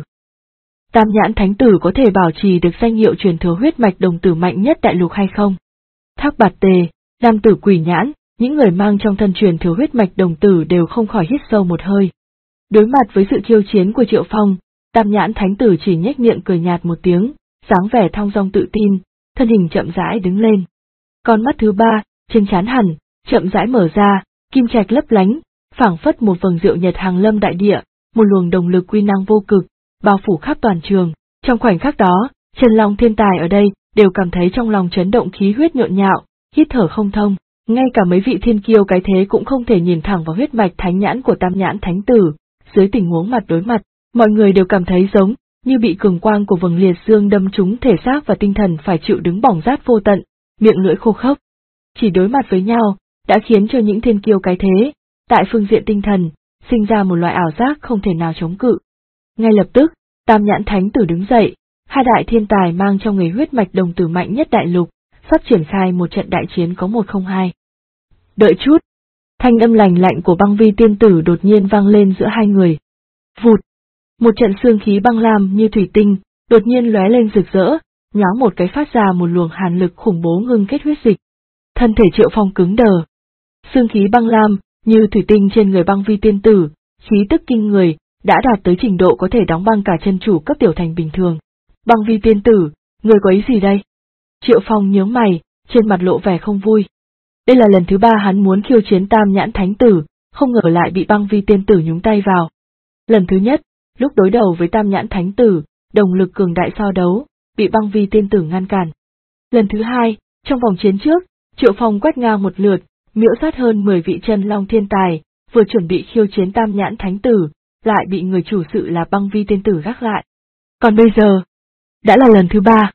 Tam Nhãn Thánh Tử có thể bảo trì được danh hiệu truyền thừa huyết mạch đồng tử mạnh nhất đại lục hay không? Thác Bạt Tề, Nam tử Quỷ Nhãn, những người mang trong thân truyền thừa huyết mạch đồng tử đều không khỏi hít sâu một hơi. Đối mặt với sự khiêu chiến của Triệu Phong, Tam Nhãn Thánh Tử chỉ nhếch miệng cười nhạt một tiếng, dáng vẻ thong dong tự tin, thân hình chậm rãi đứng lên. Con mắt thứ ba, trên trán hẳn, chậm rãi mở ra, kim trạch lấp lánh, phảng phất một vầng diệu nhật hàng lâm đại địa, một luồng đồng lực uy năng vô cực, bao phủ khắp toàn trường. Trong khoảnh khắc đó, Chân Long thiên tài ở đây đều cảm thấy trong lòng chấn động, khí huyết nhộn nhạo, hít thở không thông. Ngay cả mấy vị thiên kiêu cái thế cũng không thể nhìn thẳng vào huyết mạch thánh nhãn của Tam Nhãn Thánh Tử. Dưới tình huống mặt đối mặt, mọi người đều cảm thấy giống như bị cường quang của vầng liệt dương đâm trúng thể xác và tinh thần, phải chịu đứng bỏng rát vô tận, miệng lưỡi khô khốc. Chỉ đối mặt với nhau, đã khiến cho những thiên kiêu cái thế, tại phương diện tinh thần, sinh ra một loại ảo giác không thể nào chống cự. Ngay lập tức, Tam Nhãn Thánh Tử đứng dậy, hai đại thiên tài mang trong người huyết mạch đồng tử mạnh nhất đại lục, sắp triển khai một trận đại chiến có 1-0-2. Đợi chút, thanh âm lành lạnh của Băng Vi tiên tử đột nhiên vang lên giữa hai người. Vụt, một trận xương khí băng lam như thủy tinh, đột nhiên lóe lên rực rỡ, nhoáng một cái phát ra một luồng hàn lực khủng bố ngưng kết huyết dịch. Thân thể Triệu Phong cứng đờ. Xương khí băng lam như thủy tinh trên người Băng Vi tiên tử, khí tức kinh người, đã đạt tới trình độ có thể đóng băng cả chân chủ cấp tiểu thành bình thường. Băng Vi tiên tử, người có ý gì đây? Triệu Phong nhướng mày, trên mặt lộ vẻ không vui. Đây là lần thứ ba hắn muốn khiêu chiến Tam Nhãn Thánh Tử, không ngờ lại bị Băng Vi tiên tử nhúng tay vào. Lần thứ nhất, lúc đối đầu với Tam Nhãn Thánh Tử, đồng lực cường đại so đấu, bị Băng Vi tiên tử ngăn cản. Lần thứ hai, trong vòng chiến trước, Triệu Phong quét ngang một lượt, miễu sát hơn 10 vị Chân Long thiên tài, vừa chuẩn bị khiêu chiến Tam Nhãn Thánh Tử, lại bị người chủ sự là Băng Vi tiên tử gác lại. Còn bây giờ, đã là lần thứ ba.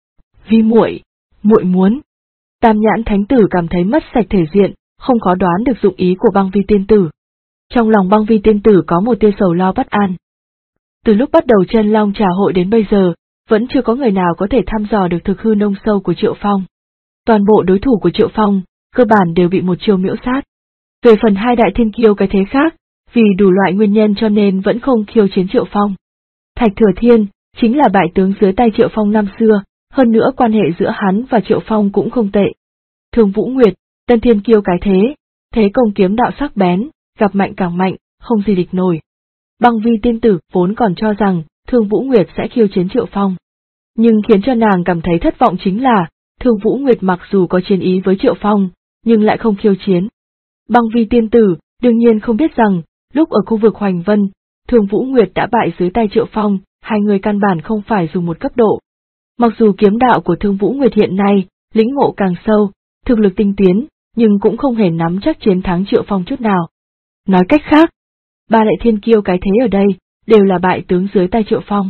Vi muội, muội muốn. Tam Nhãn Thánh Tử cảm thấy mất sạch thể diện, không khó đoán được dụng ý của Băng Vi tiên tử. Trong lòng Băng Vi tiên tử có một tia sầu lo bất an. Từ lúc bắt đầu Chân Long trà hội đến bây giờ, vẫn chưa có người nào có thể thăm dò được thực hư nông sâu của Triệu Phong. Toàn bộ đối thủ của Triệu Phong, cơ bản đều bị một chiêu miễu sát. Về phần hai đại thiên kiêu cái thế khác, vì đủ loại nguyên nhân cho nên vẫn không khiêu chiến Triệu Phong. Thạch Thừa Thiên, chính là bại tướng dưới tay Triệu Phong năm xưa, hơn nữa quan hệ giữa hắn và Triệu Phong cũng không tệ. Thương Vũ Nguyệt, tân thiên kiêu cái thế công kiếm đạo sắc bén, gặp mạnh càng mạnh, không gì địch nổi. Băng Vi tiên tử vốn còn cho rằng Thương Vũ Nguyệt sẽ khiêu chiến Triệu Phong. Nhưng khiến cho nàng cảm thấy thất vọng chính là, Thương Vũ Nguyệt mặc dù có chiến ý với Triệu Phong, nhưng lại không khiêu chiến. Băng Vi tiên tử đương nhiên không biết rằng, lúc ở khu vực Hoành Vân, Thương Vũ Nguyệt đã bại dưới tay Triệu Phong, hai người căn bản không phải dùng một cấp độ. Mặc dù kiếm đạo của Thương Vũ Nguyệt hiện nay, lĩnh ngộ càng sâu, thực lực tinh tiến, nhưng cũng không hề nắm chắc chiến thắng Triệu Phong chút nào. Nói cách khác, ba đại thiên kiêu cái thế ở đây, đều là bại tướng dưới tay Triệu Phong.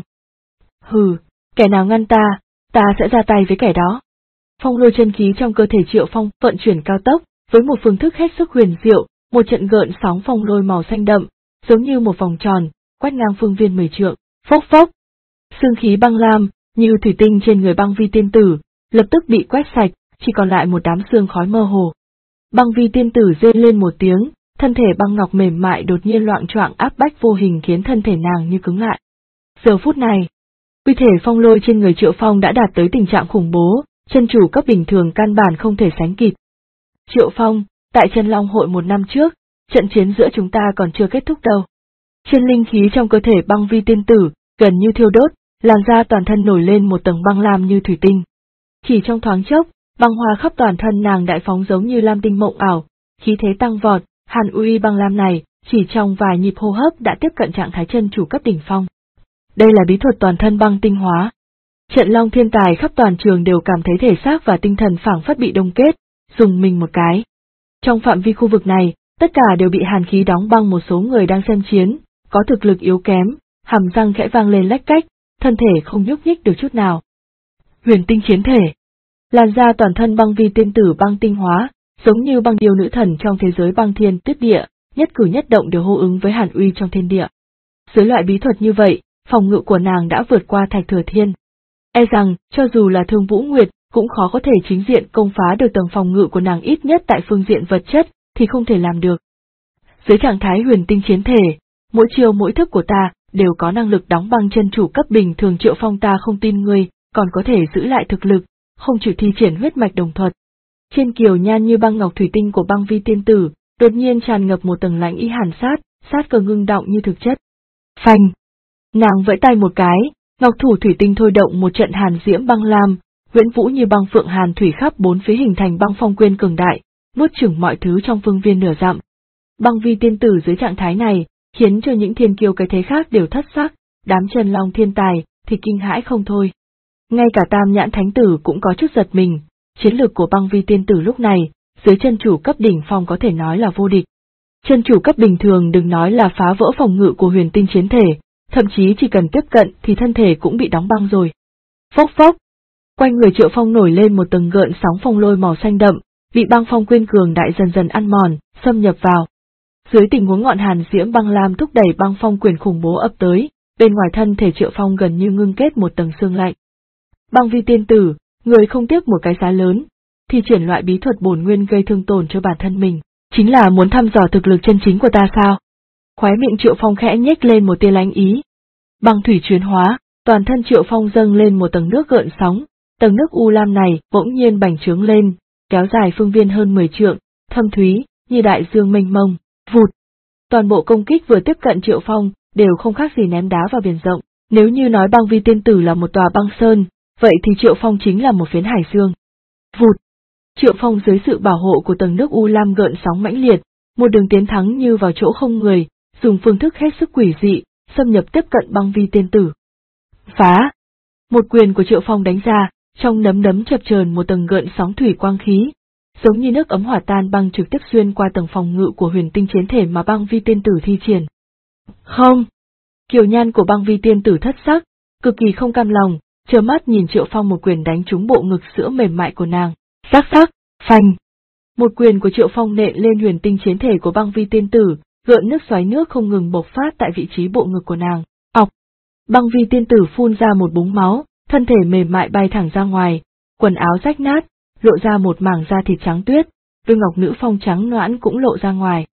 Hừ, kẻ nào ngăn ta sẽ ra tay với kẻ đó. Phong lôi chân khí trong cơ thể Triệu Phong vận chuyển cao tốc, với một phương thức hết sức huyền diệu, một trận gợn sóng phong lôi màu xanh đậm, giống như một vòng tròn, quét ngang phương viên 10 trượng, phốc phốc. Xương khí băng lam, như thủy tinh trên người Băng Vi tiên tử, lập tức bị quét sạch, chỉ còn lại một đám xương khói mơ hồ. Băng Vi tiên tử rên lên một tiếng, thân thể băng ngọc mềm mại đột nhiên loạng choạng áp bách vô hình khiến thân thể nàng như cứng lại. Giờ phút này, uy thể phong lôi trên người Triệu Phong đã đạt tới tình trạng khủng bố, chân chủ cấp bình thường căn bản không thể sánh kịp. Triệu Phong, tại Chân Long hội một năm trước, trận chiến giữa chúng ta còn chưa kết thúc đâu. Trên linh khí trong cơ thể Băng Vi tiên tử, gần như thiêu đốt, làn da toàn thân nổi lên một tầng băng lam như thủy tinh. Chỉ trong thoáng chốc, băng hoa khắp toàn thân nàng đại phóng giống như lam tinh mộng ảo, khí thế tăng vọt, hàn uy băng lam này, chỉ trong vài nhịp hô hấp đã tiếp cận trạng thái chân chủ cấp đỉnh phong. Đây là bí thuật toàn thân băng tinh hóa. Trận long thiên tài khắp toàn trường đều cảm thấy thể xác và tinh thần phảng phất bị đông kết, dùng mình một cái. Trong phạm vi khu vực này, tất cả đều bị hàn khí đóng băng, một số người đang xem chiến, có thực lực yếu kém, hàm răng khẽ vang lên lách cách, thân thể không nhúc nhích được chút nào. Huyền tinh chiến thể. Làn da toàn thân Băng Vi tiên tử băng tinh hóa, giống như băng điêu nữ thần trong thế giới băng thiên tuyết địa, nhất cử nhất động đều hô ứng với hàn uy trong thiên địa. Dưới loại bí thuật như vậy, phòng ngự của nàng đã vượt qua Thạch Thừa Thiên. E rằng, cho dù là Thương Vũ Nguyệt, cũng khó có thể chính diện công phá được tầng phòng ngự của nàng, ít nhất tại phương diện vật chất, thì không thể làm được. Dưới trạng thái huyền tinh chiến thể, mỗi chiêu mỗi thức của ta, đều có năng lực đóng băng chân chủ cấp bình thường. Triệu Phong, ta không tin ngươi, còn có thể giữ lại thực lực, không chịu thi triển huyết mạch đồng thuật. Trên kiều nhan như băng ngọc thủy tinh của Băng Vi tiên tử, đột nhiên tràn ngập một tầng lãnh ý hàn sát, sát cơ ngưng động như thực chất. Phanh! Nàng vẫy tay một cái, ngọc thủ thủy tinh thôi động một trận hàn diễm băng lam, huyễn vũ như băng phượng hàn thủy khắp bốn phía hình thành băng phong quyên cường đại, nuốt chửng mọi thứ trong phương viên nửa dặm. Băng Vi tiên tử dưới trạng thái này, khiến cho những thiên kiêu cái thế khác đều thất sắc, đám Chân Long thiên tài thì kinh hãi không thôi. Ngay cả Tam Nhãn Thánh tử cũng có chút giật mình, chiến lược của Băng Vi tiên tử lúc này, dưới chân chủ cấp đỉnh phong có thể nói là vô địch. Chân chủ cấp bình thường đừng nói là phá vỡ phòng ngự của huyền tinh chiến thể, thậm chí chỉ cần tiếp cận thì thân thể cũng bị đóng băng rồi. Phốc phốc! Quanh người Triệu Phong nổi lên một tầng gợn sóng phong lôi màu xanh đậm, bị băng phong quyên cường đại dần dần ăn mòn, xâm nhập vào. Dưới tình huống ngọn hàn diễm băng lam thúc đẩy băng phong quyền khủng bố ập tới, bên ngoài thân thể Triệu Phong gần như ngưng kết một tầng xương lạnh. Băng Vi tiên tử, người không tiếc một cái giá lớn, thì triển loại bí thuật bổn nguyên gây thương tổn cho bản thân mình, chính là muốn thăm dò thực lực chân chính của ta sao? Khóe miệng Triệu Phong khẽ nhếch lên một tia lánh ý. Băng thủy chuyển hóa, toàn thân Triệu Phong dâng lên một tầng nước gợn sóng, tầng nước u lam này bỗng nhiên bành trướng lên, kéo dài phương viên hơn 10 trượng, thâm thúy, như đại dương mênh mông, vụt. Toàn bộ công kích vừa tiếp cận Triệu Phong, đều không khác gì ném đá vào biển rộng. Nếu như nói Băng Vi tiên tử là một tòa băng sơn, vậy thì Triệu Phong chính là một phiến hải dương. Vụt! Triệu Phong dưới sự bảo hộ của tầng nước u lam gợn sóng mãnh liệt, một đường tiến thắng như vào chỗ không người, dùng phương thức hết sức quỷ dị, xâm nhập tiếp cận Băng Vi tiên tử. Phá! Một quyền của Triệu Phong đánh ra, trong nấm đấm chập chờn một tầng gợn sóng thủy quang khí, giống như nước ấm hòa tan băng trực tiếp xuyên qua tầng phòng ngự của huyền tinh chiến thể mà Băng Vi tiên tử thi triển. Không! Kiều nhan của Băng Vi tiên tử thất sắc, cực kỳ không cam lòng, trơ mắt nhìn Triệu Phong một quyền đánh trúng bộ ngực sữa mềm mại của nàng. Sắc sắc, phanh! Một quyền của Triệu Phong nện lên huyền tinh chiến thể của Băng Vi tiên tử, gợn nước xoáy nước không ngừng bộc phát tại vị trí bộ ngực của nàng. Ọc! Băng Vi tiên tử phun ra một búng máu, thân thể mềm mại bay thẳng ra ngoài, quần áo rách nát, lộ ra một mảng da thịt trắng tuyết, đôi ngọc nữ phong trắng nõn cũng lộ ra ngoài.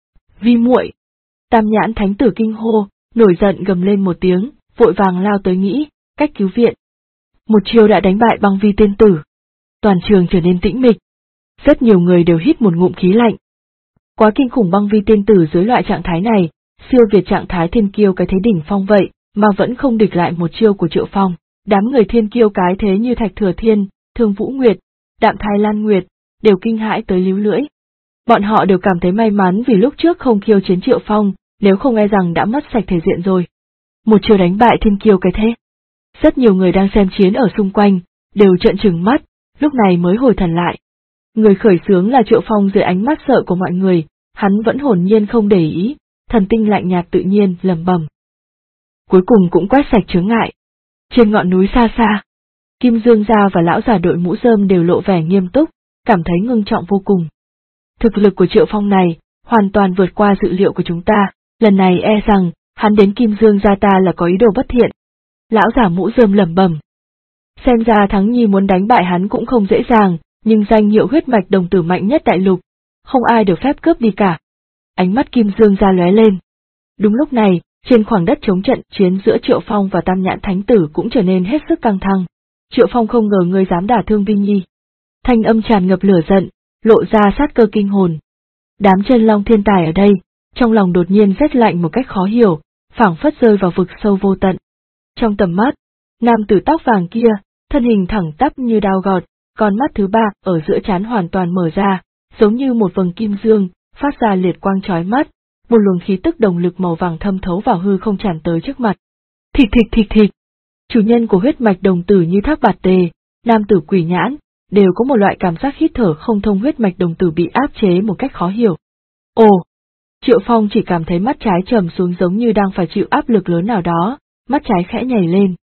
Vi muội! Tam Nhãn Thánh tử kinh hô, nổi giận gầm lên một tiếng, vội vàng lao tới nghĩ cách cứu viện. Một chiêu đã đánh bại Băng Vi tiên tử. Toàn trường trở nên tĩnh mịch. Rất nhiều người đều hít một ngụm khí lạnh. Quá kinh khủng, Băng Vi tiên tử dưới loại trạng thái này, siêu việt trạng thái thiên kiêu cái thế đỉnh phong vậy, mà vẫn không địch lại một chiêu của Triệu Phong. Đám người thiên kiêu cái thế như Thạch Thừa Thiên, Thương Vũ Nguyệt, Đạm Thai Lan Nguyệt, đều kinh hãi tới líu lưỡi. Bọn họ đều cảm thấy may mắn vì lúc trước không khiêu chiến Triệu Phong, nếu không e rằng đã mất sạch thể diện rồi. Một chiêu đánh bại thiên kiêu cái thế. Rất nhiều người đang xem chiến ở xung quanh, đều trợn trừng mắt, lúc này mới hồi thần lại. Người khởi xướng là Triệu Phong, dưới ánh mắt sợ của mọi người, hắn vẫn hồn nhiên không để ý, thần tinh lạnh nhạt tự nhiên lẩm bẩm. cuối cùng cũng quét sạch chướng ngại. Trên ngọn núi xa xa, Kim Dương Gia và lão già đội mũ rơm đều lộ vẻ nghiêm túc, cảm thấy ngưng trọng vô cùng. Thực lực của Triệu Phong này, hoàn toàn vượt qua dự liệu của chúng ta, lần này e rằng, hắn đến Kim Dương Gia ta là có ý đồ bất thiện. Lão già mũ rơm lẩm bẩm. Xem ra Thắng Nhi muốn đánh bại hắn cũng không dễ dàng, nhưng danh hiệu huyết mạch đồng tử mạnh nhất đại lục, không ai được phép cướp đi cả. Ánh mắt Kim Dương Gia lóe lên. Đúng lúc này, trên khoảng đất chống trận chiến giữa Triệu Phong và Tam Nhãn Thánh Tử cũng trở nên hết sức căng thẳng. Triệu Phong không ngờ ngươi dám đả thương Vi Nhi. Thanh âm tràn ngập lửa giận, lộ ra sát cơ kinh hồn. Đám chân long thiên tài ở đây, trong lòng đột nhiên rét lạnh một cách khó hiểu, phảng phất rơi vào vực sâu vô tận. Trong tầm mắt, nam tử tóc vàng kia, thân hình thẳng tắp như đao gọt, con mắt thứ ba ở giữa trán hoàn toàn mở ra, giống như một vầng kim dương, phát ra liệt quang chói mắt, một luồng khí tức đồng lực màu vàng thâm thấu vào hư không tràn tới trước mặt. Thịt thịt thịt thịt. Chủ nhân của huyết mạch đồng tử như Thác Bạt Tề, nam tử Quỷ Nhãn, đều có một loại cảm giác hít thở không thông, huyết mạch đồng tử bị áp chế một cách khó hiểu. Ồ! Triệu Phong chỉ cảm thấy mắt trái trầm xuống giống như đang phải chịu áp lực lớn nào đó, mắt trái khẽ nhảy lên.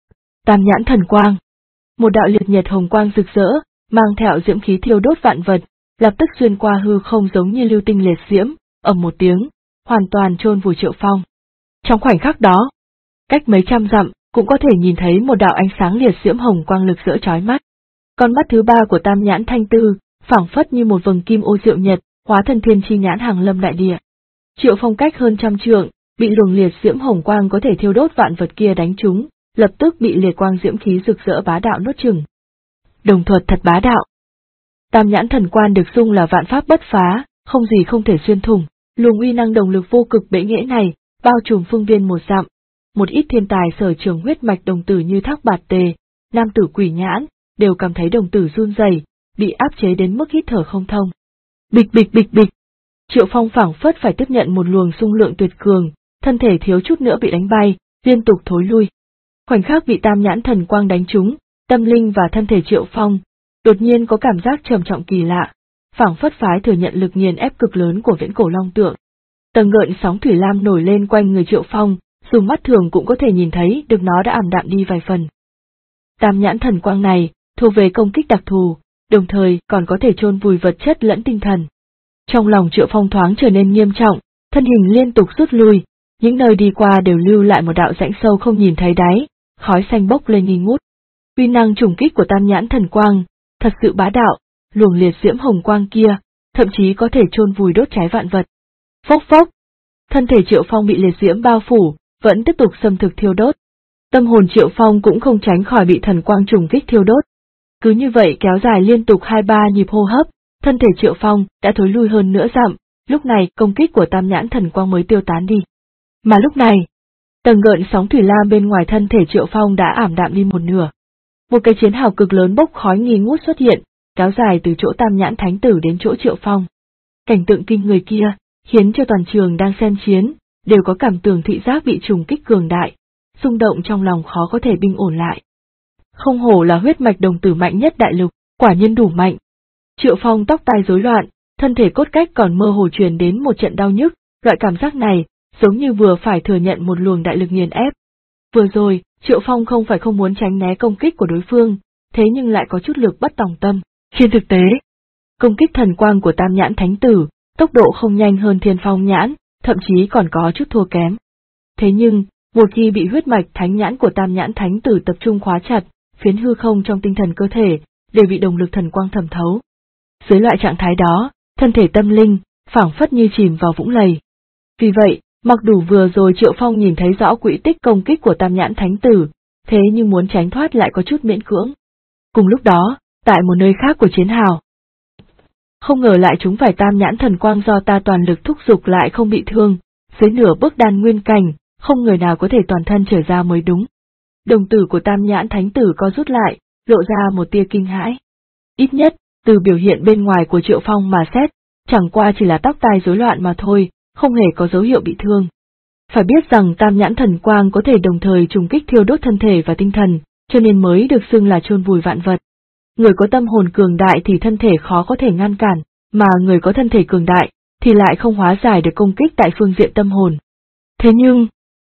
Tam Nhãn Thần Quang. Một đạo liệt nhật hồng quang rực rỡ, mang theo diễm khí thiêu đốt vạn vật, lập tức xuyên qua hư không giống như lưu tinh liệt diễm, ầm một tiếng, hoàn toàn chôn vùi Triệu Phong. Trong khoảnh khắc đó, cách mấy trăm dặm, cũng có thể nhìn thấy một đạo ánh sáng liệt diễm hồng quang lực rỡ chói mắt. Con mắt thứ ba của Tam Nhãn Thanh Tư, phảng phất như một vầng kim ô diệu nhật, hóa thân thiên chi nhãn hàng lâm đại địa. Triệu Phong cách hơn trăm trượng, bị luồng liệt diễm hồng quang có thể thiêu đốt vạn vật kia đánh trúng, lập tức bị liệt quang diễm khí rực rỡ bá đạo nuốt chửng. Đồng thuật thật bá đạo. Tam Nhãn Thần Quan được xưng là vạn pháp bất phá, không gì không thể xuyên thủng, luồng uy năng đồng lực vô cực bệ nghệ này, bao trùm phương viên một dặm. Một ít thiên tài sở trường huyết mạch đồng tử như Thác Bạt Tề, nam tử Quỷ Nhãn, đều cảm thấy đồng tử run rẩy, bị áp chế đến mức hít thở không thông. Bịch bịch bịch bịch. Triệu Phong phảng phất phải tiếp nhận một luồng xung lượng tuyệt cường, thân thể thiếu chút nữa bị đánh bay, liên tục thối lui. Khoảnh khắc bị Tam Nhãn Thần Quang đánh trúng, tâm linh và thân thể Triệu Phong đột nhiên có cảm giác trầm trọng kỳ lạ, phảng phất phái thừa nhận lực nghiền ép cực lớn của viễn cổ long tượng. Tầng gợn sóng thủy lam nổi lên quanh người Triệu Phong, dùng mắt thường cũng có thể nhìn thấy được nó đã ảm đạm đi vài phần. Tam Nhãn Thần Quang này thuộc về công kích đặc thù, đồng thời còn có thể chôn vùi vật chất lẫn tinh thần. Trong lòng Triệu Phong thoáng trở nên nghiêm trọng, thân hình liên tục rút lui, những nơi đi qua đều lưu lại một đạo rãnh sâu không nhìn thấy đáy, khói xanh bốc lên nghi ngút. Uy năng trùng kích của Tam Nhãn Thần Quang thật sự bá đạo, luồng liệt diễm hồng quang kia, thậm chí có thể chôn vùi đốt cháy vạn vật. Phốc phốc, thân thể Triệu Phong bị liệt diễm bao phủ, vẫn tiếp tục xâm thực thiêu đốt. Tâm hồn Triệu Phong cũng không tránh khỏi bị thần quang trùng kích thiêu đốt. Cứ như vậy kéo dài liên tục 2-3 nhịp hô hấp, thân thể Triệu Phong đã thối lui hơn nửa dặm, lúc này công kích của Tam Nhãn Thần Quang mới tiêu tán đi. Mà lúc này, tầng gợn sóng thủy lam bên ngoài thân thể Triệu Phong đã ảm đạm đi một nửa. Một cái chiến hào cực lớn bốc khói nghi ngút xuất hiện, kéo dài từ chỗ Tam Nhãn Thánh Tử đến chỗ Triệu Phong. Cảnh tượng kinh người kia, khiến cho toàn trường đang xem chiến, đều có cảm tưởng thị giác bị trùng kích cường đại, xung động trong lòng khó có thể bình ổn lại. Không hổ là huyết mạch đồng tử mạnh nhất đại lục, quả nhiên đủ mạnh. Triệu Phong tóc tai rối loạn, thân thể cốt cách còn mơ hồ truyền đến một trận đau nhức, loại cảm giác này, giống như vừa phải thừa nhận một luồng đại lực nghiền ép. Vừa rồi, Triệu Phong không phải không muốn tránh né công kích của đối phương, thế nhưng lại có chút lực bất tòng tâm. Trên thực tế, công kích thần quang của Tam Nhãn Thánh Tử, tốc độ không nhanh hơn Thiên Phong Nhãn, thậm chí còn có chút thua kém. Thế nhưng, một khi bị huyết mạch thánh nhãn của Tam Nhãn Thánh Tử tập trung khóa chặt, phiến hư không trong tinh thần cơ thể, đều bị đồng lực thần quang thẩm thấu. Dưới loại trạng thái đó, thân thể tâm linh, phảng phất như chìm vào vũng lầy. Vì vậy, mặc dù vừa rồi Triệu Phong nhìn thấy rõ quỹ tích công kích của Tam Nhãn Thánh Tử, thế nhưng muốn tránh thoát lại có chút miễn cưỡng. Cùng lúc đó, tại một nơi khác của chiến hào, không ngờ lại chúng phải Tam Nhãn Thần Quang do ta toàn lực thúc giục lại không bị thương, dưới nửa bước đan nguyên cảnh, không người nào có thể toàn thân trở ra mới đúng. Đồng tử của Tam Nhãn Thánh Tử co rút lại, lộ ra một tia kinh hãi. Ít nhất, từ biểu hiện bên ngoài của Triệu Phong mà xét, chẳng qua chỉ là tóc tai rối loạn mà thôi, không hề có dấu hiệu bị thương. Phải biết rằng Tam Nhãn Thần Quang có thể đồng thời trùng kích thiêu đốt thân thể và tinh thần, cho nên mới được xưng là chôn vùi vạn vật. Người có tâm hồn cường đại thì thân thể khó có thể ngăn cản, mà người có thân thể cường đại thì lại không hóa giải được công kích tại phương diện tâm hồn. Thế nhưng,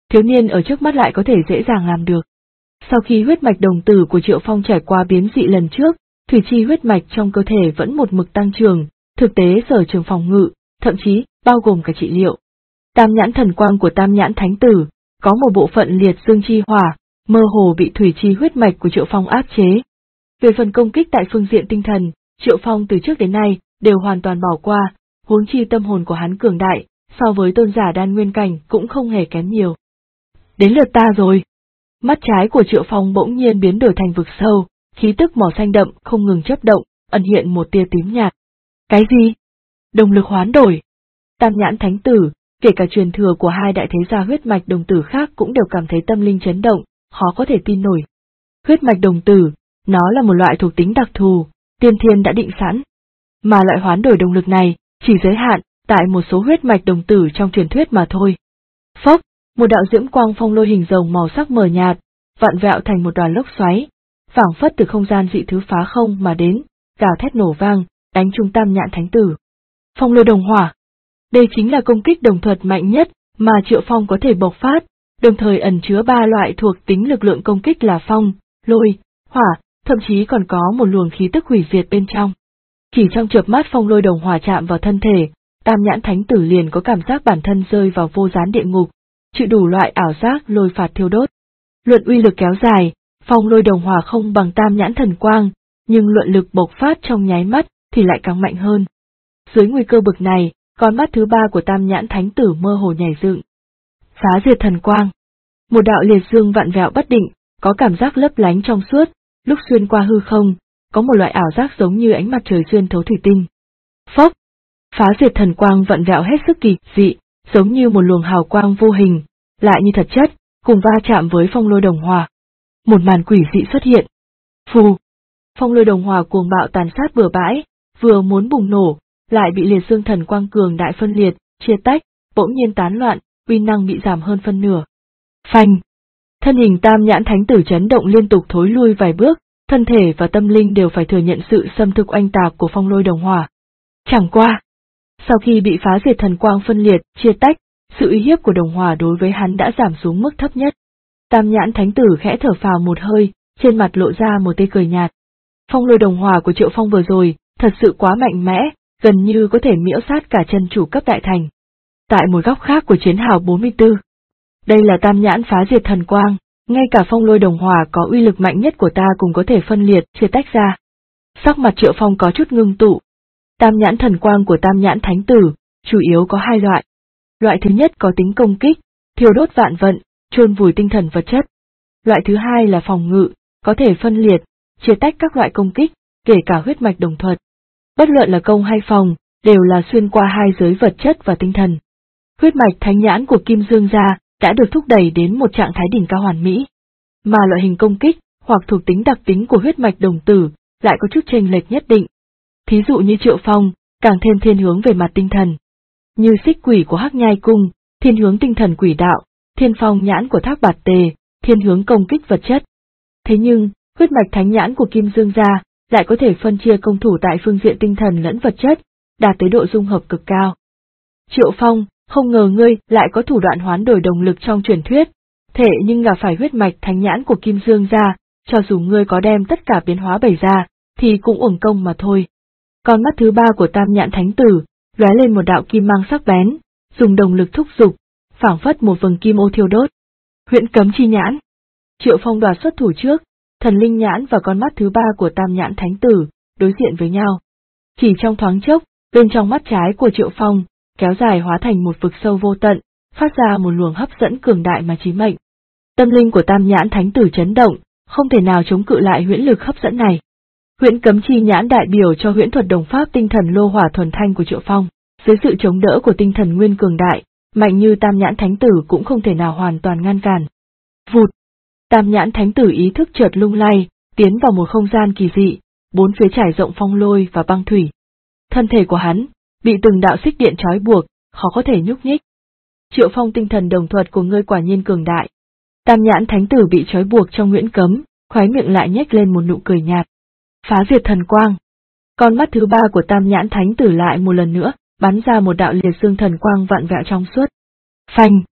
thiếu niên ở trước mắt lại có thể dễ dàng làm được. Sau khi huyết mạch đồng tử của Triệu Phong trải qua biến dị lần trước, thủy chi huyết mạch trong cơ thể vẫn một mực tăng trưởng, thực tế sở trường phòng ngự, thậm chí bao gồm cả trị liệu. Tam nhãn thần quang của Tam nhãn thánh tử, có một bộ phận liệt dương chi hỏa, mơ hồ bị thủy chi huyết mạch của Triệu Phong áp chế. Về phần công kích tại phương diện tinh thần, Triệu Phong từ trước đến nay đều hoàn toàn bỏ qua, huống chi tâm hồn của hắn cường đại, so với tôn giả đan nguyên cảnh cũng không hề kém nhiều. Đến lượt ta rồi. Mắt trái của Triệu Phong bỗng nhiên biến đổi thành vực sâu, khí tức màu xanh đậm không ngừng chớp động, ẩn hiện một tia tím nhạt. Cái gì? Đồng lực hoán đổi. Tam nhãn thánh tử, kể cả truyền thừa của hai đại thế gia huyết mạch đồng tử khác cũng đều cảm thấy tâm linh chấn động, khó có thể tin nổi. Huyết mạch đồng tử, nó là một loại thuộc tính đặc thù, tiên thiên đã định sẵn. Mà loại hoán đổi động lực này, chỉ giới hạn tại một số huyết mạch đồng tử trong truyền thuyết mà thôi. Phốc, một đạo diễm quang phong lôi hình rồng màu sắc mờ nhạt, vặn vẹo thành một đoàn lốc xoáy, phảng phất từ không gian dị thứ phá không mà đến, gào thét nổ vang, đánh trúng Tam nhãn thánh tử. Phong lôi đồng hỏa. Đây chính là công kích đồng thuật mạnh nhất mà Triệu Phong có thể bộc phát, đồng thời ẩn chứa ba loại thuộc tính lực lượng công kích là phong, lôi, hỏa, thậm chí còn có một luồng khí tức hủy diệt bên trong. Chỉ trong chớp mắt phong lôi đồng hỏa chạm vào thân thể, Tam nhãn thánh tử liền có cảm giác bản thân rơi vào vô gián địa ngục, chịu đủ loại ảo giác lôi phạt thiêu đốt. Luận uy lực kéo dài, phong lôi đồng hỏa không bằng Tam nhãn thần quang, nhưng luận lực bộc phát trong nháy mắt thì lại càng mạnh hơn. Dưới nguy cơ bực này, con mắt thứ ba của Tam nhãn thánh tử mơ hồ nhảy dựng. Phá diệt thần quang. Một đạo liệt dương vặn vẹo bất định, có cảm giác lấp lánh trong suốt, lúc xuyên qua hư không, có một loại ảo giác giống như ánh mặt trời xuyên thấu thủy tinh. Phốc! Phá diệt thần quang vặn vẹo hết sức kỳ dị, giống như một luồng hào quang vô hình, lại như thật chất, cùng va chạm với phong lôi đồng hỏa. Một màn quỷ dị xuất hiện. Phù! Phong lôi đồng hỏa cuồng bạo tàn sát bừa bãi, vừa muốn bùng nổ, lại bị liệt dương thần quang cường đại phân liệt, chia tách, bỗng nhiên tán loạn, uy năng bị giảm hơn phân nửa. Phanh! Thân hình Tam nhãn thánh tử chấn động liên tục thối lui vài bước, thân thể và tâm linh đều phải thừa nhận sự xâm thực oanh tạc của phong lôi đồng hỏa. Chẳng qua, sau khi bị phá diệt thần quang phân liệt, chia tách, sự uy hiếp của đồng hỏa đối với hắn đã giảm xuống mức thấp nhất. Tam nhãn thánh tử khẽ thở phào một hơi, trên mặt lộ ra một tia cười nhạt. Phong lôi đồng hỏa của Triệu Phong vừa rồi, thật sự quá mạnh mẽ, gần như có thể miễu sát cả chân chủ cấp đại thành. Tại một góc khác của chiến hào 44, đây là Tam nhãn phá diệt thần quang, ngay cả phong lôi đồng hỏa có uy lực mạnh nhất của ta cũng có thể phân liệt, chia tách ra. Sắc mặt Triệu Phong có chút ngưng tụ. Tam nhãn thần quang của Tam nhãn thánh tử, chủ yếu có hai loại. Loại thứ nhất có tính công kích, thiêu đốt vạn vận, chôn vùi tinh thần vật chất. Loại thứ hai là phòng ngự, có thể phân liệt, chia tách các loại công kích, kể cả huyết mạch đồng thuật. Bất luận là công hay phòng, đều là xuyên qua hai giới vật chất và tinh thần. Huyết mạch thánh nhãn của Kim Dương gia đã được thúc đẩy đến một trạng thái đỉnh cao hoàn mỹ. Mà loại hình công kích, hoặc thuộc tính đặc tính của huyết mạch đồng tử, lại có chút chênh lệch nhất định. Thí dụ như Triệu Phong, càng thêm thiên hướng về mặt tinh thần. Như Xích Quỷ của Hắc Nhai Cung, thiên hướng tinh thần quỷ đạo, Thiên Phong nhãn của Thác Bạt Tề, thiên hướng công kích vật chất. Thế nhưng, huyết mạch thánh nhãn của Kim Dương gia lại có thể phân chia công thủ tại phương diện tinh thần lẫn vật chất, đạt tới độ dung hợp cực cao. Triệu Phong, không ngờ ngươi lại có thủ đoạn hoán đổi đồng lực trong truyền thuyết, thế nhưng gặp phải huyết mạch thánh nhãn của Kim Dương gia, cho dù ngươi có đem tất cả biến hóa bày ra, thì cũng uổng công mà thôi. Con mắt thứ ba của Tam nhãn thánh tử, lóe lên một đạo kim mang sắc bén, dùng đồng lực thúc giục, phảng phất một vầng kim ô thiêu đốt. Huyễn cấm chi nhãn. Triệu Phong đoạt xuất thủ trước, thần linh nhãn và con mắt thứ ba của Tam nhãn thánh tử, đối diện với nhau. Chỉ trong thoáng chốc, bên trong mắt trái của Triệu Phong, kéo dài hóa thành một vực sâu vô tận, phát ra một luồng hấp dẫn cường đại mà chí mệnh. Tâm linh của Tam nhãn thánh tử chấn động, không thể nào chống cự lại huyễn lực hấp dẫn này. Huyễn cấm chi nhãn đại biểu cho huyễn thuật đồng pháp tinh thần lô hỏa thuần thanh của Triệu Phong, dưới sự chống đỡ của tinh thần nguyên cường đại, mạnh như Tam nhãn thánh tử cũng không thể nào hoàn toàn ngăn cản. Vụt! Tam nhãn thánh tử ý thức chợt lung lay, tiến vào một không gian kỳ dị, bốn phía trải rộng phong lôi và băng thủy. Thân thể của hắn bị từng đạo xích điện trói buộc, khó có thể nhúc nhích. Triệu Phong, tinh thần đồng thuật của ngươi quả nhiên cường đại. Tam nhãn thánh tử bị trói buộc trong huyễn cấm, khóe miệng lại nhếch lên một nụ cười nhạt. Phá diệt thần quang. Con mắt thứ ba của Tam nhãn thánh tử lại một lần nữa bắn ra một đạo liệt dương thần quang vặn vẹo trong suốt. Phanh!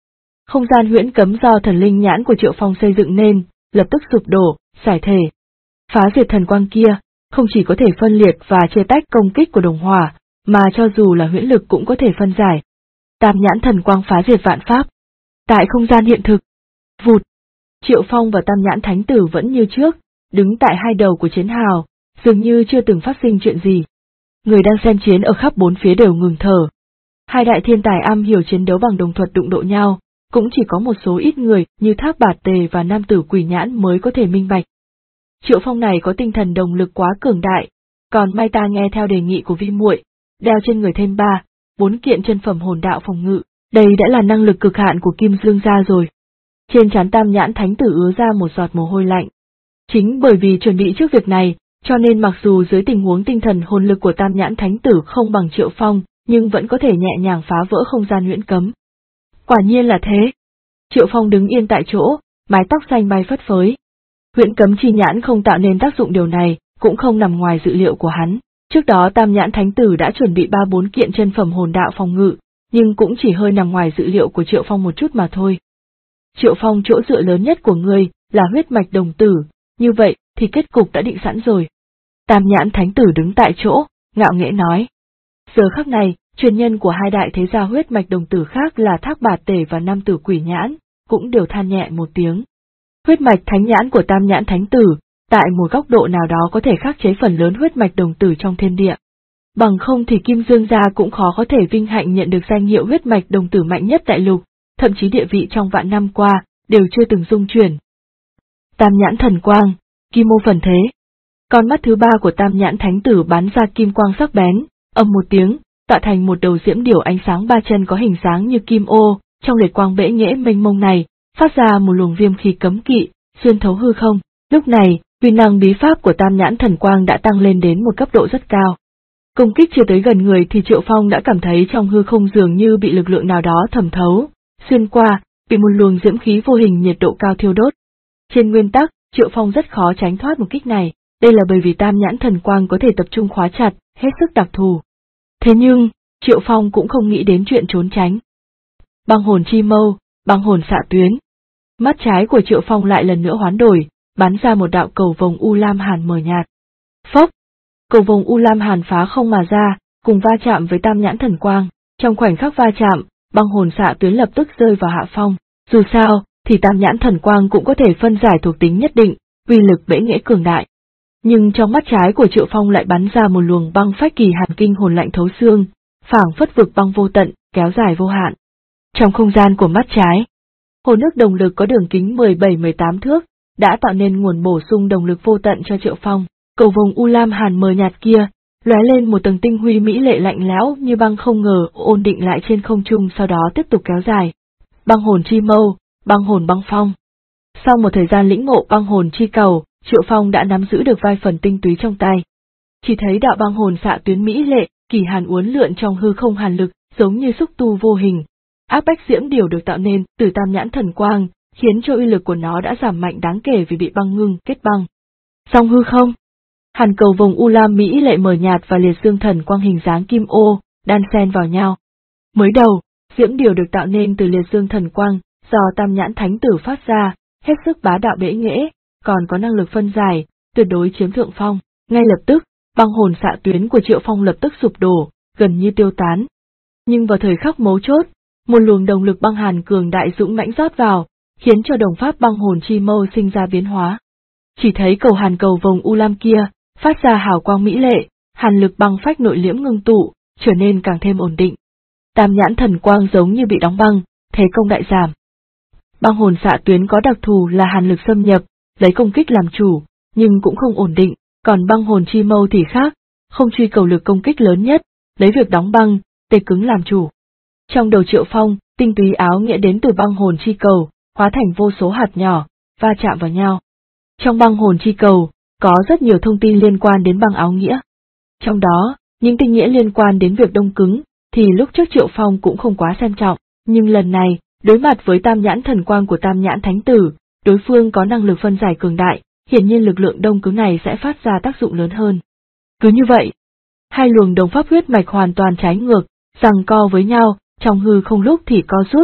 Không gian huyễn cấm do thần linh nhãn của Triệu Phong xây dựng nên, lập tức sụp đổ, giải thể. Phá diệt thần quang kia, không chỉ có thể phân liệt và chia tách công kích của đồng hỏa, mà cho dù là huyễn lực cũng có thể phân giải. Tam nhãn thần quang phá diệt vạn pháp. Tại không gian hiện thực, vụt, Triệu Phong và Tam nhãn thánh tử vẫn như trước, đứng tại hai đầu của chiến hào, dường như chưa từng phát sinh chuyện gì. Người đang xem chiến ở khắp bốn phía đều ngừng thở. Hai đại thiên tài am hiểu chiến đấu bằng đồng thuật đụng độ nhau, cũng chỉ có một số ít người như Thác Bạt Tề và Nam tử Quỷ Nhãn mới có thể minh bạch. Triệu Phong này có tinh thần đồng lực quá cường đại, còn may ta nghe theo đề nghị của Vi muội, đeo trên người thêm 4 kiện chân phẩm hồn đạo phòng ngự, đây đã là năng lực cực hạn của Kim Dương gia rồi. Trên trán Tam nhãn thánh tử ứa ra một giọt mồ hôi lạnh. Chính bởi vì chuẩn bị trước việc này, cho nên mặc dù dưới tình huống tinh thần hồn lực của Tam nhãn thánh tử không bằng Triệu Phong, nhưng vẫn có thể nhẹ nhàng phá vỡ không gian huyễn cấm. Quả nhiên là thế. Triệu Phong đứng yên tại chỗ, mái tóc xanh bay phất phới. Huyễn cấm chi nhãn không tạo nên tác dụng điều này, cũng không nằm ngoài dự liệu của hắn. Trước đó Tam nhãn thánh tử đã chuẩn bị 3-4 kiện chân phẩm hồn đạo phòng ngự, nhưng cũng chỉ hơi nằm ngoài dự liệu của Triệu Phong một chút mà thôi. Triệu Phong, chỗ dựa lớn nhất của ngươi là huyết mạch đồng tử, như vậy thì kết cục đã định sẵn rồi. Tam nhãn thánh tử đứng tại chỗ, ngạo nghễ nói. Giờ khắc này, truyền nhân của hai đại thế gia huyết mạch đồng tử khác là Thác Bạt Tề và Nam tử Quỷ Nhãn, cũng đều than nhẹ một tiếng. Huyết mạch thánh nhãn của Tam nhãn thánh tử, tại một góc độ nào đó có thể khắc chế phần lớn huyết mạch đồng tử trong thiên địa. Bằng không thì Kim Dương gia cũng khó có thể vinh hạnh nhận được danh hiệu huyết mạch đồng tử mạnh nhất đại lục, thậm chí địa vị trong vạn năm qua, đều chưa từng dung chuyển. Tam nhãn thần quang, kim ô phần thế. Con mắt thứ ba của Tam nhãn thánh tử bắn ra kim quang sắc bén, ầm một tiếng, tạo thành một đầu diễm điểu ánh sáng ba chân có hình dáng như kim ô, trong liệt quang bẽ nghễ mênh mông này, phát ra một luồng viêm khí cấm kỵ, xuyên thấu hư không. Lúc này, uy năng bí pháp của Tam nhãn thần quang đã tăng lên đến một cấp độ rất cao. Công kích chưa tới gần người thì Triệu Phong đã cảm thấy trong hư không dường như bị lực lượng nào đó thẩm thấu, xuyên qua, bị một luồng diễm khí vô hình nhiệt độ cao thiêu đốt. Trên nguyên tắc, Triệu Phong rất khó tránh thoát một kích này, đây là bởi vì Tam nhãn thần quang có thể tập trung khóa chặt, hết sức đặc thù. Thế nhưng, Triệu Phong cũng không nghĩ đến chuyện trốn tránh. Băng hồn chi mâu, băng hồn xạ tuyến. Mắt trái của Triệu Phong lại lần nữa hoán đổi, bắn ra một đạo cầu vồng u lam hàn mờ nhạt. Phốc! Cầu vồng u lam hàn phá không mà ra, cùng va chạm với Tam nhãn thần quang. Trong khoảnh khắc va chạm, băng hồn xạ tuyến lập tức rơi vào hạ phong. Dù sao, thì Tam nhãn thần quang cũng có thể phân giải thuộc tính nhất định, uy lực bẽ nghễ cường đại. Nhưng trong mắt trái của Triệu Phong lại bắn ra một luồng băng phách kỳ hàn kinh hồn lạnh thấu xương, phảng phất vực băng vô tận, kéo dài vô hạn. Trong không gian của mắt trái, hồ nước đồng lực có đường kính 17-18 thước, đã tạo nên nguồn bổ sung đồng lực vô tận cho Triệu Phong. Cầu vồng u lam hàn mờ nhạt kia, lóe lên một tầng tinh huy mỹ lệ lạnh lẽo như băng không ngờ ổn định lại trên không trung, sau đó tiếp tục kéo dài. Băng hồn chi mâu, băng hồn băng phong. Sau một thời gian lĩnh ngộ băng hồn chi cầu, Triệu Phong đã nắm giữ được vài phần tinh túy trong tay. Chỉ thấy đạo băng hồn xạ tuyến mỹ lệ, kỳ hàn uốn lượn trong hư không hàn lực, giống như xúc tu vô hình. Áp bách diễm điểu được tạo nên từ Tam nhãn thần quang, khiến cho uy lực của nó đã giảm mạnh đáng kể vì bị băng ngưng kết băng. Song hư không, hàn cầu vồng u lam mỹ lệ mờ nhạt và liệt dương thần quang hình dáng kim ô, đan xen vào nhau. Mới đầu, diễm điểu được tạo nên từ liệt dương thần quang, do Tam nhãn thánh tử phát ra, hết sức bá đạo bẽ nghễ, còn có năng lực phân giải, tuyệt đối chiếm thượng phong. Ngay lập tức, băng hồn xạ tuyến của Triệu Phong lập tức sụp đổ, gần như tiêu tán. Nhưng vào thời khắc mấu chốt, một luồng đồng lực băng hàn cường đại dũng mãnh rót vào, khiến cho đồng pháp băng hồn chi mâu sinh ra biến hóa. Chỉ thấy cầu hàn cầu vồng u lam kia, phát ra hào quang mỹ lệ, hàn lực băng phách nội liễm ngưng tụ, trở nên càng thêm ổn định. Tam nhãn thần quang giống như bị đóng băng, thế công đại giảm. Băng hồn xạ tuyến có đặc thù là hàn lực xâm nhập, lấy công kích làm chủ, nhưng cũng không ổn định, còn băng hồn chi mâu thì khác, không truy cầu lực công kích lớn nhất, lấy việc đóng băng, tê cứng làm chủ. Trong đầu Triệu Phong, tinh túy áo nghĩa đến từ băng hồn chi cầu, hóa thành vô số hạt nhỏ, va chạm vào nhau. Trong băng hồn chi cầu, có rất nhiều thông tin liên quan đến băng áo nghĩa. Trong đó, những tinh nghĩa liên quan đến việc đông cứng, thì lúc trước Triệu Phong cũng không quá xem trọng, nhưng lần này, đối mặt với Tam nhãn thần quang của Tam nhãn thánh tử, đối phương có năng lực phân giải cường đại, hiển nhiên lực lượng đông cứng này sẽ phát ra tác dụng lớn hơn. Cứ như vậy, hai luồng đồng pháp huyết mạch hoàn toàn trái ngược, giằng co với nhau, trong hư không lúc thì co rút,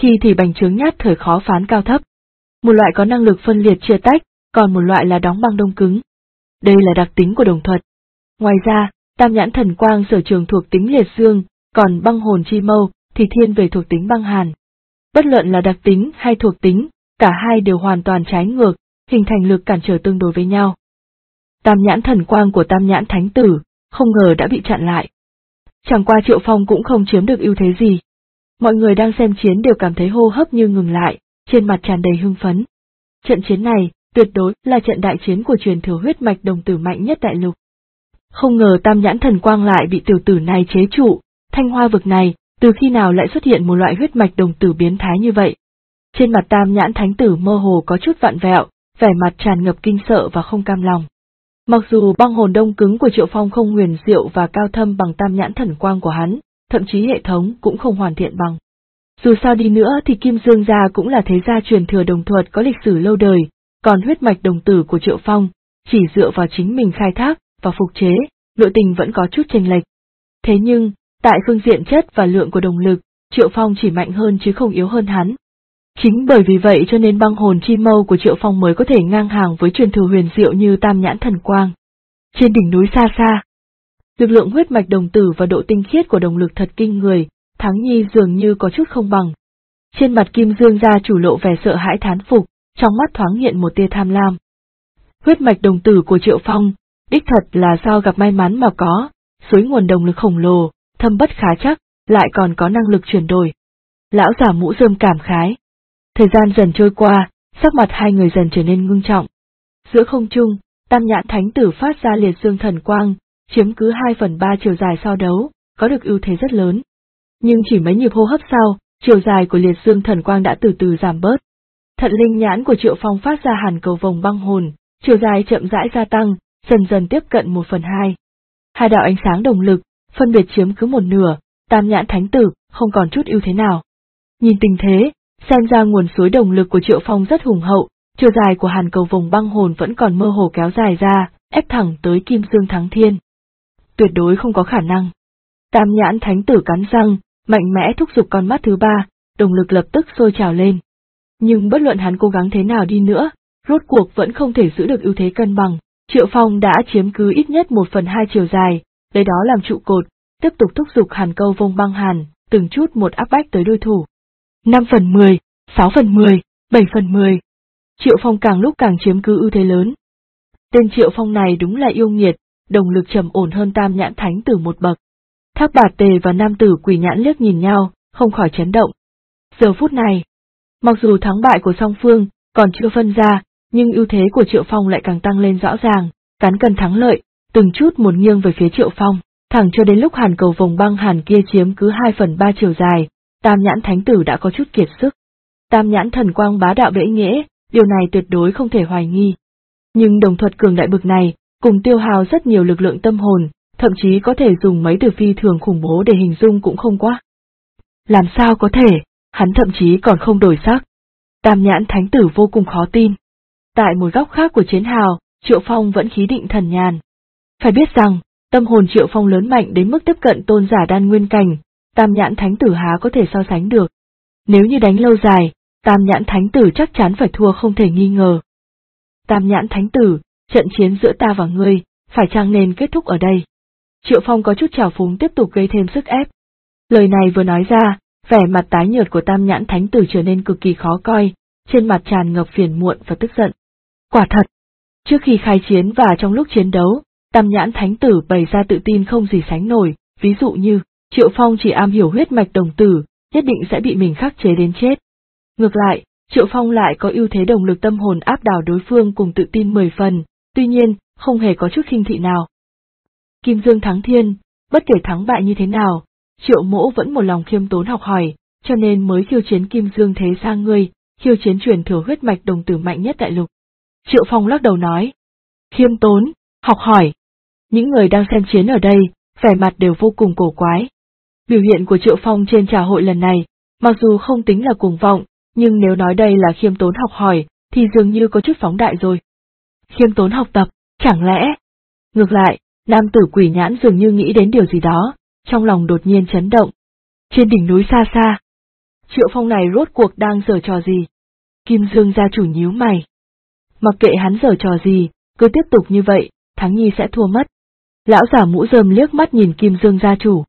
khi thì bành trướng nhát thời khó phán cao thấp. Một loại có năng lực phân liệt chia tách, còn một loại là đóng băng đông cứng. Đây là đặc tính của đồng thuật. Ngoài ra, tam nhãn thần quang sở trường thuộc tính liệt dương, còn băng hồn chi mâu thì thiên về thuộc tính băng hàn. Bất luận là đặc tính hay thuộc tính, cả hai đều hoàn toàn trái ngược, hình thành lực cản trở tương đối với nhau. Tam nhãn thần quang của tam nhãn thánh tử, không ngờ đã bị chặn lại. Chẳng qua Triệu Phong cũng không chiếm được ưu thế gì. Mọi người đang xem chiến đều cảm thấy hô hấp như ngừng lại, trên mặt tràn đầy hưng phấn. Trận chiến này, tuyệt đối là trận đại chiến của truyền thừa huyết mạch đồng tử mạnh nhất đại lục. Không ngờ tam nhãn thần quang lại bị tiểu tử này chế trụ, Thanh Hoa vực này, từ khi nào lại xuất hiện một loại huyết mạch đồng tử biến thái như vậy? Trên mặt tam nhãn thánh tử mơ hồ có chút vặn vẹo, vẻ mặt tràn ngập kinh sợ và không cam lòng. Mặc dù băng hồn đông cứng của Triệu Phong không huyền diệu và cao thâm bằng tam nhãn thần quang của hắn, thậm chí hệ thống cũng không hoàn thiện bằng. Dù sao đi nữa thì Kim Dương gia cũng là thế gia truyền thừa đồng thuật có lịch sử lâu đời, còn huyết mạch đồng tử của Triệu Phong, chỉ dựa vào chính mình khai thác và phục chế, nội tình vẫn có chút chênh lệch. Thế nhưng, tại phương diện chất và lượng của đồng lực, Triệu Phong chỉ mạnh hơn chứ không yếu hơn hắn. Chính bởi vì vậy cho nên băng hồn chi mâu của Triệu Phong mới có thể ngang hàng với truyền thừa huyền diệu như tam nhãn thần quang. Trên đỉnh núi xa xa, lực lượng huyết mạch đồng tử và độ tinh khiết của đồng lực thật kinh người, Thắng Nhi dường như có chút không bằng. Trên mặt Kim Dương gia chủ lộ vẻ sợ hãi thán phục, trong mắt thoáng hiện một tia tham lam. Huyết mạch đồng tử của Triệu Phong, đích thật là do gặp may mắn mà có, suối nguồn đồng lực khổng lồ, thâm bất khả chắc, lại còn có năng lực chuyển đổi. Lão giả mũ rơm cảm khái. Thời gian dần trôi qua, sắc mặt hai người dần trở nên ngưng trọng. Giữa không trung, tam nhãn thánh tử phát ra liệt dương thần quang, chiếm cứ 2/3 chiều dài so đấu, có được ưu thế rất lớn. Nhưng chỉ mấy nhịp hô hấp sau, chiều dài của liệt dương thần quang đã từ từ giảm bớt. Thận linh nhãn của Triệu Phong phát ra hàn cầu vồng băng hồn, chiều dài chậm rãi gia tăng, dần dần tiếp cận 1/2. Hai đạo ánh sáng đồng lực, phân biệt chiếm cứ một nửa, tam nhãn thánh tử không còn chút ưu thế nào. Nhìn tình thế, xem ra nguồn suối đồng lực của Triệu Phong rất hùng hậu, chiều dài của hàn cầu vồng băng hồn vẫn còn mơ hồ kéo dài ra, ép thẳng tới Kim Dương Thắng Thiên. Tuyệt đối không có khả năng. Tam nhãn thánh tử cắn răng, mạnh mẽ thúc giục con mắt thứ ba, đồng lực lập tức sôi trào lên. Nhưng bất luận hắn cố gắng thế nào đi nữa, rốt cuộc vẫn không thể giữ được ưu thế cân bằng. Triệu Phong đã chiếm cứ ít nhất 1/2 chiều dài, lấy đó làm trụ cột, tiếp tục thúc giục hàn câu vông băng hàn, từng chút một áp bách tới đối thủ. 5/10, 6/10, 7/10. Triệu Phong càng lúc càng chiếm cứ ưu thế lớn. Tên Triệu Phong này đúng là yêu nghiệt, đồng lực trầm ổn hơn tam nhãn thánh tử một bậc. Thác Bạt Tề và nam tử Quỷ Nhãn liếc nhìn nhau, không khỏi chấn động. Giờ phút này, mặc dù thắng bại của song phương còn chưa phân ra, nhưng ưu thế của Triệu Phong lại càng tăng lên rõ ràng, cán cân thắng lợi, từng chút một nghiêng về phía Triệu Phong, thẳng cho đến lúc hàn cầu vồng băng hàn kia chiếm cứ 2/3 chiều dài, tam nhãn thánh tử đã có chút kiệt sức. Tam nhãn thần quang bá đạo bẽ nghễ, điều này tuyệt đối không thể hoài nghi. Nhưng đồng thuật cường đại bực này, cùng tiêu hao rất nhiều lực lượng tâm hồn, thậm chí có thể dùng mấy từ phi thường khủng bố để hình dung cũng không quá. Làm sao có thể, hắn thậm chí còn không đổi sắc. Tam nhãn thánh tử vô cùng khó tin. Tại một góc khác của chiến hào, Triệu Phong vẫn khí định thần nhàn. Phải biết rằng, tâm hồn Triệu Phong lớn mạnh đến mức tiếp cận tôn giả đan nguyên cảnh, tam nhãn thánh tử há có thể so sánh được. Nếu như đánh lâu dài, tam nhãn thánh tử chắc chắn phải thua không thể nghi ngờ. Tam nhãn thánh tử, trận chiến giữa ta và ngươi, phải chăng nên kết thúc ở đây? Triệu Phong có chút trào phúng tiếp tục gây thêm sức ép. Lời này vừa nói ra, vẻ mặt tái nhợt của tam nhãn thánh tử trở nên cực kỳ khó coi, trên mặt tràn ngập phiền muộn và tức giận. Quả thật, trước khi khai chiến và trong lúc chiến đấu, tam nhãn thánh tử bày ra tự tin không gì sánh nổi, ví dụ như, Triệu Phong chỉ am hiểu huyết mạch đồng tử, nhất định sẽ bị mình khắc chế đến chết. Ngược lại, Triệu Phong lại có ưu thế đồng lực tâm hồn áp đảo đối phương cùng tự tin 10 phần, tuy nhiên, không hề có chút khinh thị nào. Kim Dương Thắng Thiên, bất kể thắng bại như thế nào, Triệu Mỗ vẫn một lòng khiêm tốn học hỏi, cho nên mới khiêu chiến Kim Dương thế gia ngươi, khiêu chiến truyền thừa huyết mạch đồng tử mạnh nhất đại lục. Triệu Phong lắc đầu nói, khiêm tốn, học hỏi. Những người đang xem chiến ở đây, vẻ mặt đều vô cùng cổ quái. Biểu hiện của Triệu Phong trên trà hội lần này, mặc dù không tính là cuồng vọng, nhưng nếu nói đây là khiêm tốn học hỏi, thì dường như có chút phóng đại rồi. Khiêm tốn học tập, chẳng lẽ? Ngược lại, nam tử Quỷ Nhãn dường như nghĩ đến điều gì đó, trong lòng đột nhiên chấn động. Trên đỉnh núi xa xa, Triệu Phong này rốt cuộc đang giở trò gì? Kim Dương gia chủ nhíu mày. Mặc kệ hắn giở trò gì, cứ tiếp tục như vậy, Thắng Nhi sẽ thua mất. Lão giả mũ rơm liếc mắt nhìn Kim Dương gia chủ.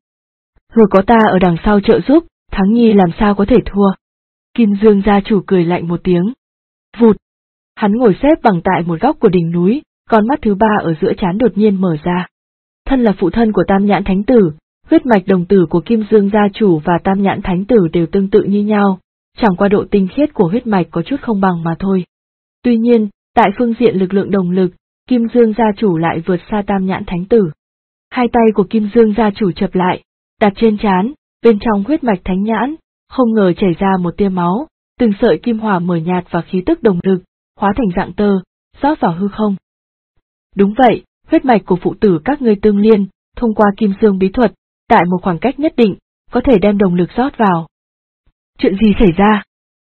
Có ta ở đằng sau trợ giúp, Thắng Nhi làm sao có thể thua? Kim Dương gia chủ cười lạnh một tiếng. Vụt! Hắn ngồi xếp bằng tại một góc của đỉnh núi, con mắt thứ ba ở giữa trán đột nhiên mở ra. Thân là phụ thân của Tam Nhãn Thánh Tử, huyết mạch đồng tử của Kim Dương gia chủ và Tam Nhãn Thánh Tử đều tương tự như nhau, chẳng qua độ tinh khiết của huyết mạch có chút không bằng mà thôi. Tuy nhiên, tại phương diện lực lượng đồng lực, Kim Dương gia chủ lại vượt xa Tam Nhãn Thánh Tử. Hai tay của Kim Dương gia chủ chập lại, đặt trên trán, bên trong huyết mạch thánh nhãn, không ngờ chảy ra một tia máu, từng sợi kim hỏa mờ nhạt và khí tức đồng lực, hóa thành dạng tơ, rót vào hư không. Đúng vậy, huyết mạch của phụ tử các ngươi tương liên, thông qua Kim Dương bí thuật, tại một khoảng cách nhất định, có thể đem đồng lực rót vào. Chuyện gì xảy ra?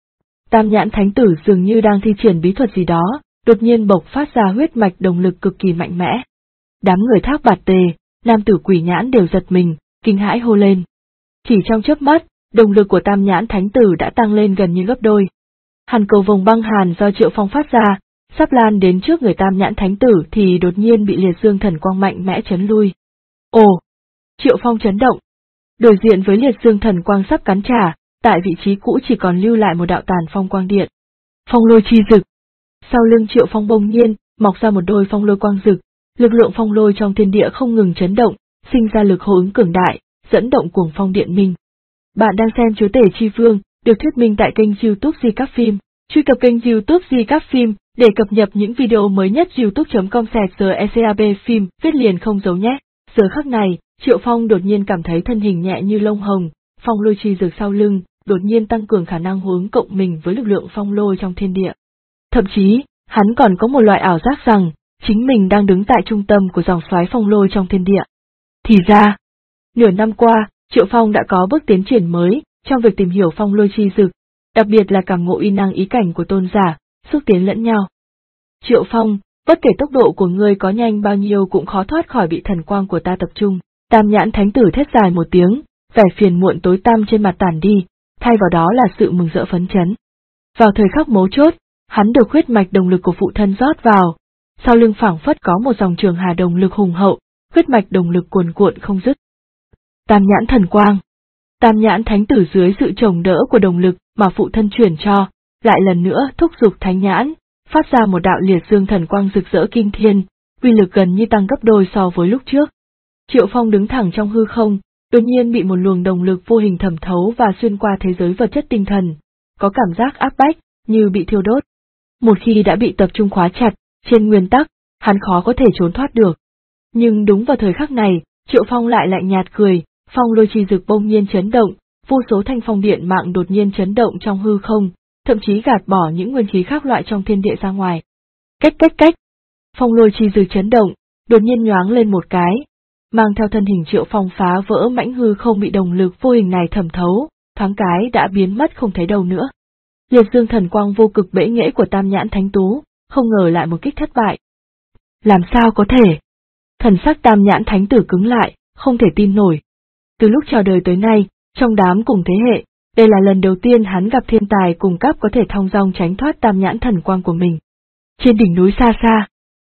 Tam Nhãn Thánh Tử dường như đang thi triển bí thuật gì đó, đột nhiên bộc phát ra huyết mạch đồng lực cực kỳ mạnh mẽ. Đám người Thác Bạt Tề, nam tử Quỷ Nhãn đều giật mình, kinh hãi hô lên. Chỉ trong chớp mắt, đồng lực của Tam Nhãn Thánh Tử đã tăng lên gần như gấp đôi. Hàn cầu vòng băng hàn do Triệu Phong phát ra, sắp lan đến trước người Tam Nhãn Thánh Tử thì đột nhiên bị liệt dương thần quang mạnh mẽ chấn lui. Ồ! Triệu Phong chấn động. Đối diện với liệt dương thần quang sắp cắn trả, tại vị trí cũ chỉ còn lưu lại một đạo tàn phong quang điện. Phong lôi chi dực. Sau lưng Triệu Phong bỗng nhiên, mọc ra một đôi phong lôi quang dực, lực lượng phong lôi trong thiên địa không ngừng chấn động, sinh ra lực hô ứng cường đại, dẫn động cuồng phong điện minh. Bạn đang xem Chúa Tể Chi Vương, được thuyết minh tại kênh YouTube Di Các Phim. Truy cập kênh YouTube Di Các Phim để cập nhật những video mới nhất. youtube.com/SCAB phim viết liền không giấu nhé. Giờ khắc này, Triệu Phong đột nhiên cảm thấy thân hình nhẹ như lông hồng, phong lôi chi dược sau lưng, đột nhiên tăng cường khả năng hướng cộng mình với lực lượng phong lôi trong thiên địa. Thậm chí, hắn còn có một loại ảo giác rằng, chính mình đang đứng tại trung tâm của dòng xoáy phong lôi trong thiên địa. Thì ra, nửa năm qua, Triệu Phong đã có bước tiến triển mới trong việc tìm hiểu phong lôi chi dực, đặc biệt là cảm ngộ uy năng ý cảnh của tôn giả, xúc tiến lẫn nhau. Triệu Phong, bất kể tốc độ của ngươi có nhanh bao nhiêu cũng khó thoát khỏi bị thần quang của ta tập trung. Tam Nhãn Thánh Tử thét dài một tiếng, vẻ phiền muộn tối tăm trên mặt tản đi, thay vào đó là sự mừng rỡ phấn chấn. Vào thời khắc mấu chốt, hắn được huyết mạch đồng lực của phụ thân rót vào, sau lưng phảng phất có một dòng trường hà đồng lực hùng hậu, huyết mạch đồng lực cuồn cuộn không dứt. Tam Nhãn thần quang. Tam Nhãn Thánh Tử dưới sự trồng đỡ của đồng lực mà phụ thân chuyển cho, lại lần nữa thúc giục Thánh Nhãn, phát ra một đạo liệt dương thần quang rực rỡ kinh thiên, uy lực gần như tăng gấp đôi so với lúc trước. Triệu Phong đứng thẳng trong hư không, đột nhiên bị một luồng đồng lực vô hình thẩm thấu và xuyên qua thế giới vật chất tinh thần, có cảm giác áp bách, như bị thiêu đốt. Một khi đã bị tập trung khóa chặt, trên nguyên tắc, hắn khó có thể trốn thoát được. Nhưng đúng vào thời khắc này, Triệu Phong lại lạnh nhạt cười, phong lôi chi dực bỗng nhiên chấn động, vô số thanh phong điện mạng đột nhiên chấn động trong hư không, thậm chí gạt bỏ những nguyên khí khác loại trong thiên địa ra ngoài. Cách. Phong lôi chi dực chấn động, đột nhiên nhoáng lên một cái, mang theo thân hình Triệu Phong phá vỡ mãnh hư không bị đồng lực vô hình này thẩm thấu, thoáng cái đã biến mất không thấy đâu nữa. Liệt dương thần quang vô cực bẽ nghễ của Tam Nhãn Thánh Tú, không ngờ lại một kích thất bại. Làm sao có thể? Thần sắc Tam Nhãn Thánh Tử cứng lại, không thể tin nổi. Từ lúc chào đời tới nay, trong đám cùng thế hệ, đây là lần đầu tiên hắn gặp thiên tài cùng cấp có thể thong dong tránh thoát Tam Nhãn thần quang của mình. Trên đỉnh núi xa xa.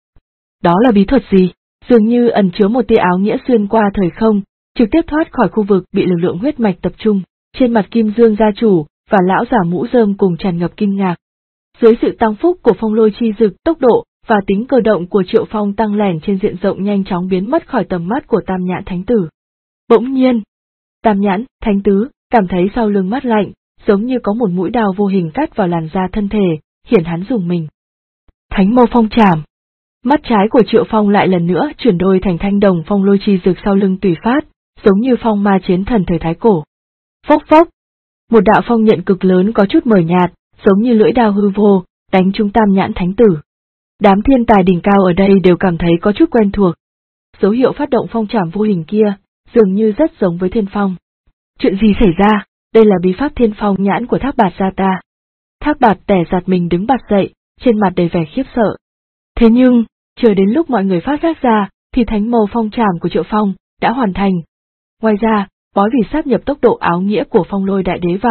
Đó là bí thuật gì? Dường như ẩn chứa một tia áo nghĩa xuyên qua thời không, trực tiếp thoát khỏi khu vực bị lực lượng huyết mạch tập trung. Trên mặt Kim Dương gia chủ và lão giả mũ rơm cùng tràn ngập kinh ngạc. Dưới sự tăng phúc của phong lôi chi dực, tốc độ và tính cơ động của Triệu Phong tăng lẻn trên diện rộng nhanh chóng biến mất khỏi tầm mắt của Tam Nhãn Thánh Tử. Bỗng nhiên, Tam Nhãn Thánh Tứ cảm thấy sau lưng mát lạnh, giống như có một mũi đao vô hình cắt vào làn da thân thể, hiển hắn dùng mình. Thánh mâu phong trảm. Mắt trái của Triệu Phong lại lần nữa chuyển đổi thành thanh đồng phong lôi chi dực sau lưng tùy phát, giống như phong ma chiến thần thời thái cổ. Phốc phốc. Một đạo phong nhận cực lớn có chút mờ nhạt, giống như lưỡi đao hư vô, đánh trúng Tam Nhãn Thánh Tử. Đám thiên tài đỉnh cao ở đây đều cảm thấy có chút quen thuộc. Dấu hiệu phát động phong trảm vô hình kia, dường như rất giống với thiên phong. Chuyện gì xảy ra? Đây là bí pháp thiên phong nhãn của Thác Bạt gia ta. Thác Bạt tẻ giật mình đứng bật dậy, trên mặt đầy vẻ khiếp sợ. Thế nhưng, chờ đến lúc mọi người phát giác ra, thì thánh mâu phong trảm của Triệu Phong đã hoàn thành. Ngoài ra, bói vì sáp nhập tốc độ áo nghĩa của phong lôi đại đế vào,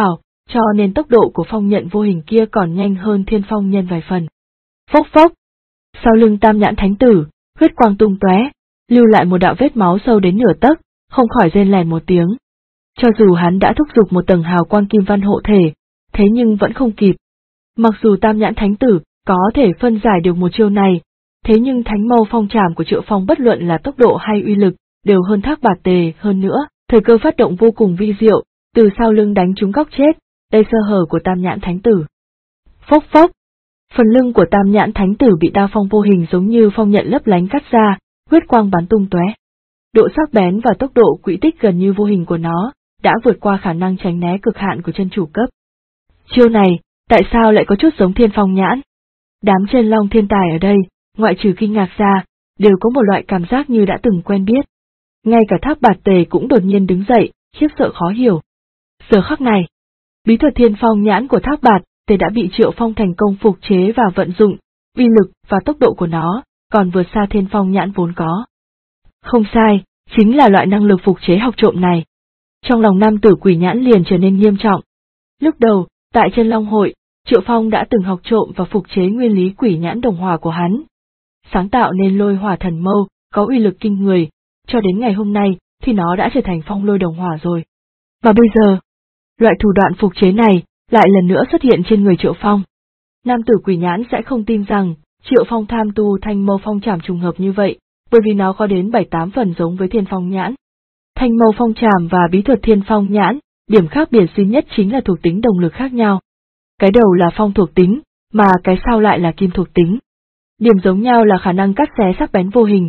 cho nên tốc độ của phong nhận vô hình kia còn nhanh hơn thiên phong nhân vài phần. Phốc phốc! Sau lưng Tam Nhãn Thánh Tử, huyết quang tung tóe, lưu lại một đạo vết máu sâu đến nửa tấc, không khỏi rên lèn một tiếng. Cho dù hắn đã thúc giục một tầng hào quang kim văn hộ thể, thế nhưng vẫn không kịp. Mặc dù Tam Nhãn Thánh Tử có thể phân giải được một chiêu này, thế nhưng Thánh Mâu Phong Trảm của Triệu Phong bất luận là tốc độ hay uy lực, đều hơn Thác Bạt Tề hơn nữa, thời cơ phát động vô cùng vi diệu, từ sau lưng đánh trúng góc chết, đây sơ hở của Tam Nhãn Thánh Tử. Phốc phốc! Phần lưng của Tam Nhãn Thánh Tử bị đao phong vô hình giống như phong nhận lấp lánh cắt ra, huyết quang bắn tung tóe. Độ sắc bén và tốc độ quỹ tích gần như vô hình của nó, đã vượt qua khả năng tránh né cực hạn của chân chủ cấp. Chiêu này, tại sao lại có chút giống Thiên Phong Nhãn? Đám chân long thiên tài ở đây, ngoại trừ kinh ngạc ra, đều có một loại cảm giác như đã từng quen biết. Ngay cả Thác Bạt Tề cũng đột nhiên đứng dậy, khiếp sợ khó hiểu. Giờ khắc này, bí thuật Thiên Phong Nhãn của Thác Bạt Tề đã bị Triệu Phong thành công phục chế và vận dụng, uy lực và tốc độ của nó còn vượt xa Thiên Phong Nhãn vốn có. Không sai, chính là loại năng lực phục chế học trộm này. Trong lòng nam tử Quỷ Nhãn liền trở nên nghiêm trọng. Lúc đầu, tại Chân Long Hội, Triệu Phong đã từng học trộm và phục chế nguyên lý Quỷ Nhãn đồng hỏa của hắn, sáng tạo nên Lôi Hỏa Thần Mâu, có uy lực kinh người, cho đến ngày hôm nay thì nó đã trở thành Phong Lôi đồng hỏa rồi. Và bây giờ, loại thủ đoạn phục chế này lại lần nữa xuất hiện trên người Triệu Phong. Nam tử Quỷ Nhãn sẽ không tin rằng Triệu Phong tham tu Thanh Mâu Phong Trảm trùng hợp như vậy, bởi vì nó có đến 7-8 phần giống với Thiên Phong Nhãn. Thanh Mâu Phong Trảm và bí thuật Thiên Phong Nhãn, điểm khác biệt duy nhất chính là thuộc tính đồng lực khác nhau. Cái đầu là phong thuộc tính, mà cái sau lại là kim thuộc tính. Điểm giống nhau là khả năng cắt xé sắc bén vô hình.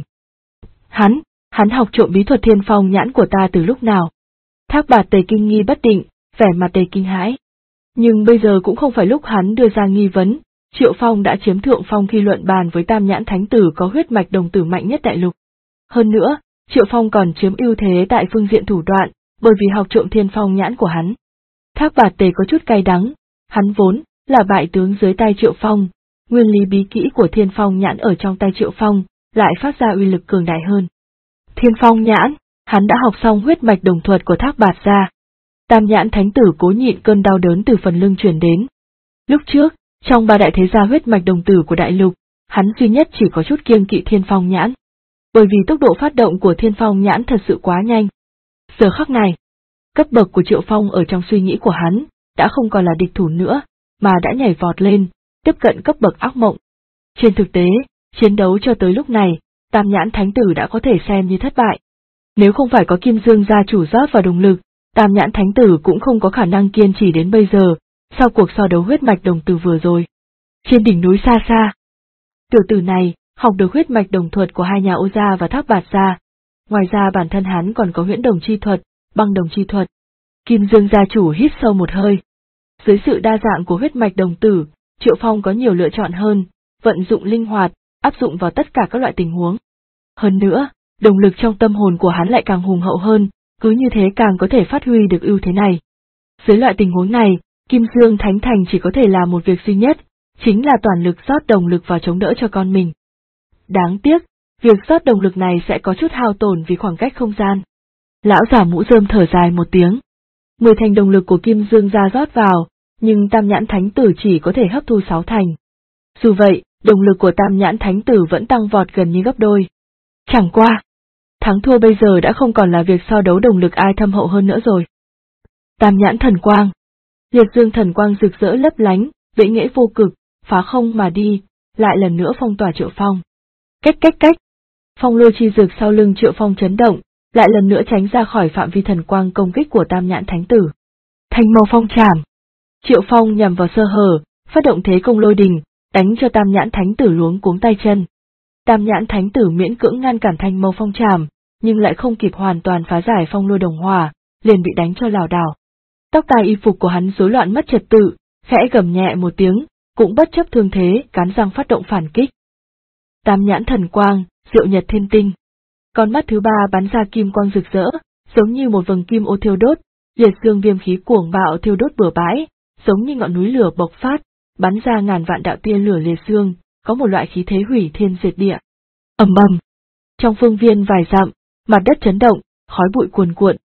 Hắn học trộm bí thuật Thiên Phong Nhãn của ta từ lúc nào? Thác Bạt Tề kinh nghi bất định, vẻ mặt đầy kinh hãi. Nhưng bây giờ cũng không phải lúc hắn đưa ra nghi vấn, Triệu Phong đã chiếm thượng phong khi luận bàn với Tam Nhãn Thánh Tử có huyết mạch đồng tử mạnh nhất đại lục. Hơn nữa, Triệu Phong còn chiếm ưu thế tại phương diện thủ đoạn, bởi vì học trộm Thiên Phong Nhãn của hắn. Thác Bạt Tề có chút cay đắng, hắn vốn là bại tướng dưới tay Triệu Phong, nguyên lý bí kỹ của Thiên Phong Nhãn ở trong tay Triệu Phong lại phát ra uy lực cường đại hơn. Thiên Phong Nhãn, hắn đã học xong huyết mạch đồng thuật của Thác Bạt ra. Tam Nhãn Thánh Tử cố nhịn cơn đau đớn từ phần lưng truyền đến. Lúc trước, trong ba đại thế gia huyết mạch đồng tử của đại lục, hắn duy nhất chỉ có chút kiêng kỵ Thiên Phong Nhãn, bởi vì tốc độ phát động của Thiên Phong Nhãn thật sự quá nhanh. Giờ khắc này, cấp bậc của Triệu Phong ở trong suy nghĩ của hắn đã không còn là địch thủ nữa, mà đã nhảy vọt lên, tiếp cận cấp bậc ác mộng. Trên thực tế, chiến đấu cho tới lúc này, Tam Nhãn Thánh Tử đã có thể xem như thất bại. Nếu không phải có Kim Dương gia chủ rót vào động lực, Tam Nhãn Thánh Tử cũng không có khả năng kiên trì đến bây giờ, sau cuộc so đấu huyết mạch đồng tử vừa rồi. Trên đỉnh núi xa xa, tiểu tử này học được huyết mạch đồng thuật của hai nhà Ô gia và Thác Bạt gia. Ngoài ra bản thân hắn còn có huyễn đồng chi thuật, băng đồng chi thuật. Kim Dương gia chủ hít sâu một hơi. Dưới sự đa dạng của huyết mạch đồng tử, Triệu Phong có nhiều lựa chọn hơn, vận dụng linh hoạt, áp dụng vào tất cả các loại tình huống. Hơn nữa, động lực trong tâm hồn của hắn lại càng hùng hậu hơn, cứ như thế càng có thể phát huy được ưu thế này. Dưới loại tình huống này, Kim Dương Thánh Thành chỉ có thể làm một việc duy nhất, chính là toàn lực rót động lực vào chống đỡ cho con mình. Đáng tiếc, việc rót động lực này sẽ có chút hao tổn vì khoảng cách không gian. Lão giả mũ rơm thở dài một tiếng. 10 thành động lực của Kim Dương gia rót vào, nhưng Tam Nhãn Thánh Tử chỉ có thể hấp thu 6 thành. Dù vậy, động lực của Tam Nhãn Thánh Tử vẫn tăng vọt gần như gấp đôi. Chẳng qua, thắng thua bây giờ đã không còn là việc so đấu động lực ai thâm hậu hơn nữa rồi. Tam Nhãn Thần Quang, liệt dương thần quang rực rỡ lấp lánh, vĩ nghệ vô cực, phá không mà đi, lại lần nữa phong tỏa Triệu Phong. Cách. Phong lôi chi rực sau lưng Triệu Phong chấn động, lại lần nữa tránh ra khỏi phạm vi thần quang công kích của Tam Nhãn Thánh Tử. Thanh Mâu Phong Trảm. Triệu Phong nhằm vào sơ hở, phát động thế công lôi đình, đánh cho Tam Nhãn Thánh Tử luống cuống tay chân. Tam Nhãn Thánh Tử miễn cưỡng ngăn cản Thanh Mâu Phong Trảm, nhưng lại không kịp hoàn toàn phá giải phong lôi đồng hỏa, liền bị đánh cho lảo đảo. Tóc tai y phục của hắn rối loạn mất trật tự, khẽ gầm nhẹ một tiếng, cũng bất chấp thương thế, cắn răng phát động phản kích. Tam Nhãn Thần Quang, Diệu Nhật Thiên Tinh. Con mắt thứ ba bắn ra kim quang rực rỡ, giống như một vầng kim ô thiêu đốt, liệt dương viêm khí cuồng bạo thiêu đốt bừa bãi, giống như ngọn núi lửa bộc phát, bắn ra ngàn vạn đạo tia lửa liệt dương, có một loại khí thế hủy thiên diệt địa. Ầm ầm. Trong phương viên vài dặm, mặt đất chấn động, khói bụi cuồn cuộn.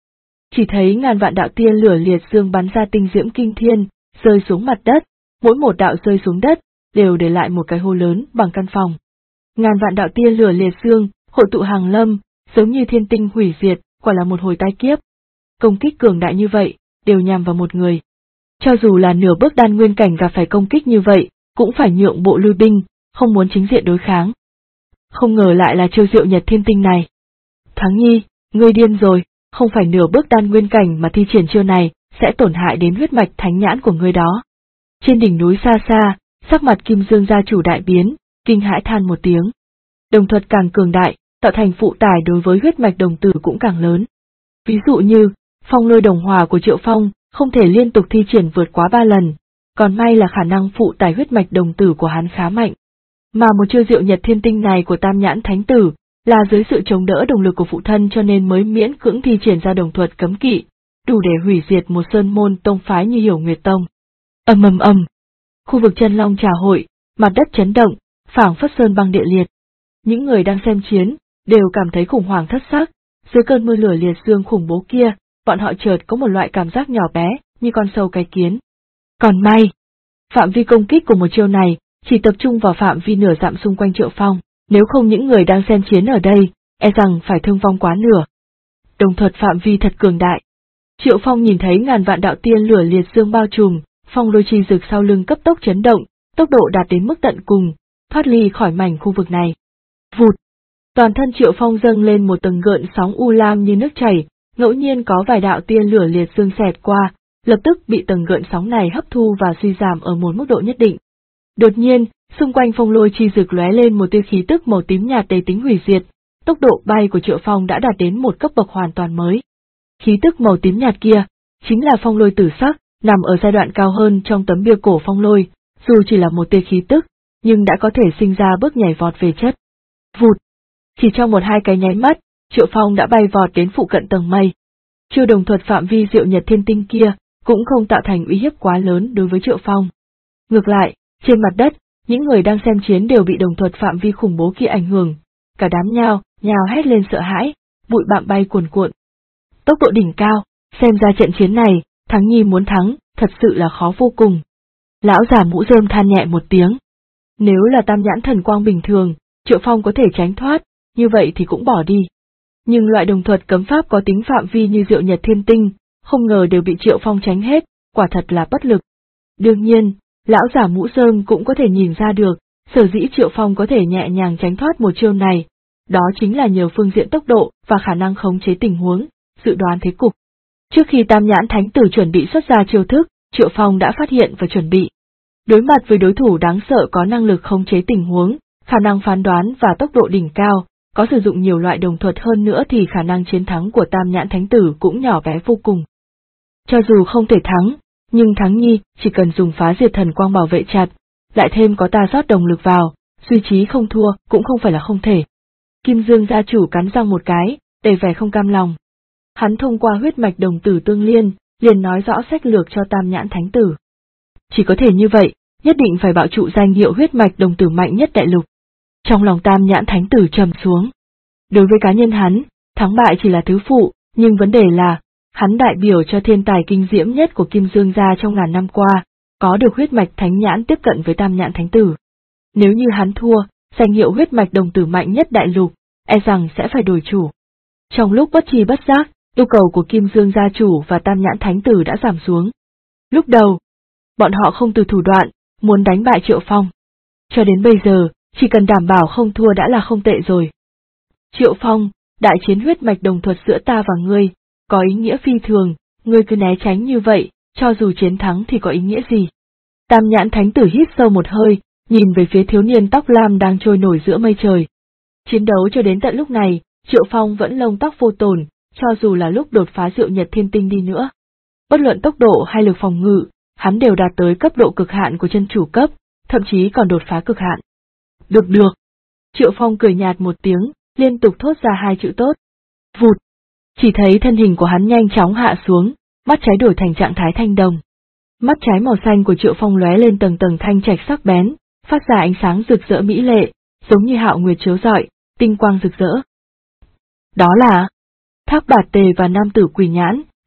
Chỉ thấy ngàn vạn đạo tia lửa liệt dương bắn ra tinh diễm kinh thiên, rơi xuống mặt đất, mỗi một đạo rơi xuống đất, đều để lại một cái hố lớn bằng căn phòng. Ngàn vạn đạo tia lửa liệt dương, hội tụ hàng lâm, giống như thiên tinh hủy diệt, quả là một hồi tai kiếp. Công kích cường đại như vậy, đều nhằm vào một người. Cho dù là nửa bước đan nguyên cảnh gặp phải công kích như vậy, cũng phải nhượng bộ lui binh, không muốn chính diện đối kháng. Không ngờ lại là chiêu Diệu Nhật Thiên Tinh này. Thắng Nhi, ngươi điên rồi, không phải nửa bước đan nguyên cảnh mà thi triển chiêu này, sẽ tổn hại đến huyết mạch thánh nhãn của ngươi đó. Trên đỉnh núi xa xa, sắc mặt Kim Dương gia chủ đại biến, kinh hãi than một tiếng. Đồng thuật càng cường đại, tạo thành phụ tải đối với huyết mạch đồng tử cũng càng lớn. Ví dụ như, phong lôi đồng hòa của Triệu Phong, không thể liên tục thi triển vượt quá 3 lần, còn may là khả năng phụ tải huyết mạch đồng tử của hắn khá mạnh. Mà một chiêu Diệu Nhật Thiên Tinh này của Tam Nhãn Thánh Tử, là dưới sự chống đỡ động lực của phụ thân cho nên mới miễn cưỡng thi triển ra đồng thuật cấm kỵ, đủ để hủy diệt một sơn môn tông phái như Hiểu Nguyệt Tông. Ầm ầm ầm, khu vực Chân Long Trà Hội, mặt đất chấn động, phảng phất sơn băng địa liệt. Những người đang xem chiến, đều cảm thấy khủng hoảng thất sắc, dưới cơn mưa lửa liệt dương khủng bố kia, bọn họ chợt có một loại cảm giác nhỏ bé, như con sâu cái kiến. Còn may, phạm vi công kích của một chiêu này, chỉ tập trung vào phạm vi nửa dặm xung quanh Triệu Phong, nếu không những người đang xem chiến ở đây, e rằng phải thương vong quá nửa. Đồng thuật phạm vi thật cường đại. Triệu Phong nhìn thấy ngàn vạn đạo tiên lửa liệt dương bao trùm, phong lôi chi rực sau lưng cấp tốc chấn động, tốc độ đạt đến mức tận cùng, thoát ly khỏi mảnh khu vực này. Vụt! Toàn thân Triệu Phong dâng lên một tầng gợn sóng u lam như nước chảy, ngẫu nhiên có vài đạo tiên lửa liệt dương xẹt qua, lập tức bị tầng gợn sóng này hấp thu và suy giảm ở một mức độ nhất định. Đột nhiên, xung quanh phong lôi chi rực lóe lên một tia khí tức màu tím nhạt đầy tính hủy diệt, tốc độ bay của Triệu Phong đã đạt đến một cấp bậc hoàn toàn mới. Khí tức màu tím nhạt kia, chính là phong lôi tử sắc, nằm ở giai đoạn cao hơn trong tấm bia cổ phong lôi, dù chỉ là một tia khí tức, nhưng đã có thể sinh ra bước nhảy vọt về chất. Vụt! Chỉ trong 1-2 cái nháy mắt, Triệu Phong đã bay vọt đến phụ cận tầng mây. Chiêu đồng thuật phạm vi Diệu Nhật Thiên Tinh kia, cũng không tạo thành uy hiếp quá lớn đối với Triệu Phong. Ngược lại, trên mặt đất, những người đang xem chiến đều bị đồng thuật phạm vi khủng bố kia ảnh hưởng, cả đám nhào hét lên sợ hãi, bụi bặm bay cuồn cuộn. Tốc độ đỉnh cao, xem ra trận chiến này, Thắng Nhi muốn thắng, thật sự là khó vô cùng. Lão già mũ rơm than nhẹ một tiếng. Nếu là Tam Nhãn Thần Quang bình thường, Triệu Phong có thể tránh thoát, như vậy thì cũng bỏ đi. Nhưng loại đồng thuật cấm pháp có tính phạm vi như Diệu Nhật Thiên Tinh, không ngờ đều bị Triệu Phong tránh hết, quả thật là bất lực. Đương nhiên, lão giả mũ rơm cũng có thể nhìn ra được, sở dĩ Triệu Phong có thể nhẹ nhàng tránh thoát một chiêu này, đó chính là nhờ phương diện tốc độ và khả năng khống chế tình huống, dự đoán thế cục. Trước khi Tam Nhãn Thánh Tử chuẩn bị xuất ra chiêu thức, Triệu Phong đã phát hiện và chuẩn bị. Đối mặt với đối thủ đáng sợ có năng lực khống chế tình huống, khả năng phán đoán và tốc độ đỉnh cao, có sử dụng nhiều loại đồng thuật hơn nữa thì khả năng chiến thắng của Tam Nhãn Thánh Tử cũng nhỏ bé vô cùng. Cho dù không thể thắng, nhưng Thắng Nhi chỉ cần dùng phá diệt thần quang bảo vệ chặt, lại thêm có ta rót đồng lực vào, duy chí không thua cũng không phải là không thể. Kim Dương gia chủ cắn răng một cái, đầy vẻ không cam lòng. Hắn thông qua huyết mạch đồng tử tương liên, liền nói rõ sách lược cho Tam Nhãn Thánh Tử. Chỉ có thể như vậy, nhất định phải bạo trụ danh hiệu huyết mạch đồng tử mạnh nhất đại lục. Trong lòng Tam Nhãn Thánh Tử trầm xuống. Đối với cá nhân hắn, thắng bại chỉ là thứ phụ, nhưng vấn đề là, hắn đại biểu cho thiên tài kinh diễm nhất của Kim Dương gia trong ngàn năm qua, có được huyết mạch thánh nhãn tiếp cận với Tam Nhãn Thánh Tử. Nếu như hắn thua, danh hiệu huyết mạch đồng tử mạnh nhất đại lục, e rằng sẽ phải đổi chủ. Trong lúc bất tri bất giác, yêu cầu của Kim Dương gia chủ và Tam Nhãn Thánh Tử đã giảm xuống. Lúc đầu, bọn họ không từ thủ đoạn, muốn đánh bại Triệu Phong. Cho đến bây giờ, chỉ cần đảm bảo không thua đã là không tệ rồi. Triệu Phong, đại chiến huyết mạch đồng thuật giữa ta và ngươi, có ý nghĩa phi thường, ngươi cứ né tránh như vậy, cho dù chiến thắng thì có ý nghĩa gì? Tam Nhãn Thánh Tử hít sâu một hơi, nhìn về phía thiếu niên tóc lam đang trôi nổi giữa mây trời. Chiến đấu cho đến tận lúc này, Triệu Phong vẫn lông tóc vô tổn, cho dù là lúc đột phá Diệu Nhật Thiên Tinh đi nữa. Bất luận tốc độ hay lực phòng ngự, hắn đều đạt tới cấp độ cực hạn của chân chủ cấp, thậm chí còn đột phá cực hạn. Được. Triệu Phong cười nhạt một tiếng, liên tục thốt ra 2 chữ tốt. Vụt! Chỉ thấy thân hình của hắn nhanh chóng hạ xuống, mắt trái đổi thành trạng thái thanh đồng. Mắt trái màu xanh của Triệu Phong lóe lên tầng tầng thanh trạch sắc bén, phát ra ánh sáng rực rỡ mỹ lệ, giống như hạo nguyệt chiếu rọi, tinh quang rực rỡ. Đó là Thác Bạt Tề và Nam Tử Quỷ Nhãn,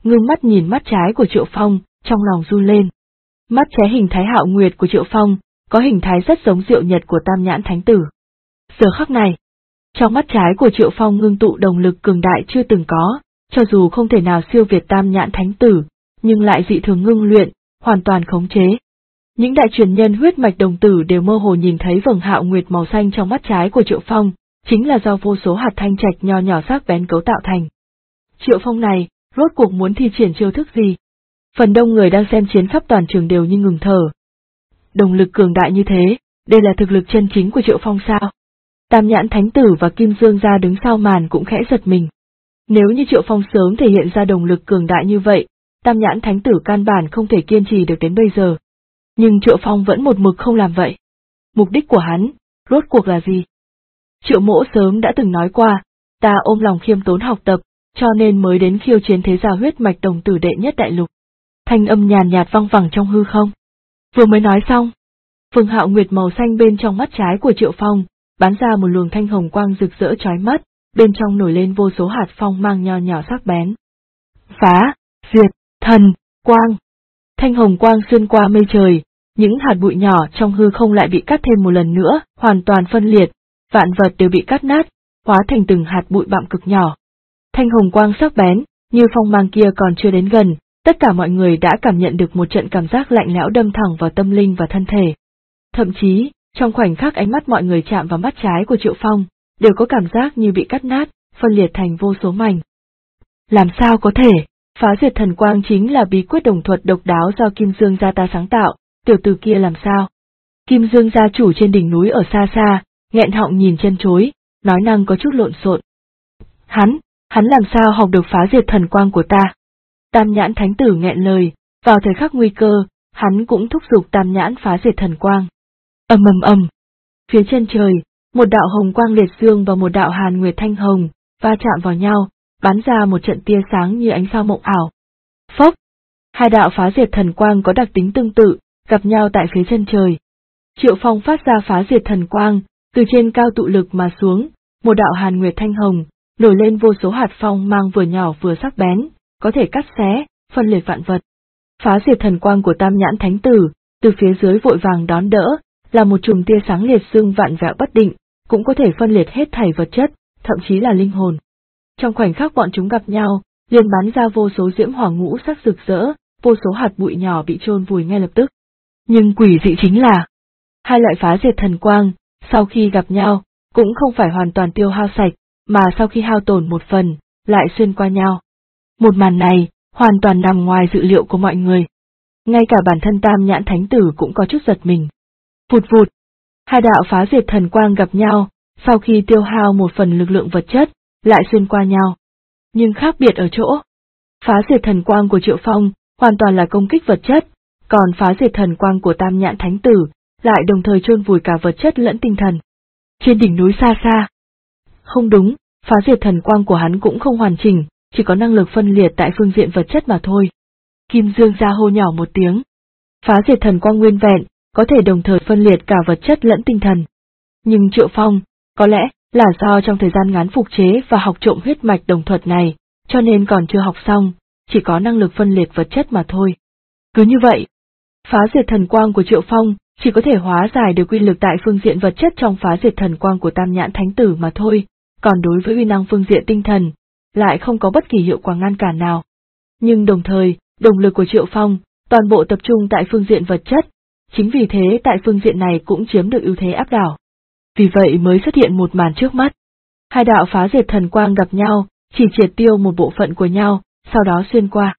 ngưng mắt nhìn mắt trái của Triệu Phong, trong lòng run lên. Mắt trái hình thái Hạo Nguyệt của Triệu Phong, có hình thái rất giống Diệu Nhật của Tam Nhãn Thánh Tử. Giờ khắc này, trong mắt trái của Triệu Phong ngưng tụ động lực cường đại chưa từng có, cho dù không thể nào siêu việt Tam Nhãn Thánh Tử, nhưng lại dị thường ngưng luyện, hoàn toàn khống chế. Những đại truyền nhân huyết mạch đồng tử đều mơ hồ nhìn thấy vầng Hạo Nguyệt màu xanh trong mắt trái của Triệu Phong, chính là do vô số hạt thanh trạch nho nhỏ sắc bén cấu tạo thành. Triệu Phong này, rốt cuộc muốn thi triển chiêu thức gì? Phần đông người đang xem chiến khắp toàn trường đều như ngừng thở. Động lực cường đại như thế, đây là thực lực chân chính của Triệu Phong sao? Tam Nhãn Thánh Tử và Kim Dương gia đứng sau màn cũng khẽ giật mình. Nếu như Triệu Phong sớm thể hiện ra động lực cường đại như vậy, Tam Nhãn Thánh Tử căn bản không thể kiên trì được đến bây giờ. Nhưng Triệu Phong vẫn một mực không làm vậy. Mục đích của hắn, rốt cuộc là gì? Triệu Mỗ sớm đã từng nói qua, ta ôm lòng khiêm tốn học tập, cho nên mới đến khiêu chiến thế gia huyết mạch đồng tử đệ nhất đại lục. Thanh âm nhàn nhạt vang vẳng trong hư không. Vừa mới nói xong, vầng Hạo Nguyệt màu xanh bên trong mắt trái của Triệu Phong, bắn ra một luồng thanh hồng quang rực rỡ chói mắt, bên trong nổi lên vô số hạt phong mang nho nhỏ sắc bén. Phá, diệt, thần, quang. Thanh hồng quang xuyên qua mây trời, những hạt bụi nhỏ trong hư không lại bị cắt thêm một lần nữa, hoàn toàn phân liệt, vạn vật đều bị cắt nát, hóa thành từng hạt bụi bặm cực nhỏ. Thanh hồng quang sắc bén, như phong mang kia còn chưa đến gần, tất cả mọi người đã cảm nhận được một trận cảm giác lạnh lẽo đâm thẳng vào tâm linh và thân thể. Thậm chí, trong khoảnh khắc ánh mắt mọi người chạm vào mắt trái của Triệu Phong, đều có cảm giác như bị cắt nát, phân liệt thành vô số mảnh. Làm sao có thể? Phá diệt thần quang chính là bí quyết đồng thuật độc đáo do Kim Dương gia ta sáng tạo, tiểu tử kia làm sao? Kim Dương gia chủ trên đỉnh núi ở xa xa, nghẹn họng nhìn chân chối, nói năng có chút lộn xộn. Hắn làm sao học được phá diệt thần quang của ta? Tam Nhãn Thánh Tử nghẹn lời, vào thời khắc nguy cơ, hắn cũng thúc giục Tam Nhãn phá diệt thần quang. Ầm. Phía chân trời, một đạo hồng quang liệt dương và một đạo hàn nguyệt thanh hồng, va chạm vào nhau, bắn ra một trận tia sáng như ánh sao mộng ảo. Phốc! Hai đạo phá diệt thần quang có đặc tính tương tự, gặp nhau tại phía chân trời. Triệu Phong phát ra phá diệt thần quang, từ trên cao tụ lực mà xuống, một đạo hàn nguyệt thanh hồng, nổi lên vô số hạt phong mang vừa nhỏ vừa sắc bén, có thể cắt xé, phân liệt vạn vật. Phá diệt thần quang của Tam Nhãn Thánh Tử, từ phía dưới vội vàng đón đỡ, là một chùm tia sáng liệt dương vạn vẹo bất định, cũng có thể phân liệt hết thảy vật chất, thậm chí là linh hồn. Trong khoảnh khắc bọn chúng gặp nhau, liền bắn ra vô số diễm hỏa ngũ sắc rực rỡ, vô số hạt bụi nhỏ bị chôn vùi ngay lập tức. Nhưng quỷ dị chính là, hai loại phá diệt thần quang, sau khi gặp nhau, cũng không phải hoàn toàn tiêu hao sạch, mà sau khi hao tổn một phần, lại xuyên qua nhau. Một màn này, hoàn toàn nằm ngoài dự liệu của mọi người. Ngay cả bản thân Tam Nhãn Thánh Tử cũng có chút giật mình. Vụt vụt, hai đạo phá diệt thần quang gặp nhau, sau khi tiêu hao một phần lực lượng vật chất, lại xuyên qua nhau. Nhưng khác biệt ở chỗ, phá diệt thần quang của Triệu Phong, hoàn toàn là công kích vật chất, còn phá diệt thần quang của Tam Nhãn Thánh Tử, lại đồng thời chôn vùi cả vật chất lẫn tinh thần. Trên đỉnh núi xa xa. Không đúng, phá diệt thần quang của hắn cũng không hoàn chỉnh, chỉ có năng lực phân liệt tại phương diện vật chất mà thôi. Kim Dương gia hô nhỏ một tiếng. Phá diệt thần quang nguyên vẹn, có thể đồng thời phân liệt cả vật chất lẫn tinh thần. Nhưng Triệu Phong, có lẽ là do trong thời gian ngắn phục chế và học trộm huyết mạch đồng thuật này, cho nên còn chưa học xong, chỉ có năng lực phân liệt vật chất mà thôi. Cứ như vậy, phá diệt thần quang của Triệu Phong chỉ có thể hóa giải được uy lực tại phương diện vật chất trong phá diệt thần quang của Tam Nhãn Thánh Tử mà thôi, còn đối với uy năng phương diện tinh thần, lại không có bất kỳ hiệu quả ngăn cản nào. Nhưng đồng thời, động lực của Triệu Phong, toàn bộ tập trung tại phương diện vật chất, chính vì thế tại phương diện này cũng chiếm được ưu thế áp đảo. Vì vậy mới xuất hiện một màn trước mắt. Hai đạo phá diệt thần quang gặp nhau, chỉ triệt tiêu một bộ phận của nhau, sau đó xuyên qua.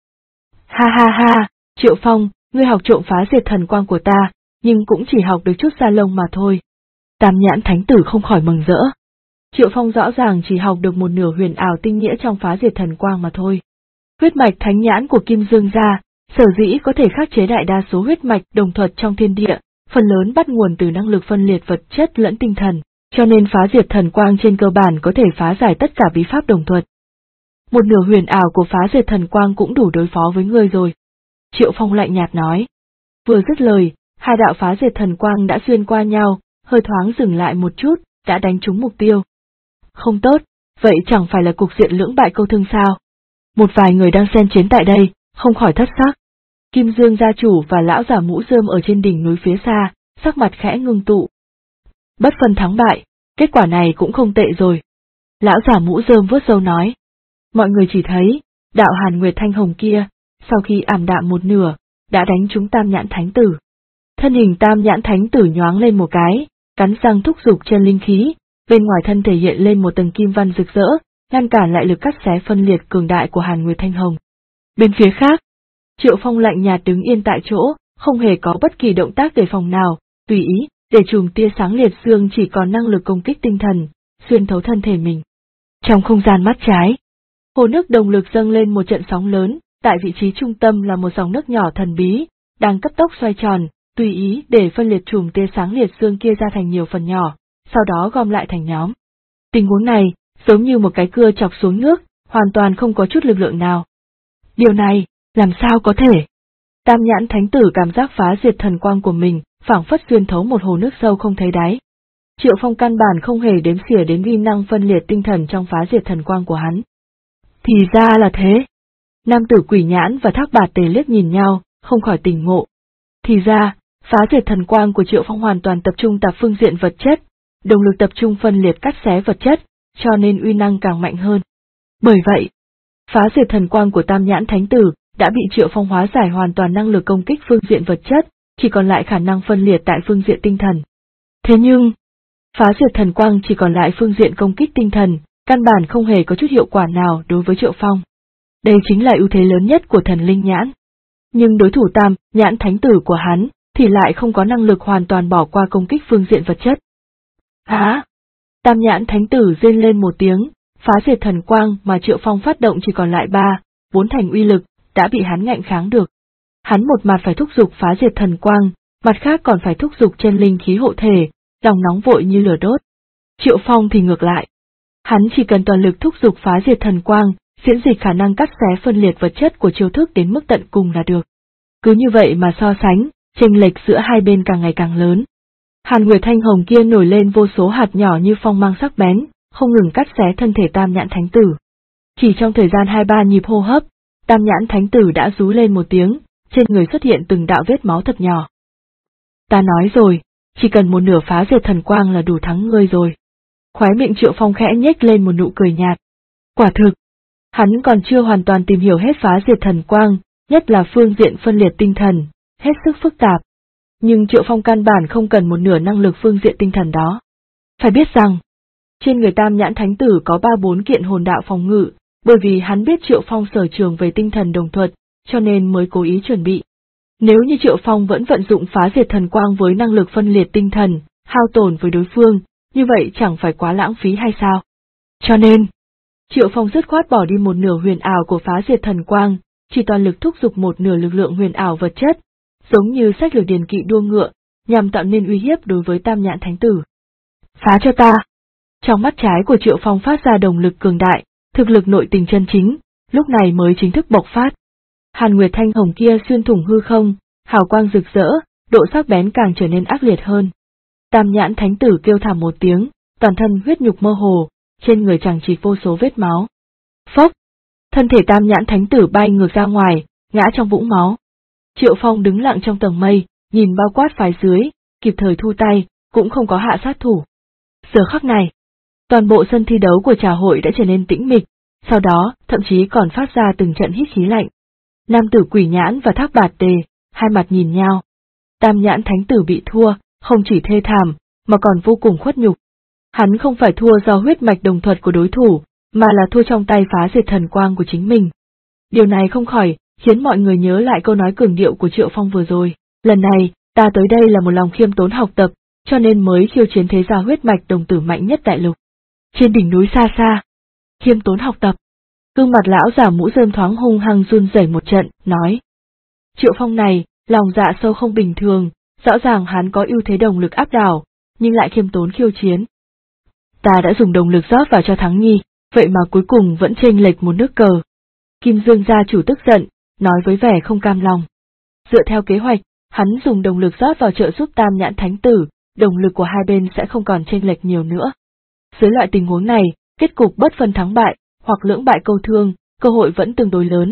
Ha, Triệu Phong, ngươi học trộm phá diệt thần quang của ta, nhưng cũng chỉ học được chút da lông mà thôi. Tam Nhãn Thánh Tử không khỏi mừng rỡ. Triệu Phong rõ ràng chỉ học được một nửa huyền ảo tinh nghĩa trong phá diệt thần quang mà thôi. Huyết mạch thánh nhãn của Kim Dương gia, sở dĩ có thể khắc chế đại đa số huyết mạch đồng thuật trong thiên địa, phần lớn bắt nguồn từ năng lực phân liệt vật chất lẫn tinh thần, cho nên phá diệt thần quang trên cơ bản có thể phá giải tất cả bí pháp đồng thuật. Một nửa huyền ảo của phá diệt thần quang cũng đủ đối phó với ngươi rồi. Triệu Phong lạnh nhạt nói. Vừa dứt lời, hai đạo phá diệt thần quang đã xuyên qua nhau, hơi thoáng dừng lại một chút, đã đánh trúng mục tiêu. Không tốt, vậy chẳng phải là cục diện lưỡng bại câu thương sao? Một vài người đang xen chiến tại đây, không khỏi thất sắc. Kim Dương gia chủ và lão giả mũ rơm ở trên đỉnh núi phía xa, sắc mặt khẽ ngưng tụ. Bất phân thắng bại, kết quả này cũng không tệ rồi. Lão giả mũ rơm vuốt râu nói. Mọi người chỉ thấy, đạo Hàn Nguyệt Thanh Hồng kia, sau khi ảm đạm một nửa, đã đánh trúng Tam Nhãn Thánh Tử. Thân hình Tam Nhãn Thánh Tử nhoáng lên một cái, cắn răng thúc giục chân linh khí, bên ngoài thân thể hiện lên một tầng kim văn rực rỡ, ngăn cản lại lực cắt xé phân liệt cường đại của Hàn Nguyệt Thanh Hồng. Bên phía khác, Triệu Phong lạnh nhạt đứng yên tại chỗ, không hề có bất kỳ động tác đề phòng nào, tùy ý, để chùm tia sáng liệt dương chỉ còn năng lực công kích tinh thần, xuyên thấu thân thể mình. Trong không gian mắt trái, hồ nước đồng lực dâng lên một trận sóng lớn, tại vị trí trung tâm là một dòng nước nhỏ thần bí, đang cấp tốc xoay tròn, tùy ý để phân liệt chùm tia sáng liệt dương kia ra thành nhiều phần nhỏ, sau đó gom lại thành nhóm. Tình huống này, giống như một cái cưa chọc xuống nước, hoàn toàn không có chút lực lượng nào. Điều này, làm sao có thể? Tam Nhãn Thánh Tử cảm giác phá diệt thần quang của mình, phảng phất xuyên thấu một hồ nước sâu không thấy đáy. Triệu Phong căn bản không hề đếm xỉa đến uy năng phân liệt tinh thần trong phá diệt thần quang của hắn. Thì ra là thế. Nam tử Quỷ Nhãn và Thác Bạt Tề liếc nhìn nhau, không khỏi tỉnh ngộ. Thì ra, phá diệt thần quang của Triệu Phong hoàn toàn tập trung tạp phương diện vật chất, động lực tập trung phân liệt cắt xé vật chất, cho nên uy năng càng mạnh hơn. Bởi vậy, phá diệt thần quang của Tam Nhãn Thánh Tử đã bị Triệu Phong hóa giải hoàn toàn năng lực công kích phương diện vật chất, chỉ còn lại khả năng phân liệt tại phương diện tinh thần. Thế nhưng, phá diệt thần quang chỉ còn lại phương diện công kích tinh thần, căn bản không hề có chút hiệu quả nào đối với Triệu Phong. Đây chính là ưu thế lớn nhất của thần linh nhãn. Nhưng đối thủ Tam Nhãn Thánh Tử của hắn thì lại không có năng lực hoàn toàn bỏ qua công kích phương diện vật chất. Hả? Tam Nhãn Thánh Tử rên lên một tiếng, phá diệt thần quang mà Triệu Phong phát động chỉ còn lại 3-4 thành uy lực, đã bị hắn ngạnh kháng được. Hắn một mặt phải thúc giục phá diệt thần quang, mặt khác còn phải thúc giục chân linh khí hộ thể, lòng nóng vội như lửa đốt. Triệu Phong thì ngược lại. Hắn chỉ cần toàn lực thúc giục phá diệt thần quang, diễn dịch khả năng cắt xé phân liệt vật chất của chiêu thức đến mức tận cùng là được. Cứ như vậy mà so sánh, chênh lệch giữa hai bên càng ngày càng lớn. Hàn Nguyệt Thanh Hồng kia nổi lên vô số hạt nhỏ như phong mang sắc bén, không ngừng cắt xé thân thể Tam Nhãn Thánh Tử. Chỉ trong thời gian 2-3 nhịp hô hấp, Tam Nhãn Thánh Tử đã rú lên một tiếng, trên người xuất hiện từng đạo vết máu thật nhỏ. Ta nói rồi, chỉ cần một nửa phá diệt thần quang là đủ thắng ngươi rồi. Khóe miệng Triệu Phong khẽ nhếch lên một nụ cười nhạt. Quả thực, hắn còn chưa hoàn toàn tìm hiểu hết phá diệt thần quang, nhất là phương diện phân liệt tinh thần, hết sức phức tạp. Nhưng Triệu Phong căn bản không cần một nửa năng lực phương diện tinh thần đó. Phải biết rằng, trên người Tam Nhãn Thánh Tử có 3-4 kiện hồn đạo phòng ngự, bởi vì hắn biết Triệu Phong sở trường về tinh thần đồng thuật, cho nên mới cố ý chuẩn bị. Nếu như Triệu Phong vẫn vận dụng phá diệt thần quang với năng lực phân liệt tinh thần, hao tổn với đối phương, như vậy chẳng phải quá lãng phí hay sao? Cho nên, Triệu Phong dứt khoát bỏ đi một nửa huyền ảo của phá diệt thần quang, chỉ toàn lực thúc giục một nửa lực lượng huyền ảo vật chất, giống như sách lược điền kỵ đua ngựa, nhằm tạo nên uy hiếp đối với Tam Nhãn Thánh Tử. Phá cho ta! Trong mắt trái của Triệu Phong phát ra động lực cường đại, thực lực nội tình chân chính, lúc này mới chính thức bộc phát. Hàn Nguyệt Thanh Hồng kia xuyên thủng hư không, hào quang rực rỡ, độ sắc bén càng trở nên ác liệt hơn. Tam Nhãn Thánh Tử kêu thảm một tiếng, toàn thân huyết nhục mơ hồ, trên người chằng chịt vô số vết máu. Phốc! Thân thể Tam Nhãn Thánh Tử bay ngược ra ngoài, ngã trong vũng máu. Triệu Phong đứng lặng trong tầng mây, nhìn bao quát phái dưới, kịp thời thu tay, cũng không có hạ sát thủ. Giờ khắc này, toàn bộ sân thi đấu của trà hội đã trở nên tĩnh mịch, sau đó thậm chí còn phát ra từng trận hít khí lạnh. Nam tử Quỷ Nhãn và Thác Bạt Tề, hai mặt nhìn nhau. Tam Nhãn Thánh Tử bị thua, không chỉ thê thảm, mà còn vô cùng khuất nhục. Hắn không phải thua do huyết mạch đồng thuật của đối thủ, mà là thua trong tay phá diệt thần quang của chính mình. Điều này không khỏi khiến mọi người nhớ lại câu nói cường điệu của Triệu Phong vừa rồi. Lần này, ta tới đây là một lòng khiêm tốn học tập, cho nên mới khiêu chiến thế gia huyết mạch đồng tử mạnh nhất đại lục. Trên đỉnh núi xa xa, khiêm tốn học tập. Gương mặt lão giả mũ rơm thoáng hung hăng run rẩy một trận, nói. Triệu Phong này, lòng dạ sâu không bình thường, rõ ràng hắn có ưu thế đồng lực áp đảo, nhưng lại khiêm tốn khiêu chiến. Ta đã dùng đồng lực rót vào cho thắng nghi, vậy mà cuối cùng vẫn chênh lệch một nước cờ. Kim Dương gia chủ tức giận, nói với vẻ không cam lòng. Dựa theo kế hoạch, hắn dùng đồng lực rót vào trợ giúp Tam Nhãn Thánh Tử, đồng lực của hai bên sẽ không còn chênh lệch nhiều nữa. Dưới loại tình huống này, kết cục bất phân thắng bại, hoặc lưỡng bại câu cơ hội vẫn tương đối lớn.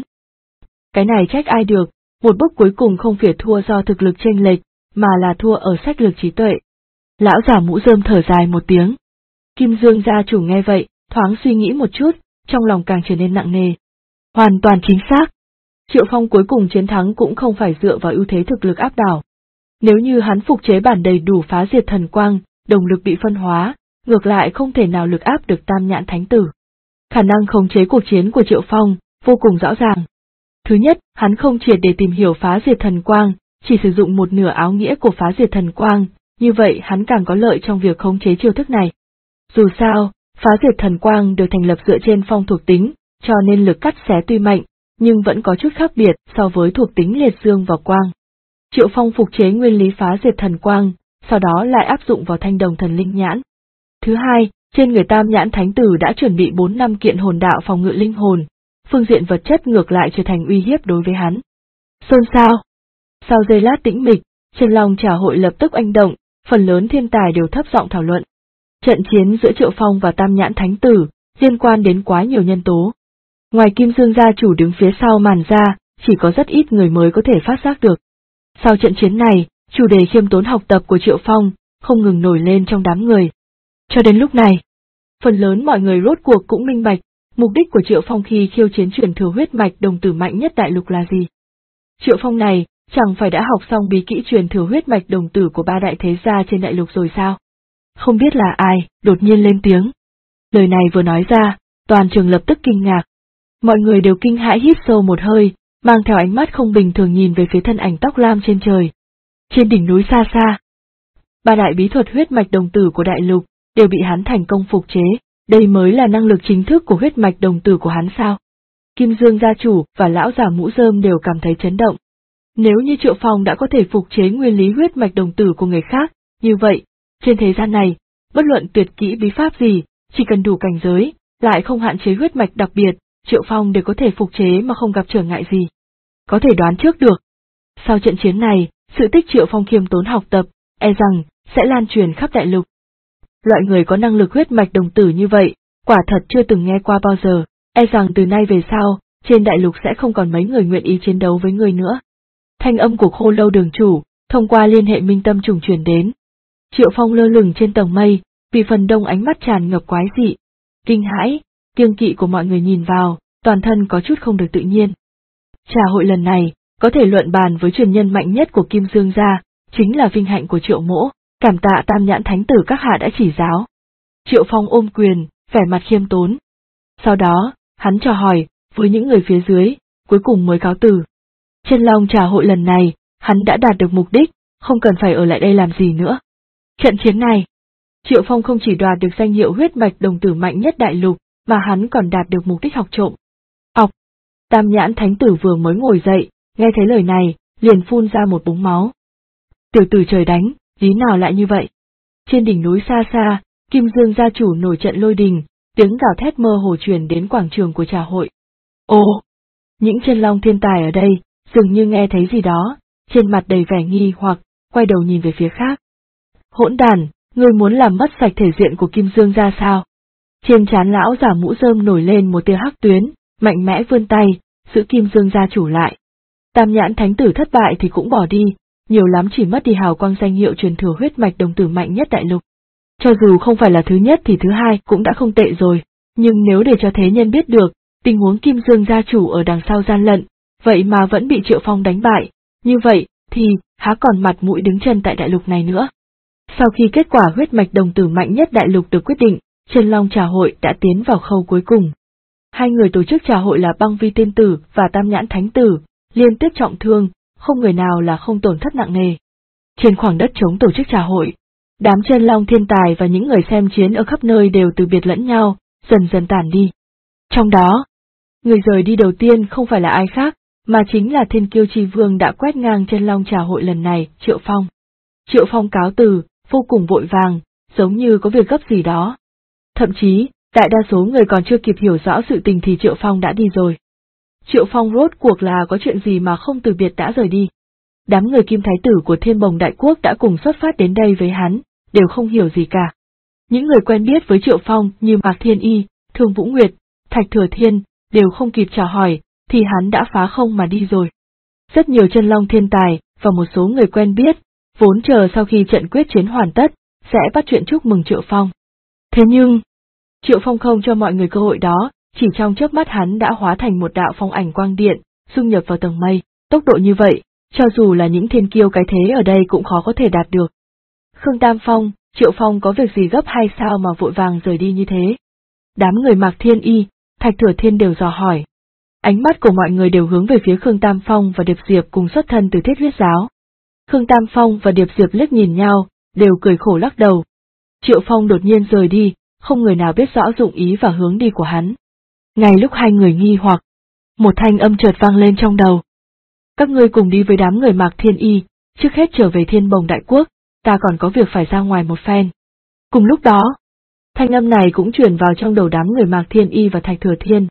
Cái này trách ai được, một bước cuối cùng không phải thua do thực lực chênh lệch, mà là thua ở sách lược trí tuệ. Lão giả mũ rơm thở dài một tiếng. Kim Dương gia chủ nghe vậy, thoáng suy nghĩ một chút, trong lòng càng trở nên nặng nề. Hoàn toàn chính xác. Triệu Phong cuối cùng chiến thắng cũng không phải dựa vào ưu thế thực lực áp đảo. Nếu như hắn phục chế bản đầy đủ phá diệt thần quang, đồng lực bị phân hóa, ngược lại không thể nào lực áp được Tam Nhãn Thánh Tử. Khả năng khống chế cuộc chiến của Triệu Phong vô cùng rõ ràng. Thứ nhất, hắn không triệt để tìm hiểu phá diệt thần quang, chỉ sử dụng một nửa áo nghĩa của phá diệt thần quang, như vậy hắn càng có lợi trong việc khống chế chiêu thức này. Dù sao, phá diệt thần quang được thành lập dựa trên phong thuộc tính, cho nên lực cắt xé tuy mạnh, nhưng vẫn có chút khác biệt so với thuộc tính liệt dương và quang. Triệu Phong phục chế nguyên lý phá diệt thần quang, sau đó lại áp dụng vào thanh đồng thần linh nhãn. Thứ hai, trên người Tam Nhãn Thánh Tử đã chuẩn bị 4-5 kiện hồn đạo phòng ngự linh hồn, phương diện vật chất ngược lại trở thành uy hiếp đối với hắn. Xôn xao. Sau giây lát tĩnh mịch, trên Long Trà hội lập tức oanh động, phần lớn thiên tài đều thấp giọng thảo luận. Trận chiến giữa Triệu Phong và Tam Nhãn Thánh Tử liên quan đến quá nhiều nhân tố. Ngoài Kim Dương gia chủ đứng phía sau màn ra, chỉ có rất ít người mới có thể phát giác được. Sau trận chiến này, chủ đề khiêm tốn học tập của Triệu Phong không ngừng nổi lên trong đám người. Cho đến lúc này, phần lớn mọi người rốt cuộc cũng minh bạch, mục đích của Triệu Phong khi khiêu chiến truyền thừa huyết mạch đồng tử mạnh nhất đại lục là gì. Triệu Phong này, chẳng phải đã học xong bí kỹ truyền thừa huyết mạch đồng tử của 3 đại thế gia trên đại lục rồi sao? Không biết là ai, đột nhiên lên tiếng. Lời này vừa nói ra, toàn trường lập tức kinh ngạc. Mọi người đều kinh hãi hít sâu một hơi, mang theo ánh mắt không bình thường nhìn về phía thân ảnh tóc lam trên trời. Trên đỉnh núi xa xa, 3 đại bí thuật huyết mạch đồng tử của đại lục đều bị hắn thành công phục chế, đây mới là năng lực chính thức của huyết mạch đồng tử của hắn sao? Kim Dương gia chủ và lão giả mũ rơm đều cảm thấy chấn động. Nếu như Triệu Phong đã có thể phục chế nguyên lý huyết mạch đồng tử của người khác, như vậy, trên thế gian này, bất luận tuyệt kỹ bí pháp gì, chỉ cần đủ cảnh giới, lại không hạn chế huyết mạch đặc biệt, Triệu Phong đều có thể phục chế mà không gặp trở ngại gì. Có thể đoán trước được. Sau trận chiến này, sự tích Triệu Phong khiêm tốn học tập, e rằng, sẽ lan truyền khắp đại lục. Loại người có năng lực huyết mạch đồng tử như vậy, quả thật chưa từng nghe qua bao giờ, e rằng từ nay về sau, trên đại lục sẽ không còn mấy người nguyện ý chiến đấu với người nữa. Thanh âm của Khô Lâu đường chủ, thông qua liên hệ minh tâm trùng truyền đến. Triệu Phong lơ lửng trên tầng mây, vì phần đông ánh mắt tràn ngập quái dị, kinh hãi, kiêng kỵ của mọi người nhìn vào, toàn thân có chút không được tự nhiên. Trà hội lần này, có thể luận bàn với truyền nhân mạnh nhất của Kim Dương gia, chính là vinh hạnh của Triệu Mỗ, cảm tạ Tam Nhãn Thánh Tử các hạ đã chỉ giáo. Triệu Phong ôm quyền, vẻ mặt khiêm tốn. Sau đó, hắn chào hỏi, với những người phía dưới, cuối cùng mới cáo từ. Trên Long Trà hội lần này, hắn đã đạt được mục đích, không cần phải ở lại đây làm gì nữa. Trận chiến này, Triệu Phong không chỉ đoạt được danh hiệu huyết mạch đồng tử mạnh nhất đại lục, mà hắn còn đạt được mục đích học trộm. Ọc! Tam Nhãn Thánh Tử vừa mới ngồi dậy, nghe thấy lời này, liền phun ra một búng máu. Tiểu tử trời đánh, lý nào lại như vậy? Trên đỉnh núi xa xa, Kim Dương gia chủ nổi trận lôi đình, tiếng gào thét mơ hồ truyền đến quảng trường của trà hội. Ồ! Những chân long thiên tài ở đây, dường như nghe thấy gì đó, trên mặt đầy vẻ nghi hoặc, quay đầu nhìn về phía khác. Hỗn đàn, ngươi muốn làm mất sạch thể diện của Kim Dương gia sao? Trên trán lão giả mũ rơm nổi lên một tia hắc tuyến, mạnh mẽ vươn tay, giữ Kim Dương gia chủ lại. Tam Nhãn Thánh Tử thất bại thì cũng bỏ đi, nhiều lắm chỉ mất đi hào quang danh hiệu truyền thừa huyết mạch đồng tử mạnh nhất đại lục. Cho dù không phải là thứ nhất thì thứ hai cũng đã không tệ rồi, nhưng nếu để cho thế nhân biết được, tình huống Kim Dương gia chủ ở đằng sau gian lận, vậy mà vẫn bị Triệu Phong đánh bại, như vậy, thì, há còn mặt mũi đứng chân tại đại lục này nữa. Sau khi kết quả huyết mạch đồng tử mạnh nhất đại lục được quyết định, Chân Long Trà hội đã tiến vào khâu cuối cùng. Hai người tổ chức trà hội là Băng Vi Tiên Tử và Tam Nhãn Thánh Tử, liên tiếp trọng thương, không người nào là không tổn thất nặng nề. Trên khoảng đất trống tổ chức trà hội, đám chân long thiên tài và những người xem chiến ở khắp nơi đều từ biệt lẫn nhau, dần dần tản đi. Trong đó, người rời đi đầu tiên không phải là ai khác, mà chính là Thiên Kiêu Chi Vương đã quét ngang chân long trà hội lần này, Triệu Phong. Triệu Phong cáo từ, vô cùng vội vàng, giống như có việc gấp gì đó. Thậm chí, đại đa số người còn chưa kịp hiểu rõ sự tình thì Triệu Phong đã đi rồi. Triệu Phong rốt cuộc là có chuyện gì mà không từ biệt đã rời đi. Đám người Kim Thái Tử của Thiên Bồng Đại Quốc đã cùng xuất phát đến đây với hắn, đều không hiểu gì cả. Những người quen biết với Triệu Phong như Mạc Thiên Y, Thương Vũ Nguyệt, Thạch Thừa Thiên, đều không kịp chào hỏi, thì hắn đã phá không mà đi rồi. Rất nhiều chân long thiên tài, và một số người quen biết, vốn chờ sau khi trận quyết chiến hoàn tất, sẽ bắt chuyện chúc mừng Triệu Phong. Thế nhưng, Triệu Phong không cho mọi người cơ hội đó, chỉ trong chớp mắt hắn đã hóa thành một đạo phong ảnh quang điện, dung nhập vào tầng mây, tốc độ như vậy, cho dù là những thiên kiêu cái thế ở đây cũng khó có thể đạt được. Khương Tam Phong, Triệu Phong có việc gì gấp hay sao mà vội vàng rời đi như thế? Đám người Mạc Thiên Y, Thạch Thừa Thiên đều dò hỏi. Ánh mắt của mọi người đều hướng về phía Khương Tam Phong và Điệp Diệp cùng xuất thân từ Thiết Huyết Giáo. Khương Tam Phong và Điệp Diệp liếc nhìn nhau, đều cười khổ lắc đầu. Triệu Phong đột nhiên rời đi, không người nào biết rõ dụng ý và hướng đi của hắn. Ngay lúc hai người nghi hoặc, một thanh âm chợt vang lên trong đầu. Các ngươi cùng đi với đám người Mạc Thiên Y, trước hết trở về Thiên Bồng Đại Quốc, ta còn có việc phải ra ngoài một phen. Cùng lúc đó, thanh âm này cũng truyền vào trong đầu đám người Mạc Thiên Y và Thạch Thừa Thiên.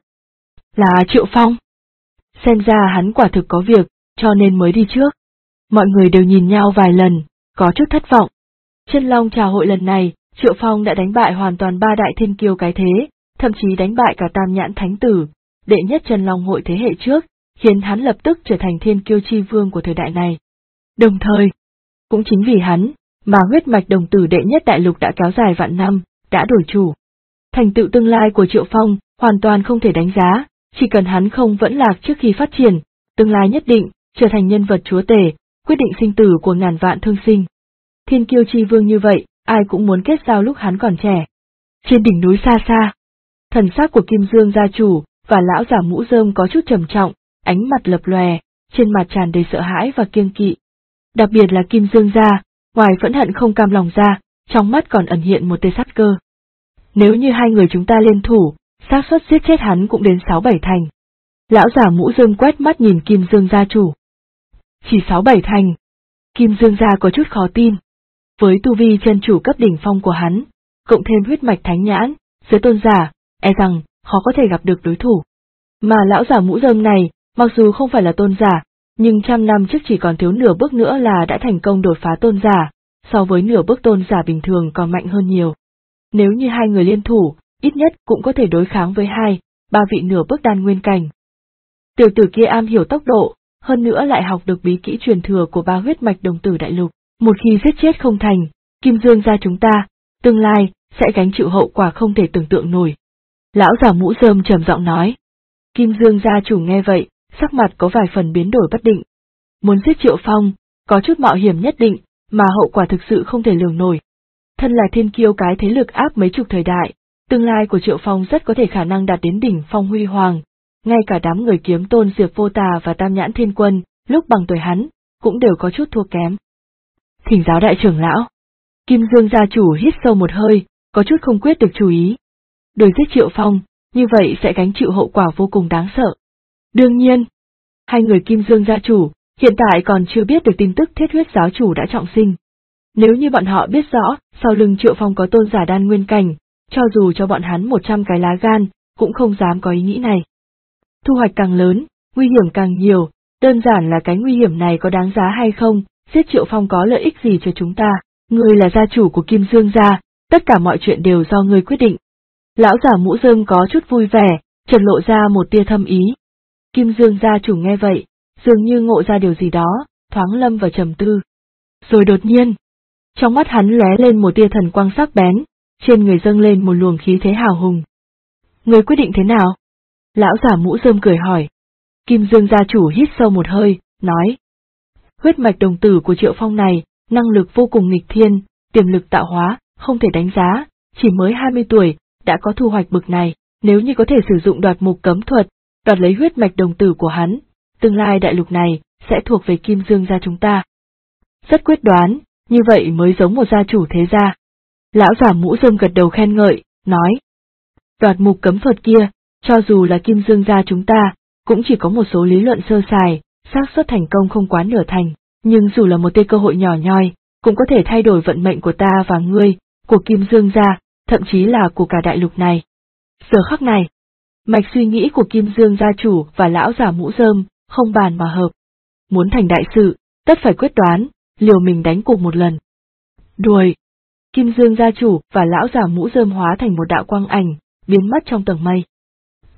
Là Triệu Phong. Xem ra hắn quả thực có việc, cho nên mới đi trước. Mọi người đều nhìn nhau vài lần, có chút thất vọng. Chân Long Trà hội lần này, Triệu Phong đã đánh bại hoàn toàn ba đại thiên kiêu cái thế, thậm chí đánh bại cả Tam Nhãn Thánh Tử, đệ nhất Chân Long hội thế hệ trước, khiến hắn lập tức trở thành thiên kiêu chi vương của thời đại này. Đồng thời, cũng chính vì hắn, mà huyết mạch đồng tử đệ nhất đại lục đã kéo dài vạn năm, đã đổi chủ. Thành tựu tương lai của Triệu Phong, hoàn toàn không thể đánh giá, chỉ cần hắn không vẫn lạc trước khi phát triển, tương lai nhất định, trở thành nhân vật chúa tể, quyết định sinh tử của ngàn vạn thương sinh. Thiên kiêu chi vương như vậy, ai cũng muốn kết giao lúc hắn còn trẻ. Trên đỉnh núi xa xa, thần sắc của Kim Dương gia chủ, và lão giả mũ rơm có chút trầm trọng, ánh mặt lập lòe, trên mặt tràn đầy sợ hãi và kiêng kỵ. Đặc biệt là Kim Dương gia, ngoài phẫn hận không cam lòng ra, trong mắt còn ẩn hiện một tia sát cơ. Nếu như hai người chúng ta liên thủ, xác suất giết chết hắn cũng đến 6-7 thành. Lão giả mũ rơm quét mắt nhìn Kim Dương gia chủ. Chỉ 6-7 thành. Kim Dương gia có chút khó tin. Với tu vi chân chủ cấp đỉnh phong của hắn, cộng thêm huyết mạch thánh nhãn, dưới tôn giả, e rằng khó có thể gặp được đối thủ. Mà lão giả mũ rơm này, mặc dù không phải là tôn giả, nhưng trăm năm trước chỉ còn thiếu nửa bước nữa là đã thành công đột phá tôn giả, so với nửa bước tôn giả bình thường còn mạnh hơn nhiều. Nếu như hai người liên thủ, ít nhất cũng có thể đối kháng với 2-3 vị nửa bước đan nguyên cảnh. Tiểu tử kia am hiểu tốc độ, hơn nữa lại học được bí kỹ truyền thừa của ba huyết mạch đồng tử đại lục. Một khi giết chết không thành, Kim Dương gia chúng ta, tương lai, sẽ gánh chịu hậu quả không thể tưởng tượng nổi. Lão giả mũ rơm trầm giọng nói. Kim Dương gia chủ nghe vậy, sắc mặt có vài phần biến đổi bất định. Muốn giết Triệu Phong, có chút mạo hiểm nhất định, mà hậu quả thực sự không thể lường nổi. Thân là thiên kiêu cái thế lực áp mấy chục thời đại, tương lai của Triệu Phong rất có thể khả năng đạt đến đỉnh phong huy hoàng. Ngay cả đám người Kiếm Tôn Diệp Vô Tà và Tam Nhãn Thiên Quân, lúc bằng tuổi hắn, cũng đều có chút thua kém. Thỉnh giáo đại trưởng lão. Kim Dương gia chủ hít sâu một hơi, có chút không quyết được chú ý. Đuổi giết Triệu Phong, như vậy sẽ gánh chịu hậu quả vô cùng đáng sợ. Đương nhiên, hai người Kim Dương gia chủ, hiện tại còn chưa biết được tin tức Thiết Huyết giáo chủ đã trọng sinh. Nếu như bọn họ biết rõ, sau lưng Triệu Phong có tôn giả đan nguyên cảnh, cho dù cho bọn hắn 100 cái lá gan, cũng không dám có ý nghĩ này. Thu hoạch càng lớn, nguy hiểm càng nhiều, đơn giản là cái nguy hiểm này có đáng giá hay không, giết Triệu Phong có lợi ích gì cho chúng ta, ngươi là gia chủ của Kim Dương gia, tất cả mọi chuyện đều do ngươi quyết định. Lão giả mũ rơm có chút vui vẻ, chợt lộ ra một tia thâm ý. Kim Dương gia chủ nghe vậy, dường như ngộ ra điều gì đó, thoáng lâm vào trầm tư. Rồi đột nhiên, trong mắt hắn lóe lên một tia thần quang sắc bén, trên người dâng lên một luồng khí thế hào hùng. Ngươi quyết định thế nào? Lão giả mũ rơm cười hỏi. Kim Dương gia chủ hít sâu một hơi, nói. Huyết mạch đồng tử của Triệu Phong này, năng lực vô cùng nghịch thiên, tiềm lực tạo hóa, không thể đánh giá, chỉ mới 20 tuổi, đã có thu hoạch bực này, nếu như có thể sử dụng đoạt mục cấm thuật, đoạt lấy huyết mạch đồng tử của hắn, tương lai đại lục này, sẽ thuộc về Kim Dương gia chúng ta. Rất quyết đoán, như vậy mới giống một gia chủ thế gia. Lão giả mũ rơm gật đầu khen ngợi, nói. Đoạt mục cấm thuật kia, cho dù là Kim Dương gia chúng ta, cũng chỉ có một số lý luận sơ sài, xác suất thành công không quá nửa thành, nhưng dù là một tia cơ hội nhỏ nhoi, cũng có thể thay đổi vận mệnh của ta và ngươi, của Kim Dương gia, thậm chí là của cả đại lục này. Giờ khắc này, mạch suy nghĩ của Kim Dương gia chủ và lão giả mũ rơm, không bàn mà hợp. Muốn thành đại sự, tất phải quyết đoán, liều mình đánh cuộc một lần. Đuổi. Kim Dương gia chủ và lão giả mũ rơm hóa thành một đạo quang ảnh, biến mất trong tầng mây.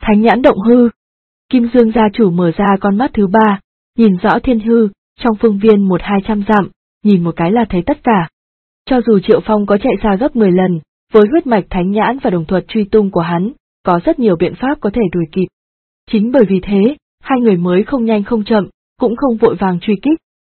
Thánh nhãn động hư. Kim Dương gia chủ mở ra con mắt thứ ba, nhìn rõ thiên hư, trong phương viên 100-200 dặm, nhìn một cái là thấy tất cả. Cho dù Triệu Phong có chạy xa gấp 10 lần, với huyết mạch thánh nhãn và đồng thuật truy tung của hắn, có rất nhiều biện pháp có thể đuổi kịp. Chính bởi vì thế, hai người mới không nhanh không chậm, cũng không vội vàng truy kích.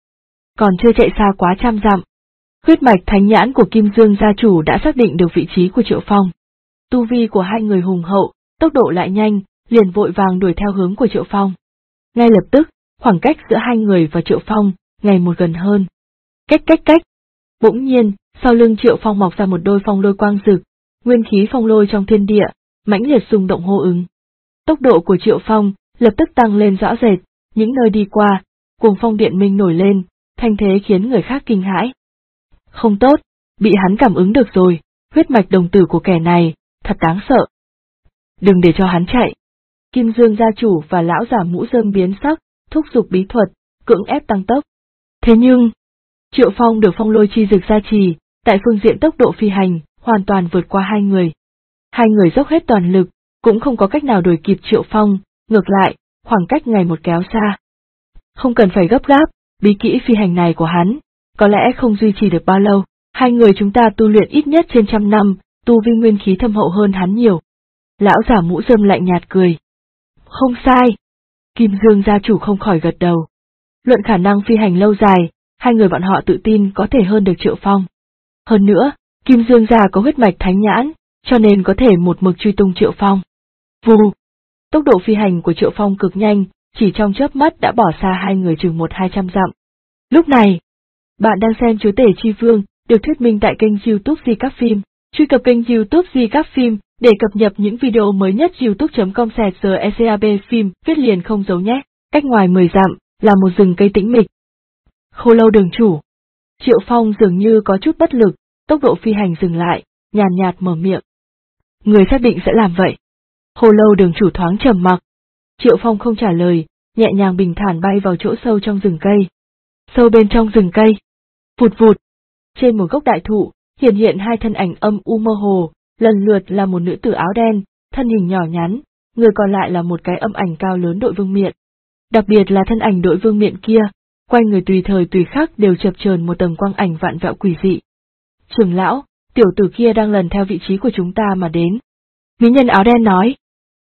Còn chưa chạy xa quá 100 dặm, huyết mạch thánh nhãn của Kim Dương gia chủ đã xác định được vị trí của Triệu Phong. Tu vi của hai người hùng hậu, tốc độ lại nhanh, liền vội vàng đuổi theo hướng của Triệu Phong. Ngay lập tức, khoảng cách giữa hai người và Triệu Phong ngày một gần hơn. Cách. Bỗng nhiên, sau lưng Triệu Phong mọc ra một đôi phong lôi quang rực, nguyên khí phong lôi trong thiên địa, mãnh liệt xung động hô ứng. Tốc độ của Triệu Phong lập tức tăng lên rõ rệt, những nơi đi qua, cuồng phong điện minh nổi lên, thanh thế khiến người khác kinh hãi. Không tốt, bị hắn cảm ứng được rồi, huyết mạch đồng tử của kẻ này, thật đáng sợ. Đừng để cho hắn chạy. Kim Dương gia chủ và lão giả mũ rơm biến sắc, thúc giục bí thuật, cưỡng ép tăng tốc. Thế nhưng, Triệu Phong được phong lôi chi dực gia trì, tại phương diện tốc độ phi hành, hoàn toàn vượt qua hai người. Hai người dốc hết toàn lực, cũng không có cách nào đuổi kịp Triệu Phong, ngược lại, khoảng cách ngày một kéo xa. Không cần phải gấp gáp, bí kỹ phi hành này của hắn, có lẽ không duy trì được bao lâu, hai người chúng ta tu luyện ít nhất trên 100 năm, tu vi nguyên khí thâm hậu hơn hắn nhiều. Lão giả mũ rơm lạnh nhạt cười. Không sai. Kim Dương gia chủ không khỏi gật đầu. Luận khả năng phi hành lâu dài, hai người bọn họ tự tin có thể hơn được Triệu Phong. Hơn nữa, Kim Dương gia có huyết mạch thánh nhãn, cho nên có thể một mực truy tung Triệu Phong. Vù! Tốc độ phi hành của Triệu Phong cực nhanh, chỉ trong chớp mắt đã bỏ xa hai người chừng 100-200 dặm. Lúc này, bạn đang xem Chúa Tể Chi Vương, được thuyết minh tại kênh YouTube Di Các Phim. Truy cập kênh YouTube Di Các Phim để cập nhật những video mới nhất. youtube.com/secab phim viết liền không giấu nhé. Cách ngoài 10 dặm là một rừng cây tĩnh mịch. Khô Lâu đường chủ. Triệu Phong dường như có chút bất lực, tốc độ phi hành dừng lại, nhàn nhạt mở miệng. Người xác định sẽ làm vậy. Khô Lâu đường chủ thoáng trầm mặc. Triệu Phong không trả lời, nhẹ nhàng bình thản bay vào chỗ sâu trong rừng cây. Sâu bên trong rừng cây. Vụt vụt. Trên một gốc đại thụ, hiện hai thân ảnh âm u mơ hồ, lần lượt là một nữ tử áo đen, thân hình nhỏ nhắn, người còn lại là một cái âm ảnh cao lớn đội vương miện. Đặc biệt là thân ảnh đội vương miện kia, quanh người tùy thời tùy khắc đều chập chờn một tầng quang ảnh vạn vẹo quỷ dị. Trưởng lão, tiểu tử kia đang lần theo vị trí của chúng ta mà đến. Mỹ nhân áo đen nói.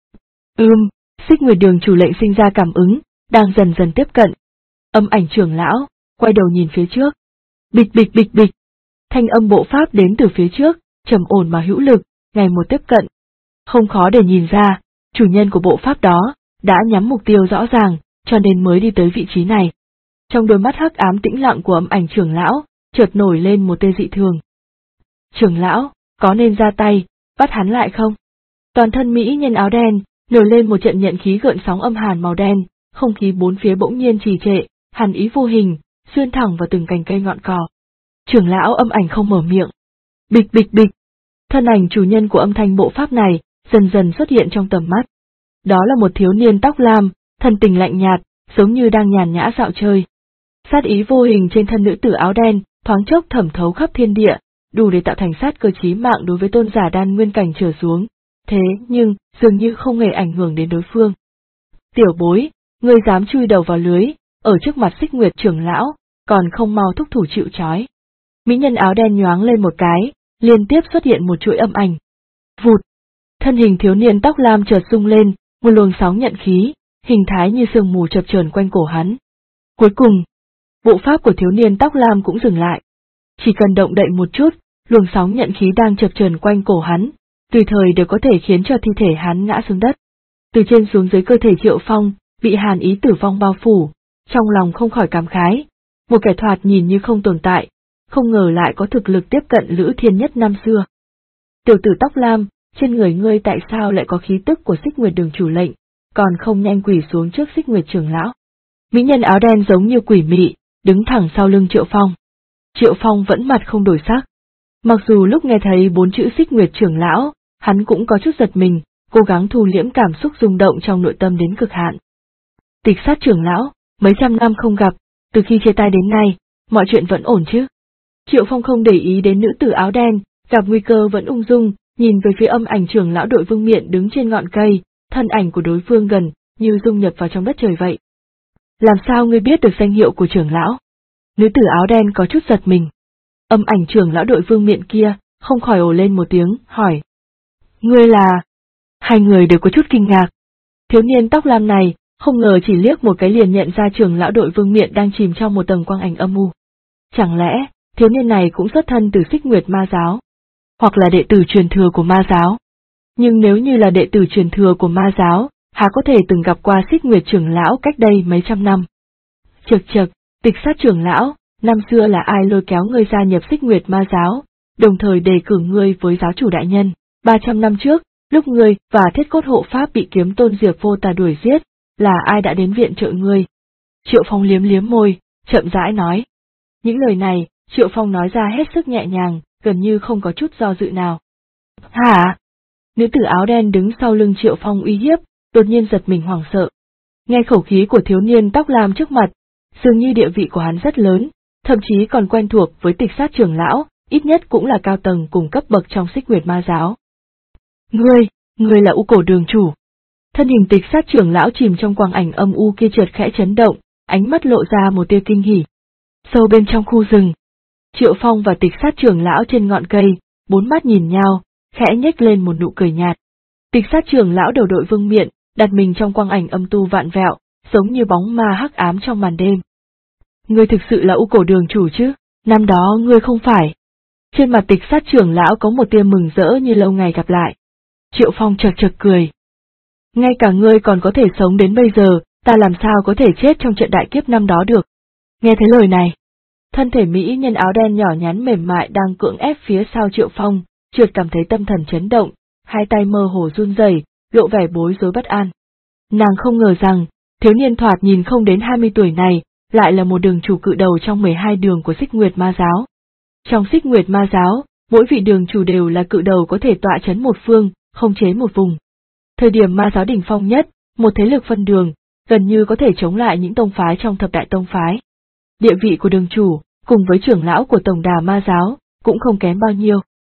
Xích Nguyệt đường chủ lệnh sinh ra cảm ứng, đang dần dần tiếp cận. Âm ảnh trưởng lão, quay đầu nhìn phía trước. Bịch bịch bịch bịch. Thanh âm bộ pháp đến từ phía trước, trầm ổn mà hữu lực, ngày một tiếp cận. Không khó để nhìn ra, chủ nhân của bộ pháp đó, đã nhắm mục tiêu rõ ràng, cho nên mới đi tới vị trí này. Trong đôi mắt hắc ám tĩnh lặng của âm ảnh trưởng lão, chợt nổi lên một tia dị thường. Trưởng lão, có nên ra tay, bắt hắn lại không? Toàn thân mỹ nhân áo đen, nổi lên một trận nhận khí gợn sóng âm hàn màu đen, không khí bốn phía bỗng nhiên trì trệ, hàn ý vô hình, xuyên thẳng vào từng cành cây ngọn cỏ. Trưởng lão âm ảnh không mở miệng. Bịch bịch bịch. Thân ảnh chủ nhân của âm thanh bộ pháp này, dần dần xuất hiện trong tầm mắt. Đó là một thiếu niên tóc lam, thân tình lạnh nhạt, giống như đang nhàn nhã dạo chơi. Sát ý vô hình trên thân nữ tử áo đen, thoáng chốc thẩm thấu khắp thiên địa, đủ để tạo thành sát cơ chí mạng đối với tôn giả đan nguyên cảnh trở xuống. Thế nhưng, dường như không hề ảnh hưởng đến đối phương. Tiểu bối, ngươi dám chui đầu vào lưới, ở trước mặt Xích Nguyệt trưởng lão, còn không mau thúc thủ chịu trói. Mỹ nhân áo đen nhoáng lên một cái, liên tiếp xuất hiện một chuỗi âm ảnh. Vụt! Thân hình thiếu niên tóc lam chợt rung lên, một luồng sóng nhận khí, hình thái như sương mù chập chờn quanh cổ hắn. Cuối cùng, bộ pháp của thiếu niên tóc lam cũng dừng lại. Chỉ cần động đậy một chút, luồng sóng nhận khí đang chập chờn quanh cổ hắn, tùy thời đều có thể khiến cho thi thể hắn ngã xuống đất. Từ trên xuống dưới cơ thể Triệu Phong, bị hàn ý tử vong bao phủ, trong lòng không khỏi cảm khái. Một kẻ thoạt nhìn như không tồn tại, không ngờ lại có thực lực tiếp cận Lữ Thiên Nhất năm xưa. Tiểu tử tóc lam, trên người ngươi tại sao lại có khí tức của Xích Nguyệt đường chủ lệnh, còn không nhanh quỳ xuống trước Xích Nguyệt trưởng lão. Mỹ nhân áo đen giống như quỷ mị, đứng thẳng sau lưng Triệu Phong. Triệu Phong vẫn mặt không đổi sắc. Mặc dù lúc nghe thấy 4 chữ Xích Nguyệt trưởng lão, hắn cũng có chút giật mình, cố gắng thu liễm cảm xúc rung động trong nội tâm đến cực hạn. Tịch Sát trưởng lão, mấy trăm năm không gặp, từ khi chia tay đến nay, mọi chuyện vẫn ổn chứ? Triệu Phong không để ý đến nữ tử áo đen, gặp nguy cơ vẫn ung dung, nhìn về phía âm ảnh trưởng lão đội vương miện đứng trên ngọn cây, thân ảnh của đối phương gần như dung nhập vào trong đất trời vậy. Làm sao ngươi biết được danh hiệu của trưởng lão? Nữ tử áo đen có chút giật mình. Âm ảnh trưởng lão đội Vương Miện kia không khỏi ồ lên một tiếng, hỏi. Ngươi là... Hai người đều có chút kinh ngạc. Thiếu niên tóc lam này không ngờ chỉ liếc một cái liền nhận ra trưởng lão đội Vương Miện đang chìm trong một tầng quang ảnh âm u. Chẳng lẽ thiếu niên này cũng xuất thân từ Xích Nguyệt Ma giáo, hoặc là đệ tử truyền thừa của Ma giáo? Nhưng nếu như là đệ tử truyền thừa của Ma giáo, há có thể từng gặp qua Xích Nguyệt trưởng lão cách đây mấy trăm năm? Chậc, Tịch Sát trưởng lão, năm xưa là ai lôi kéo ngươi gia nhập Xích Nguyệt Ma giáo, đồng thời đề cử ngươi với giáo chủ đại nhân? 300 năm trước, lúc ngươi và Thiết Cốt hộ pháp bị Kiếm Tôn Diệp Vô Tà đuổi giết, là ai đã đến viện trợ ngươi? Triệu Phong liếm liếm môi, chậm rãi nói. Những lời này, Triệu Phong nói ra hết sức nhẹ nhàng, gần như không có chút do dự nào. Hả? Nữ tử áo đen đứng sau lưng Triệu Phong uy hiếp, đột nhiên giật mình hoảng sợ. Nghe khẩu khí của thiếu niên tóc lam trước mặt, dường như địa vị của hắn rất lớn, thậm chí còn quen thuộc với Tịch Sát trưởng lão, ít nhất cũng là cao tầng cùng cấp bậc trong Xích Nguyệt Ma giáo. Ngươi là U Cổ đường chủ. Thân hình Tịch Sát trưởng lão chìm trong quang ảnh âm u kia chợt khẽ chấn động, ánh mắt lộ ra một tia kinh hỉ. Sâu bên trong khu rừng, Triệu Phong và Tịch Sát trưởng lão trên ngọn cây, bốn mắt nhìn nhau, khẽ nhếch lên một nụ cười nhạt. Tịch Sát trưởng lão đầu đội Vương Miện, đặt mình trong quang ảnh âm tu vạn vẹo, giống như bóng ma hắc ám trong màn đêm. Ngươi thực sự là U Cổ đường chủ chứ? Năm đó ngươi không phải? Trên mặt Tịch Sát trưởng lão có một tia mừng rỡ như lâu ngày gặp lại. Triệu Phong chật cười. Ngay cả ngươi còn có thể sống đến bây giờ, ta làm sao có thể chết trong trận đại kiếp năm đó được? Nghe thấy lời này, thân thể mỹ nhân áo đen nhỏ nhắn mềm mại đang cưỡng ép phía sau Triệu Phong, chợt cảm thấy tâm thần chấn động, hai tay mơ hồ run rẩy, lộ vẻ bối rối bất an. Nàng không ngờ rằng, thiếu niên thoạt nhìn không đến 20 tuổi này, lại là một đường chủ cự đầu trong 12 đường của Xích Nguyệt Ma giáo. Trong Xích Nguyệt Ma giáo, mỗi vị đường chủ đều là cự đầu có thể tọa chấn một phương, khống chế một vùng. Thời điểm Ma giáo đỉnh phong nhất, một thế lực phân đường, gần như có thể chống lại những tông phái trong thập đại tông phái. Địa vị của đường chủ, cùng với trưởng lão của Tổng Đà Ma giáo, cũng không kém bao nhiêu.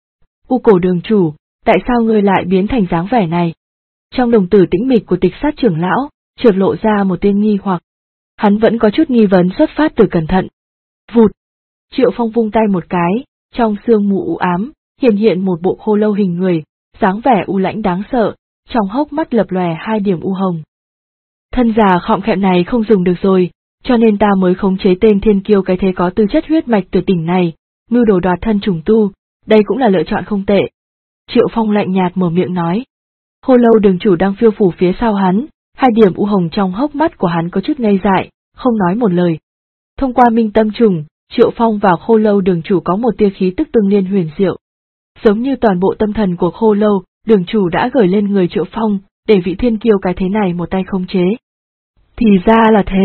U Cổ đường chủ, tại sao ngươi lại biến thành dáng vẻ này? Trong đồng tử tĩnh mịch của Tịch Sát trưởng lão, chợt lộ ra một tia nghi hoặc. Hắn vẫn có chút nghi vấn xuất phát từ cẩn thận. Vụt! Triệu Phong vung tay một cái, trong sương mù u ám, hiện một bộ khô lâu hình người, dáng vẻ u lãnh đáng sợ, trong hốc mắt lập lòe hai điểm u hồng. Thân già khọm khẹm này không dùng được rồi, cho nên ta mới khống chế tên thiên kiêu cái thế có tư chất huyết mạch tuyệt đỉnh này, mưu đồ đoạt thân trùng tu, đây cũng là lựa chọn không tệ. Triệu Phong lạnh nhạt mở miệng nói. Khô lâu đường chủ đang phiêu phù phía sau hắn, hai điểm u hồng trong hốc mắt của hắn có chút ngây dại, không nói một lời. Thông qua minh tâm trùng, Triệu Phong và khô lâu đường chủ có một tia khí tức tương liên huyền diệu. Giống như toàn bộ tâm thần của khô lâu, đường chủ đã gửi lên người Triệu Phong, để vị thiên kiêu cái thế này một tay khống chế. Thì ra là thế.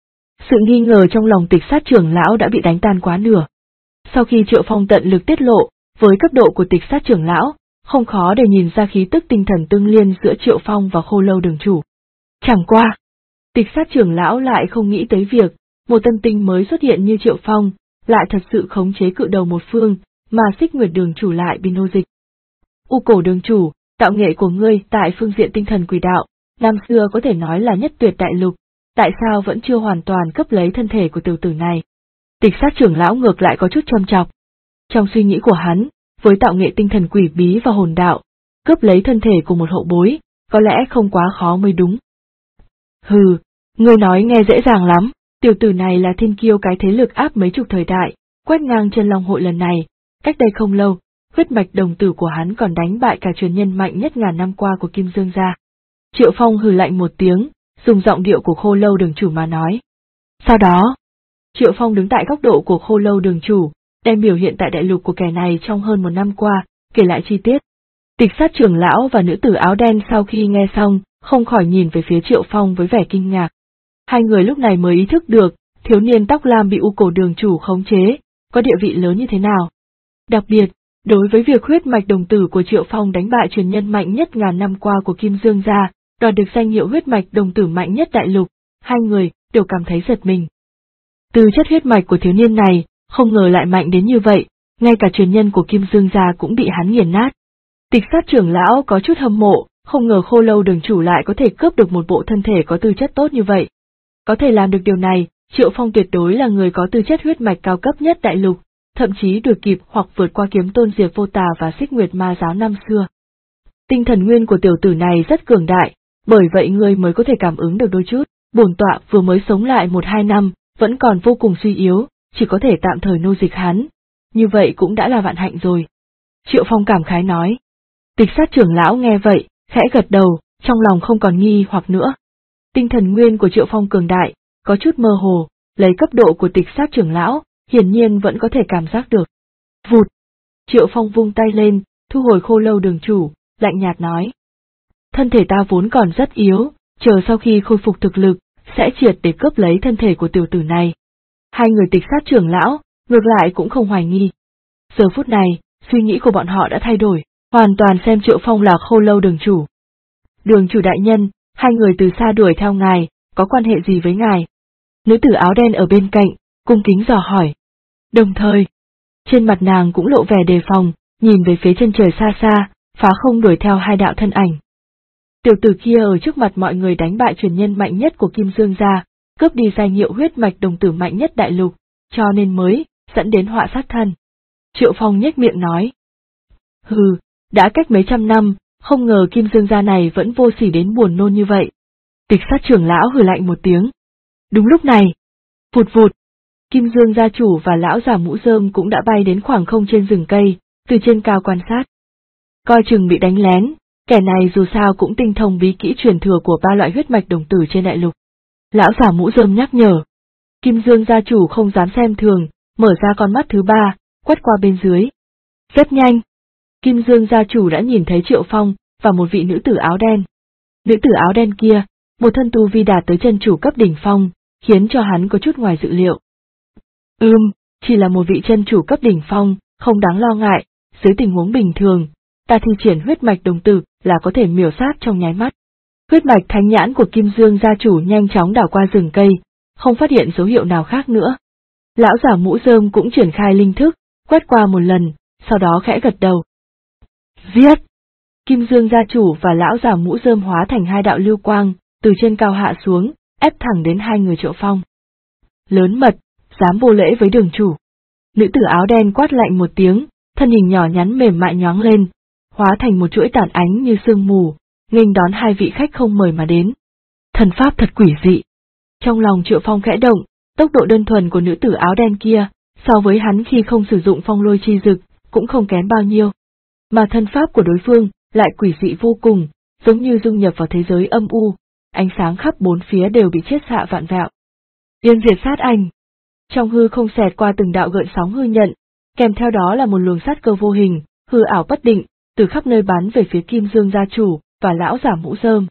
Sự nghi ngờ trong lòng Tịch Sát trưởng lão đã bị đánh tan quá nửa. Sau khi Triệu Phong tận lực tiết lộ, với cấp độ của Tịch Sát trưởng lão, không khó để nhìn ra khí tức tinh thần tương liên giữa Triệu Phong và khô lâu đường chủ. Chẳng qua, Tịch Sát trưởng lão lại không nghĩ tới việc, một tân tinh mới xuất hiện như Triệu Phong, lại thật sự khống chế cự đầu một phương, mà Xích Nguyệt đường chủ lại bị nô dịch. U Cổ đường chủ, tạo nghệ của ngươi tại phương diện tinh thần quỷ đạo, năm xưa có thể nói là nhất tuyệt đại lục, tại sao vẫn chưa hoàn toàn cấp lấy thân thể của tiểu tử này? Tịch Sát trưởng lão ngược lại có chút châm chọc. Trong suy nghĩ của hắn, với tạo nghệ tinh thần quỷ bí và hồn đạo, cướp lấy thân thể của một hậu bối, có lẽ không quá khó mới đúng. Hừ, ngươi nói nghe dễ dàng lắm, tiểu tử này là thiên kiêu cái thế lực áp mấy chục thời đại, quét ngang chân long hội lần này, cách đây không lâu, huyết mạch đồng tử của hắn còn đánh bại cả truyền nhân mạnh nhất ngàn năm qua của Kim Dương gia. Triệu Phong hừ lạnh một tiếng, dùng giọng điệu của khô lâu đường chủ mà nói. Sau đó, Triệu Phong đứng tại góc độ của khô lâu đường chủ, đem biểu hiện tại đại lục của kẻ này trong hơn một năm qua, kể lại chi tiết. Tịch Sát trưởng lão và nữ tử áo đen sau khi nghe xong, không khỏi nhìn về phía Triệu Phong với vẻ kinh ngạc. Hai người lúc này mới ý thức được, thiếu niên tóc lam bị U Cổ đường chủ khống chế, có địa vị lớn như thế nào. Đặc biệt, đối với việc huyết mạch đồng tử của Triệu Phong đánh bại truyền nhân mạnh nhất ngàn năm qua của Kim Dương gia, đoạt được danh hiệu huyết mạch đồng tử mạnh nhất đại lục, hai người đều cảm thấy giật mình. Tư chất huyết mạch của thiếu niên này, không ngờ lại mạnh đến như vậy, ngay cả truyền nhân của Kim Dương gia cũng bị hắn nghiền nát. Tịch Sát trưởng lão có chút hâm mộ, không ngờ Khô Lâu đường chủ lại có thể cướp được một bộ thân thể có tư chất tốt như vậy. Có thể làm được điều này, Triệu Phong tuyệt đối là người có tư chất huyết mạch cao cấp nhất đại lục, thậm chí đuổi kịp hoặc vượt qua Kiếm Tôn Diệp Vô Tà và Xích Nguyệt Ma giáo năm xưa. Tinh thần nguyên của tiểu tử này rất cường đại, bởi vậy ngươi mới có thể cảm ứng được đôi chút. Bổn tọa vừa mới sống lại 1-2 năm, vẫn còn vô cùng suy yếu, chỉ có thể tạm thời nô dịch hắn. Như vậy cũng đã là vạn hạnh rồi. Triệu Phong cảm khái nói. Tịch Sát trưởng lão nghe vậy, khẽ gật đầu, trong lòng không còn nghi hoặc nữa. Tinh thần nguyên của Triệu Phong cường đại, có chút mơ hồ, lấy cấp độ của Tịch Sát trưởng lão, hiển nhiên vẫn có thể cảm giác được. Vụt! Triệu Phong vung tay lên, thu hồi Khô Lâu đường chủ, lạnh nhạt nói. Thân thể ta vốn còn rất yếu, chờ sau khi khôi phục thực lực, sẽ triệt để cướp lấy thân thể của tiểu tử này. Hai người Tịch Sát trưởng lão, ngược lại cũng không hoài nghi. Giờ phút này, suy nghĩ của bọn họ đã thay đổi, hoàn toàn xem Triệu Phong là Khô Lâu đường chủ. Đường chủ đại nhân, hai người từ xa đuổi theo ngài, có quan hệ gì với ngài? Nữ tử áo đen ở bên cạnh, cung kính dò hỏi. Đồng thời, trên mặt nàng cũng lộ vẻ đề phòng, nhìn về phía chân trời xa xa, phá không đuổi theo hai đạo thân ảnh. Tiểu tử kia ở trước mặt mọi người đánh bại truyền nhân mạnh nhất của Kim Dương gia, cướp đi danh hiệu huyết mạch đồng tử mạnh nhất đại lục, cho nên mới dẫn đến họa sát thân. Triệu Phong nhếch miệng nói. Hừ, đã cách mấy trăm năm, không ngờ Kim Dương gia này vẫn vô sỉ đến buồn nôn như vậy. Tịch Sát trưởng lão hừ lạnh một tiếng. Đúng lúc này, vụt vụt, Kim Dương gia chủ và lão già mũ rơm cũng đã bay đến khoảng không trên rừng cây, từ trên cao quan sát. Coi chừng bị đánh lén, kẻ này dù sao cũng tinh thông bí kỹ truyền thừa của 3 loại huyết mạch đồng tử trên đại lục. Lão già mũ rơm nhắc nhở. Kim Dương gia chủ không dám xem thường, mở ra con mắt thứ 3, quét qua bên dưới. Rất nhanh, Kim Dương gia chủ đã nhìn thấy Triệu Phong và một vị nữ tử áo đen. Nữ tử áo đen kia, một thân tu vi đạt tới chân chủ cấp đỉnh phong, khiến cho hắn có chút ngoài dự liệu. Chỉ là một vị chân chủ cấp đỉnh phong, không đáng lo ngại, dưới tình huống bình thường, ta thi triển huyết mạch đồng tử là có thể miểu sát trong nháy mắt. Huyết mạch thánh nhãn của Kim Dương gia chủ nhanh chóng đảo qua rừng cây, không phát hiện dấu hiệu nào khác nữa. Lão giả mũ rơm cũng triển khai linh thức, quét qua một lần, sau đó khẽ gật đầu. Giết! Kim Dương gia chủ và lão giả mũ rơm hóa thành hai đạo lưu quang, từ trên cao hạ xuống, ép thẳng đến hai người Triệu Phong. Lớn mật, dám vô lễ với đường chủ. Nữ tử áo đen quát lạnh một tiếng, thân hình nhỏ nhắn mềm mại nhoáng lên, hóa thành một chuỗi tàn ánh như sương mù, nghênh đón hai vị khách không mời mà đến. Thần pháp thật quỷ dị. Trong lòng Triệu Phong khẽ động, tốc độ đơn thuần của nữ tử áo đen kia, so với hắn khi không sử dụng phong lôi chi dực, cũng không kém bao nhiêu. Mà thân pháp của đối phương lại quỷ dị vô cùng, giống như dung nhập vào thế giới âm u, ánh sáng khắp bốn phía đều bị chiết xạ vạn vẹo. Yên diệt sát ảnh. Trong hư không xẹt qua từng đạo gợn sóng hư nhận, kèm theo đó là một luồng sát cơ vô hình, hư ảo bất định, từ khắp nơi bắn về phía Kim Dương gia chủ và lão giả mũ rơm.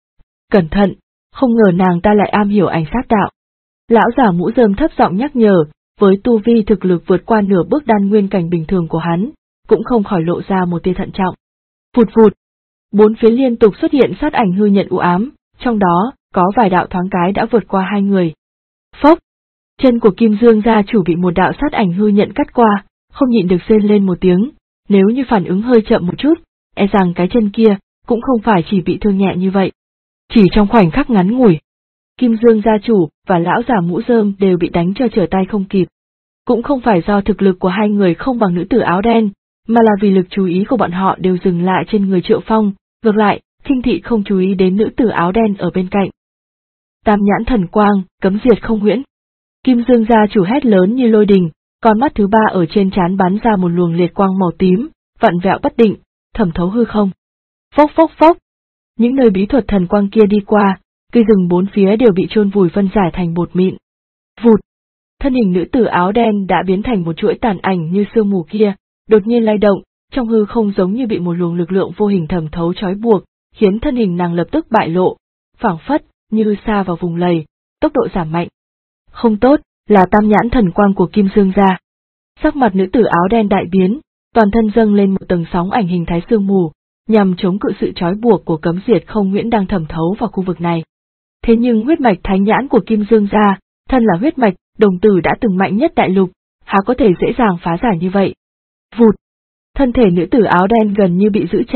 Cẩn thận, không ngờ nàng ta lại am hiểu ảnh sát đạo. Lão giả mũ rơm thấp giọng nhắc nhở, với tu vi thực lực vượt qua nửa bước đan nguyên cảnh bình thường của hắn, cũng không khỏi lộ ra một tia thận trọng. Vụt vụt, bốn phía liên tục xuất hiện sát ảnh hư nhận u ám, trong đó có vài đạo thoáng cái đã vượt qua hai người. Phốc, chân của Kim Dương gia chủ bị một đạo sát ảnh hư nhận cắt qua, không nhịn được rên lên một tiếng, nếu như phản ứng hơi chậm một chút, e rằng cái chân kia cũng không phải chỉ bị thương nhẹ như vậy. Chỉ trong khoảnh khắc ngắn ngủi, Kim Dương gia chủ và lão già mũ rơm đều bị đánh cho trở tay không kịp. Cũng không phải do thực lực của hai người không bằng nữ tử áo đen, mà là vì lực chú ý của bọn họ đều dừng lại trên người Triệu Phong, ngược lại, khinh thị không chú ý đến nữ tử áo đen ở bên cạnh. Tam nhãn thần quang, cấm diệt không huyễn. Kim Dương gia chủ hét lớn như lôi đình, con mắt thứ 3 ở trên trán bắn ra một luồng liệt quang màu tím, vặn vẹo bất định, thẩm thấu hư không. Phốc phốc phốc, những nơi bí thuật thần quang kia đi qua, cây rừng bốn phía đều bị chôn vùi phân giải thành bột mịn. Vụt, thân hình nữ tử áo đen đã biến thành một chuỗi tàn ảnh như sương mù kia, đột nhiên lay động, trong hư không giống như bị một luồng lực lượng vô hình thẩm thấu trói buộc, khiến thân hình nàng lập tức bại lộ, phảng phất như sa vào vùng lầy, tốc độ giảm mạnh. Không tốt, là tam nhãn thần quang của Kim Dương gia. Sắc mặt nữ tử áo đen đại biến, toàn thân dâng lên một tầng sóng ảnh hình thái sương mù, nhằm chống cự sự trói buộc của cấm diệt không huyễn đang thẩm thấu vào khu vực này. Thế nhưng huyết mạch thánh nhãn của Kim Dương gia, thân là huyết mạch đồng tử đã từng mạnh nhất đại lục, há có thể dễ dàng phá giải như vậy. Vụt, thân thể nữ tử áo đen gần như bị giữ chặt,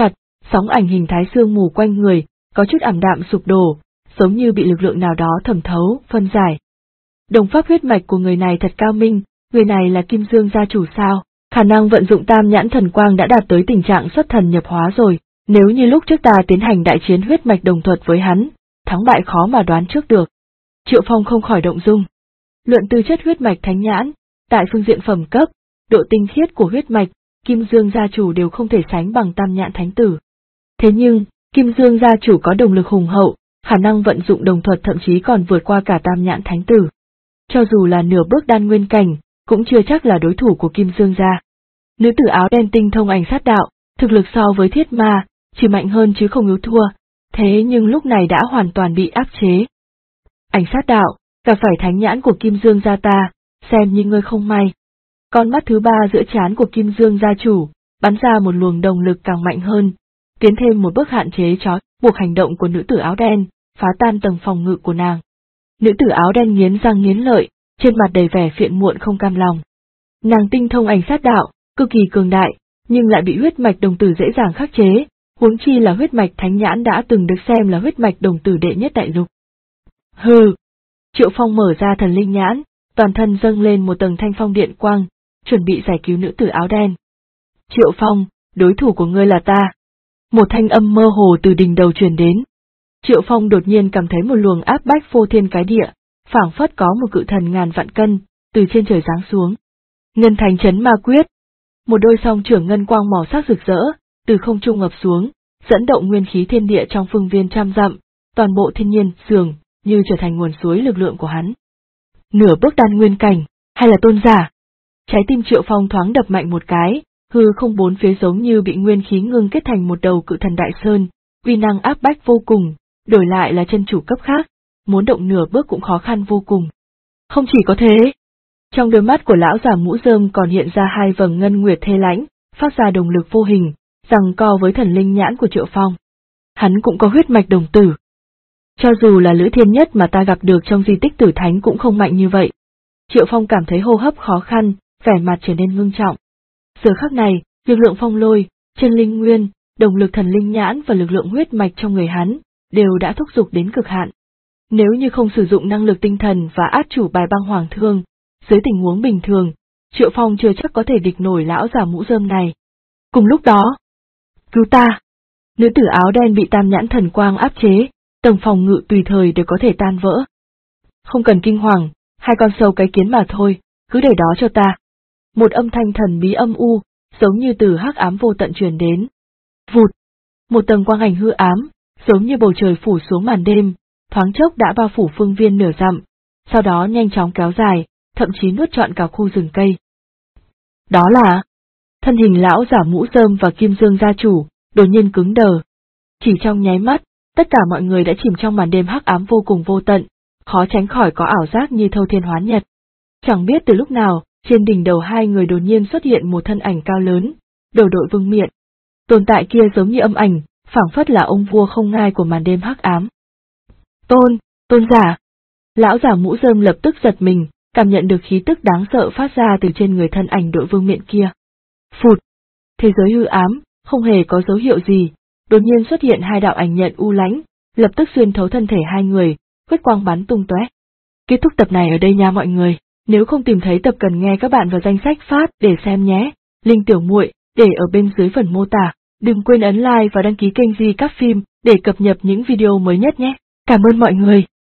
Sóng ảnh hình thái sương mù quanh người, có chút ảm đạm sụp đổ, giống như bị lực lượng nào đó thẩm thấu, phân giải. Đồng pháp huyết mạch của người này thật cao minh, người này là Kim Dương gia chủ sao? Khả năng vận dụng tam nhãn thần quang đã đạt tới tình trạng xuất thần nhập hóa rồi, nếu như lúc trước ta tiến hành đại chiến huyết mạch đồng thuật với hắn, thắng bại khó mà đoán trước được. Triệu Phong không khỏi động dung. Luận tư chất huyết mạch thánh nhãn, tại phương diện phẩm cấp, độ tinh khiết của huyết mạch, Kim Dương gia chủ đều không thể sánh bằng tam nhãn thánh tử. Thế nhưng, Kim Dương gia chủ có động lực hùng hậu, khả năng vận dụng đồng thuật thậm chí còn vượt qua cả tam nhãn thánh tử. Cho dù là nửa bước đan nguyên cảnh, cũng chưa chắc là đối thủ của Kim Dương gia. Nữ tử áo đen tinh thông ảnh sát đạo, thực lực so với thiết ma, chỉ mạnh hơn chứ không yếu thua, thế nhưng lúc này đã hoàn toàn bị áp chế. Ảnh sát đạo, gặp phải thánh nhãn của Kim Dương gia ta, xem như ngươi không may. Con mắt thứ ba giữa trán của Kim Dương gia chủ, bắn ra một luồng động lực càng mạnh hơn, tiến thêm một bước hạn chế trói buộc hành động của nữ tử áo đen, phá tan tầng phòng ngự của nàng. Nữ tử áo đen nghiến răng nghiến lợi, trên mặt đầy vẻ phiền muộn không cam lòng. Nàng tinh thông ảnh sát đạo, cực kỳ cường đại, nhưng lại bị huyết mạch đồng tử dễ dàng khắc chế, huống chi là huyết mạch thánh nhãn đã từng được xem là huyết mạch đồng tử đệ nhất đại lục. Hừ! Triệu Phong mở ra thần linh nhãn, toàn thân dâng lên một tầng thanh phong điện quang, chuẩn bị giải cứu nữ tử áo đen. Triệu Phong, đối thủ của ngươi là ta. Một thanh âm mơ hồ từ đỉnh đầu truyền đến. Triệu Phong đột nhiên cảm thấy một luồng áp bách phô thiên cái địa, phảng phất có một cự thần ngàn vạn cân, từ trên trời giáng xuống. Ngân Thành Chấn Ma Quyết. Một đôi song trưởng ngân quang màu sắc rực rỡ, từ không trung ập xuống, dẫn động nguyên khí thiên địa trong phương viên trăm dặm, toàn bộ thiên nhiên, dường như trở thành nguồn suối lực lượng của hắn. Nửa bước đan nguyên cảnh, hay là tôn giả? Trái tim Triệu Phong thoáng đập mạnh một cái, hư không bốn phía giống như bị nguyên khí ngưng kết thành một đầu cự thần đại sơn, uy năng áp bách vô cùng, đổi lại là chân chủ cấp khác, muốn động nửa bước cũng khó khăn vô cùng. Không chỉ có thế, trong đôi mắt của lão già mũ rơm còn hiện ra hai vầng ngân nguyệt thê lãnh, phát ra động lực vô hình, giằng co với thần linh nhãn của Triệu Phong. Hắn cũng có huyết mạch đồng tử. Cho dù là Lữ Thiên Nhất mà ta gặp được trong di tích Tử Thánh cũng không mạnh như vậy. Triệu Phong cảm thấy hô hấp khó khăn, vẻ mặt trở nên ngưng trọng. Giờ khắc này, lực lượng phong lôi, chân linh nguyên, động lực thần linh nhãn và lực lượng huyết mạch trong người hắn, đều đã thúc giục đến cực hạn. Nếu như không sử dụng năng lực tinh thần và át chủ bài băng hoàng thương, dưới tình huống bình thường, Triệu Phong chưa chắc có thể địch nổi lão già mũ rơm này. Cùng lúc đó, cứu ta! Nữ tử áo đen bị tam nhãn thần quang áp chế, tầng phòng ngự tùy thời đều có thể tan vỡ. Không cần kinh hoàng, hai con sâu cái kiến mà thôi, cứ để đó cho ta. Một âm thanh thần bí âm u, giống như từ hắc ám vô tận truyền đến. Vụt! Một tầng quang ảnh hư ám, giống như bầu trời phủ xuống màn đêm, thoáng chốc đã bao phủ phương viên nửa dặm, sau đó nhanh chóng kéo dài, thậm chí nuốt trọn cả khu rừng cây. Đó là... Thân hình lão giả mũ rơm và Kim Dương gia chủ, đột nhiên cứng đờ. Chỉ trong nháy mắt, tất cả mọi người đã chìm trong màn đêm hắc ám vô cùng vô tận, khó tránh khỏi có ảo giác như thâu thiên hoán nhật. Chẳng biết từ lúc nào, trên đỉnh đầu hai người đột nhiên xuất hiện một thân ảnh cao lớn, đầu đội vương miện. Tồn tại kia giống như âm ảnh, phảng phất là ông vua không ngai của màn đêm hắc ám. Tôn giả! Lão giả mũ rơm lập tức giật mình, cảm nhận được khí tức đáng sợ phát ra từ trên người thân ảnh đội vương miện kia. Phụt! Thế giới hư ám, không hề có dấu hiệu gì, đột nhiên xuất hiện hai đạo ảnh nhận u lãnh, lập tức xuyên thấu thân thể hai người, huyết quang bắn tung tóe. Kết thúc tập này ở đây nha mọi người, nếu không tìm thấy tập cần nghe các bạn vào danh sách phát để xem nhé, link tiểu muội để ở bên dưới phần mô tả, đừng quên ấn like và đăng ký kênh Di Các Phim để cập nhật những video mới nhất nhé. Cảm ơn mọi người.